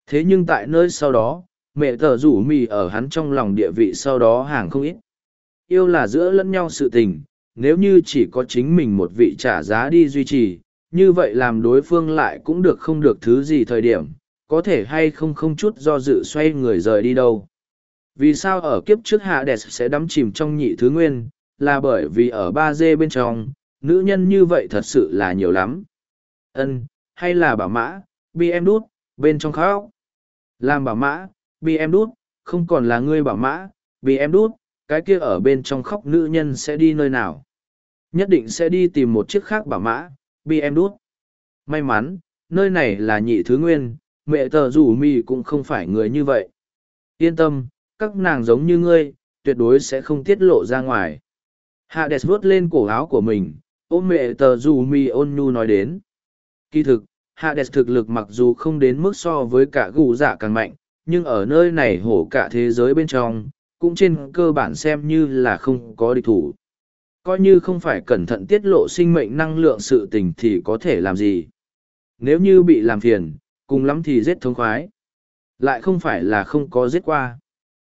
Thế nhưng tại nơi sau đó, mẹ tờ rủ mì ở hắn trong lòng địa vị sau đó hàng không ít. Yêu là giữa lẫn nhau sự tình, nếu như chỉ có chính mình một vị trả giá đi duy trì, như vậy làm đối phương lại cũng được không được thứ gì thời điểm, có thể hay không không chút do dự xoay người rời đi đâu. Vì sao ở kiếp trước Hades sẽ đắm chìm trong nhị thứ nguyên, là bởi vì ở 3D bên trong, nữ nhân như vậy thật sự là nhiều lắm. Ân, hay là bảo mã, BM đút, bên trong khóc. Làm bảo mã, BM đút, không còn là ngươi bảo mã, BM đút, cái kia ở bên trong khóc nữ nhân sẽ đi nơi nào? Nhất định sẽ đi tìm một chiếc khác bảo mã, BM đút. May mắn, nơi này là nhị thứ nguyên, mẹ tờ rủ mì cũng không phải người như vậy. Yên tâm, các nàng giống như ngươi, tuyệt đối sẽ không tiết lộ ra ngoài. Hades vuốt lên cổ áo của mình, ôm mẹ tờ rủ mì ôn nhu nói đến. Kỳ thực, Hades thực lực mặc dù không đến mức so với cả gù dạ càng mạnh, nhưng ở nơi này hổ cả thế giới bên trong, cũng trên cơ bản xem như là không có địch thủ. Coi như không phải cẩn thận tiết lộ sinh mệnh năng lượng sự tình thì có thể làm gì. Nếu như bị làm phiền, cùng lắm thì giết thống khoái. Lại không phải là không có giết qua.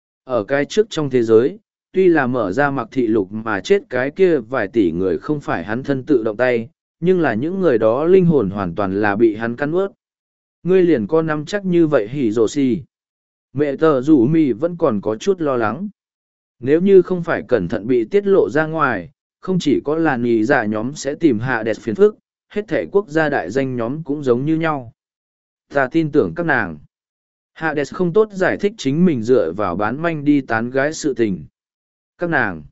Ở cái trước trong thế giới, tuy là mở ra mặc thị lục mà chết cái kia vài tỷ người không phải hắn thân tự động tay, nhưng là những người đó linh hồn hoàn toàn là bị hắn cắn ướt. Ngươi liền có nắm chắc như vậy hỉ rồ xì. Mẹ tờ rủ mì vẫn còn có chút lo lắng. Nếu như không phải cẩn thận bị tiết lộ ra ngoài, không chỉ có là nì giả nhóm sẽ tìm hạ đẹp phiền phức, hết thể quốc gia đại danh nhóm cũng giống như nhau. Ta tin tưởng các nàng. Hades không tốt giải thích chính mình dựa vào bán manh đi tán gái sự tình. Các nàng.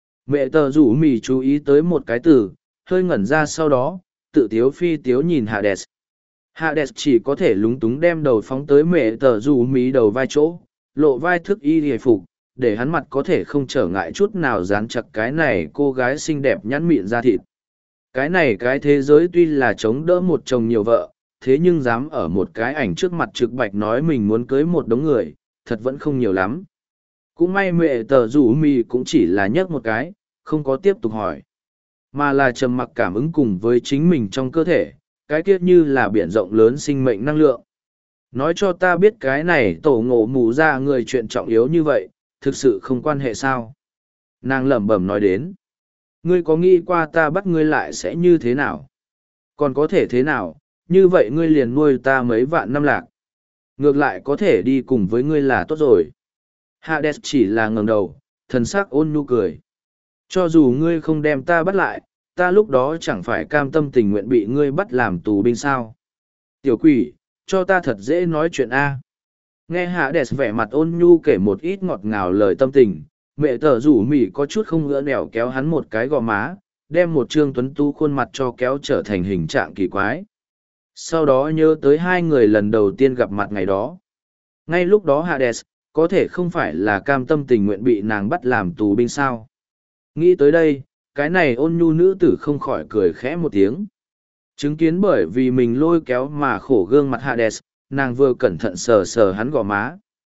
Mẹ tờ rủ mì chú ý tới một cái từ, hơi ngẩn ra sau đó, tự tiếu phi tiếu nhìn Hades. Hades chỉ có thể lúng túng đem đầu phóng tới mẹ tờ rủ mì đầu vai chỗ, lộ vai thức y hề phục, để hắn mặt có thể không trở ngại chút nào dán chặt cái này cô gái xinh đẹp nhắn mịn ra thịt. Cái này cái thế giới tuy là chống đỡ một chồng nhiều vợ, thế nhưng dám ở một cái ảnh trước mặt trực bạch nói mình muốn cưới một đống người, thật vẫn không nhiều lắm. Cũng may mẹ tờ rủ mì cũng chỉ là nhấc một cái, không có tiếp tục hỏi. Mà là trầm mặc cảm ứng cùng với chính mình trong cơ thể, cái kia như là biển rộng lớn sinh mệnh năng lượng. Nói cho ta biết cái này tổ ngộ mù ra người chuyện trọng yếu như vậy, thực sự không quan hệ sao. Nàng lẩm bẩm nói đến. Ngươi có nghĩ qua ta bắt ngươi lại sẽ như thế nào? Còn có thể thế nào, như vậy ngươi liền nuôi ta mấy vạn năm lạc. Ngược lại có thể đi cùng với ngươi là tốt rồi. Hades chỉ là ngẩng đầu, thần sắc ôn nhu cười. Cho dù ngươi không đem ta bắt lại, ta lúc đó chẳng phải cam tâm tình nguyện bị ngươi bắt làm tù binh sao. Tiểu quỷ, cho ta thật dễ nói chuyện A. Nghe Hades vẻ mặt ôn nhu kể một ít ngọt ngào lời tâm tình, mẹ tờ rủ mỉ có chút không ngỡ nẻo kéo hắn một cái gò má, đem một trương tuấn tu khuôn mặt cho kéo trở thành hình trạng kỳ quái. Sau đó nhớ tới hai người lần đầu tiên gặp mặt ngày đó. Ngay lúc đó Hades, có thể không phải là cam tâm tình nguyện bị nàng bắt làm tù binh sao. Nghĩ tới đây, cái này ôn nhu nữ tử không khỏi cười khẽ một tiếng. Chứng kiến bởi vì mình lôi kéo mà khổ gương mặt Hades, nàng vừa cẩn thận sờ sờ hắn gò má.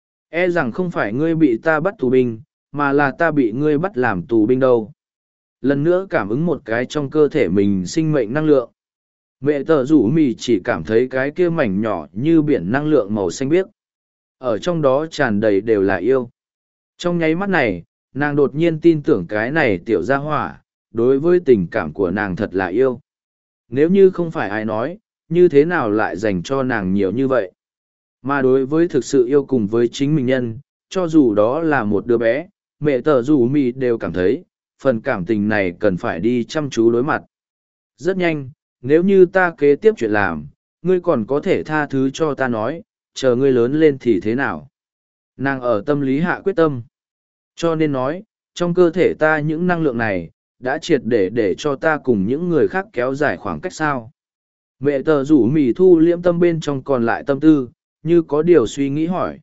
E rằng không phải ngươi bị ta bắt tù binh, mà là ta bị ngươi bắt làm tù binh đâu. Lần nữa cảm ứng một cái trong cơ thể mình sinh mệnh năng lượng. Mẹ tờ rủ mì chỉ cảm thấy cái kia mảnh nhỏ như biển năng lượng màu xanh biếc. Ở trong đó tràn đầy đều là yêu. Trong nháy mắt này, nàng đột nhiên tin tưởng cái này tiểu gia hỏa, đối với tình cảm của nàng thật là yêu. Nếu như không phải ai nói, như thế nào lại dành cho nàng nhiều như vậy? Mà đối với thực sự yêu cùng với chính mình nhân, cho dù đó là một đứa bé, mẹ tờ rủ mì đều cảm thấy, phần cảm tình này cần phải đi chăm chú đối mặt. Rất nhanh, nếu như ta kế tiếp chuyện làm, ngươi còn có thể tha thứ cho ta nói, chờ ngươi lớn lên thì thế nào? Nàng ở tâm lý hạ quyết tâm. Cho nên nói, trong cơ thể ta những năng lượng này, đã triệt để cho ta cùng những người khác kéo dài khoảng cách sao. Mẹ tờ rủ mì thu liễm tâm bên trong còn lại tâm tư, như có điều suy nghĩ hỏi.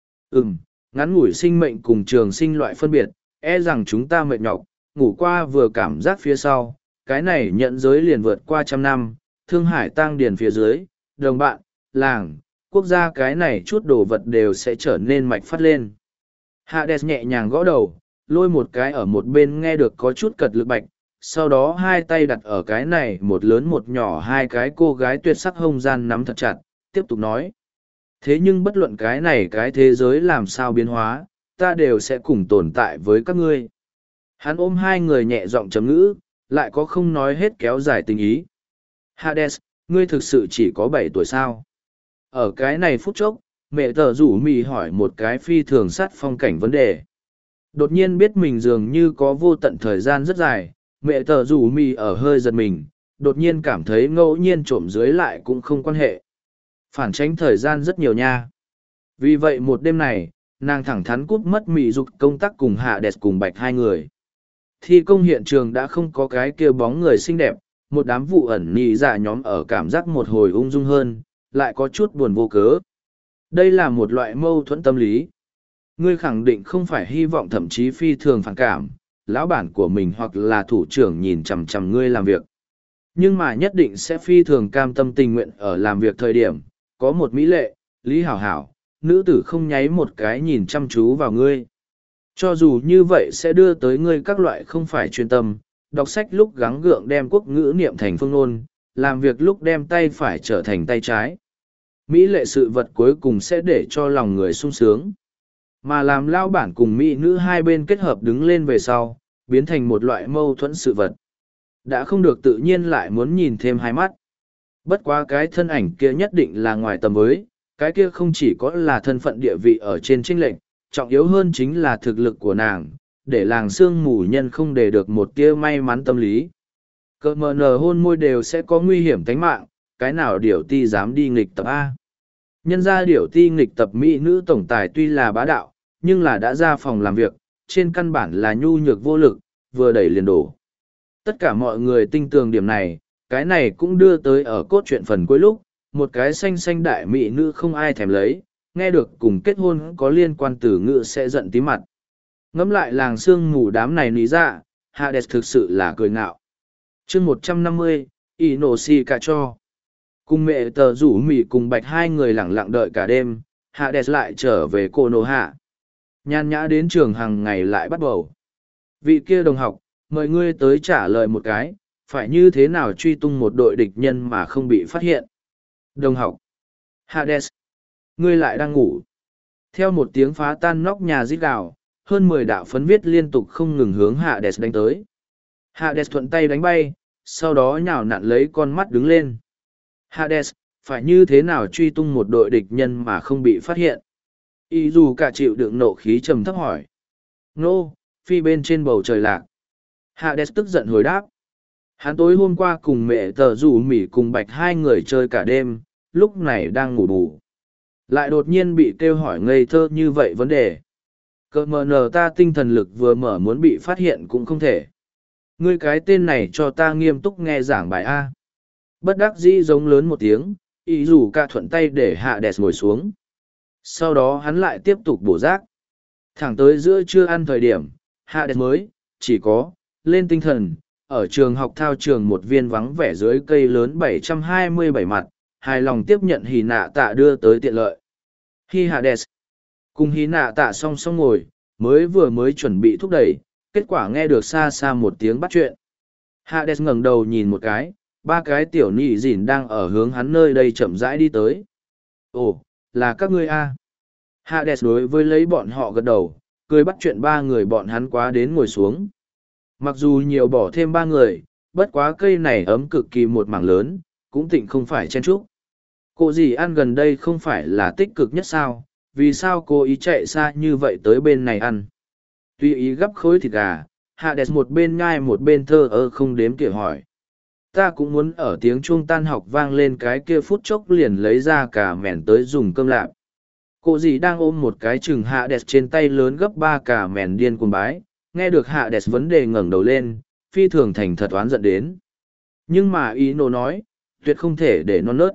Ngắn ngủi sinh mệnh cùng trường sinh loại phân biệt, e rằng chúng ta mệt nhọc, ngủ qua vừa cảm giác phía sau, cái này nhận giới liền vượt qua 100 năm, thương hải tăng điền phía dưới, đồng bạn, làng, quốc gia cái này chút đồ vật đều sẽ trở nên mạch phát lên. Hades nhẹ nhàng gõ đầu, lôi một cái ở một bên nghe được có chút cật lực bạch, sau đó hai tay đặt ở cái này một lớn một nhỏ hai cái cô gái tuyệt sắc hông gian nắm thật chặt, tiếp tục nói. Thế nhưng bất luận cái này cái thế giới làm sao biến hóa, ta đều sẽ cùng tồn tại với các ngươi. Hắn ôm hai người nhẹ giọng chấm ngữ, lại có không nói hết kéo dài tình ý. Hades, ngươi thực sự chỉ có 7 tuổi sao? Ở cái này phút chốc, mẹ tờ rủ mì hỏi một cái phi thường sát phong cảnh vấn đề. Đột nhiên biết mình dường như có vô tận thời gian rất dài, mẹ tờ rủ mì ở hơi giật mình, đột nhiên cảm thấy ngẫu nhiên trộm dưới lại cũng không quan hệ. Phản tránh thời gian rất nhiều nha. Vì vậy một đêm này, nàng thẳng thắn cút mất mị dục công tác cùng Hades cùng Bạch hai người. Thi công hiện trường đã không có cái kia bóng người xinh đẹp, một đám vụ ẩn nhị dạ nhóm ở cảm giác một hồi ung dung hơn, lại có chút buồn vô cớ. Đây là một loại mâu thuẫn tâm lý. Ngươi khẳng định không phải hy vọng thậm chí phi thường phản cảm, lão bản của mình hoặc là thủ trưởng nhìn chằm chằm ngươi làm việc. Nhưng mà nhất định sẽ phi thường cam tâm tình nguyện ở làm việc thời điểm, có một mỹ lệ, Lý Hảo Hảo, nữ tử không nháy một cái nhìn chăm chú vào ngươi. Cho dù như vậy sẽ đưa tới ngươi các loại không phải chuyên tâm, đọc sách lúc gắng gượng đem quốc ngữ niệm thành phương ngôn, làm việc lúc đem tay phải trở thành tay trái. Mỹ lệ sự vật cuối cùng sẽ để cho lòng người sung sướng. Mà làm lao bản cùng mỹ nữ hai bên kết hợp đứng lên về sau, biến thành một loại mâu thuẫn sự vật. Đã không được tự nhiên lại muốn nhìn thêm hai mắt. Bất quá cái thân ảnh kia nhất định là ngoài tầm với, cái kia không chỉ có là thân phận địa vị ở trên chênh lệch, trọng yếu hơn chính là thực lực của nàng, để làng sương mù nhân không để được một tia may mắn tâm lý. Cỡ mờ nờ hôn môi đều sẽ có nguy hiểm tính mạng, cái nào điểu ti dám đi nghịch tập A. Nhân ra điểu ti nghịch tập mỹ nữ tổng tài tuy là bá đạo, nhưng là đã ra phòng làm việc, trên căn bản là nhu nhược vô lực, vừa đẩy liền đổ. Tất cả mọi người tinh tường điểm này, cái này cũng đưa tới ở cốt truyện phần cuối lúc, một cái xanh xanh đại mỹ nữ không ai thèm lấy, nghe được cùng kết hôn có liên quan từ ngữ sẽ giận tí mặt. Ngẫm lại làng sương mù đám này lý ra, Hades thực sự là cười ngạo. chương 150, Inoshi cả cho. Cùng mẹ tờ rủ mì cùng Bạch hai người lặng lặng đợi cả đêm, Hades lại trở về Konoha. Nhan nhã đến trường hàng ngày lại bắt đầu. Vị kia đồng học, mời ngươi tới trả lời một cái, phải như thế nào truy tung một đội địch nhân mà không bị phát hiện. Đồng học. Hades. Ngươi lại đang ngủ. Theo một tiếng phá tan nóc nhà rít gào, hơn 10 đạo phấn viết liên tục không ngừng hướng Hades đánh tới. Hades thuận tay đánh bay, sau đó nhào nặn lấy con mắt đứng lên. Hades, phải như thế nào truy tung một đội địch nhân mà không bị phát hiện? Y dù cả chịu đựng nộ khí trầm thấp hỏi. Nô, phi bên trên bầu trời lạc. Hades tức giận hồi đáp. Hắn tối hôm qua cùng mẹ tờ rủ mỉ cùng Bạch hai người chơi cả đêm, lúc này đang ngủ bù. Lại đột nhiên bị kêu hỏi ngây thơ như vậy vấn đề. Cỡ mờ nờ ta tinh thần lực vừa mở muốn bị phát hiện cũng không thể. Ngươi cái tên này cho ta nghiêm túc nghe giảng bài A. Bất đắc dĩ giống lớn một tiếng, ý dù ca thuận tay để Hades ngồi xuống. Sau đó hắn lại tiếp tục bổ giác. Thẳng tới giữa trưa ăn thời điểm, Hades mới, chỉ có, lên tinh thần, ở trường học thao trường một viên vắng vẻ dưới cây lớn 727 mặt, hài lòng tiếp nhận hì nạ tạ đưa tới tiện lợi. Hi Hades. Cùng hì nạ tạ song song ngồi, mới chuẩn bị thúc đẩy, kết quả nghe được xa xa một tiếng bắt chuyện. Hades ngẩng đầu nhìn một cái, ba cái tiểu nị dỉn đang ở hướng hắn nơi đây chậm rãi đi tới. Ồ, là các ngươi a. Hades đối với lấy bọn họ gật đầu, cười bắt chuyện ba người bọn hắn quá đến ngồi xuống. Mặc dù nhiều bỏ thêm ba người, bất quá cây này ấm cực kỳ một mảng lớn, cũng tịnh không phải chen chúc. Cô gì ăn gần đây không phải là tích cực nhất sao, vì sao cô ý chạy xa như vậy tới bên này ăn? Tuy ý gắp khối thịt gà, Hades một bên nhai một bên thơ ơ không đếm kể hỏi. Ta cũng muốn ở tiếng chuông tan học vang lên cái kia phút chốc liền lấy ra cả mẻn tới dùng cơm lạp. Cô dì đang ôm một cái chừng Hades trên tay lớn gấp 3 cả mẻn điên cuồng bái, nghe được Hades vấn đề ngẩng đầu lên, phi thường thành thật oán giận đến. Nhưng mà ý nô nói, tuyệt không thể để non nớt.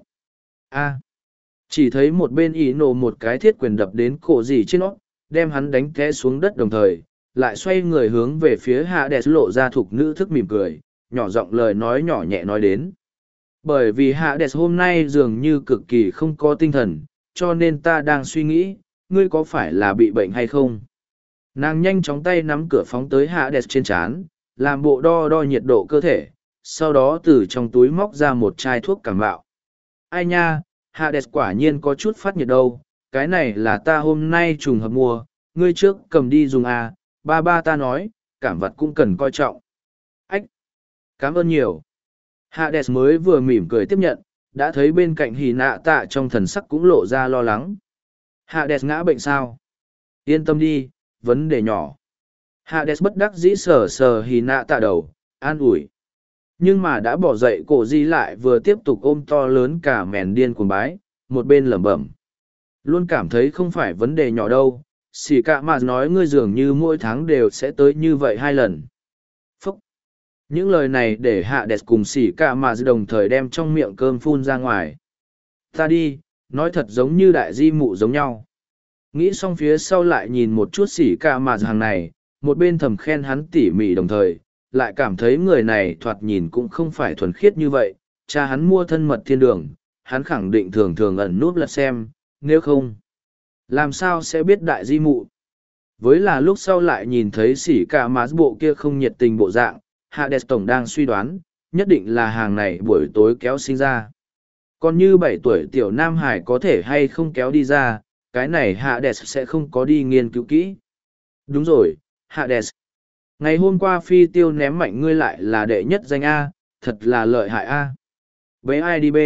A. Chỉ thấy một bên ý nô một cái thiết quyền đập đến cổ dì trên nó, đem hắn đánh té xuống đất đồng thời, lại xoay người hướng về phía Hades lộ ra thục nữ thức mỉm cười, nhỏ giọng lời nói nhỏ nhẹ nói đến. Bởi vì Hades hôm nay dường như cực kỳ không có tinh thần, cho nên ta đang suy nghĩ, ngươi có phải là bị bệnh hay không? Nàng nhanh chóng tay nắm cửa phóng tới Hades trên trán, làm bộ đo đo nhiệt độ cơ thể, sau đó từ trong túi móc ra một chai thuốc cảm bạo. Ai nha, Hades quả nhiên có chút phát nhiệt đâu, cái này là ta hôm nay trùng hợp mua, ngươi trước cầm đi dùng à, ba ba ta nói, cảm vật cũng cần coi trọng. Ách! Cảm ơn nhiều. Hades mới vừa mỉm cười tiếp nhận, đã thấy bên cạnh hì nạ tạ trong thần sắc cũng lộ ra lo lắng. Hades ngã bệnh sao? Yên tâm đi, vấn đề nhỏ. Hades bất đắc dĩ sờ sờ hì nạ tạ đầu, an ủi. Nhưng mà đã bỏ dậy cổ di lại vừa tiếp tục ôm to lớn cả mèn điên cuồng bái, một bên lẩm bẩm. Luôn cảm thấy không phải vấn đề nhỏ đâu, xì cả mà nói ngươi dường như mỗi tháng đều sẽ tới như vậy 2 lần. Phúc! Những lời này để Hades cùng xì cả mà đồng thời đem trong miệng cơm phun ra ngoài. Ta đi, nói thật giống như đại di mụ giống nhau. Nghĩ xong phía sau lại nhìn một chút xỉ cả mà hàng này, một bên thầm khen hắn tỉ mỉ đồng thời, lại cảm thấy người này thoạt nhìn cũng không phải thuần khiết như vậy. Cha hắn mua thân mật thiên đường, hắn khẳng định thường thường ẩn núp lật xem, nếu không, làm sao sẽ biết đại di mụ. Với là lúc sau lại nhìn thấy xỉ cả mà bộ kia không nhiệt tình bộ dạng, Hades tổng đang suy đoán, nhất định là hàng này buổi tối kéo sinh ra. Còn như 7 tuổi tiểu Nam Hải có thể hay không kéo đi ra, cái này Hades sẽ không có đi nghiên cứu kỹ. Đúng rồi, Hades. Ngày hôm qua phi tiêu ném mạnh ngươi lại là đệ nhất danh A, thật là lợi hại A. Với ai đi B.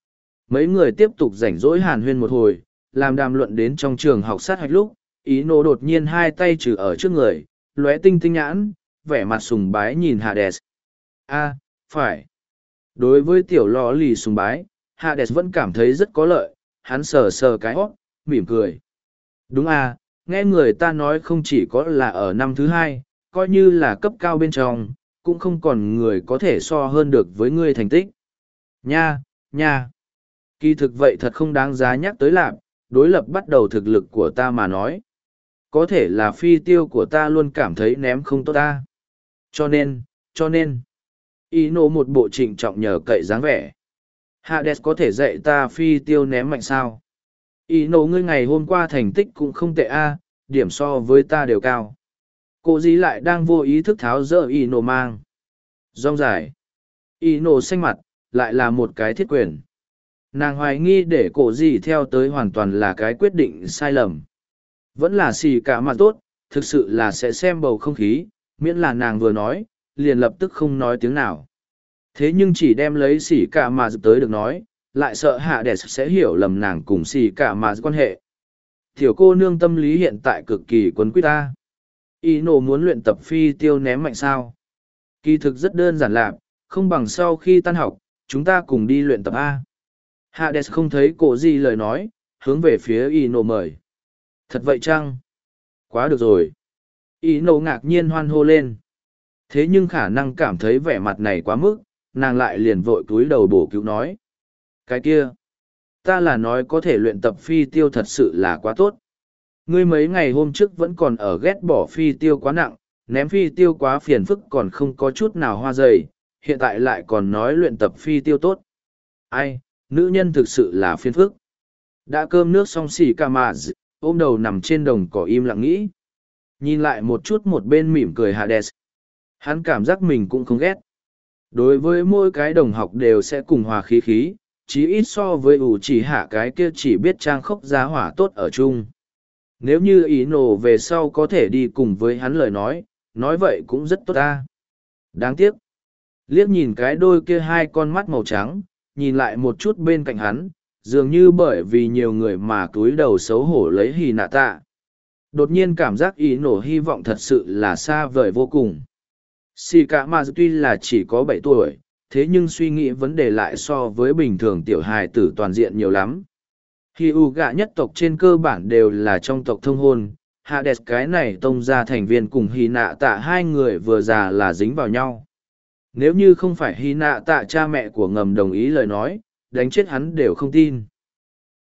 Mấy người tiếp tục rảnh rỗi hàn huyên một hồi, làm đàm luận đến trong trường học sát hạch lúc, ý nổ đột nhiên hai tay trừ ở trước người, lóe tinh tinh nhãn, vẻ mặt sùng bái nhìn Hades. A, phải. Đối với tiểu lò lì sùng bái, Hades vẫn cảm thấy rất có lợi, hắn sờ sờ cái hót, mỉm cười. Đúng à, nghe người ta nói không chỉ có là ở năm thứ 2, coi như là cấp cao bên trong, cũng không còn người có thể so hơn được với ngươi thành tích. Nha, nha. Kỳ thực vậy thật không đáng giá nhắc tới lạc, đối lập bắt đầu thực lực của ta mà nói. Có thể là phi tiêu của ta luôn cảm thấy ném không tốt ta. Cho nên, ý nổ một bộ trịnh trọng nhờ cậy dáng vẻ. Hades có thể dạy ta phi tiêu ném mạnh sao? Ý nổ ngươi ngày hôm qua thành tích cũng không tệ a, điểm so với ta đều cao. Cô dí lại đang vô ý thức tháo dỡ ý nổ mang. Rong dài. Ý nổ xanh mặt, lại là một cái thiết quyền. Nàng hoài nghi để cổ dí theo tới hoàn toàn là cái quyết định sai lầm. Vẫn là xì cả mặt tốt, thực sự là sẽ xem bầu không khí, miễn là nàng vừa nói, liền lập tức không nói tiếng nào. Thế nhưng chỉ đem lấy xì cả mà tới được nói, lại sợ Hades sẽ hiểu lầm nàng cùng xì cả mà quan hệ. Tiểu cô nương tâm lý hiện tại cực kỳ quấn quýt ta. Ý nổ muốn luyện tập phi tiêu ném mạnh sao. Kỳ thực rất đơn giản lạc, không bằng sau khi tan học, chúng ta cùng đi luyện tập A. Hades không thấy cổ gì lời nói, hướng về phía Ý nổ mời. Thật vậy chăng? Quá được rồi. Ý nổ ngạc nhiên hoan hô lên. Thế nhưng khả năng cảm thấy vẻ mặt này quá mức, nàng lại liền vội cúi đầu bổ cứu nói. Cái kia, ta là nói có thể luyện tập phi tiêu thật sự là quá tốt. Ngươi mấy ngày hôm trước vẫn còn ở ghét bỏ phi tiêu quá nặng, ném phi tiêu quá phiền phức còn không có chút nào hoa dày, hiện tại lại còn nói luyện tập phi tiêu tốt. Ai, nữ nhân thực sự là phiền phức. Đã cơm nước xong xỉ ca mà ôm đầu nằm trên đồng cỏ im lặng nghĩ. Nhìn lại một chút một bên mỉm cười Hades. Hắn cảm giác mình cũng không ghét. Đối với mỗi cái đồng học đều sẽ cùng hòa khí khí, chí ít so với ủ chỉ hạ cái kia chỉ biết trang khốc giá hỏa tốt ở chung. Nếu như ý nổ về sau có thể đi cùng với hắn lời nói vậy cũng rất tốt ta. Đáng tiếc. Liếc nhìn cái đôi kia hai con mắt màu trắng, nhìn lại một chút bên cạnh hắn, dường như bởi vì nhiều người mà cúi đầu xấu hổ lấy hì nạ tạ. Đột nhiên cảm giác ý nổ hy vọng thật sự là xa vời vô cùng. Xì cả mà tuy là chỉ có 7 tuổi, thế nhưng suy nghĩ vấn đề lại so với bình thường tiểu hài tử toàn diện nhiều lắm. Hi u gạ nhất tộc trên cơ bản đều là trong tộc thông hôn, Hades cái này tông ra thành viên cùng Hy nạ tạ hai người vừa già là dính vào nhau. Nếu như không phải Hy nạ tạ cha mẹ của ngầm đồng ý lời nói, đánh chết hắn đều không tin.